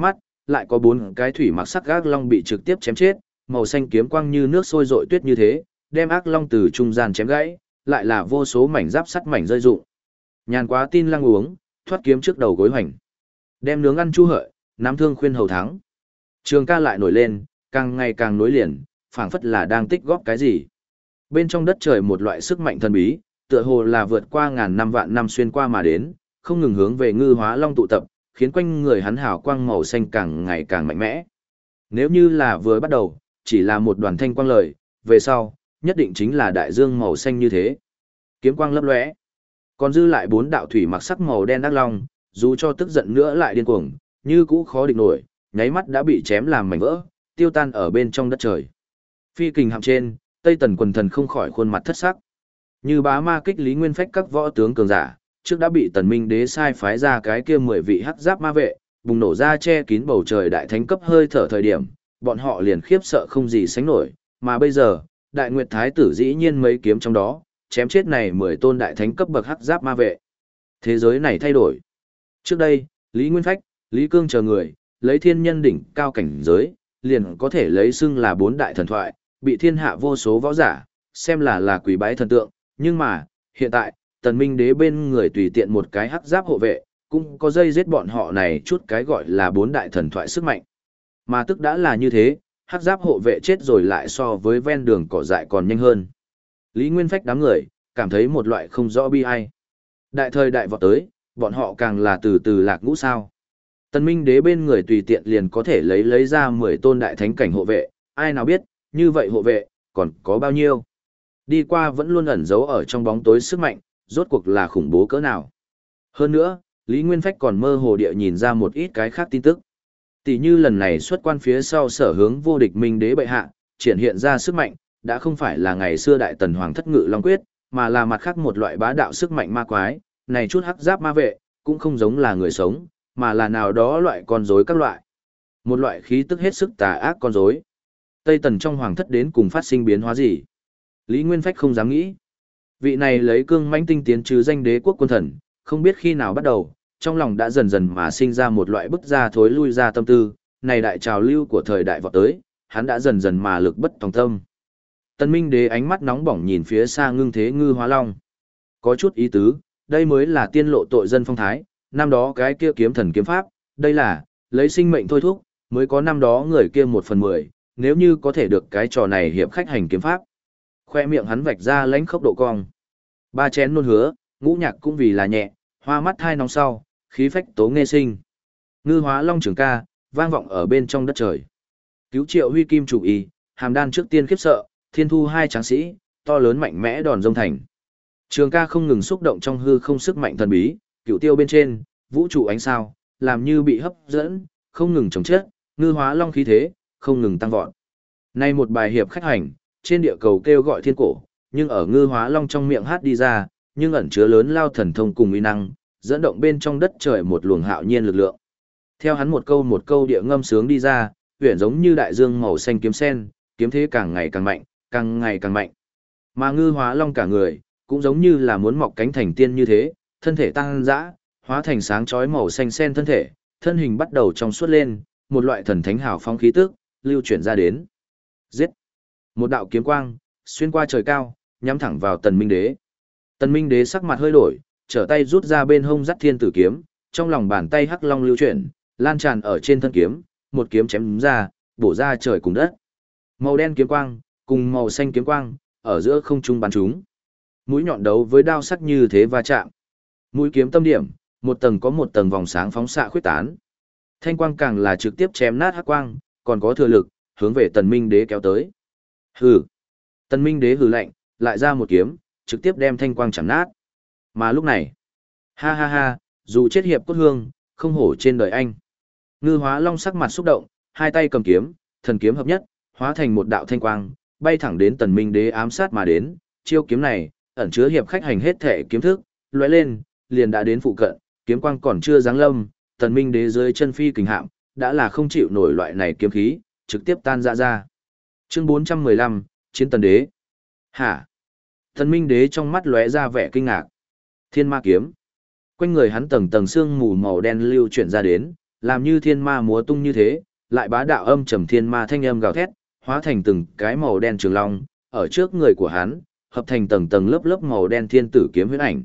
lại có 4 cái thủy mặc sắc ác long bị trực tiếp chém chết, màu xanh kiếm quang như nước sôi rội tuyết như thế, đem ác long từ trung gian chém gãy, lại là vô số mảnh giáp sắt mảnh rơi rụng. Nhàn quá tin lăng uống, thoát kiếm trước đầu gối hoành. Đem nướng ăn chu hợi, nắm thương khuyên hầu thắng. Trường ca lại nổi lên, càng ngày càng nối liền, phảng phất là đang tích góp cái gì. Bên trong đất trời một loại sức mạnh thần bí, tựa hồ là vượt qua ngàn năm vạn năm xuyên qua mà đến, không ngừng hướng về Ngư Hóa Long tụ tập, khiến quanh người hắn hào quang màu xanh càng ngày càng mạnh mẽ. Nếu như là vừa bắt đầu, chỉ là một đoàn thanh quang lời, về sau, nhất định chính là đại dương màu xanh như thế. Kiếm quang lấp lóe, còn dư lại 4 đạo thủy mặc sắc màu đen ác long, dù cho tức giận nữa lại điên cuồng, như cũ khó địch nổi, nháy mắt đã bị chém làm mảnh vỡ, tiêu tan ở bên trong đất trời. Phi kình hạm trên, Tây Tần quần thần không khỏi khuôn mặt thất sắc. Như bá ma kích Lý Nguyên Phách các võ tướng cường giả, trước đã bị Tần Minh Đế sai phái ra cái kia 10 vị hắc giáp ma vệ, bùng nổ ra che kín bầu trời đại thánh cấp hơi thở thời điểm, bọn họ liền khiếp sợ không gì sánh nổi, mà bây giờ, Đại Nguyệt Thái tử dĩ nhiên mấy kiếm trong đó, chém chết này 10 tôn đại thánh cấp bậc hắc giáp ma vệ. Thế giới này thay đổi. Trước đây, Lý Nguyên Phách, Lý Cương chờ người, lấy thiên nhân đỉnh cao cảnh giới, liền có thể lấy xưng là 4 đại thần thoại, bị thiên hạ vô số võ giả, xem là quỷ bái thần tượng, nhưng mà, hiện tại, Tần Minh Đế bên người tùy tiện một cái hắc giáp hộ vệ, cũng có dây giết bọn họ này chút cái gọi là 4 đại thần thoại sức mạnh. Mà tức đã là như thế, hắc giáp hộ vệ chết rồi lại so với ven đường cỏ dại còn nhanh hơn. Lý Nguyên Phách đám người, cảm thấy một loại không rõ bi ai. Đại thời đại vọt tới, bọn họ càng là từ từ lạc ngũ sao. Tần Minh Đế bên người tùy tiện liền có thể lấy ra 10 tôn đại thánh cảnh hộ vệ, ai nào biết, như vậy hộ vệ, còn có bao nhiêu. Đi qua vẫn luôn ẩn giấu ở trong bóng tối sức mạnh, rốt cuộc là khủng bố cỡ nào. Hơn nữa, Lý Nguyên Phách còn mơ hồ địa nhìn ra một ít cái khác tin tức. Tỷ như lần này xuất quan phía sau sở hướng vô địch Minh Đế bệ hạ, triển hiện ra sức mạnh, đã không phải là ngày xưa đại tần hoàng thất ngự long quyết, mà là mặt khác một loại bá đạo sức mạnh ma quái, này chút hắc giáp ma vệ, cũng không giống là người sống, mà là nào đó loại con rối các loại. Một loại khí tức hết sức tà ác con rối. Tây tần trong hoàng thất đến cùng phát sinh biến hóa gì? Lý Nguyên Phách không dám nghĩ. Vị này lấy cương mãnh tinh tiến chứ danh đế quốc quân thần, không biết khi nào bắt đầu, trong lòng đã dần dần mà sinh ra một loại bức ra thối lui ra tâm tư, này đại trào lưu của thời đại vọt tới, hắn đã dần dần mà lực bất tòng tâm. Tần Minh Đế ánh mắt nóng bỏng nhìn phía xa Ngưng Thế Ngư Hóa Long. Có chút ý tứ, đây mới là tiên lộ tội dân phong thái, năm đó cái kia kiếm thần kiếm pháp, đây là, lấy sinh mệnh thôi thúc, mới có năm đó người kia 1/10, nếu như có thể được cái trò này hiệp khách hành kiếm pháp. Khoe miệng hắn vạch ra lãnh khốc độ cong. 3 chén nôn hứa, ngũ nhạc cũng vì là nhẹ, hoa mắt thai nóng sau, khí phách tố nghe sinh. Ngư Hóa Long trường ca, vang vọng ở bên trong đất trời. Cứu Triệu Huy kim chủ y, hàm đan trước tiên khiếp sợ, thiên thu hai tráng sĩ, to lớn mạnh mẽ đòn rông thành. Trường ca không ngừng xúc động trong hư không sức mạnh thần bí, cựu tiêu bên trên, vũ trụ ánh sao, làm như bị hấp dẫn, không ngừng chống chết, Ngư Hóa Long khí thế, không ngừng tăng vọt. Nay một bài hiệp khách hành, trên địa cầu kêu gọi thiên cổ, nhưng ở Ngư Hóa Long trong miệng hát đi ra, nhưng ẩn chứa lớn lao thần thông cùng uy năng, dẫn động bên trong đất trời một luồng hạo nhiên lực lượng. Theo hắn một câu địa ngâm sướng đi ra, huyền giống như đại dương màu xanh kiếm sen, kiếm thế càng ngày càng mạnh, càng ngày càng mạnh. Mà Ngư Hóa Long cả người, cũng giống như là muốn mọc cánh thành tiên như thế, thân thể tăng dã, hóa thành sáng chói màu xanh sen thân thể, thân hình bắt đầu trong suốt lên, một loại thần thánh hào phong khí tức lưu chuyển ra đến. Giết! Một đạo kiếm quang xuyên qua trời cao, nhắm thẳng vào Tần Minh Đế. Tần Minh Đế sắc mặt hơi đổi, trở tay rút ra bên hông dắt thiên tử kiếm, trong lòng bàn tay hắc long lưu chuyển, lan tràn ở trên thân kiếm, một kiếm chém ra, bổ ra trời cùng đất. Màu đen kiếm quang cùng màu xanh kiếm quang ở giữa không trung bắn chúng. Mũi nhọn đấu với đao sắc như thế va chạm. Mũi kiếm tâm điểm, một tầng có một tầng vòng sáng phóng xạ khuyết tán. Thanh quang càng là trực tiếp chém nát hắc quang, còn có thừa lực hướng về Tần Minh Đế kéo tới. Hừ. Tần Minh Đế hừ lạnh, lại ra một kiếm, trực tiếp đem thanh quang chém nát. Mà lúc này, ha ha ha, dù chết hiệp cốt hương, không hổ trên đời anh. Ngư Hóa Long sắc mặt xúc động, hai tay cầm kiếm, thần kiếm hợp nhất, hóa thành một đạo thanh quang, bay thẳng đến Tần Minh Đế ám sát mà đến. Chiêu kiếm này, ẩn chứa hiệp khách hành hết thể kiếm thức, lóe lên, liền đã đến phụ cận, kiếm quang còn chưa giáng lâm, Tần Minh Đế dưới chân phi kình hạm, đã là không chịu nổi loại này kiếm khí, trực tiếp tan rã ra. Chương 415, Chiến Tần Đế. Hả? Tần Minh Đế trong mắt lóe ra vẻ kinh ngạc. Thiên Ma kiếm. Quanh người hắn tầng tầng sương mù màu đen lưu chuyển ra đến, làm như thiên ma múa tung như thế, lại bá đạo âm trầm thiên ma thanh âm gào thét, hóa thành từng cái màu đen trường long, ở trước người của hắn, hợp thành tầng tầng lớp lớp màu đen thiên tử kiếm huyễn ảnh.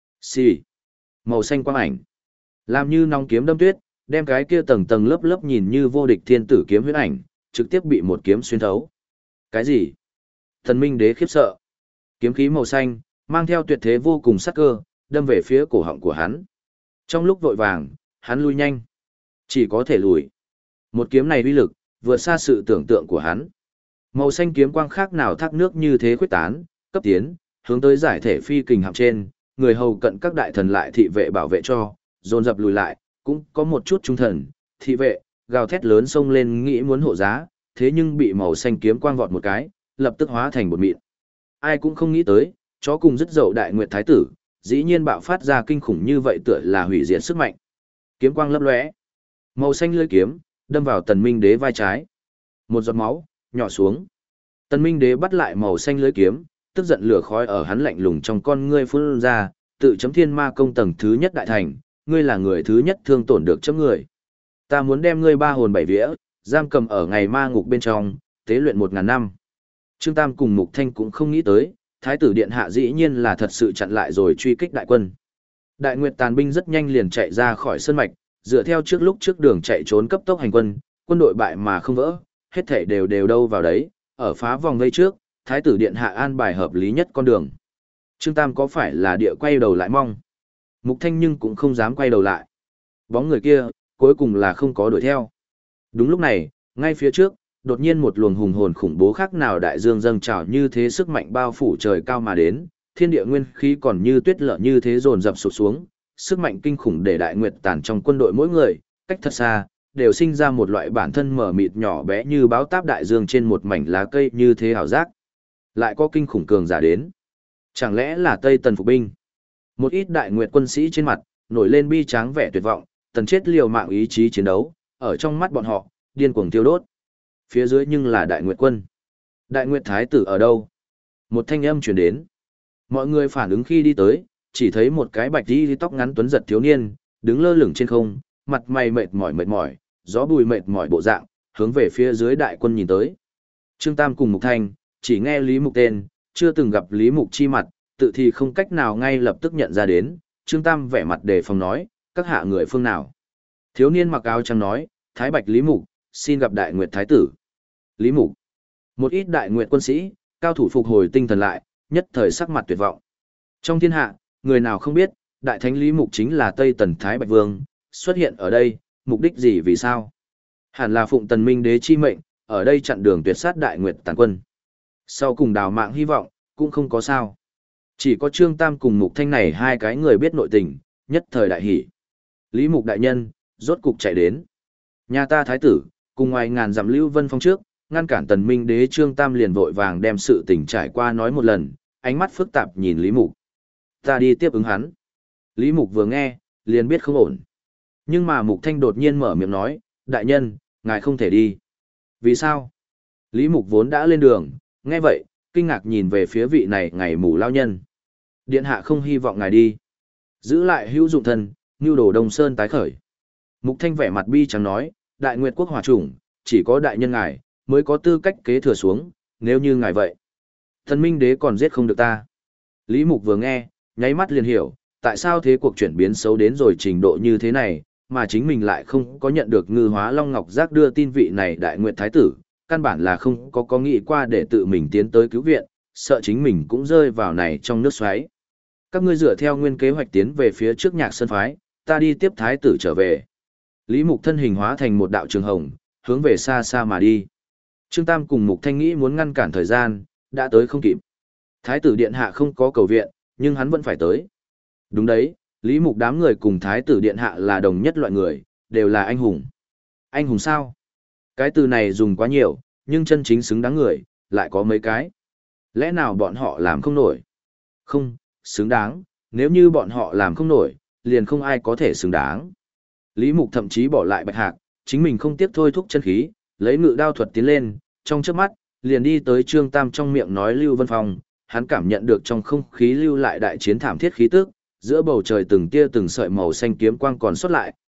Xì, màu xanh quang ảnh, làm như nòng kiếm đâm tuyết, đem cái kia tầng tầng lớp lớp nhìn như vô địch thiên tử kiếm huyễn ảnh, trực tiếp bị một kiếm xuyên thấu. Cái gì? Thần Minh Đế khiếp sợ. Kiếm khí màu xanh, mang theo tuyệt thế vô cùng sắc cơ, đâm về phía cổ họng của hắn. Trong lúc vội vàng, hắn lui nhanh. Chỉ có thể lùi. Một kiếm này uy lực, vượt xa sự tưởng tượng của hắn. Màu xanh kiếm quang khác nào thác nước như thế khuếch tán, cấp tiến, hướng tới giải thể phi kình hạm trên, người hầu cận các đại thần lại thị vệ bảo vệ cho, dồn dập lùi lại, cũng có một chút trung thần, thị vệ, gào thét lớn xông lên nghĩ muốn hộ giá, thế nhưng bị màu xanh kiếm quang vọt một cái, lập tức hóa thành bột mịn. Ai cũng không nghĩ tới, chó cùng dứt dậu đại nguyệt thái tử, dĩ nhiên bạo phát ra kinh khủng như vậy tựa là hủy diệt sức mạnh. Kiếm quang lấp lóe, màu xanh lưỡi kiếm đâm vào Tần Minh Đế vai trái. Một giọt máu nhỏ xuống. Tần Minh Đế bắt lại màu xanh lưỡi kiếm, tức giận lửa khói ở hắn lạnh lùng trong con ngươi phun ra, tự chấm thiên ma công tầng thứ nhất đại thành, ngươi là người thứ nhất thương tổn được chấm người. Ta muốn đem ngươi ba hồn bảy vía, giam cầm ở ngày ma ngục bên trong, tế luyện 1000 năm. Trương Tam cùng Mục Thanh cũng không nghĩ tới, Thái tử điện hạ dĩ nhiên là thật sự chặn lại rồi truy kích đại quân. Đại Nguyệt tàn binh rất nhanh liền chạy ra khỏi sơn mạch, dựa theo trước lúc trước đường chạy trốn cấp tốc hành quân, quân đội bại mà không vỡ, hết thảy đều đâu vào đấy, ở phá vòng vây trước, Thái tử điện hạ an bài hợp lý nhất con đường. Trương Tam có phải là địa quay đầu lại mong? Mục Thanh nhưng cũng không dám quay đầu lại. Bóng người kia, cuối cùng là không có đuổi theo. Đúng lúc này, ngay phía trước, đột nhiên một luồng hùng hồn khủng bố khác nào đại dương dâng trào như thế sức mạnh bao phủ trời cao mà đến, thiên địa nguyên khí còn như tuyết lở như thế dồn dập sụp xuống, sức mạnh kinh khủng để đại nguyệt tàn trong quân đội mỗi người, cách thật xa, đều sinh ra một loại bản thân mở mịt nhỏ bé như báo táp đại dương trên một mảnh lá cây như thế ảo giác. Lại có kinh khủng cường giả đến. Chẳng lẽ là Tây Tần phục binh? Một ít đại nguyệt quân sĩ trên mặt, nổi lên bi tráng vẻ tuyệt vọng, tần chết liều mạng ý chí chiến đấu, ở trong mắt bọn họ, điên cuồng tiêu đốt. Phía dưới nhưng là đại nguyệt quân. Đại nguyệt thái tử ở đâu? Một thanh âm truyền đến. Mọi người phản ứng khi đi tới, chỉ thấy một cái bạch y tóc ngắn tuấn giật thiếu niên, đứng lơ lửng trên không, mặt mày mệt mỏi, gió bùi mệt mỏi bộ dạng, hướng về phía dưới đại quân nhìn tới. Trương Tam cùng Mục Thanh, chỉ nghe Lý Mục tên, chưa từng gặp Lý Mục chi mặt, tự thì không cách nào ngay lập tức nhận ra đến. Trương Tam vẻ mặt đề phòng nói, các hạ người phương nào? Thiếu niên mặc áo trắng nói, Thái Bạch Lý Mục, xin gặp Đại Nguyệt Thái tử. Lý Mục. Một ít Đại Nguyệt quân sĩ, cao thủ phục hồi tinh thần lại, nhất thời sắc mặt tuyệt vọng. Trong thiên hạ, người nào không biết, Đại Thánh Lý Mục chính là Tây Tần Thái Bạch Vương, xuất hiện ở đây, mục đích gì vì sao? Hẳn là phụng Tần Minh Đế chi mệnh, ở đây chặn đường tuyệt sát Đại Nguyệt tàn quân. Sau cùng đào mạng hy vọng, cũng không có sao. Chỉ có Trương Tam cùng Mục Thanh này hai cái người biết nội tình, nhất thời đại hỉ. Lý Mục đại nhân, rốt cục chạy đến. Nhà ta thái tử, cùng ngoài ngàn dặm Lưu Vân Phong trước, ngăn cản Tần Minh Đế. Trương Tam liền vội vàng đem sự tình trải qua nói một lần, ánh mắt phức tạp nhìn Lý Mục. Ta đi tiếp ứng hắn. Lý Mục vừa nghe, liền biết không ổn. Nhưng mà Mục Thanh đột nhiên mở miệng nói, đại nhân, ngài không thể đi. Vì sao? Lý Mục vốn đã lên đường, nghe vậy, kinh ngạc nhìn về phía vị này ngày mù lao nhân. Điện hạ không hy vọng ngài đi. Giữ lại hữu dụng thân, như đồ Đông Sơn tái khởi. Mục Thanh vẻ mặt bi trắng nói, đại nguyệt quốc hòa chủng, chỉ có đại nhân ngài, mới có tư cách kế thừa xuống, nếu như ngài vậy. Thần Minh Đế còn giết không được ta. Lý Mục vừa nghe, nháy mắt liền hiểu, tại sao thế cuộc chuyển biến xấu đến rồi trình độ như thế này, mà chính mình lại không có nhận được Ngư Hóa Long Ngọc Giác đưa tin vị này đại nguyệt thái tử, căn bản là không có nghĩ qua để tự mình tiến tới cứu viện, sợ chính mình cũng rơi vào này trong nước xoáy. Các ngươi dựa theo nguyên kế hoạch tiến về phía trước Nhạc Sơn phái, ta đi tiếp thái tử trở về. Lý Mục thân hình hóa thành một đạo trường hồng, hướng về xa xa mà đi. Trương Tam cùng Mục Thanh nghĩ muốn ngăn cản thời gian, đã tới không kịp. Thái tử điện hạ không có cầu viện, nhưng hắn vẫn phải tới. Đúng đấy, Lý Mục đám người cùng thái tử điện hạ là đồng nhất loại người, đều là anh hùng. Anh hùng sao? Cái từ này dùng quá nhiều, nhưng chân chính xứng đáng người, lại có mấy cái. Lẽ nào bọn họ làm không nổi? Không, xứng đáng, nếu như bọn họ làm không nổi, liền không ai có thể xứng đáng. Lý Mục thậm chí bỏ lại Bạch Hạc, chính mình không tiếp thôi thúc chân khí, lấy ngự đao thuật tiến lên, trong chớp mắt, liền đi tới Trương Tam trong miệng nói Lưu Vân Phong, hắn cảm nhận được trong không khí lưu lại đại chiến thảm thiết khí tức, giữa bầu trời từng tia từng sợi màu xanh kiếm quang còn sót lại,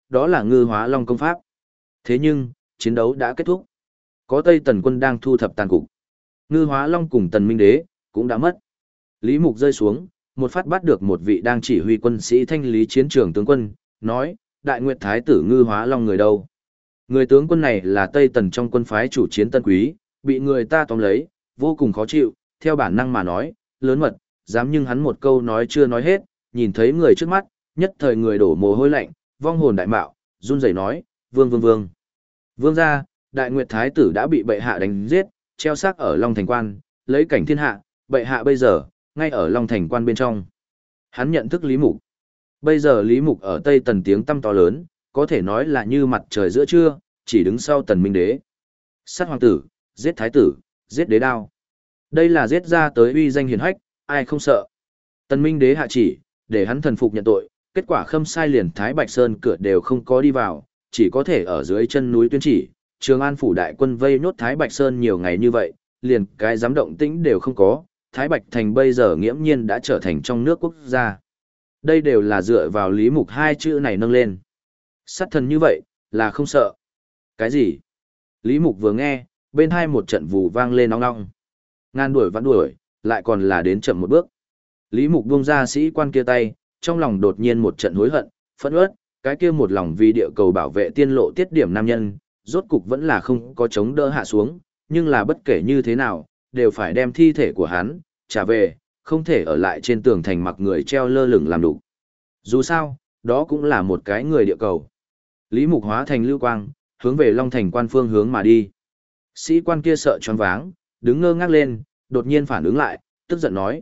đó là Ngư Hóa Long công pháp. Thế nhưng, chiến đấu đã kết thúc. Có Tây Tần quân đang thu thập tàn cục. Ngư Hóa Long cùng Tần Minh Đế cũng đã mất. Lý Mục rơi xuống, một phát bắt được một vị đang chỉ huy quân sĩ thanh lý chiến trường tướng quân, nói, Đại Nguyệt Thái tử Ngư Hóa Long người đâu? Người tướng quân này là Tây Tần trong quân phái chủ chiến Tân Quý, bị người ta tóm lấy, vô cùng khó chịu, theo bản năng mà nói, lớn mật, dám nhưng hắn một câu nói chưa nói hết, nhìn thấy người trước mắt, nhất thời người đổ mồ hôi lạnh, vong hồn đại mạo, run rẩy nói, vương. Vương gia, Đại Nguyệt Thái tử đã bị bệ hạ đánh giết, treo xác ở Long Thành Quan, lấy cảnh thiên hạ, bệ hạ bây giờ, ngay ở Long Thành Quan bên trong. Hắn nhận thức Lý Mục. Bây giờ Lý Mục ở Tây Tần tiếng tăm to lớn, có thể nói là như mặt trời giữa trưa, chỉ đứng sau Tần Minh Đế. Sát hoàng tử, giết thái tử, giết đế đao. Đây là giết ra tới uy danh hiển hách, ai không sợ. Tần Minh Đế hạ chỉ, để hắn thần phục nhận tội, kết quả khâm sai liền Thái Bạch Sơn cửa đều không có đi vào, chỉ có thể ở dưới chân núi tuyên chỉ. Trường An phủ đại quân vây nhốt Thái Bạch Sơn nhiều ngày như vậy, liền cái dám động tĩnh đều không có, Thái Bạch Thành bây giờ nghiễm nhiên đã trở thành trong nước quốc gia. Đây đều là dựa vào Lý Mục hai chữ này nâng lên. Sát thần như vậy, là không sợ. Cái gì? Lý Mục vừa nghe, bên hai một trận vù vang lên ong ong. Ngàn đuổi vạn đuổi, lại còn là đến chậm một bước. Lý Mục buông ra sĩ quan kia tay, trong lòng đột nhiên một trận hối hận, phẫn uất, cái kia một lòng vì địa cầu bảo vệ tiên lộ tiết điểm nam nhân, rốt cục vẫn là không có chống đỡ hạ xuống, nhưng là bất kể như thế nào, đều phải đem thi thể của hắn trả về, không thể ở lại trên tường thành mặc người treo lơ lửng làm đủ. Dù sao, đó cũng là một cái người địa cầu. Lý Mục hóa thành lưu quang, hướng về Long Thành Quan phương hướng mà đi. Sĩ quan kia sợ choáng váng, đứng ngơ ngác lên, đột nhiên phản ứng lại, tức giận nói,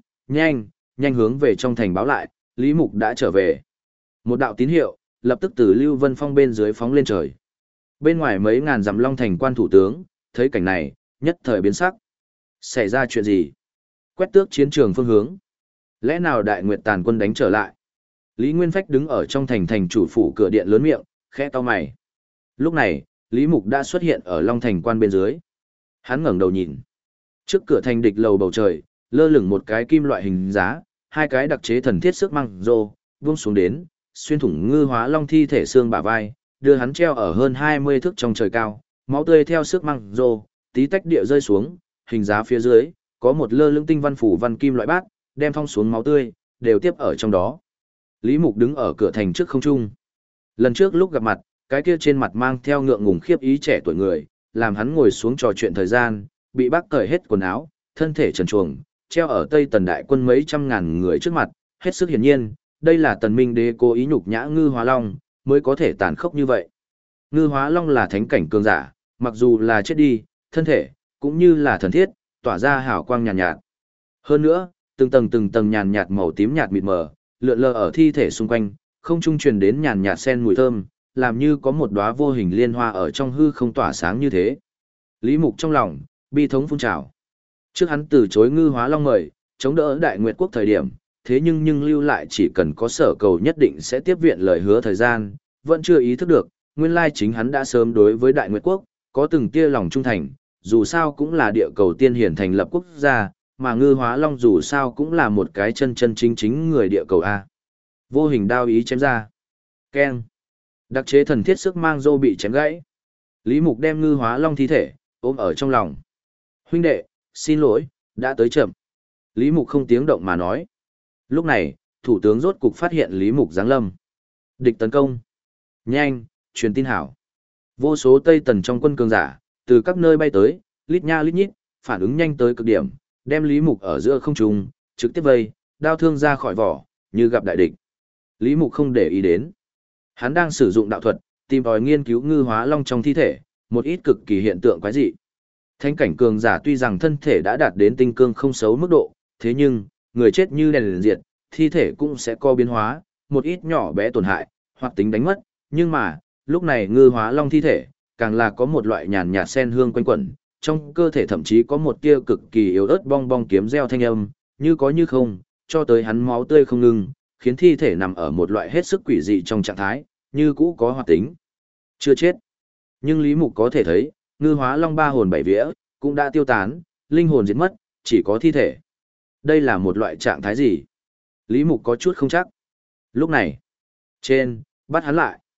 nhanh hướng về trong thành báo lại, Lý Mục đã trở về. Một đạo tín hiệu, lập tức từ Lưu Vân Phong bên dưới phóng lên trời. Bên ngoài mấy ngàn dặm Long Thành Quan thủ tướng, thấy cảnh này, nhất thời biến sắc. Xảy ra chuyện gì? Quét tước chiến trường phương hướng. Lẽ nào Đại Nguyệt tàn quân đánh trở lại? Lý Nguyên Phách đứng ở trong thành chủ phủ cửa điện lớn miệng, khẽ cau mày. Lúc này, Lý Mục đã xuất hiện ở Long Thành Quan bên dưới. Hắn ngẩng đầu nhìn. Trước cửa thành địch lầu bầu trời, lơ lửng một cái kim loại hình giá, hai cái đặc chế thần thiết sức măng rô, buông xuống đến, xuyên thủng Ngư Hóa Long thi thể xương bả vai, đưa hắn treo ở hơn 20 thước trong trời cao, máu tươi theo sức măng rô, tí tách địa rơi xuống, hình giá phía dưới, có một lơ lửng tinh văn phủ văn kim loại bát, đem thong xuống máu tươi, đều tiếp ở trong đó. Lý Mục đứng ở cửa thành trước không trung. Lần trước lúc gặp mặt, cái kia trên mặt mang theo ngượng ngùng khiếp ý trẻ tuổi người, làm hắn ngồi xuống trò chuyện thời gian, bị bác cởi hết quần áo, thân thể trần truồng, treo ở Tây Tần đại quân mấy trăm ngàn người trước mặt, hết sức hiển nhiên, đây là Tần Minh Đế cố ý nhục nhã Ngư Hóa Long, mới có thể tàn khốc như vậy. Ngư Hóa Long là thánh cảnh cường giả, mặc dù là chết đi, thân thể cũng như là thần thiết, tỏa ra hào quang nhàn nhạt. Hơn nữa, từng tầng nhàn nhạt màu tím nhạt mịt mờ, lượn lờ ở thi thể xung quanh, không trung truyền đến nhàn nhạt sen mùi thơm, làm như có một đóa vô hình liên hoa ở trong hư không tỏa sáng như thế. Lý Mục trong lòng, bi thống phun trào. Trước hắn từ chối Ngư Hóa Long mời, chống đỡ Đại Nguyệt quốc thời điểm, thế nhưng lưu lại chỉ cần có sở cầu nhất định sẽ tiếp viện lời hứa thời gian, vẫn chưa ý thức được, nguyên lai chính hắn đã sớm đối với Đại Nguyệt quốc, có từng tia lòng trung thành, dù sao cũng là địa cầu tiên hiển thành lập quốc gia, mà Ngư Hóa Long dù sao cũng là một cái chân chính người địa cầu A. Vô hình đao ý chém ra. Keng. Đặc chế thần thiết sức mang rô bị chém gãy. Lý Mục đem Ngư Hóa Long thi thể, ôm ở trong lòng. Huynh đệ, xin lỗi, đã tới chậm. Lý Mục không tiếng động mà nói. Lúc này, thủ tướng rốt cục phát hiện Lý Mục giáng lâm. Địch tấn công. Nhanh, truyền tin hảo. Vô số Tây Tần trong quân cường giả, từ các nơi bay tới, lít nha lít nhít, phản ứng nhanh tới cực điểm, đem Lý Mục ở giữa không trung, trực tiếp vây, đao thương ra khỏi vỏ, như gặp đại địch. Lý Mục không để ý đến. Hắn đang sử dụng đạo thuật, tìm tòi nghiên cứu Ngư Hóa Long trong thi thể, một ít cực kỳ hiện tượng quái dị. Thánh cảnh cường giả tuy rằng thân thể đã đạt đến tinh cương không xấu mức độ, thế nhưng, người chết như đèn diệt, thi thể cũng sẽ có biến hóa, một ít nhỏ bé tổn hại, hoặc tính đánh mất, nhưng mà, lúc này Ngư Hóa Long thi thể, càng là có một loại nhàn nhạt sen hương quanh quẩn, trong cơ thể thậm chí có một tia cực kỳ yếu ớt bong bong kiếm reo thanh âm, như có như không, cho tới hắn máu tươi không ngừng, khiến thi thể nằm ở một loại hết sức quỷ dị trong trạng thái, như cũ có hoạt tính. Chưa chết. Nhưng Lý Mục có thể thấy, Ngư Hóa Long ba hồn bảy vía, cũng đã tiêu tán, linh hồn diệt mất, chỉ có thi thể. Đây là một loại trạng thái gì? Lý Mục có chút không chắc. Lúc này, bắt hắn lại.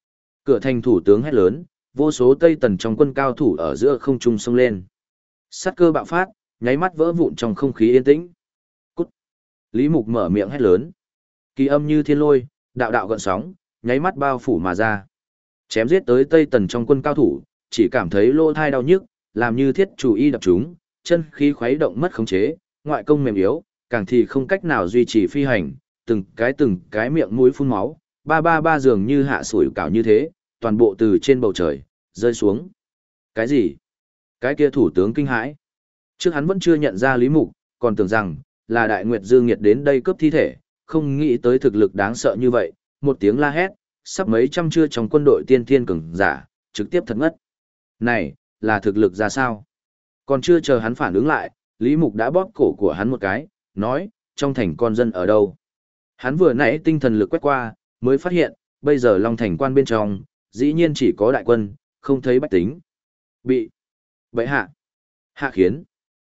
Cửa thành thủ tướng hét lớn, vô số Tây Tần trong quân cao thủ ở giữa không trung xông lên. Sát cơ bạo phát, nháy mắt vỡ vụn trong không khí yên tĩnh. Cút! Lý Mục mở miệng hét lớn. Kỳ âm như thiên lôi, đạo đạo gợn sóng, nháy mắt bao phủ mà ra. Chém giết tới Tây Tần trong quân cao thủ, chỉ cảm thấy lỗ thai đau nhức, làm như thiết chủ y đập chúng, chân khí khuấy động mất khống chế, ngoại công mềm yếu, càng thì không cách nào duy trì phi hành, từng cái miệng mũi phun máu, ba ba ba dường như hạ sủi cảo như thế, toàn bộ từ trên bầu trời rơi xuống. Cái gì? Cái kia thủ tướng kinh hãi. Trước hắn vẫn chưa nhận ra Lý Mục, còn tưởng rằng là Đại Nguyệt Dương Nghiệt đến đây cướp thi thể, không nghĩ tới thực lực đáng sợ như vậy, một tiếng la hét, sắp mấy trăm trưa trong quân đội tiên thiên cường giả, trực tiếp thật ngất. Này, là thực lực ra sao? Còn chưa chờ hắn phản ứng lại, Lý Mục đã bóp cổ của hắn một cái, nói, trong thành con dân ở đâu? Hắn vừa nãy tinh thần lực quét qua, mới phát hiện, bây giờ Long Thành quan bên trong, dĩ nhiên chỉ có đại quân, không thấy bách tính. Bị bệ hạ, hạ khiến,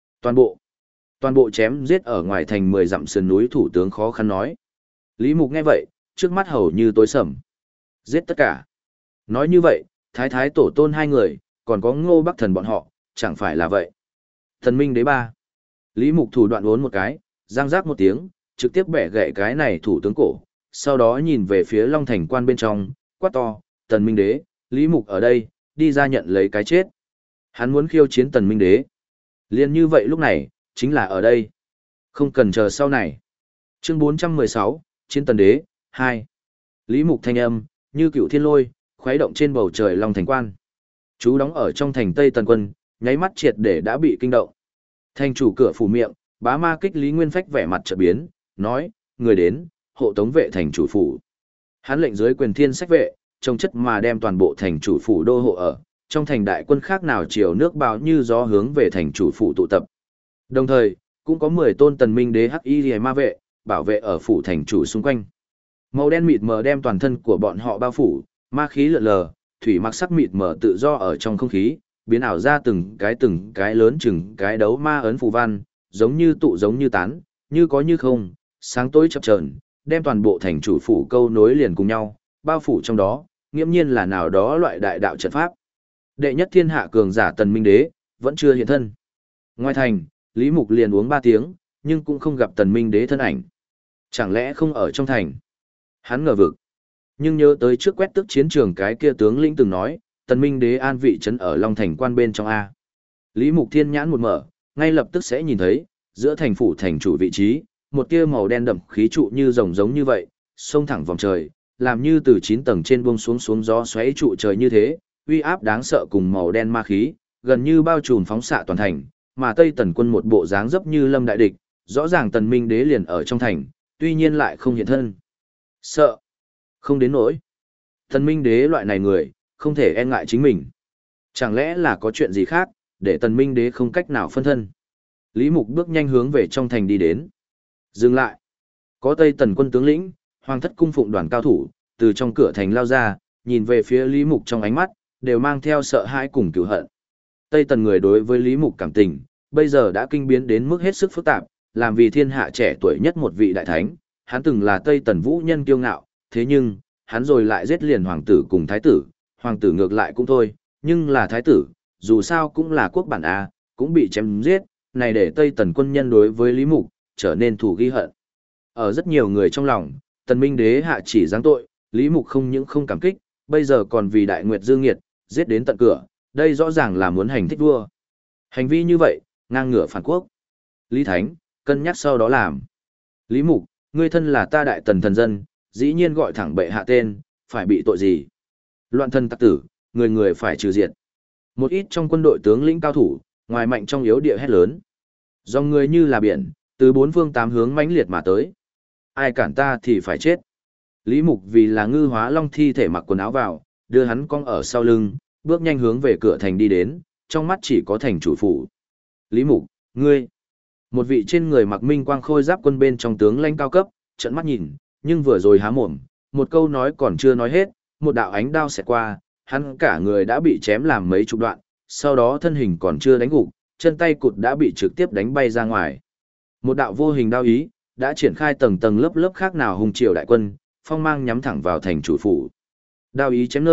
toàn bộ chém giết ở ngoài thành 10 dặm sườn núi thủ tướng khó khăn nói. Lý Mục nghe vậy, trước mắt hầu như tối sầm. Giết tất cả. Nói như vậy, thái thái tổ tôn hai người, còn có Ngô Bắc Thần bọn họ, chẳng phải là vậy. Thần Minh Đế ba. Lý Mục thủ đoạn uốn một cái, giang giác một tiếng, trực tiếp bẻ gãy cái này thủ tướng cổ, sau đó nhìn về phía Long Thành quan bên trong, quát to, Tần Minh Đế, Lý Mục ở đây, đi ra nhận lấy cái chết. Hắn muốn khiêu chiến Tần Minh Đế. Liên như vậy lúc này, chính là ở đây. Không cần chờ sau này. Chương 416, Chiến Tần Đế, 2. Lý Mục thanh âm, như cựu thiên lôi, khuấy động trên bầu trời Long Thành quan. Chú đóng ở trong thành Tây Tần quân, nháy mắt triệt để đã bị kinh động. Thành chủ cửa phủ miệng, bá ma kích Lý Nguyên Phách vẻ mặt chợt biến, nói, người đến, hộ tống vệ thành chủ phủ. Hắn lệnh dưới quyền thiên sách vệ, trông chất mà đem toàn bộ thành chủ phủ đô hộ ở, trong thành đại quân khác nào chiều nước bao như gió hướng về thành chủ phủ tụ tập. Đồng thời, cũng có 10 tôn Tần Minh Đế hắc y ma vệ, bảo vệ ở phủ thành chủ xung quanh. Màu đen mịt mờ đem toàn thân của bọn họ bao phủ, ma khí lượn lờ, thủy mặc sắc mịt mờ tự do ở trong không khí, biến ảo ra từng cái lớn chừng cái đấu ma ấn phù văn, giống như tụ giống như tán, như có như không, sáng tối chập chờn, đem toàn bộ thành chủ phủ câu nối liền cùng nhau, bao phủ trong đó, nghiễm nhiên là nào đó loại đại đạo trận pháp. Đệ nhất thiên hạ cường giả Tần Minh Đế, vẫn chưa hiện thân. Ngoài thành, Lý Mục liền uống 3 tiếng, nhưng cũng không gặp Tần Minh Đế thân ảnh. Chẳng lẽ không ở trong thành? Hắn ngờ vực. Nhưng nhớ tới trước quét tức chiến trường cái kia tướng lĩnh từng nói, Tần Minh Đế an vị trấn ở Long Thành quan bên trong A. Lý Mục thiên nhãn một mở, ngay lập tức sẽ nhìn thấy, giữa thành phủ thành chủ vị trí, một tia màu đen đậm khí trụ như rồng giống như vậy, xông thẳng vòng trời, làm như từ 9 tầng trên buông xuống gió xoáy trụ trời như thế, uy áp đáng sợ cùng màu đen ma khí, gần như bao trùm phóng xạ toàn thành, mà Tây Tần quân một bộ dáng dấp như lâm đại địch, rõ ràng Tần Minh Đế liền ở trong thành, tuy nhiên lại không hiện thân. Sợ, không đến nỗi. Tần Minh Đế loại này người, không thể e ngại chính mình. Chẳng lẽ là có chuyện gì khác, để Tần Minh Đế không cách nào phân thân. Lý Mục bước nhanh hướng về trong thành đi đến. Dừng lại. Có Tây Tần quân tướng lĩnh, Hoàng thất cung phụng đoàn cao thủ, từ trong cửa thành lao ra, nhìn về phía Lý Mục trong ánh mắt, đều mang theo sợ hãi cùng cửu hận. Tây Tần người đối với Lý Mục cảm tình, bây giờ đã kinh biến đến mức hết sức phức tạp, làm vì thiên hạ trẻ tuổi nhất một vị đại thánh, hắn từng là Tây Tần vũ nhân kiêu ngạo, thế nhưng, hắn rồi lại giết liền hoàng tử cùng thái tử, hoàng tử ngược lại cũng thôi, nhưng là thái tử, dù sao cũng là quốc bản A, cũng bị chém giết, này để Tây Tần quân nhân đối với Lý Mục, trở nên thù ghi hận. Ở rất nhiều người trong lòng, Tần Minh Đế hạ chỉ giáng tội, Lý Mục không những không cảm kích, bây giờ còn vì Đại Nguyệt Dương Nghiệt, giết đến tận cửa, đây rõ ràng là muốn hành thích vua. Hành vi như vậy, ngang ngửa phản quốc. Lý Thánh, cân nhắc sau đó làm. Lý Mục, ngươi thân là ta Đại Tần thần dân, dĩ nhiên gọi thẳng bệ hạ tên, phải bị tội gì? Loạn thân tặc tử, người người phải trừ diệt. Một ít trong quân đội tướng lĩnh cao thủ, ngoài mạnh trong yếu địa hét lớn. Dòng người như là biển, từ bốn phương tám hướng mãnh liệt mà tới. Ai cản ta thì phải chết. Lý Mục vì là ngư hóa long thi thể mặc quần áo vào, đưa hắn cong ở sau lưng, bước nhanh hướng về cửa thành đi đến, trong mắt chỉ có thành chủ phủ. Lý Mục, ngươi. Một vị trên người mặc minh quang khôi giáp quân bên trong tướng lãnh cao cấp, trợn mắt nhìn, nhưng vừa rồi há mồm, một câu nói còn chưa nói hết, một đạo ánh đao xẹt qua, hắn cả người đã bị chém làm mấy chục đoạn, sau đó thân hình còn chưa đánh gục, chân tay cụt đã bị trực tiếp đánh bay ra ngoài. Một đạo vô hình đao ý, đã triển khai tầng tầng lớp lớp khác nào hùng triều đại quân, phong mang nhắm thẳng vào thành chủ phủ. Đao ý chém nơi,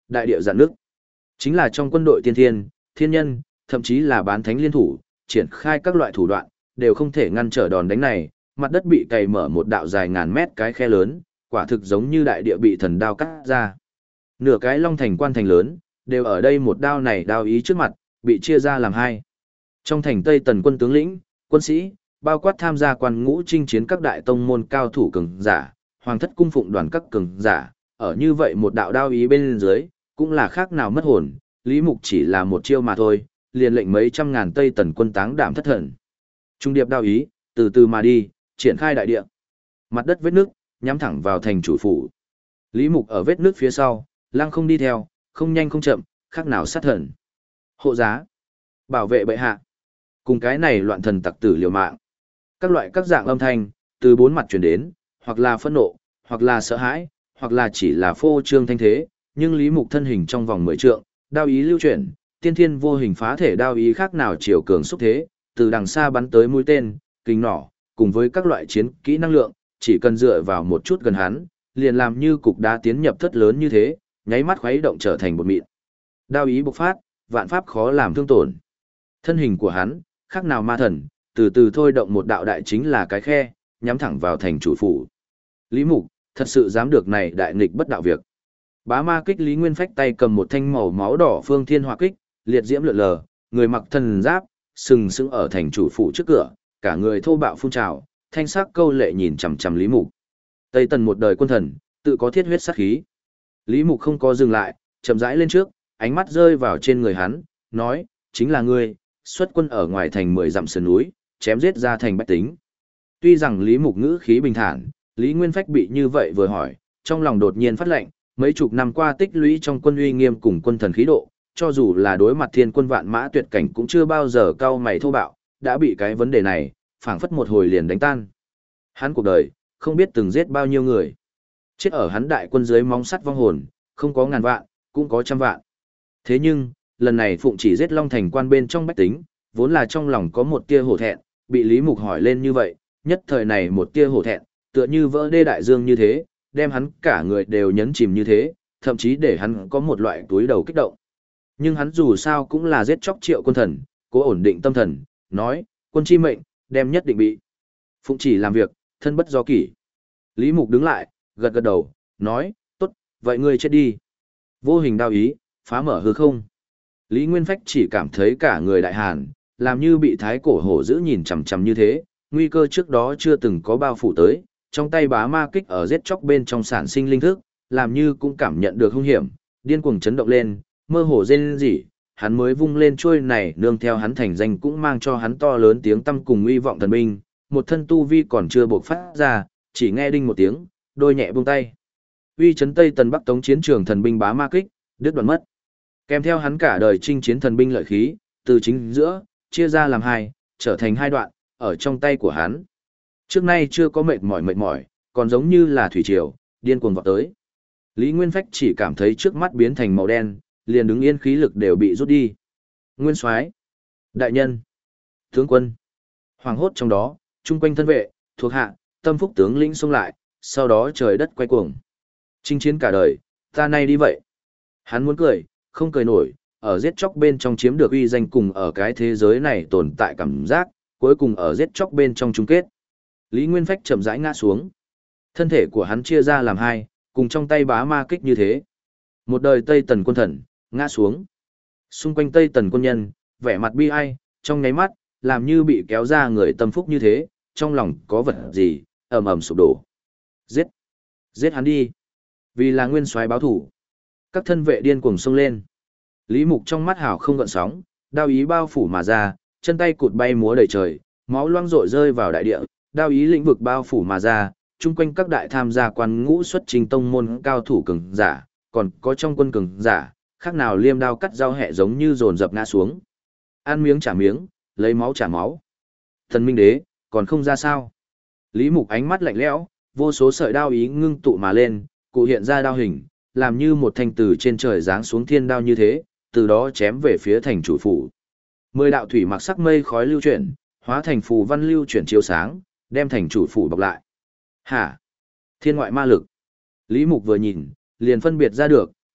Đại địa dạn nước. Chính là trong quân đội tiên thiên, thiên nhân, thậm chí là bán thánh liên thủ, triển khai các loại thủ đoạn, đều không thể ngăn trở đòn đánh này, mặt đất bị cày mở một đạo dài ngàn mét cái khe lớn, quả thực giống như đại địa bị thần đao cắt ra. Nửa cái Long Thành quan thành lớn, đều ở đây một đao này đao ý trước mặt, bị chia ra làm hai. Trong thành Tây Tần quân tướng lĩnh, quân sĩ, bao quát tham gia quan ngũ chinh chiến các đại tông môn cao thủ cường giả, hoàng thất cung phụng đoàn các cường giả, ở như vậy một đạo đao ý bên dưới, cũng là khác nào mất hồn, Lý Mục chỉ là một chiêu mà thôi, liền lệnh mấy trăm ngàn Tây Tần quân táng đảm thất thần. Trung điệp đao ý, từ từ mà đi, triển khai đại địa. Mặt đất vết nước, nhắm thẳng vào thành chủ phủ. Lý Mục ở vết nước phía sau, lăng không đi theo, không nhanh không chậm, khác nào sát thần. Hộ giá, bảo vệ bệ hạ. Cùng cái này loạn thần tặc tử liều mạng. Các loại các dạng âm thanh, từ bốn mặt truyền đến, hoặc là phẫn nộ, hoặc là sợ hãi, hoặc là chỉ là phô trương thanh thế, nhưng Lý Mục thân hình trong vòng 10 trượng, đao ý lưu chuyển, tiên thiên vô hình phá thể đao ý khác nào chiều cường xúc thế, từ đằng xa bắn tới mũi tên, kính nỏ, cùng với các loại chiến kỹ năng lượng, chỉ cần dựa vào một chút gần hắn, liền làm như cục đá tiến nhập thất lớn như thế, nháy mắt khuấy động trở thành bột mịn. Đao ý bộc phát, vạn pháp khó làm thương tổn. Thân hình của hắn, khác nào ma thần, từ từ thôi động một đạo đại chính là cái khe, nhắm thẳng vào thành chủ phủ. Lý Mục, thật sự dám được này đại nghịch bất đạo việc. Bá ma kích Lý Nguyên Phách tay cầm một thanh màu máu đỏ phương thiên hỏa kích, liệt diễm lượn lờ, người mặc thần giáp, sừng sững ở thành chủ phủ trước cửa, cả người thô bạo phun trào, thanh sắc câu lệ nhìn chằm chằm Lý Mục. Tây Tần một đời quân thần, tự có thiết huyết sát khí. Lý Mục không có dừng lại, chậm rãi lên trước, ánh mắt rơi vào trên người hắn, nói, chính là ngươi, xuất quân ở ngoài thành 10 dặm sườn núi, chém giết ra thành bách tính. Tuy rằng Lý Mục ngữ khí bình thản, Lý Nguyên Phách bị như vậy vừa hỏi, trong lòng đột nhiên phát lệnh, mấy chục năm qua tích lũy trong quân uy nghiêm cùng quân thần khí độ, cho dù là đối mặt thiên quân vạn mã tuyệt cảnh cũng chưa bao giờ cau mày thô bạo, đã bị cái vấn đề này, phảng phất một hồi liền đánh tan. Hắn cuộc đời, không biết từng giết bao nhiêu người. Chết ở hắn đại quân dưới móng sắt vong hồn, không có ngàn vạn, cũng có trăm vạn. Thế nhưng, lần này Phụng chỉ giết Long Thành quan bên trong bách tính, vốn là trong lòng có một tia hổ thẹn, bị Lý Mục hỏi lên như vậy, nhất thời này một tia hổ thẹn, tựa như vỡ đê đại dương như thế, đem hắn cả người đều nhấn chìm như thế, thậm chí để hắn có một loại túi đầu kích động. Nhưng hắn dù sao cũng là giết chóc triệu quân thần, cố ổn định tâm thần, nói, quân chi mệnh, đem nhất định bị. Phụng chỉ làm việc, thân bất do kỷ. Lý Mục đứng lại, gật gật đầu, nói, tốt, vậy ngươi chết đi. Vô hình đao ý, phá mở hư không. Lý Nguyên Phách chỉ cảm thấy cả người đại hàn, làm như bị thái cổ hổ dữ nhìn chằm chằm như thế, nguy cơ trước đó chưa từng có bao phủ tới, trong tay bá ma kích ở giết chóc bên trong sản sinh linh thức, làm như cũng cảm nhận được hung hiểm, điên cuồng chấn động lên, mơ hồ rên rỉ, hắn mới vung lên chuôi này nương theo hắn thành danh cũng mang cho hắn to lớn tiếng tâm cùng uy vọng thần binh, một thân tu vi còn chưa bộc phát ra, chỉ nghe đinh một tiếng, đôi nhẹ buông tay. Uy chấn Tây Tần Bắc Tống chiến trường thần binh bá ma kích, đứt đoạn mất. Kèm theo hắn cả đời chinh chiến thần binh lợi khí, từ chính giữa, chia ra làm hai, trở thành hai đoạn, ở trong tay của hắn. Trước nay chưa có mệt mỏi, còn giống như là thủy triều, điên cuồng vọt tới. Lý Nguyên Phách chỉ cảm thấy trước mắt biến thành màu đen, liền đứng yên khí lực đều bị rút đi. Nguyên Soái, đại nhân, tướng quân, hoàng hốt trong đó, chung quanh thân vệ, thuộc hạ, tâm phúc tướng lĩnh xông lại, sau đó trời đất quay cuồng. Chinh chiến cả đời, ta nay đi vậy. Hắn muốn cười, không cười nổi, ở giết chóc bên trong chiếm được uy danh cùng ở cái thế giới này tồn tại cảm giác, cuối cùng ở giết chóc bên trong chung kết. Lý Nguyên Phách chậm rãi ngã xuống. Thân thể của hắn chia ra làm hai, cùng trong tay bá ma kích như thế. Một đời Tây Tần quân thần, ngã xuống. Xung quanh Tây Tần quân nhân, vẻ mặt bi ai, trong nháy mắt, làm như bị kéo ra người tâm phúc như thế, trong lòng có vật gì, ầm ầm sụp đổ. Giết! Giết hắn đi! Vì là Nguyên Soái báo thủ. Các thân vệ điên cuồng xông lên. Lý Mục trong mắt hào không gợn sóng, đao ý bao phủ mà ra, chân tay cụt bay múa đầy trời, máu loang rội rơi vào đại địa, đao ý lĩnh vực bao phủ mà ra, chung quanh các đại tham gia quan ngũ xuất trình tông môn cao thủ cường giả, còn có trong quân cường giả, khác nào liêm đao cắt dao hẹ giống như dồn dập ngã xuống. Ăn miếng trả miếng, lấy máu trả máu. Thần Minh Đế, còn không ra sao? Lý Mục ánh mắt lạnh lẽo, vô số sợi đao ý ngưng tụ mà lên, cụ hiện ra đao hình, làm như một thanh từ trên trời giáng xuống thiên đao như thế, từ đó chém về phía thành chủ phủ. 10 đạo thủy mặc sắc mây khói lưu chuyển, hóa thành phù văn lưu chuyển chiếu sáng, đem thành chủ phủ bọc lại. Hả? Thiên ngoại ma lực. Lý Mục vừa nhìn, liền phân biệt ra được,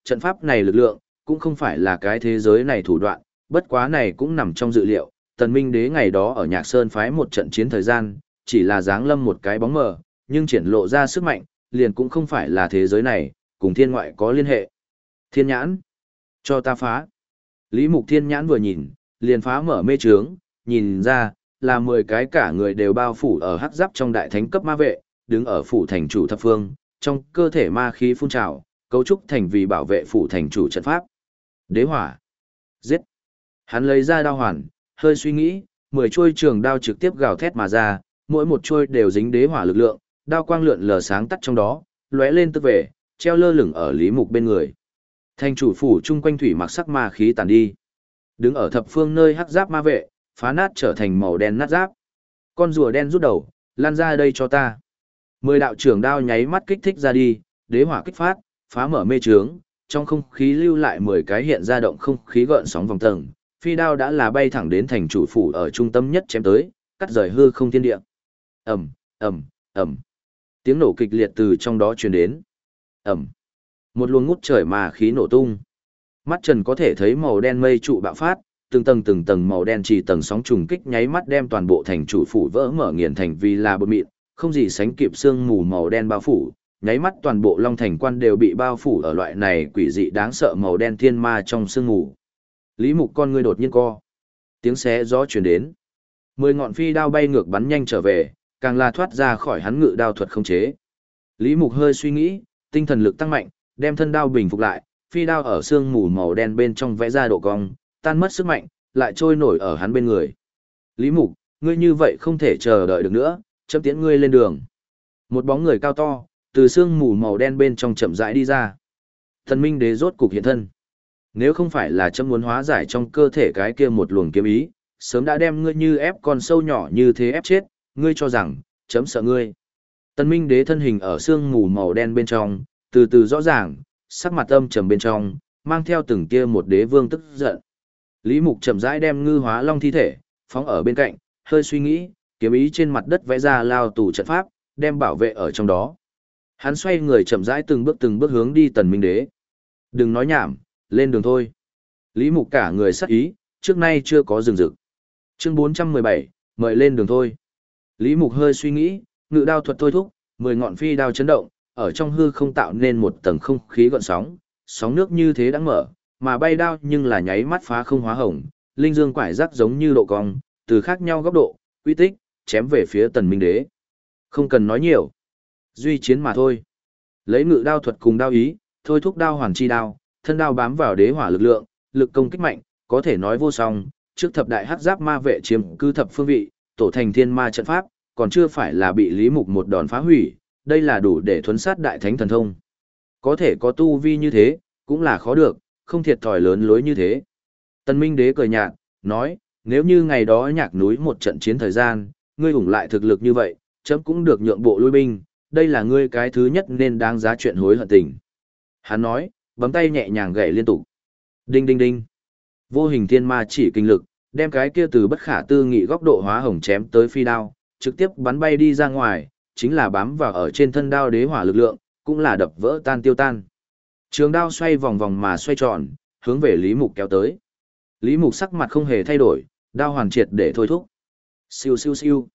trận pháp này lực lượng, cũng không phải là cái thế giới này thủ đoạn, bất quá này cũng nằm trong dự liệu, Tần Minh Đế ngày đó ở Nhạc Sơn phái một trận chiến thời gian, chỉ là giáng lâm một cái bóng mờ, nhưng triển lộ ra sức mạnh, liền cũng không phải là thế giới này, cùng thiên ngoại có liên hệ. Thiên nhãn, cho ta phá. Lý Mục thiên nhãn vừa nhìn, liền phá mở mê trướng, nhìn ra, là 10 cái cả người đều bao phủ ở hắc giáp trong đại thánh cấp ma vệ, đứng ở phủ thành chủ thập phương, trong cơ thể ma khí phun trào, cấu trúc thành vì bảo vệ phủ thành chủ trận pháp. Đế hỏa. Giết. Hắn lấy ra đao hoàn, hơi suy nghĩ, 10 chuôi trường đao trực tiếp gào thét mà ra, mỗi một chuôi đều dính đế hỏa lực lượng, đao quang lượn lờ sáng tắt trong đó, lóe lên tức về, treo lơ lửng ở Lý Mục bên người. Thành chủ phủ chung quanh thủy mặc sắc ma khí tàn đi. Đứng ở thập phương nơi hắc giáp ma vệ, phá nát trở thành màu đen nát giáp. Con rùa đen rút đầu, lan ra đây cho ta. 10 đạo trưởng đao nháy mắt kích thích ra đi, đế hỏa kích phát, phá mở mê trướng, trong không khí lưu lại 10 cái hiện ra động không khí gợn sóng vòng tầng. Phi đao đã là bay thẳng đến thành chủ phủ ở trung tâm nhất chém tới, cắt rời hư không thiên địa. Ầm, ầm, ầm. Tiếng nổ kịch liệt từ trong đó truyền đến. Ầm. Một luồng ngút trời mà khí nổ tung. Mắt Trần có thể thấy màu đen mây trụ bạo phát, từng tầng màu đen chỉ tầng sóng trùng kích nháy mắt đem toàn bộ thành chủ phủ vỡ mở nghiền thành vì là bột mịn, không gì sánh kịp sương mù màu đen bao phủ, nháy mắt toàn bộ Long Thành quan đều bị bao phủ ở loại này quỷ dị đáng sợ màu đen thiên ma trong sương mù. Lý Mục con ngươi đột nhiên co. Tiếng xé gió truyền đến. 10 ngọn phi đao bay ngược bắn nhanh trở về, càng là thoát ra khỏi hắn ngự đao thuật không chế. Lý Mục hơi suy nghĩ, tinh thần lực tăng mạnh, đem thân đao bình phục lại, phi đao ở sương mù màu đen bên trong vẽ ra độ cong, tan mất sức mạnh, lại trôi nổi ở hắn bên người. Lý Mục, ngươi như vậy không thể chờ đợi được nữa, chấm tiễn ngươi lên đường. Một bóng người cao to, từ sương mù màu đen bên trong chậm rãi đi ra. Thần Minh Đế rốt cục hiện thân. Nếu không phải là chấm muốn hóa giải trong cơ thể cái kia một luồng kiếm ý, sớm đã đem ngươi như ép con sâu nhỏ như thế ép chết, ngươi cho rằng, chấm sợ ngươi. Tần Minh Đế thân hình ở sương mù màu đen bên trong, từ từ rõ ràng, sắc mặt âm trầm bên trong, mang theo từng kia một đế vương tức giận. Lý Mục chậm rãi đem ngư hóa long thi thể, phóng ở bên cạnh, hơi suy nghĩ, kiếm ý trên mặt đất vẽ ra lao tù trận pháp, đem bảo vệ ở trong đó. Hắn xoay người chậm rãi từng bước hướng đi Tần Minh Đế. Đừng nói nhảm, lên đường thôi. Lý Mục cả người sắc ý, trước nay chưa có dừng dực. Chương 417, mời lên đường thôi. Lý Mục hơi suy nghĩ, ngự đao thuật thôi thúc, 10 ngọn phi đao chấn động, ở trong hư không tạo nên một tầng không khí gợn sóng, sóng nước như thế đã mở, mà bay đao nhưng là nháy mắt phá không hóa hồng, linh dương quải rắc giống như độ cong, từ khác nhau góc độ, quy tích, chém về phía Tần Minh Đế. Không cần nói nhiều, duy chiến mà thôi. Lấy ngự đao thuật cùng đao ý, thôi thúc đao hoàn chi đao, thân đao bám vào đế hỏa lực lượng, lực công kích mạnh, có thể nói vô song, trước thập đại hắc giáp ma vệ chiếm cư thập phương vị, tổ thành thiên ma trận pháp, còn chưa phải là bị Lý Mục một đòn phá hủy, đây là đủ để thuấn sát đại thánh thần thông. Có thể có tu vi như thế, cũng là khó được, không thiệt thòi lớn lối như thế. Tần Minh Đế cười nhạt, nói, nếu như ngày đó Nhạc núi một trận chiến thời gian, ngươi ủng lại thực lực như vậy, chấm cũng được nhượng bộ lui binh, đây là ngươi cái thứ nhất nên đáng giá chuyện hối hận tình. Hắn nói, bấm tay nhẹ nhàng gảy liên tục. Đinh đinh đinh. Vô hình thiên ma chỉ kinh lực, đem cái kia từ bất khả tư nghị góc độ hóa hồng chém tới phi đao, trực tiếp bắn bay đi ra ngoài, chính là bám vào ở trên thân đao đế hỏa lực lượng, cũng là đập vỡ tan tiêu tan. Trường đao xoay vòng vòng mà xoay tròn, hướng về Lý Mục kéo tới. Lý Mục sắc mặt không hề thay đổi, đao hoàn triệt để thôi thúc. Siêu siêu siêu.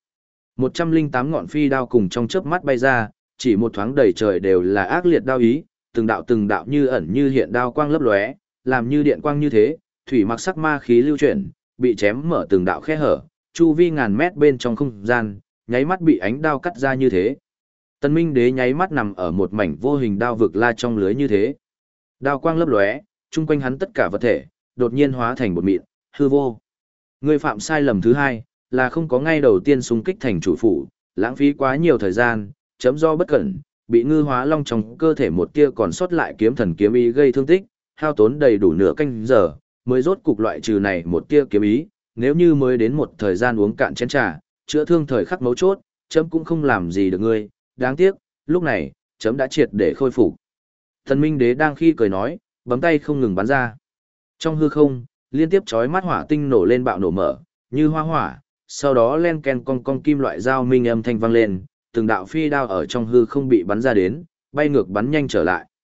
108 ngọn phi đao cùng trong chớp mắt bay ra, chỉ một thoáng đầy trời đều là ác liệt đao ý, từng đạo như ẩn như hiện đao quang lấp lóe, làm như điện quang như thế, thủy mặc sắc ma khí lưu chuyển, bị chém mở từng đạo khe hở, chu vi ngàn mét bên trong không gian, nháy mắt bị ánh đao cắt ra như thế. Tần Minh Đế nháy mắt nằm ở một mảnh vô hình đao vực la trong lưới như thế. Đao quang lấp lóe, chung quanh hắn tất cả vật thể, đột nhiên hóa thành bột mịn, hư vô. Người phạm sai lầm thứ hai, là không có ngay đầu tiên xung kích thành chủ phủ, lãng phí quá nhiều thời gian, chấm do bất cẩn, bị ngư hóa long trong cơ thể một tia còn sót lại kiếm thần kiếm ý gây thương tích, hao tốn đầy đủ nửa canh giờ, mới rốt cục loại trừ này một tia kiếm ý, nếu như mới đến một thời gian uống cạn chén trà, chữa thương thời khắc mấu chốt, chấm cũng không làm gì được ngươi, đáng tiếc, lúc này, chấm đã triệt để khôi phục. Thần Minh Đế đang khi cười nói, bấm tay không ngừng bắn ra. Trong hư không, liên tiếp chói mắt hỏa tinh nổ lên bạo nổ mở, như hoa hỏa, sau đó len ken cong kim loại dao minh âm thanh vang lên, từng đạo phi đao ở trong hư không bị bắn ra đến, bay ngược bắn nhanh trở lại.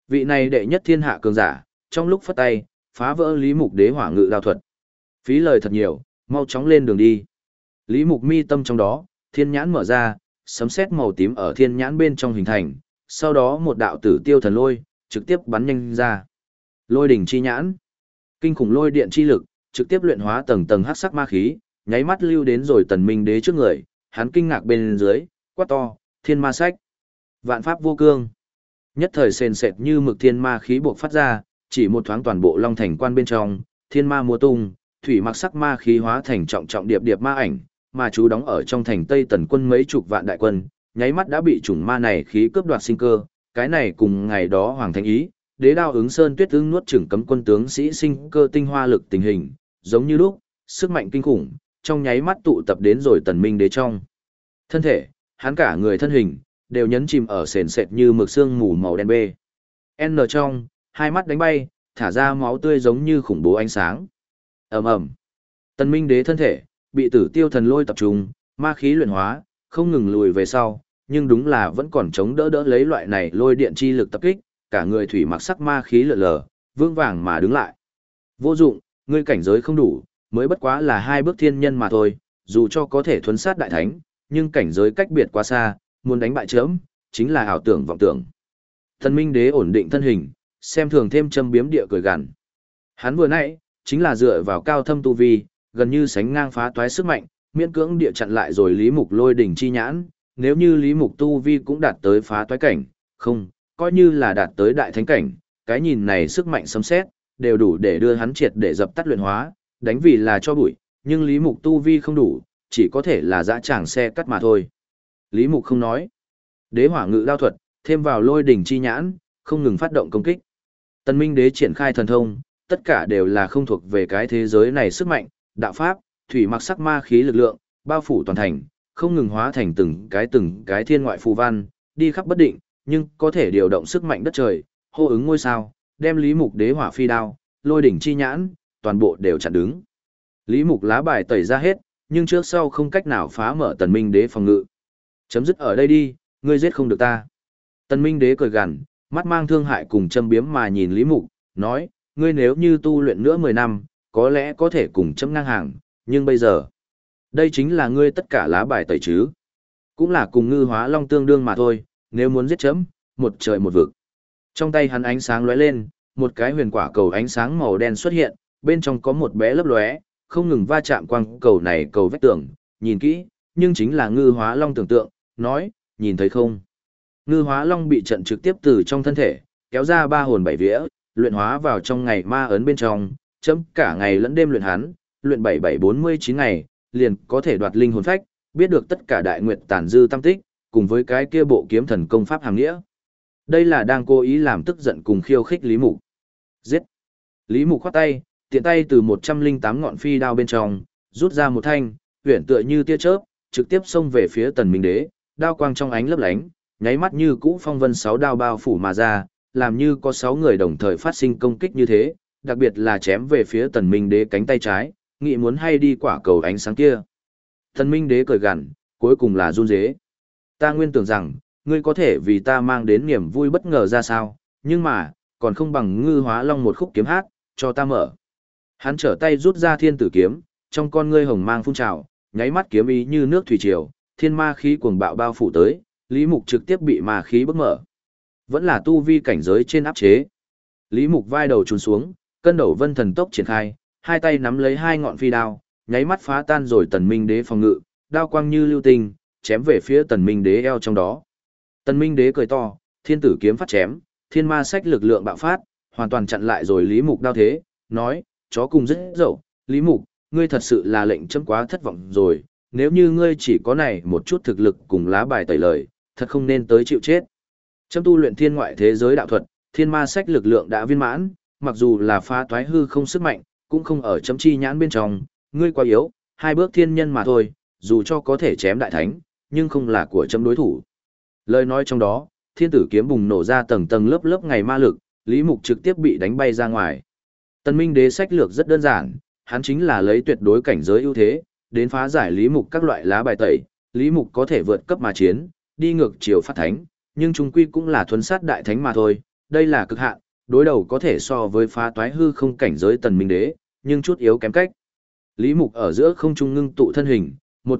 Vị này đệ nhất thiên hạ cường giả, trong lúc phất tay, phá vỡ Lý Mục đế hỏa ngự đao thuật. Phí lời thật nhiều, mau chóng lên đường đi. Lý Mục mi tâm trong đó, thiên nhãn mở ra, sấm sét màu tím ở thiên nhãn bên trong hình thành, sau đó một đạo tử tiêu thần lôi, trực tiếp bắn nhanh ra. Lôi đỉnh chi nhãn. Kinh khủng lôi điện chi lực, trực tiếp luyện hóa tầng tầng hắc sắc ma khí, nháy mắt lưu đến rồi Tần Minh đế trước người, hắn kinh ngạc bên dưới, quát to, thiên ma sách. Vạn pháp vô cương. Nhất thời sền sệt như mực thiên ma khí buộc phát ra, chỉ một thoáng toàn bộ Long Thành quan bên trong, thiên ma múa tung, thủy mặc sắc ma khí hóa thành trọng trọng điệp điệp ma ảnh, mà chú đóng ở trong thành Tây Tần quân mấy chục vạn đại quân, nháy mắt đã bị chủng ma này khí cướp đoạt sinh cơ, cái này cùng ngày đó Hoàng Thánh Ý, Đế Đao ứng Sơn Tuyết ứng nuốt chửng cấm quân tướng sĩ sinh cơ tinh hoa lực tình hình, giống như lúc, sức mạnh kinh khủng, trong nháy mắt tụ tập đến rồi Tần Minh đế trong. Thân thể, hắn cả người thân hình, đều nhấn chìm ở sền sệt như mực sương mù màu đen bê. N trong, hai mắt đánh bay, thả ra máu tươi giống như khủng bố ánh sáng. Ầm ầm. Tần Minh đế thân thể, bị tử tiêu thần lôi tập trung, ma khí luyện hóa, không ngừng lùi về sau, nhưng đúng là vẫn còn chống đỡ lấy loại này lôi điện chi lực tập kích, cả người thủy mặc sắc ma khí lượn lờ, vương vàng mà đứng lại. Vô dụng, ngươi cảnh giới không đủ, mới bất quá là hai bước thiên nhân mà thôi, dù cho có thể thuấn sát đại thánh, nhưng cảnh giới cách biệt quá xa, muốn đánh bại chớm, chính là ảo tưởng vọng tưởng. Thần Minh đế ổn định thân hình, xem thường thêm châm biếm địa cười gằn. Hắn vừa nãy, chính là dựa vào cao thâm tu vi, gần như sánh ngang phá toái sức mạnh, miễn cưỡng địa chặn lại rồi Lý Mục lôi đỉnh chi nhãn, nếu như Lý Mục tu vi cũng đạt tới phá toái cảnh, không, coi như là đạt tới đại thánh cảnh, cái nhìn này sức mạnh sấm sét, đều đủ để đưa hắn triệt để dập tắt luyện hóa, đánh vì là cho bụi, nhưng Lý Mục tu vi không đủ, chỉ có thể là dã tràng xe cắt mà thôi. Lý Mục không nói. Đế hỏa ngự đao thuật, thêm vào lôi đỉnh chi nhãn, không ngừng phát động công kích. Tần Minh đế triển khai thần thông, tất cả đều là không thuộc về cái thế giới này sức mạnh, đạo pháp, thủy mặc sắc ma khí lực lượng, bao phủ toàn thành, không ngừng hóa thành từng cái thiên ngoại phù văn, đi khắp bất định, nhưng có thể điều động sức mạnh đất trời, hô ứng ngôi sao, đem Lý Mục đế hỏa phi đao, lôi đỉnh chi nhãn, toàn bộ đều chặn đứng. Lý Mục lá bài tẩy ra hết, nhưng trước sau không cách nào phá mở Tần Minh đế phòng ngự. Chấm dứt ở đây đi, ngươi giết không được ta. Tần Minh đế cười gằn, mắt mang thương hại cùng châm biếm mà nhìn Lý Mục, nói, ngươi nếu như tu luyện nữa 10 năm, có lẽ có thể cùng chấm ngang hàng, nhưng bây giờ, đây chính là ngươi tất cả lá bài tẩy chứ. Cũng là cùng Ngư Hóa Long tương đương mà thôi, nếu muốn giết chấm, một trời một vực. Trong tay hắn ánh sáng lóe lên, một cái huyền quả cầu ánh sáng màu đen xuất hiện, bên trong có một bé lấp lóe, không ngừng va chạm quang cầu này cầu vách tường, nhìn kỹ, nhưng chính là Ngư Hóa Long tưởng tượng, nói, nhìn thấy không? Ngư Hóa Long bị trận trực tiếp từ trong thân thể, kéo ra ba hồn bảy vía, luyện hóa vào trong ngày ma ấn bên trong, chấm cả ngày lẫn đêm luyện hắn, luyện 7749 ngày, liền có thể đoạt linh hồn phách, biết được tất cả đại nguyệt tàn dư tâm tích, cùng với cái kia bộ kiếm thần công pháp hàm nghĩa. Đây là đang cố ý làm tức giận cùng khiêu khích Lý Mục. Giết! Lý Mục khoát tay, tiện tay từ 108 ngọn phi đao bên trong, rút ra một thanh, huyền tựa như tia chớp, trực tiếp xông về phía Tần Minh đế, đao quang trong ánh lấp lánh, nháy mắt như cũ phong vân 6 đao bao phủ mà ra, làm như có 6 người đồng thời phát sinh công kích như thế, đặc biệt là chém về phía Tần Minh đế cánh tay trái, nghĩ muốn hay đi quả cầu ánh sáng kia. Tần Minh đế cười gằn, cuối cùng là run rế. Ta nguyên tưởng rằng, ngươi có thể vì ta mang đến niềm vui bất ngờ ra sao, nhưng mà, còn không bằng Ngư Hóa Long một khúc kiếm hát, cho ta mở. Hắn trở tay rút ra thiên tử kiếm, trong con ngươi hồng mang phun trào, nháy mắt kiếm ý như nước thủy triều, thiên ma khí cuồng bạo bao phủ tới, Lý Mục trực tiếp bị ma khí bức mở. Vẫn là tu vi cảnh giới trên áp chế. Lý Mục vai đầu trùn xuống, cân đầu vân thần tốc triển khai, hai tay nắm lấy hai ngọn phi đao, nháy mắt phá tan rồi Tần Minh đế phòng ngự, đao quang như lưu tinh, chém về phía Tần Minh đế eo trong đó. Tần Minh đế cười to, thiên tử kiếm phát chém, thiên ma sách lực lượng bạo phát, hoàn toàn chặn lại rồi Lý Mục đao thế, nói, chó cùng rất dậu, Lý Mục, ngươi thật sự là lệnh chấm quá thất vọng rồi, nếu như ngươi chỉ có này một chút thực lực cùng lá bài tẩy lời, thật không nên tới chịu chết. Chấm tu luyện thiên ngoại thế giới đạo thuật, thiên ma sách lực lượng đã viên mãn, mặc dù là phá toái hư không sức mạnh, cũng không ở chấm chi nhãn bên trong, ngươi quá yếu, hai bước thiên nhân mà thôi, dù cho có thể chém đại thánh, nhưng không là của chấm đối thủ. Lời nói trong đó, thiên tử kiếm bùng nổ ra tầng tầng lớp lớp ngày ma lực, Lý Mục trực tiếp bị đánh bay ra ngoài. Tần Minh đế sách lược rất đơn giản, hắn chính là lấy tuyệt đối cảnh giới ưu thế, đến phá giải Lý Mục các loại lá bài tẩy, Lý Mục có thể vượt cấp mà chiến, đi ngược chiều phát thánh, nhưng chung quy cũng là thuấn sát đại thánh mà thôi, đây là cực hạn, đối đầu có thể so với phá toái hư không cảnh giới tần minh đế, nhưng chút yếu kém cách. Lý Mục ở giữa không trung ngưng tụ thân hình,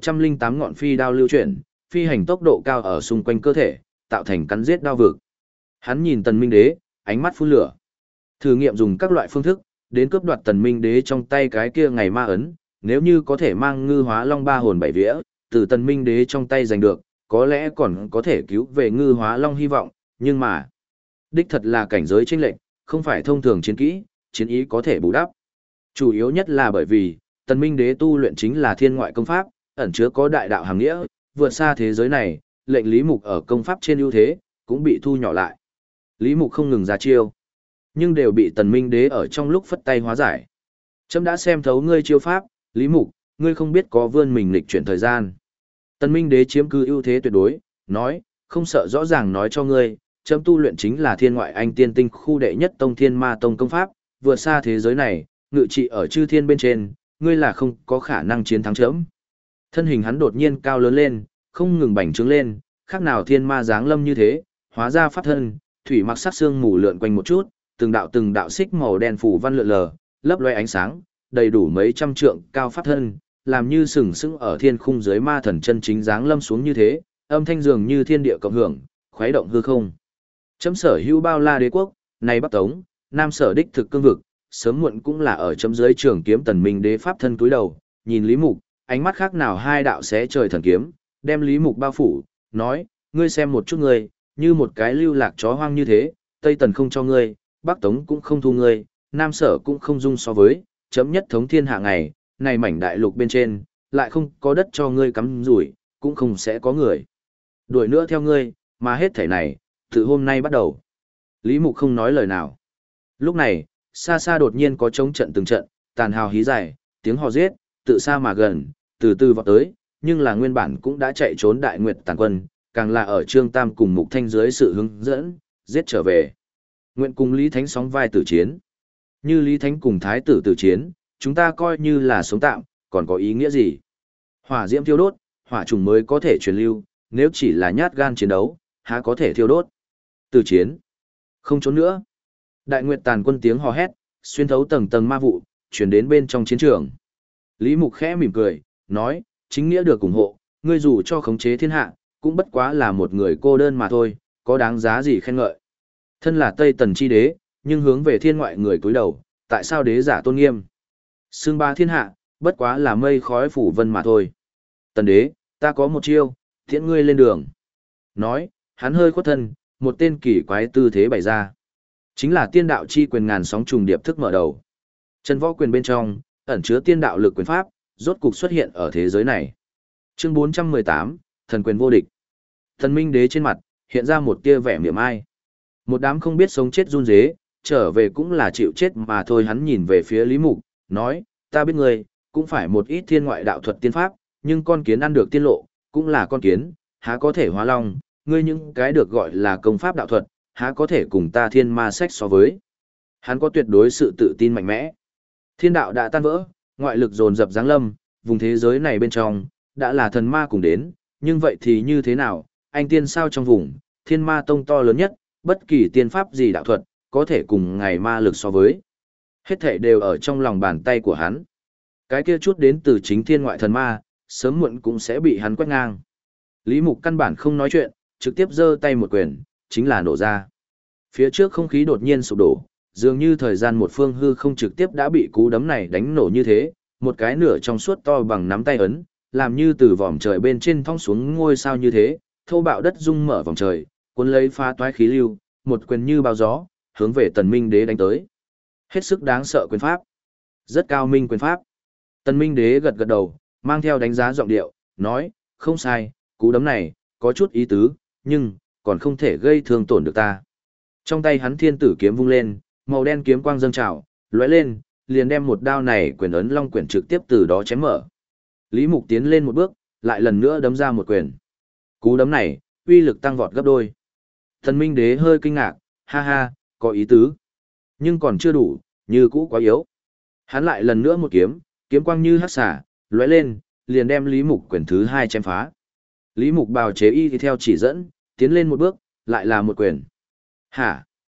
108 ngọn phi đao lưu chuyển, phi hành tốc độ cao ở xung quanh cơ thể, tạo thành cắn giết đao vực. Hắn nhìn tần minh đế, ánh mắt phun lửa. Thử nghiệm dùng các loại phương thức, đến cướp đoạt tần minh đế trong tay cái kia ngày ma ấn, nếu như có thể mang ngư hóa long ba hồn bảy vía, từ tần minh đế trong tay giành được, có lẽ còn có thể cứu về ngư hóa long hy vọng, nhưng mà, đích thật là cảnh giới chênh lệch, không phải thông thường chiến kỹ, chiến ý có thể bù đắp. Chủ yếu nhất là bởi vì, tần minh đế tu luyện chính là thiên ngoại công pháp, ẩn chứa có đại đạo hàng nghĩa, vượt xa thế giới này, lệnh Lý Mục ở công pháp trên ưu thế, cũng bị thu nhỏ lại. Lý Mục không ngừng ra chiêu, nhưng đều bị tần minh đế ở trong lúc phất tay hóa giải. Trẫm đã xem thấu ngươi chiêu pháp, Lý Mục, ngươi không biết có vươn mình lịch chuyển thời gian. Tần minh đế chiếm cứ ưu thế tuyệt đối, nói, không sợ rõ ràng nói cho ngươi, trẫm tu luyện chính là thiên ngoại anh tiên tinh khu đệ nhất tông thiên ma tông công pháp, vượt xa thế giới này, ngự trị ở chư thiên bên trên, ngươi là không có khả năng chiến thắng trẫm. Thân hình hắn đột nhiên cao lớn lên, không ngừng bành trướng lên, khác nào thiên ma giáng lâm như thế, hóa ra pháp thân, thủy mặc sắc xương mù lượn quanh một chút, từng đạo xích màu đen phủ văn lượn lờ, lấp loé ánh sáng, đầy đủ mấy trăm trượng cao pháp thân, làm như sừng sững ở thiên khung dưới ma thần chân chính giáng lâm xuống như thế, âm thanh dường như thiên địa cộng hưởng, khuấy động hư không. Chấm sở hữu bao la đế quốc, này Bắc Tống, Nam sở đích thực cương vực, sớm muộn cũng là ở chấm dưới trường kiếm tần minh đế pháp thân cúi đầu, nhìn Lý Mục, ánh mắt khác nào hai đạo xé trời thần kiếm, đem Lý Mục bao phủ, nói, ngươi xem một chút ngươi, như một cái lưu lạc chó hoang như thế, Tây Tần không cho ngươi, Bắc Tống cũng không thu ngươi, Nam sở cũng không dung so với, chấm nhất thống thiên hạ ngày, này mảnh đại lục bên trên, lại không có đất cho ngươi cắm rủi, cũng không sẽ có người đuổi nữa theo ngươi, mà hết thảy này, từ hôm nay bắt đầu. Lý Mục không nói lời nào. Lúc này, xa xa đột nhiên có trống trận từng trận, tàn hào hí dài, tiếng hò giết, tự xa mà gần, từ từ vọt tới, nhưng là nguyên bản cũng đã chạy trốn Đại Nguyệt tàn quân, càng là ở Trương Tam cùng Mục Thanh dưới sự hướng dẫn, giết trở về. Nguyện cùng Lý Thánh sóng vai tử chiến. Như Lý Thánh cùng Thái tử tử chiến, chúng ta coi như là sống tạm, còn có ý nghĩa gì? Hỏa diễm thiêu đốt, hỏa trùng mới có thể truyền lưu, nếu chỉ là nhát gan chiến đấu, há có thể thiêu đốt. Tử chiến. Không trốn nữa. Đại Nguyệt tàn quân tiếng hò hét, xuyên thấu tầng tầng ma vụ, truyền đến bên trong chiến trường. Lý Mục khẽ mỉm cười, nói, chính nghĩa được ủng hộ, ngươi dù cho khống chế thiên hạ, cũng bất quá là một người cô đơn mà thôi, có đáng giá gì khen ngợi. Thân là Tây Tần chi đế, nhưng hướng về thiên ngoại người cúi đầu, tại sao đế giả tôn nghiêm? Xưng ba thiên hạ, bất quá là mây khói phủ vân mà thôi. Tần đế, ta có một chiêu, tiễn ngươi lên đường. Nói, hắn hơi khuất thân, một tên kỳ quái tư thế bày ra. Chính là tiên đạo chi quyền ngàn sóng trùng điệp thức mở đầu. Chân võ quyền bên trong, ẩn chứa tiên đạo lực quyền pháp, rốt cục xuất hiện ở thế giới này. Chương 418, thần quyền vô địch. Thần minh đế trên mặt, hiện ra một tia vẻ mỉa mai. Một đám không biết sống chết run rế, trở về cũng là chịu chết mà thôi. Hắn nhìn về phía Lý Mục, nói, ta biết ngươi, cũng phải một ít thiên ngoại đạo thuật tiên pháp, nhưng con kiến ăn được tiên lộ, cũng là con kiến, há có thể hóa long, ngươi những cái được gọi là công pháp đạo thuật, há có thể cùng ta thiên ma sách so với. Hắn có tuyệt đối sự tự tin mạnh mẽ. Thiên đạo đã tan vỡ, ngoại lực dồn dập giáng lâm, vùng thế giới này bên trong, đã là thần ma cùng đến, nhưng vậy thì như thế nào, anh tiên sao trong vùng, thiên ma tông to lớn nhất, bất kỳ tiên pháp gì đạo thuật, có thể cùng ngày ma lực so với. Hết thể đều ở trong lòng bàn tay của hắn. Cái kia chút đến từ chính thiên ngoại thần ma, sớm muộn cũng sẽ bị hắn quét ngang. Lý Mục căn bản không nói chuyện, trực tiếp giơ tay một quyền, chính là nổ ra. Phía trước không khí đột nhiên sụp đổ, dường như thời gian một phương hư không trực tiếp đã bị cú đấm này đánh nổ như thế, một cái nửa trong suốt to bằng nắm tay ấn, làm như từ vòm trời bên trên thong xuống ngôi sao như thế, thô bạo đất rung mở vòng trời, cuốn lấy phá toái khí lưu, một quyền như bao gió, hướng về Tần Minh Đế đánh tới. Hết sức đáng sợ quyền pháp. Rất cao minh quyền pháp. Tần Minh Đế gật gật đầu, mang theo đánh giá giọng điệu, nói, không sai, cú đấm này, có chút ý tứ, nhưng, còn không thể gây thương tổn được ta. Trong tay hắn thiên tử kiếm vung lên, màu đen kiếm quang dâng trào, lóe lên, liền đem một đao này quyền ấn long quyển trực tiếp từ đó chém mở. Lý Mục tiến lên một bước, lại lần nữa đấm ra một quyền. Cú đấm này, uy lực tăng vọt gấp đôi. Thần Minh Đế hơi kinh ngạc, ha ha, có ý tứ. Nhưng còn chưa đủ, như cũ quá yếu. Hắn lại lần nữa một kiếm, kiếm quang như hắc xả, lóe lên, liền đem Lý Mục quyền thứ hai chém phá. Lý Mục bào chế y theo chỉ dẫn, tiến lên một bước, lại là một quyền. Hả?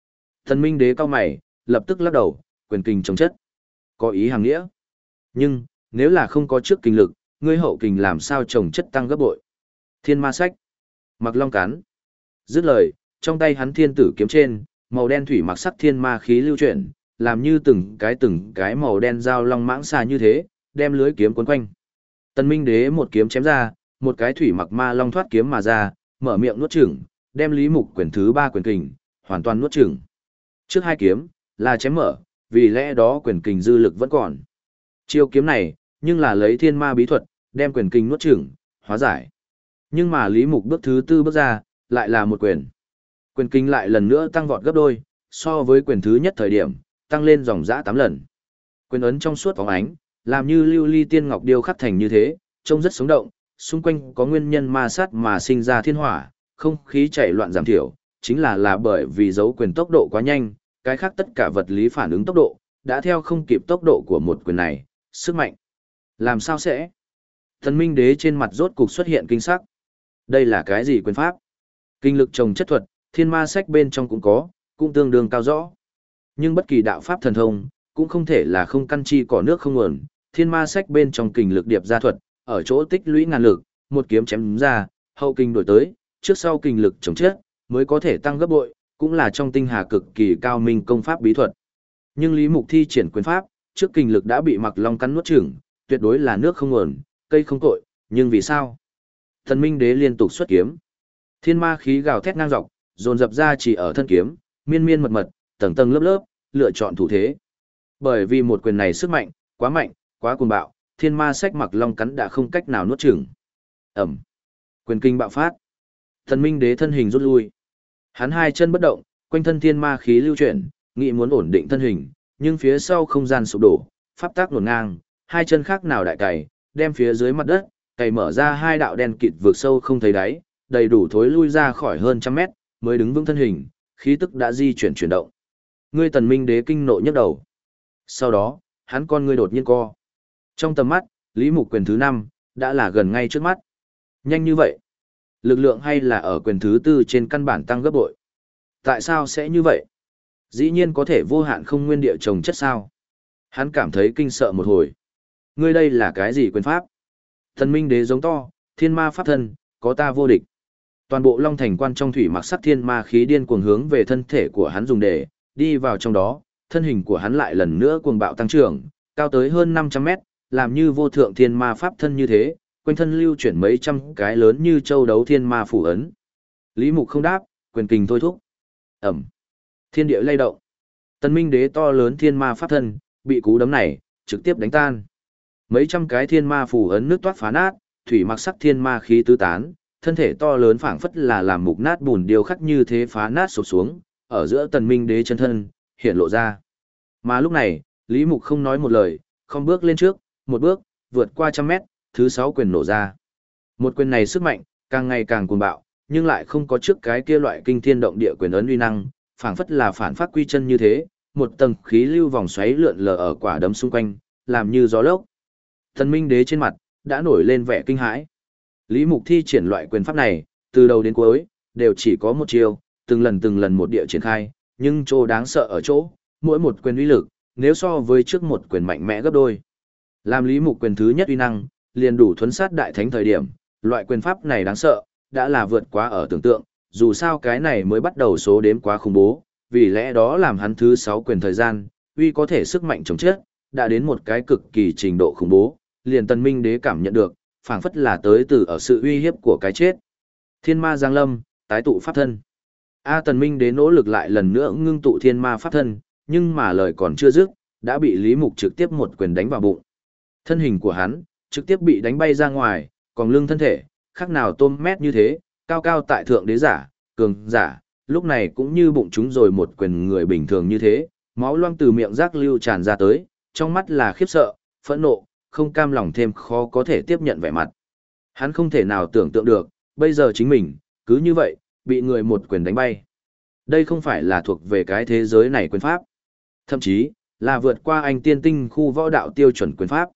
Tần Minh Đế cao mày, lập tức lắc đầu, quyền kình chống chất. Có ý hàng nghĩa. Nhưng, nếu là không có trước kình lực, ngươi hậu kình làm sao trồng chất tăng gấp bội. Thiên ma sách. Mặc long cắn. Dứt lời, trong tay hắn thiên tử kiếm trên, màu đen thủy mặc sắc thiên ma khí lưu chuyển, làm như từng cái màu đen dao long mãng xà như thế, đem lưới kiếm quấn quanh. Tần Minh Đế một kiếm chém ra, một cái thủy mặc ma long thoát kiếm mà ra, mở miệng nuốt chửng, đem Lý Mục quyền thứ 3 quyền kình, hoàn toàn nuốt chửng. Trước hai kiếm, là chém mở, vì lẽ đó quyền kình dư lực vẫn còn. Chiêu kiếm này, nhưng là lấy thiên ma bí thuật, đem quyền kình nuốt chửng, hóa giải. Nhưng mà Lý Mục bước thứ 4 bước ra, lại là một quyền. Quyền kình lại lần nữa tăng vọt gấp đôi, so với quyền thứ nhất thời điểm, tăng lên dòng dã 8 lần. Quyền ấn trong suốt phóng ánh, làm như lưu ly tiên ngọc điêu khắc thành như thế, trông rất sống động, xung quanh có nguyên nhân ma sát mà sinh ra thiên hỏa, không khí chảy loạn giảm thiểu, chính là bởi vì dấu quyền tốc độ quá nhanh, cái khác tất cả vật lý phản ứng tốc độ, đã theo không kịp tốc độ của một quyền này, sức mạnh. Làm sao sẽ? Thần Minh Đế trên mặt rốt cục xuất hiện kinh sắc. Đây là cái gì quyền pháp? Kinh lực trồng chất thuật, thiên ma sách bên trong cũng có, cũng tương đương cao rõ. Nhưng bất kỳ đạo pháp thần thông, cũng không thể là không căn chi cỏ nước không nguồn, thiên ma sách bên trong kình lực điệp gia thuật, ở chỗ tích lũy ngàn lực, một kiếm chém ra, hậu kinh đổi tới, trước sau kình lực chống chết, mới có thể tăng gấp bội, cũng là trong tinh hà cực kỳ cao minh công pháp bí thuật. Nhưng Lý Mục thi triển quyền pháp, trước kình lực đã bị Mặc Long cắn nuốt chửng, tuyệt đối là nước không nguồn, cây không tội, nhưng vì sao? Thần Minh Đế liên tục xuất kiếm. Thiên ma khí gào thét ngang dọc, dồn dập ra chỉ ở thân kiếm, miên miên mật mật, tầng tầng lớp lớp, lựa chọn thủ thế. Bởi vì một quyền này sức mạnh, quá cuồng bạo, thiên ma sách Mặc Long cắn đã không cách nào nuốt chửng. Ẩm. Quyền kinh bạo phát. Thần Minh Đế thân hình rút lui. Hắn hai chân bất động, quanh thân thiên ma khí lưu chuyển, nghĩ muốn ổn định thân hình, nhưng phía sau không gian sụp đổ, pháp tác hỗn ngang, hai chân khác nào đại cày, đem phía dưới mặt đất, cày mở ra hai đạo đen kịt vượt sâu không thấy đáy, đầy đủ thối lui ra khỏi hơn 100 mét, mới đứng vững thân hình, khí tức đã di chuyển chuyển động. Ngươi Tần Minh Đế kinh nộ nhức đầu. Sau đó, hắn con ngươi đột nhiên co. Trong tầm mắt, Lý Mục quyền thứ 5 đã là gần ngay trước mắt. Nhanh như vậy, lực lượng hay là ở quyền thứ 4 trên căn bản tăng gấp bội. Tại sao sẽ như vậy? Dĩ nhiên có thể vô hạn không nguyên địa trồng chất sao? Hắn cảm thấy kinh sợ một hồi. Ngươi đây là cái gì quyền pháp? Thần Minh Đế giống to, thiên ma pháp thân, có ta vô địch. Toàn bộ Long Thành quan trong thủy mặc sắc thiên ma khí điên cuồng hướng về thân thể của hắn dùng để đi vào trong đó, thân hình của hắn lại lần nữa cuồng bạo tăng trưởng, cao tới hơn 500 mét, làm như vô thượng thiên ma pháp thân như thế, quanh thân lưu chuyển mấy trăm cái lớn như châu đấu thiên ma phủ ấn. Lý Mục không đáp, quyền kình thôi thúc. Ẩm. Thiên địa lay động. Tần Minh Đế to lớn thiên ma pháp thân, bị cú đấm này trực tiếp đánh tan. Mấy trăm cái thiên ma phủ ấn nước toát phá nát, thủy mặc sắc thiên ma khí tứ tán, thân thể to lớn phảng phất là làm mục nát bùn điêu khắc như thế phá nát sụp xuống, ở giữa Tần Minh Đế chân thân hiện lộ ra. Mà lúc này, Lý Mục không nói một lời, không bước lên trước, một bước vượt qua 100 mét, thứ 6 quyền nổ ra. Một quyền này sức mạnh càng ngày càng cuồng bạo, nhưng lại không có trước cái kia loại kinh thiên động địa quyền ấn uy năng, phảng phất là phản phát quy chân như thế, một tầng khí lưu vòng xoáy lượn lờ ở quả đấm xung quanh, làm như gió lốc. Tần Minh Đế trên mặt đã nổi lên vẻ kinh hãi. Lý Mục thi triển loại quyền pháp này, từ đầu đến cuối đều chỉ có một chiêu, từng lần một địa triển khai, nhưng chỗ đáng sợ ở chỗ, mỗi một quyền uy lực, nếu so với trước một quyền mạnh mẽ gấp đôi. Làm Lý Mục quyền thứ nhất uy năng, liền đủ thuấn sát đại thánh thời điểm, loại quyền pháp này đáng sợ, đã là vượt quá ở tưởng tượng, dù sao cái này mới bắt đầu số đếm quá khủng bố, vì lẽ đó làm hắn thứ 6 quyền thời gian, uy có thể sức mạnh chống chết, đã đến một cái cực kỳ trình độ khủng bố, liền Tần Minh Đế cảm nhận được, phảng phất là tới từ ở sự uy hiếp của cái chết. Thiên ma giáng lâm, tái tụ pháp thân. Tần Minh Đế nỗ lực lại lần nữa ngưng tụ thiên ma pháp thân, nhưng mà lời còn chưa dứt, đã bị Lý Mục trực tiếp một quyền đánh vào bụng. Thân hình của hắn trực tiếp bị đánh bay ra ngoài, còn lưng thân thể, khác nào tôm mét như thế, cao cao tại thượng đế giả, cường giả, lúc này cũng như bụng chúng rồi một quyền người bình thường như thế, máu loang từ miệng rác lưu tràn ra tới, trong mắt là khiếp sợ, phẫn nộ, không cam lòng thêm khó có thể tiếp nhận vẻ mặt. Hắn không thể nào tưởng tượng được, bây giờ chính mình, cứ như vậy, bị người một quyền đánh bay. Đây không phải là thuộc về cái thế giới này quyền pháp. Thậm chí, là vượt qua anh tiên tinh khu võ đạo tiêu chuẩn quyền pháp.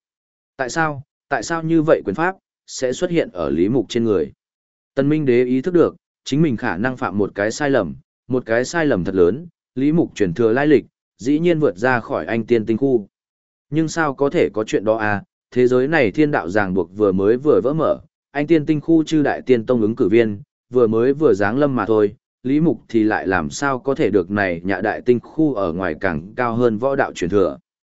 Tại sao như vậy quyền pháp, sẽ xuất hiện ở Lý Mục trên người? Tần Minh Đế ý thức được, chính mình khả năng phạm một cái sai lầm thật lớn, Lý Mục truyền thừa lai lịch, dĩ nhiên vượt ra khỏi anh tiên tinh khu. Nhưng sao có thể có chuyện đó à, thế giới này thiên đạo ràng buộc vừa vỡ mở, anh tiên tinh khu chư đại tiên tông ứng cử viên, vừa giáng lâm mà thôi, Lý Mục thì lại làm sao có thể được này nhạ đại tinh khu ở ngoài càng cao hơn võ đạo truyền thừa.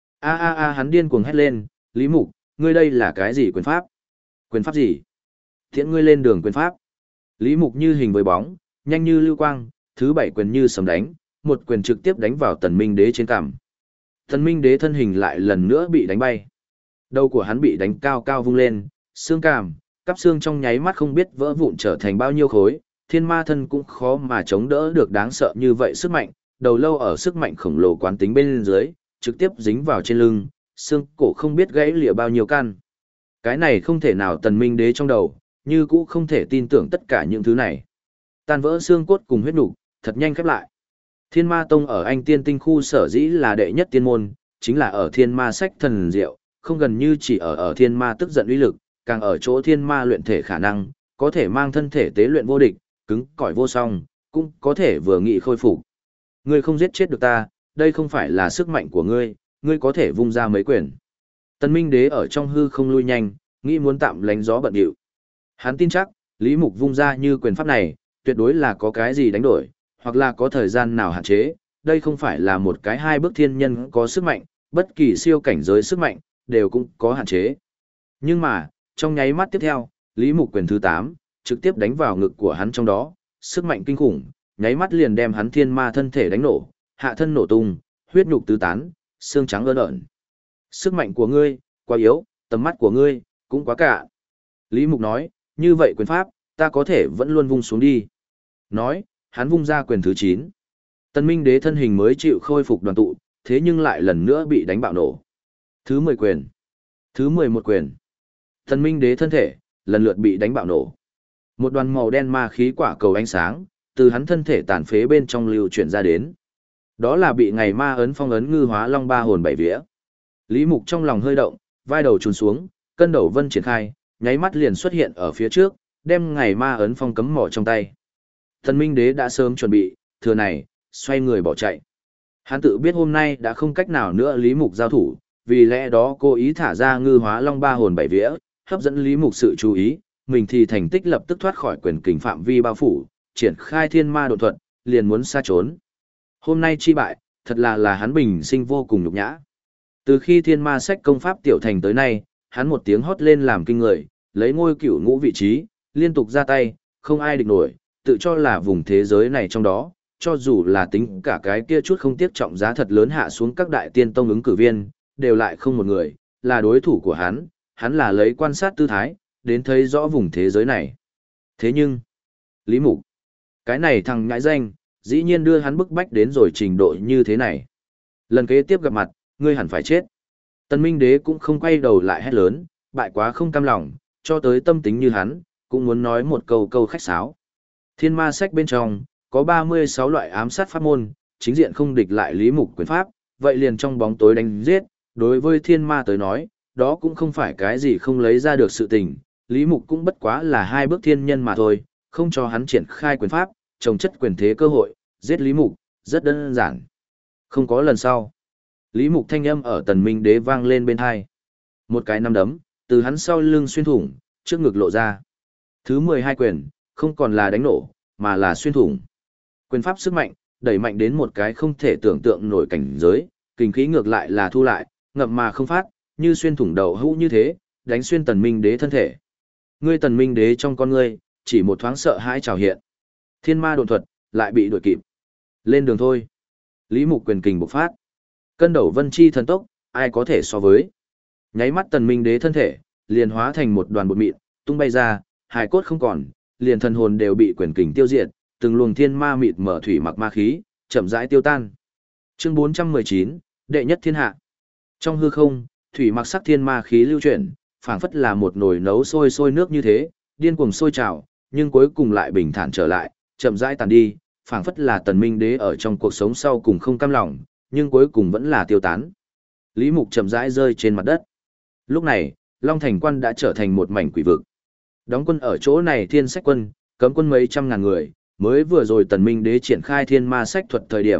Hắn điên cuồng hét lên, Lý Mục, ngươi đây là cái gì quyền pháp? Quyền pháp gì? Tiễn ngươi lên đường quyền pháp. Lý Mục như hình với bóng, nhanh như lưu quang, thứ 7 quyền như sấm đánh, một quyền trực tiếp đánh vào Tần Minh Đế trên cằm. Tần Minh Đế thân hình lại lần nữa bị đánh bay. Đầu của hắn bị đánh cao cao vung lên, xương cằm, cắp xương trong nháy mắt không biết vỡ vụn trở thành bao nhiêu khối, thiên ma thân cũng khó mà chống đỡ được đáng sợ như vậy sức mạnh, đầu lâu ở sức mạnh khổng lồ quán tính bên dưới, trực tiếp dính vào trên lưng, xương cổ không biết gãy lìa bao nhiêu căn. Cái này không thể nào, Tần Minh Đế trong đầu, như cũ không thể tin tưởng tất cả những thứ này. Tan vỡ xương cốt cùng huyết nục, thật nhanh khép lại. Thiên Ma Tông ở anh tiên tinh khu sở dĩ là đệ nhất tiên môn, chính là ở thiên ma sách thần diệu, không gần như chỉ ở thiên ma tức giận uy lực, càng ở chỗ thiên ma luyện thể khả năng, có thể mang thân thể tế luyện vô địch, cứng cỏi vô song, cũng có thể vừa nghị khôi phục. Ngươi không giết chết được ta, đây không phải là sức mạnh của ngươi, ngươi có thể vung ra mấy quyền. Tần Minh Đế ở trong hư không lui nhanh, nghĩ muốn tạm lánh gió bận điệu. Hắn tin chắc, Lý Mục vung ra như quyền pháp này, tuyệt đối là có cái gì đánh đổi, hoặc là có thời gian nào hạn chế, đây không phải là một cái hai bước thiên nhân có sức mạnh, bất kỳ siêu cảnh giới sức mạnh, đều cũng có hạn chế. Nhưng mà, trong nháy mắt tiếp theo, Lý Mục quyền thứ 8, trực tiếp đánh vào ngực của hắn trong đó, sức mạnh kinh khủng, nháy mắt liền đem hắn thiên ma thân thể đánh nổ, hạ thân nổ tung, huyết nhục tứ tán, xương trắng ơn ẩn. Sức mạnh của ngươi, quá yếu, tầm mắt của ngươi, cũng quá cả. Lý Mục nói, như vậy quyền pháp, ta có thể vẫn luôn vung xuống đi. Nói, hắn vung ra quyền thứ 9. Tần Minh Đế thân hình mới chịu khôi phục đoàn tụ, thế nhưng lại lần nữa bị đánh bạo nổ. Thứ 10 quyền. Thứ 11 quyền. Tần Minh Đế thân thể, lần lượt bị đánh bạo nổ. Một đoàn màu đen ma khí quả cầu ánh sáng, từ hắn thân thể tàn phế bên trong lưu chuyển ra đến. Đó là bị ngày ma ấn phong ấn ngư hóa long ba hồn bảy vía. Lý Mục trong lòng hơi động, vai đầu trùn xuống, cân đầu vân triển khai, nháy mắt liền xuất hiện ở phía trước, đem ngày ma ấn phong cấm mỏ trong tay. Tần Minh Đế đã sớm chuẩn bị, thừa này, xoay người bỏ chạy. Hắn tự biết hôm nay đã không cách nào nữa Lý Mục giao thủ, vì lẽ đó cố ý thả ra ngư hóa long ba hồn bảy vía, hấp dẫn Lý Mục sự chú ý, mình thì thành tích lập tức thoát khỏi quyền kình phạm vi bao phủ, triển khai thiên ma độn thuật, liền muốn xa trốn. Hôm nay chi bại, thật là hắn bình sinh vô cùng nhục nhã. Từ khi thiên ma sách công pháp tiểu thành tới nay, hắn một tiếng hót lên làm kinh người, lấy ngôi cửu ngũ vị trí, liên tục ra tay, không ai địch nổi, tự cho là vùng thế giới này trong đó, cho dù là tính cả cái kia chút không tiếc trọng giá thật lớn hạ xuống các đại tiên tông ứng cử viên, đều lại không một người, là đối thủ của hắn là lấy quan sát tư thái, đến thấy rõ vùng thế giới này. Thế nhưng, Lý Mục, cái này thằng nhãi danh, dĩ nhiên đưa hắn bức bách đến rồi trình độ như thế này. Lần kế tiếp gặp mặt, ngươi hẳn phải chết. Tần Minh Đế cũng không quay đầu lại hét lớn, bại quá không cam lòng, cho tới tâm tính như hắn, cũng muốn nói một câu khách sáo. Thiên ma sách bên trong, có 36 loại ám sát pháp môn, chính diện không địch lại Lý Mục quyền pháp, vậy liền trong bóng tối đánh giết, đối với thiên ma tới nói, đó cũng không phải cái gì không lấy ra được sự tình, Lý Mục cũng bất quá là hai bước thiên nhân mà thôi, không cho hắn triển khai quyền pháp, trồng chất quyền thế cơ hội, giết Lý Mục, rất đơn giản. Không có lần sau. Lý Mục thanh âm ở Tần Minh Đế vang lên bên tai. Một cái nắm đấm, từ hắn sau lưng xuyên thủng, trước ngực lộ ra. Thứ 12 quyền, không còn là đánh nổ, mà là xuyên thủng. Quyền pháp sức mạnh, đẩy mạnh đến một cái không thể tưởng tượng nổi cảnh giới, kinh khí ngược lại là thu lại, ngậm mà không phát, như xuyên thủng đầu hũ như thế, đánh xuyên Tần Minh Đế thân thể. Ngươi Tần Minh Đế trong con ngươi, chỉ một thoáng sợ hãi trào hiện. Thiên ma độn thuật, lại bị đuổi kịp. Lên đường thôi. Lý Mục quyền kình bộc phát. Cân đầu vân chi thần tốc, ai có thể so với. Nháy mắt Tần Minh Đế thân thể, liền hóa thành một đoàn bột mịn, tung bay ra, hài cốt không còn, liền thần hồn đều bị quyền kình tiêu diệt, từng luồng thiên ma mịt mở thủy mặc ma khí, chậm rãi tiêu tan. Chương 419, đệ nhất thiên hạ. Trong hư không, thủy mặc sắc thiên ma khí lưu chuyển, phảng phất là một nồi nấu sôi nước như thế, điên cuồng sôi trào, nhưng cuối cùng lại bình thản trở lại, chậm rãi tàn đi, phảng phất là Tần Minh Đế ở trong cuộc sống sau cùng không cam lòng, nhưng cuối cùng vẫn là tiêu tán. Lý Mục chậm rãi rơi trên mặt đất. Lúc này, Long Thành Quan đã trở thành một mảnh quỷ vực. Đóng quân ở chỗ này Thiên Sách Quân, cấm quân mấy trăm ngàn người, mới vừa rồi Tần Minh Đế triển khai Thiên Ma Sách thuật thời điểm,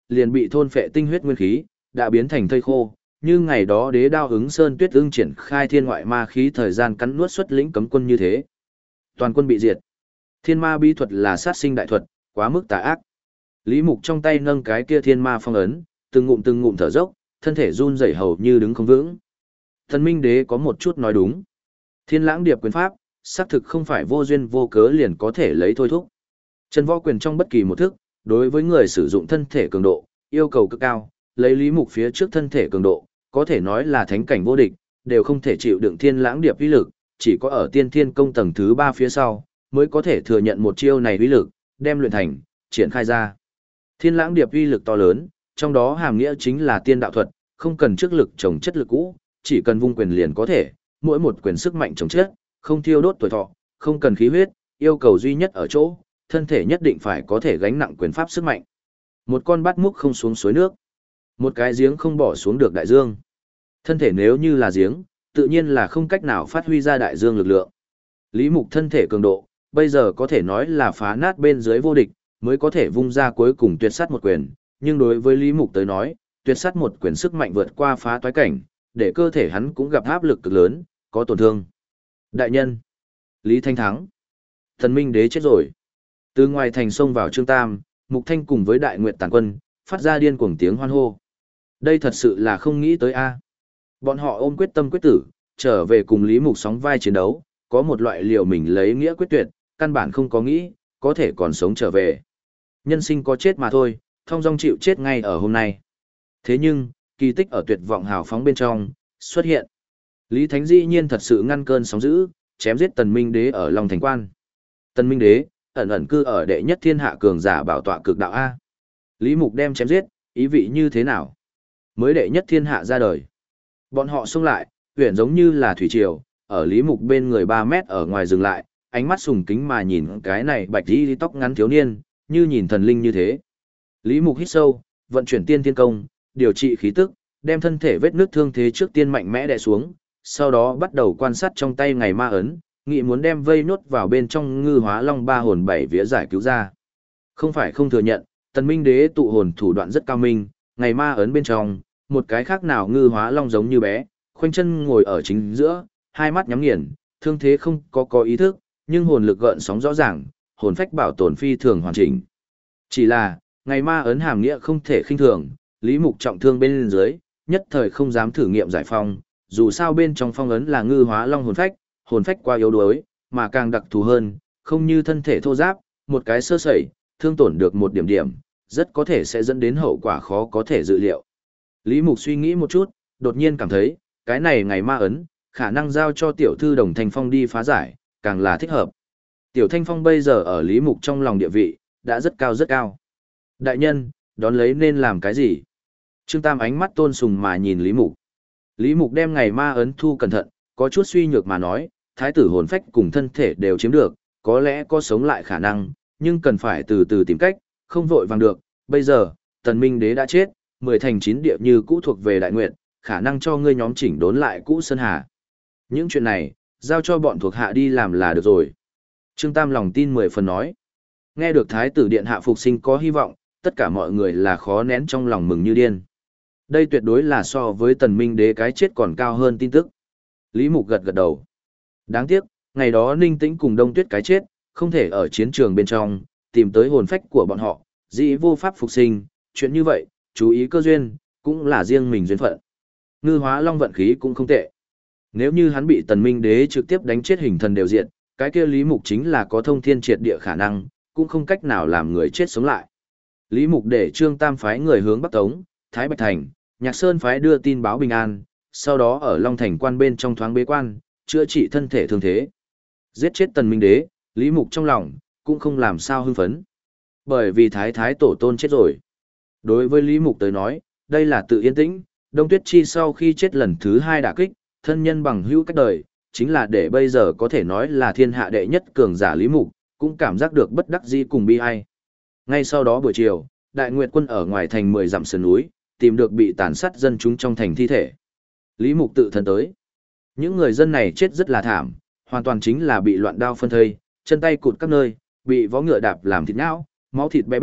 liền bị thôn phệ tinh huyết nguyên khí, đã biến thành thây khô, như ngày đó đế đao ứng sơn tuyết ưng triển khai thiên ngoại ma khí thời gian cắn nuốt xuất lĩnh cấm quân như thế. Toàn quân bị diệt. Thiên ma bí thuật là sát sinh đại thuật, quá mức tà ác. Lý Mục trong tay nâng cái kia thiên ma phong ấn, từng ngụm thở dốc, thân thể run rẩy hầu như đứng không vững. Thần Minh Đế có một chút nói đúng. Thiên Lãng Điệp quyền pháp, xác thực không phải vô duyên vô cớ liền có thể lấy thôi thúc. Chân võ quyền trong bất kỳ một thức, đối với người sử dụng thân thể cường độ, yêu cầu cực cao, lấy Lý Mục phía trước thân thể cường độ, có thể nói là thánh cảnh vô địch, đều không thể chịu đựng Thiên Lãng Điệp uy lực, chỉ có ở Tiên Thiên công tầng thứ 3 phía sau, mới có thể thừa nhận một chiêu này uy lực, đem luyện thành, triển khai ra. Thiên Lãng Điệp uy lực to lớn, trong đó hàm nghĩa chính là tiên đạo thuật, không cần trước lực trồng chất lực cũ, chỉ cần vung quyền liền có thể, mỗi một quyền sức mạnh trồng chất, không thiêu đốt tuổi thọ, không cần khí huyết, yêu cầu duy nhất ở chỗ, thân thể nhất định phải có thể gánh nặng quyền pháp sức mạnh. Một con bát múc không xuống suối nước, một cái giếng không bỏ xuống được đại dương. Thân thể nếu như là giếng, tự nhiên là không cách nào phát huy ra đại dương lực lượng. Lý Mục thân thể cường độ, bây giờ có thể nói là phá nát bên dưới vô địch, mới có thể vung ra cuối cùng tuyệt sát một quyền, nhưng đối với Lý Mục tới nói, tuyệt sát một quyền sức mạnh vượt qua phá toái cảnh, để cơ thể hắn cũng gặp áp lực cực lớn, có tổn thương. Đại nhân, Lý Thanh thắng. Thần Minh Đế chết rồi. Từ ngoài thành sông vào Trương Tam, Mục Thanh cùng với Đại Nguyệt Tàn Quân, phát ra điên cuồng tiếng hoan hô. Đây thật sự là không nghĩ tới a. Bọn họ ôm quyết tâm quyết tử, trở về cùng Lý Mục sóng vai chiến đấu, có một loại liều mình lấy nghĩa quyết tuyệt, căn bản không có nghĩ, có thể còn sống trở về. Nhân sinh có chết mà thôi, thong dong chịu chết ngay ở hôm nay. Thế nhưng, kỳ tích ở tuyệt vọng hào phóng bên trong, xuất hiện. Lý Thánh dĩ nhiên thật sự ngăn cơn sóng dữ, chém giết Tần Minh Đế ở Long Thành Quan. Tần Minh Đế, ẩn cư ở đệ nhất thiên hạ cường giả bảo tọa cực đạo A. Lý Mục đem chém giết, ý vị như thế nào? Mới đệ nhất thiên hạ ra đời. Bọn họ xông lại, huyền giống như là thủy triều, ở Lý Mục bên người 3 mét ở ngoài dừng lại, ánh mắt sùng kính mà nhìn cái này bạch y tóc ngắn thiếu niên, như nhìn thần linh như thế. Lý Mục hít sâu, vận chuyển tiên thiên công, điều trị khí tức, đem thân thể vết nứt thương thế trước tiên mạnh mẽ đè xuống, sau đó bắt đầu quan sát trong tay ngày ma ấn, nghĩ muốn đem vây nốt vào bên trong ngư hóa long ba hồn bảy vía giải cứu ra. Không phải không thừa nhận, Tần Minh Đế tụ hồn thủ đoạn rất cao minh, ngày ma ấn bên trong, một cái khác nào ngư hóa long giống như bé, khoanh chân ngồi ở chính giữa, hai mắt nhắm nghiền, thương thế không có ý thức, nhưng hồn lực gợn sóng rõ ràng, hồn phách bảo tồn phi thường hoàn chỉnh. Chỉ là, ngày ma ấn hàm nghĩa không thể khinh thường, Lý Mục trọng thương bên dưới, nhất thời không dám thử nghiệm giải phong, dù sao bên trong phong ấn là ngư hóa long hồn phách quá yếu đuối, mà càng đặc thù hơn, không như thân thể thô ráp, một cái sơ sẩy, thương tổn được một điểm điểm, rất có thể sẽ dẫn đến hậu quả khó có thể dự liệu. Lý Mục suy nghĩ một chút, đột nhiên cảm thấy, cái này ngày ma ấn, khả năng giao cho tiểu thư Đồng Thanh Phong đi phá giải, càng là thích hợp. Tiểu Thanh Phong bây giờ ở Lý Mục trong lòng địa vị, đã rất cao rất cao. Đại nhân, đón lấy nên làm cái gì? Trương Tam ánh mắt tôn sùng mà nhìn Lý Mục. Lý Mục đem ngày ma ấn thu cẩn thận, có chút suy nhược mà nói, thái tử hồn phách cùng thân thể đều chiếm được, có lẽ có sống lại khả năng, nhưng cần phải từ từ tìm cách, không vội vàng được. Bây giờ, Tần Minh Đế đã chết, 10 thành 9 địa như cũ thuộc về Đại Nguyệt, khả năng cho ngươi nhóm chỉnh đốn lại cũ Sơn Hà. Những chuyện này, giao cho bọn thuộc hạ đi làm là được rồi. Trương Tam lòng tin 10 phần nói. Nghe được thái tử điện hạ phục sinh có hy vọng, tất cả mọi người là khó nén trong lòng mừng như điên. Đây tuyệt đối là so với Tần Minh Đế cái chết còn cao hơn tin tức. Lý Mục gật gật đầu. Đáng tiếc, ngày đó Ninh Tĩnh cùng Đông Tuyết cái chết, không thể ở chiến trường bên trong, tìm tới hồn phách của bọn họ, dĩ vô pháp phục sinh, chuyện như vậy, chú ý cơ duyên, cũng là riêng mình duyên phận. Ngư hóa long vận khí cũng không tệ. Nếu như hắn bị Tần Minh Đế trực tiếp đánh chết hình thần đều diện, cái kia Lý Mục chính là có thông thiên triệt địa khả năng, cũng không cách nào làm người chết sống lại. Lý Mục để Trương Tam phái người hướng Bắc Tống, Thái Bạch Thành, Nhạc Sơn phái đưa tin báo bình an, sau đó ở Long Thành quan bên trong thoáng bế quan, chữa trị thân thể thương thế. Giết chết Tần Minh Đế, Lý Mục trong lòng, cũng không làm sao hưng phấn. Bởi vì Thái tổ tôn chết rồi. Đối với Lý Mục tới nói, đây là tự yên tĩnh, Đông Tuyết Chi sau khi chết lần thứ 2 đả kích, thân nhân bằng hữu cách đời, chính là để bây giờ có thể nói là thiên hạ đệ nhất cường giả Lý Mục, cũng cảm giác được bất đắc dĩ cùng bi ai. Ngay sau đó buổi chiều, Đại Nguyệt quân ở ngoài thành 10 dặm sườn núi, tìm được bị tàn sát dân chúng trong thành thi thể. Lý Mục tự thân tới. Những người dân này chết rất là thảm, hoàn toàn chính là bị loạn đao phân thây, chân tay cụt các nơi, bị vó ngựa đạp làm thịt não, máu thịt bé bét,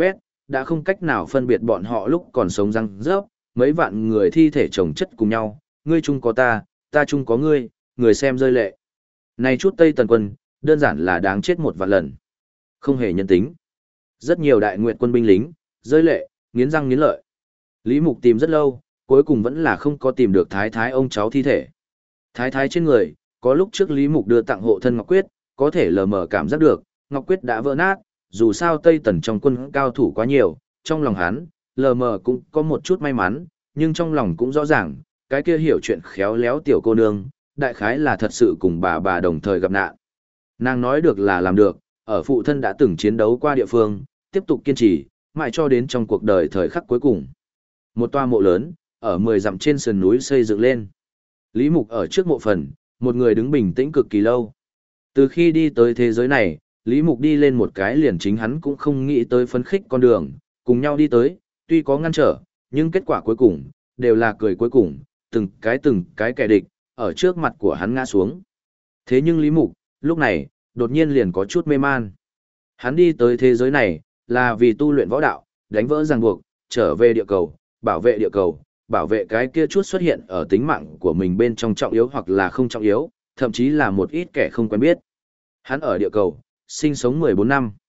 đã không cách nào phân biệt bọn họ lúc còn sống răng rớp, mấy vạn người thi thể chồng chất cùng nhau, ngươi chung có ta chung có ngươi, người xem rơi lệ. Này chút Tây Tần quân, đơn giản là đáng chết một vạn lần. Không hề nhân tính. Rất nhiều đại nguyện quân binh lính, rơi lệ, nghiến răng nghiến lợi. Lý Mục tìm rất lâu, cuối cùng vẫn là không có tìm được Thái Thái ông cháu thi thể. Thái Thái trên người, có lúc trước Lý Mục đưa tặng hộ thân Ngọc Quyết, có thể lờ mờ cảm giác được, Ngọc Quyết đã vỡ nát, dù sao Tây Tần trong quân cao thủ quá nhiều, trong lòng hắn, lờ mờ cũng có một chút may mắn, nhưng trong lòng cũng rõ ràng, cái kia hiểu chuyện khéo léo tiểu cô nương, đại khái là thật sự cùng bà đồng thời gặp nạn. Nàng nói được là làm được, ở phụ thân đã từng chiến đấu qua địa phương, tiếp tục kiên trì, mãi cho đến trong cuộc đời thời khắc cuối cùng. Một toa mộ lớn, ở 10 dặm trên sườn núi xây dựng lên. Lý Mục ở trước mộ phần, một người đứng bình tĩnh cực kỳ lâu. Từ khi đi tới thế giới này, Lý Mục đi lên một cái liền chính hắn cũng không nghĩ tới phấn khích con đường, cùng nhau đi tới, tuy có ngăn trở, nhưng kết quả cuối cùng, đều là cười cuối cùng, từng cái kẻ địch, ở trước mặt của hắn ngã xuống. Thế nhưng Lý Mục, lúc này, đột nhiên liền có chút mê man. Hắn đi tới thế giới này, là vì tu luyện võ đạo, đánh vỡ ràng buộc, trở về địa cầu, bảo vệ cái kia chút xuất hiện ở tính mạng của mình bên trong trọng yếu hoặc là không trọng yếu, thậm chí là một ít kẻ không quen biết. Hắn ở địa cầu, sinh sống 14 năm.